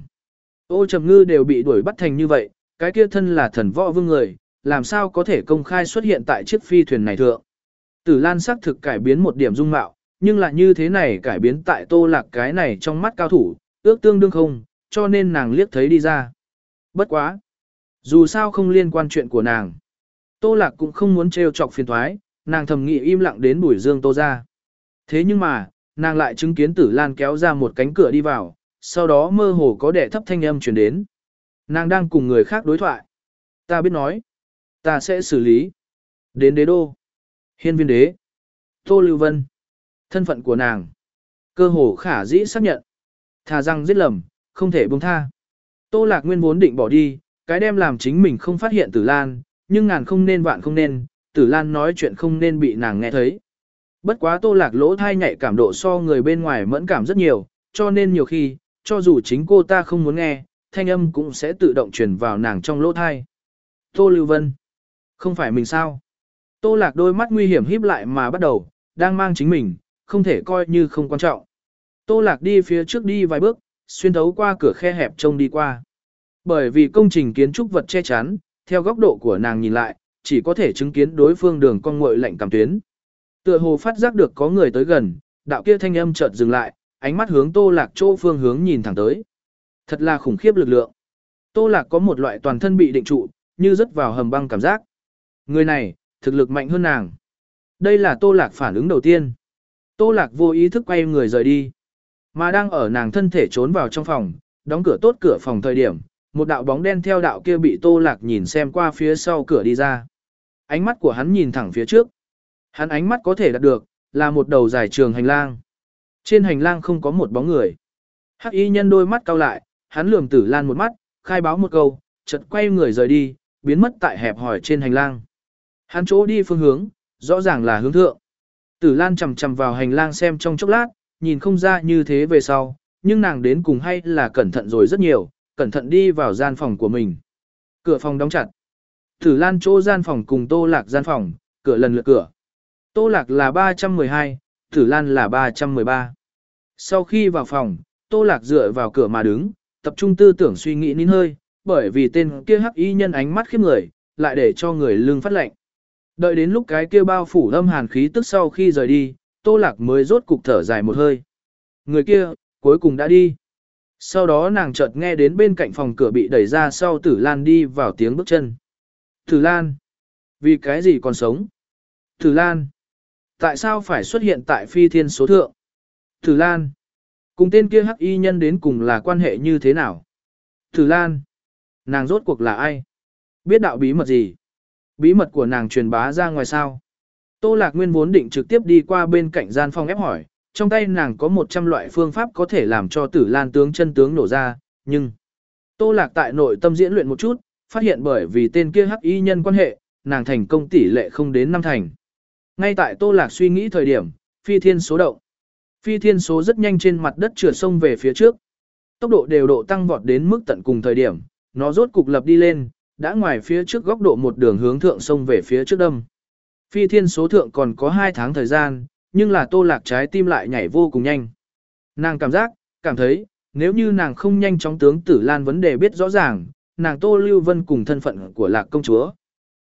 [SPEAKER 1] Ô Trầm Ngư đều bị đuổi bắt thành như vậy, cái kia thân là thần võ vương người, làm sao có thể công khai xuất hiện tại chiếc phi thuyền này thượng? Tử Lan xác thực cải biến một điểm dung mạo, nhưng là như thế này cải biến tại Tô Lạc cái này trong mắt cao thủ, ước tương đương không, cho nên nàng liếc thấy đi ra. Bất quá. Dù sao không liên quan chuyện của nàng. Tô Lạc cũng không muốn trêu chọc phiền thoái, nàng thầm nghĩ im lặng đến Bùi Dương Tô ra. Thế nhưng mà, nàng lại chứng kiến Tử Lan kéo ra một cánh cửa đi vào, sau đó mơ hồ có đẻ thấp thanh âm truyền đến. Nàng đang cùng người khác đối thoại. Ta biết nói. Ta sẽ xử lý. Đến đế đô. Hiên viên đế. Tô Lưu Vân. Thân phận của nàng. Cơ hồ khả dĩ xác nhận. Thà rằng giết lầm, không thể buông tha. Tô Lạc nguyên vốn định bỏ đi, cái đem làm chính mình không phát hiện Tử Lan, nhưng ngàn không nên vạn không nên, Tử Lan nói chuyện không nên bị nàng nghe thấy. Bất quá Tô Lạc lỗ thai nhạy cảm độ so người bên ngoài mẫn cảm rất nhiều, cho nên nhiều khi, cho dù chính cô ta không muốn nghe, thanh âm cũng sẽ tự động truyền vào nàng trong lỗ thai. Tô Lưu Vân. Không phải mình sao? Tô Lạc đôi mắt nguy hiểm híp lại mà bắt đầu, đang mang chính mình, không thể coi như không quan trọng. Tô Lạc đi phía trước đi vài bước, xuyên thấu qua cửa khe hẹp trông đi qua. Bởi vì công trình kiến trúc vật che chắn, theo góc độ của nàng nhìn lại, chỉ có thể chứng kiến đối phương đường cong nguội lạnh cảm tuyến. Tựa hồ phát giác được có người tới gần, đạo kia thanh âm chợt dừng lại, ánh mắt hướng Tô Lạc chỗ phương hướng nhìn thẳng tới. Thật là khủng khiếp lực lượng. Tô Lạc có một loại toàn thân bị định trụ, như rớt vào hầm băng cảm giác. Người này, thực lực mạnh hơn nàng. Đây là Tô Lạc phản ứng đầu tiên. Tô Lạc vô ý thức quay người rời đi. Mà đang ở nàng thân thể trốn vào trong phòng, đóng cửa tốt cửa phòng thời điểm, một đạo bóng đen theo đạo kia bị Tô Lạc nhìn xem qua phía sau cửa đi ra. Ánh mắt của hắn nhìn thẳng phía trước. Hắn ánh mắt có thể đạt được, là một đầu dài trường hành lang. Trên hành lang không có một bóng người. Hắc y nhân đôi mắt cau lại, hắn lườm Tử Lan một mắt, khai báo một câu, chợt quay người rời đi, biến mất tại hẹp hỏi trên hành lang. Hắn chỗ đi phương hướng, rõ ràng là hướng thượng. Tử Lan chầm chầm vào hành lang xem trong chốc lát, nhìn không ra như thế về sau, nhưng nàng đến cùng hay là cẩn thận rồi rất nhiều, cẩn thận đi vào gian phòng của mình. Cửa phòng đóng chặt. Tử Lan chỗ gian phòng cùng Tô Lạc gian phòng, cửa lần lượt cửa. Tô Lạc là ba trăm mười hai, Tử Lan là ba trăm mười ba. Sau khi vào phòng, Tô Lạc dựa vào cửa mà đứng, tập trung tư tưởng suy nghĩ nín hơi, bởi vì tên kia hắc y nhân ánh mắt khiếp người, lại để cho người lưng phát lạnh. Đợi đến lúc cái kia bao phủ âm hàn khí tức sau khi rời đi, Tô Lạc mới rốt cục thở dài một hơi. Người kia, cuối cùng đã đi. Sau đó nàng chợt nghe đến bên cạnh phòng cửa bị đẩy ra sau Tử Lan đi vào tiếng bước chân. Tử Lan. Vì cái gì còn sống? Tử Lan. Tại sao phải xuất hiện tại phi thiên số thượng? Tử Lan. Cùng tên kia hắc y nhân đến cùng là quan hệ như thế nào? Tử Lan. Nàng rốt cuộc là ai? Biết đạo bí mật gì? Bí mật của nàng truyền bá ra ngoài sao? Tô Lạc nguyên vốn định trực tiếp đi qua bên cạnh gian phòng ép hỏi, trong tay nàng có một trăm loại phương pháp có thể làm cho Tử Lan tướng chân tướng nổ ra, nhưng Tô Lạc tại nội tâm diễn luyện một chút, phát hiện bởi vì tên kia hắc y nhân quan hệ, nàng thành công tỷ lệ không đến năm thành. Ngay tại Tô Lạc suy nghĩ thời điểm, phi thiên số động. Phi thiên số rất nhanh trên mặt đất trượt sông về phía trước. Tốc độ đều độ tăng vọt đến mức tận cùng thời điểm, nó rốt cục lập đi lên, đã ngoài phía trước góc độ một đường hướng thượng sông về phía trước đâm. Phi thiên số thượng còn có hai tháng thời gian, nhưng là Tô Lạc trái tim lại nhảy vô cùng nhanh. Nàng cảm giác, cảm thấy, nếu như nàng không nhanh chóng tướng Tử Lan vấn đề biết rõ ràng, nàng Tô Lưu Vân cùng thân phận của Lạc công chúa.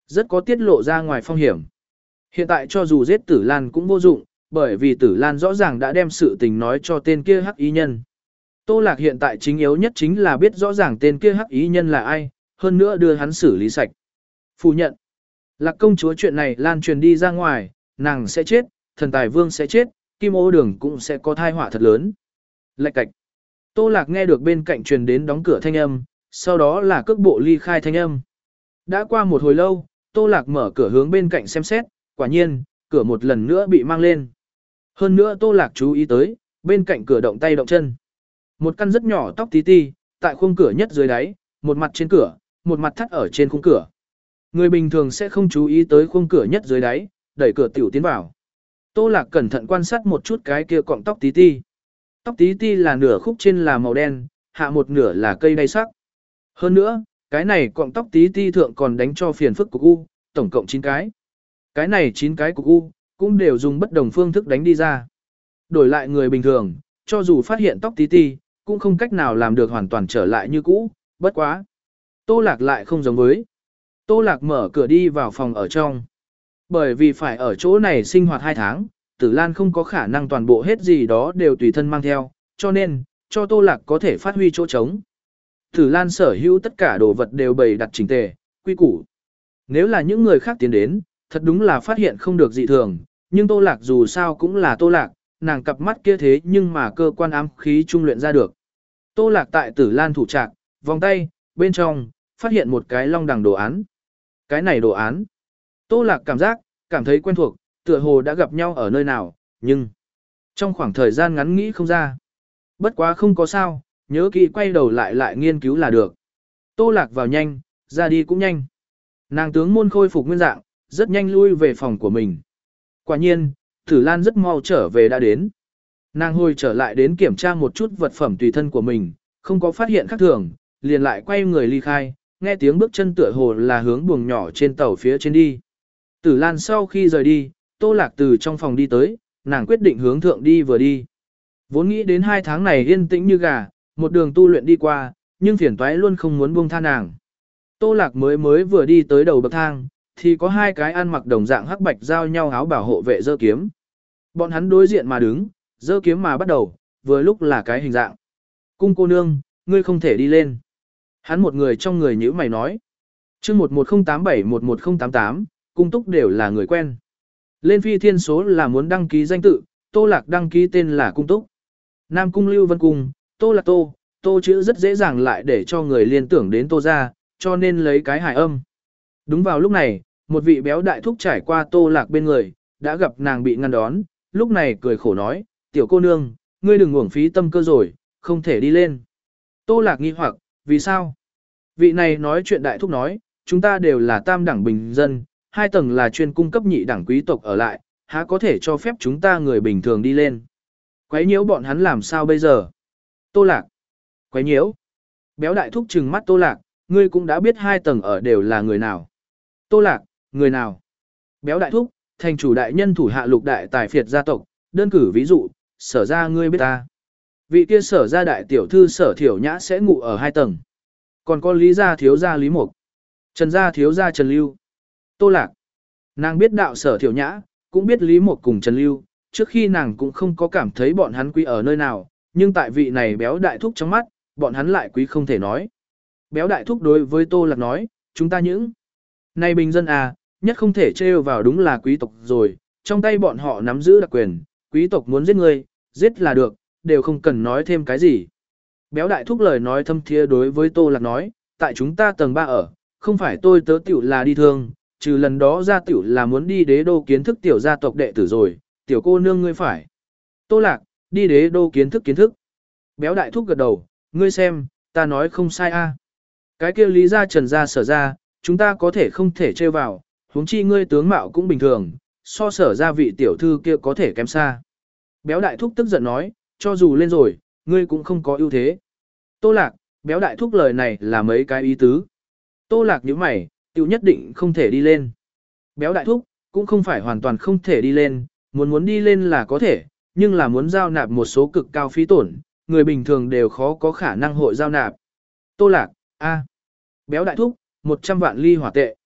[SPEAKER 1] Rất có tiết lộ ra ngoài phong hiểm. Hiện tại cho dù giết Tử Lan cũng vô dụng, bởi vì Tử Lan rõ ràng đã đem sự tình nói cho tên kia hắc ý nhân. Tô Lạc hiện tại chính yếu nhất chính là biết rõ ràng tên kia hắc ý nhân là ai, hơn nữa đưa hắn xử lý sạch. Phủ nhận. Lạc công chúa chuyện này lan truyền đi ra ngoài, nàng sẽ chết, thần tài vương sẽ chết, Kim Ô Đường cũng sẽ có thai họa thật lớn. Lạch cạch. Tô Lạc nghe được bên cạnh truyền đến đóng cửa thanh âm, sau đó là cước bộ ly khai thanh âm. Đã qua một hồi lâu, Tô Lạc mở cửa hướng bên cạnh xem xét, quả nhiên, cửa một lần nữa bị mang lên. Hơn nữa Tô Lạc chú ý tới, bên cạnh cửa động tay động chân. Một căn rất nhỏ tóc tí ti, tại khung cửa nhất dưới đáy, một mặt trên cửa, một mặt thắt ở trên khung cửa. Người bình thường sẽ không chú ý tới khung cửa nhất dưới đáy, đẩy cửa tiểu tiến vào. Tô Lạc cẩn thận quan sát một chút cái kia cọng tóc tí ti. Tóc tí ti là nửa khúc trên là màu đen, hạ một nửa là cây đay sắc. Hơn nữa, cái này cọng tóc tí ti thượng còn đánh cho phiền phức cục u, tổng cộng chín cái. Cái này chín cái cục u, cũng đều dùng bất đồng phương thức đánh đi ra. Đổi lại người bình thường, cho dù phát hiện tóc tí ti, cũng không cách nào làm được hoàn toàn trở lại như cũ, bất quá. Tô Lạc lại không giống với. Tô Lạc mở cửa đi vào phòng ở trong. Bởi vì phải ở chỗ này sinh hoạt hai tháng, Tử Lan không có khả năng toàn bộ hết gì đó đều tùy thân mang theo, cho nên, cho Tô Lạc có thể phát huy chỗ trống. Tử Lan sở hữu tất cả đồ vật đều bày đặt chỉnh tề, quy củ. Nếu là những người khác tiến đến, thật đúng là phát hiện không được dị thường, nhưng Tô Lạc dù sao cũng là Tô Lạc, nàng cặp mắt kia thế nhưng mà cơ quan ám khí trung luyện ra được. Tô Lạc tại Tử Lan thủ trạc, vòng tay, bên trong, phát hiện một cái long đằng đồ án. Cái này đồ án. Tô Lạc cảm giác, cảm thấy quen thuộc, tựa hồ đã gặp nhau ở nơi nào, nhưng trong khoảng thời gian ngắn nghĩ không ra. Bất quá không có sao, nhớ kỹ quay đầu lại lại nghiên cứu là được. Tô Lạc vào nhanh, ra đi cũng nhanh. Nàng tướng môn khôi phục nguyên dạng, rất nhanh lui về phòng của mình. Quả nhiên, Tử Lan rất mau trở về đã đến. Nàng hồi trở lại đến kiểm tra một chút vật phẩm tùy thân của mình, không có phát hiện khác thường, liền lại quay người ly khai, nghe tiếng bước chân tựa hồ là hướng buồng nhỏ trên tàu phía trên đi. Tử Lan sau khi rời đi, Tô Lạc từ trong phòng đi tới, nàng quyết định hướng thượng đi vừa đi. Vốn nghĩ đến hai tháng này yên tĩnh như gà, một đường tu luyện đi qua, nhưng phiền toái luôn không muốn buông tha nàng. Tô Lạc mới mới vừa đi tới đầu bậc thang, thì có hai cái ăn mặc đồng dạng hắc bạch giao nhau áo bảo hộ vệ giơ kiếm. Bọn hắn đối diện mà đứng, giơ kiếm mà bắt đầu, vừa lúc là cái hình dạng. Cung cô nương, ngươi không thể đi lên. Hắn một người trong người nhữ mày nói. chương một một không tám bảy một một không tám tám, cung túc đều là người quen. Lên phi thiên số là muốn đăng ký danh tự, Tô Lạc đăng ký tên là cung túc. Nam cung Lưu Vân Cung, Tô Lạc Tô, Tô chữ rất dễ dàng lại để cho người liên tưởng đến Tô ra, cho nên lấy cái hài âm. Đúng vào lúc này, một vị béo đại thúc trải qua Tô Lạc bên người, đã gặp nàng bị ngăn đón, lúc này cười khổ nói, tiểu cô nương, ngươi đừng uổng phí tâm cơ rồi, không thể đi lên. Tô Lạc nghi hoặc, vì sao? Vị này nói chuyện đại thúc nói, chúng ta đều là tam đẳng bình dân, hai tầng là chuyên cung cấp nhị đẳng quý tộc ở lại, há có thể cho phép chúng ta người bình thường đi lên. Quấy nhiễu bọn hắn làm sao bây giờ? Tô Lạc. Quấy nhiễu. Béo đại thúc trừng mắt Tô Lạc, ngươi cũng đã biết hai tầng ở đều là người nào. Tô Lạc, người nào? Béo đại thúc, thành chủ đại nhân thủ hạ lục đại tài phiệt gia tộc, đơn cử ví dụ, sở ra ngươi biết ta. Vị kia sở ra đại tiểu thư sở thiểu nhã sẽ ngủ ở hai tầng. Còn có lý gia thiếu gia lý mục, trần gia thiếu gia trần lưu. Tô Lạc. Nàng biết đạo sở thiểu nhã, cũng biết lý mục cùng trần lưu, trước khi nàng cũng không có cảm thấy bọn hắn quý ở nơi nào, nhưng tại vị này béo đại thúc trong mắt, bọn hắn lại quý không thể nói. Béo đại thúc đối với Tô Lạc nói, chúng ta những này bình dân à, nhất không thể trêu vào đúng là quý tộc rồi, trong tay bọn họ nắm giữ đặc quyền, quý tộc muốn giết ngươi, giết là được, đều không cần nói thêm cái gì. Béo đại thúc lời nói thâm thiế đối với Tô Lạc nói, tại chúng ta tầng ba ở, không phải tôi tớ tiểu là đi thương, trừ lần đó ra tiểu là muốn đi đế đô kiến thức tiểu gia tộc đệ tử rồi, tiểu cô nương ngươi phải. Tô Lạc, đi đế đô kiến thức kiến thức. Béo đại thúc gật đầu, ngươi xem, ta nói không sai a. Cái kia lý gia trần gia sở ra, chúng ta có thể không thể trêu vào, huống chi ngươi tướng mạo cũng bình thường, so sở ra vị tiểu thư kia có thể kém xa. Béo đại thúc tức giận nói, cho dù lên rồi, ngươi cũng không có ưu thế. Tô Lạc, béo đại thúc lời này là mấy cái ý tứ. Tô Lạc nhíu mày, tiểu nhất định không thể đi lên. Béo đại thúc, cũng không phải hoàn toàn không thể đi lên, muốn muốn đi lên là có thể, nhưng là muốn giao nạp một số cực cao phí tổn, người bình thường đều khó có khả năng hội giao nạp. Tô Lạc, a, béo đại thúc, một trăm vạn ly hỏa tệ.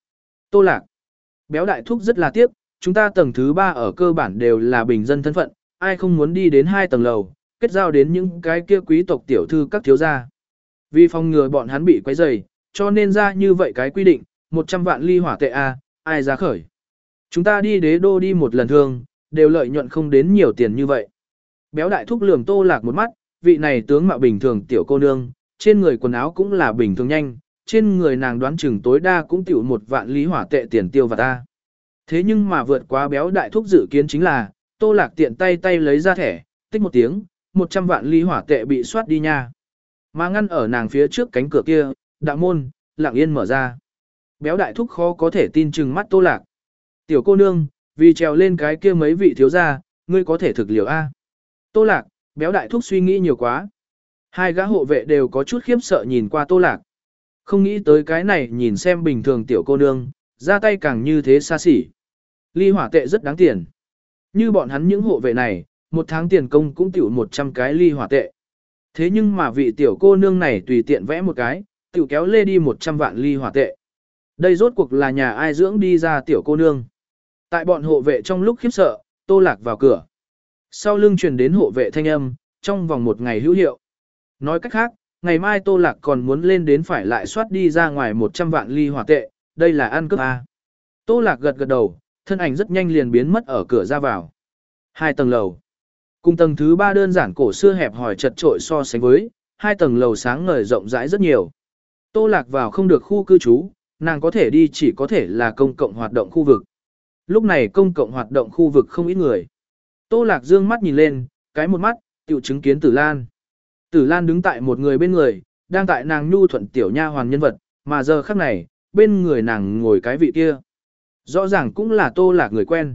[SPEAKER 1] Tô Lạc. Béo đại thúc rất là tiếc, chúng ta tầng thứ ba ở cơ bản đều là bình dân thân phận, ai không muốn đi đến hai tầng lầu, kết giao đến những cái kia quý tộc tiểu thư các thiếu gia. Vì phòng ngừa bọn hắn bị quấy rầy, cho nên ra như vậy cái quy định, một trăm vạn ly hỏa tệ a, ai ra khởi. Chúng ta đi đế đô đi một lần thường, đều lợi nhuận không đến nhiều tiền như vậy. Béo đại thúc lườm Tô Lạc một mắt, vị này tướng mạo bình thường tiểu cô nương, trên người quần áo cũng là bình thường nhanh, trên người nàng đoán chừng tối đa cũng tiểu một vạn ly hỏa tệ tiền tiêu và ta. Thế nhưng mà vượt quá béo đại thúc dự kiến chính là, Tô Lạc tiện tay tay lấy ra thẻ, tích một tiếng, một trăm vạn ly hỏa tệ bị soát đi nha. Mà ngăn ở nàng phía trước cánh cửa kia, đạo môn, lặng yên mở ra. Béo đại thúc khó có thể tin chừng mắt Tô Lạc. Tiểu cô nương, vì trèo lên cái kia mấy vị thiếu gia, ngươi có thể thực liều A. Tô Lạc, béo đại thúc suy nghĩ nhiều quá. Hai gã hộ vệ đều có chút khiếp sợ nhìn qua Tô Lạc. Không nghĩ tới cái này nhìn xem bình thường tiểu cô nương, ra tay càng như thế xa xỉ. Ly hỏa tệ rất đáng tiền. Như bọn hắn những hộ vệ này, một tháng tiền công cũng tiểu một trăm cái ly hỏa tệ. Thế nhưng mà vị tiểu cô nương này tùy tiện vẽ một cái, tiểu kéo lê đi một trăm vạn ly hỏa tệ. Đây rốt cuộc là nhà ai dưỡng đi ra tiểu cô nương. Tại bọn hộ vệ trong lúc khiếp sợ, Tô Lạc vào cửa. Sau lưng truyền đến hộ vệ thanh âm, trong vòng một ngày hữu hiệu. Nói cách khác, ngày mai Tô Lạc còn muốn lên đến phải lại soát đi ra ngoài một trăm vạn ly hỏa tệ, đây là ăn cướp A. Tô Lạc gật gật đầu, thân ảnh rất nhanh liền biến mất ở cửa ra vào. Hai tầng lầu. Cùng tầng thứ ba đơn giản cổ xưa hẹp hòi chật trội so sánh với, hai tầng lầu sáng ngời rộng rãi rất nhiều. Tô Lạc vào không được khu cư trú, nàng có thể đi chỉ có thể là công cộng hoạt động khu vực. Lúc này công cộng hoạt động khu vực không ít người. Tô Lạc dương mắt nhìn lên, cái một mắt, tiểu chứng kiến Tử Lan. Tử Lan đứng tại một người bên người, đang tại nàng nhu thuận tiểu nha hoàn nhân vật, mà giờ khắc này, bên người nàng ngồi cái vị kia. Rõ ràng cũng là Tô Lạc người quen.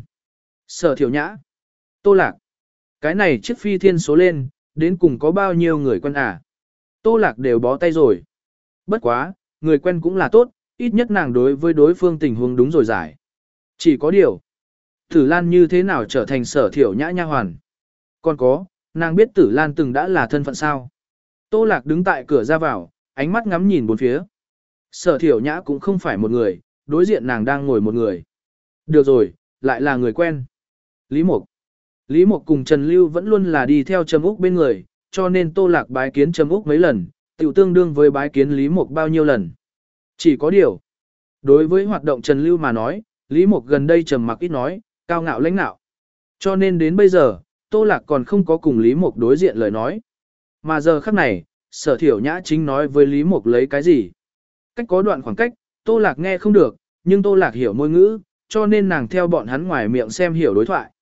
[SPEAKER 1] Sở Thiểu Nhã. Tô Lạc. Cái này chiếc phi thiên số lên, đến cùng có bao nhiêu người quen à? Tô Lạc đều bó tay rồi. Bất quá, người quen cũng là tốt, ít nhất nàng đối với đối phương tình huống đúng rồi giải. Chỉ có điều, Tử Lan như thế nào trở thành Sở Thiểu Nhã nha hoàn? Còn có, nàng biết Tử Lan từng đã là thân phận sao? Tô Lạc đứng tại cửa ra vào, ánh mắt ngắm nhìn bốn phía. Sở Thiểu Nhã cũng không phải một người, đối diện nàng đang ngồi một người. Được rồi, lại là người quen. Lý Mục. Lý Mục cùng Trần Lưu vẫn luôn là đi theo Trầm Úc bên người, cho nên Tô Lạc bái kiến Trầm Úc mấy lần, tiểu tương đương với bái kiến Lý Mục bao nhiêu lần. Chỉ có điều, đối với hoạt động Trần Lưu mà nói, Lý Mục gần đây trầm mặc ít nói, cao ngạo lãnh nạo. Cho nên đến bây giờ, Tô Lạc còn không có cùng Lý Mục đối diện lời nói. Mà giờ khắc này, Sở Thiểu Nhã chính nói với Lý Mục lấy cái gì. Cách có đoạn khoảng cách, Tô Lạc nghe không được, nhưng Tô Lạc hiểu ngôn ngữ, cho nên nàng theo bọn hắn ngoài miệng xem hiểu đối thoại.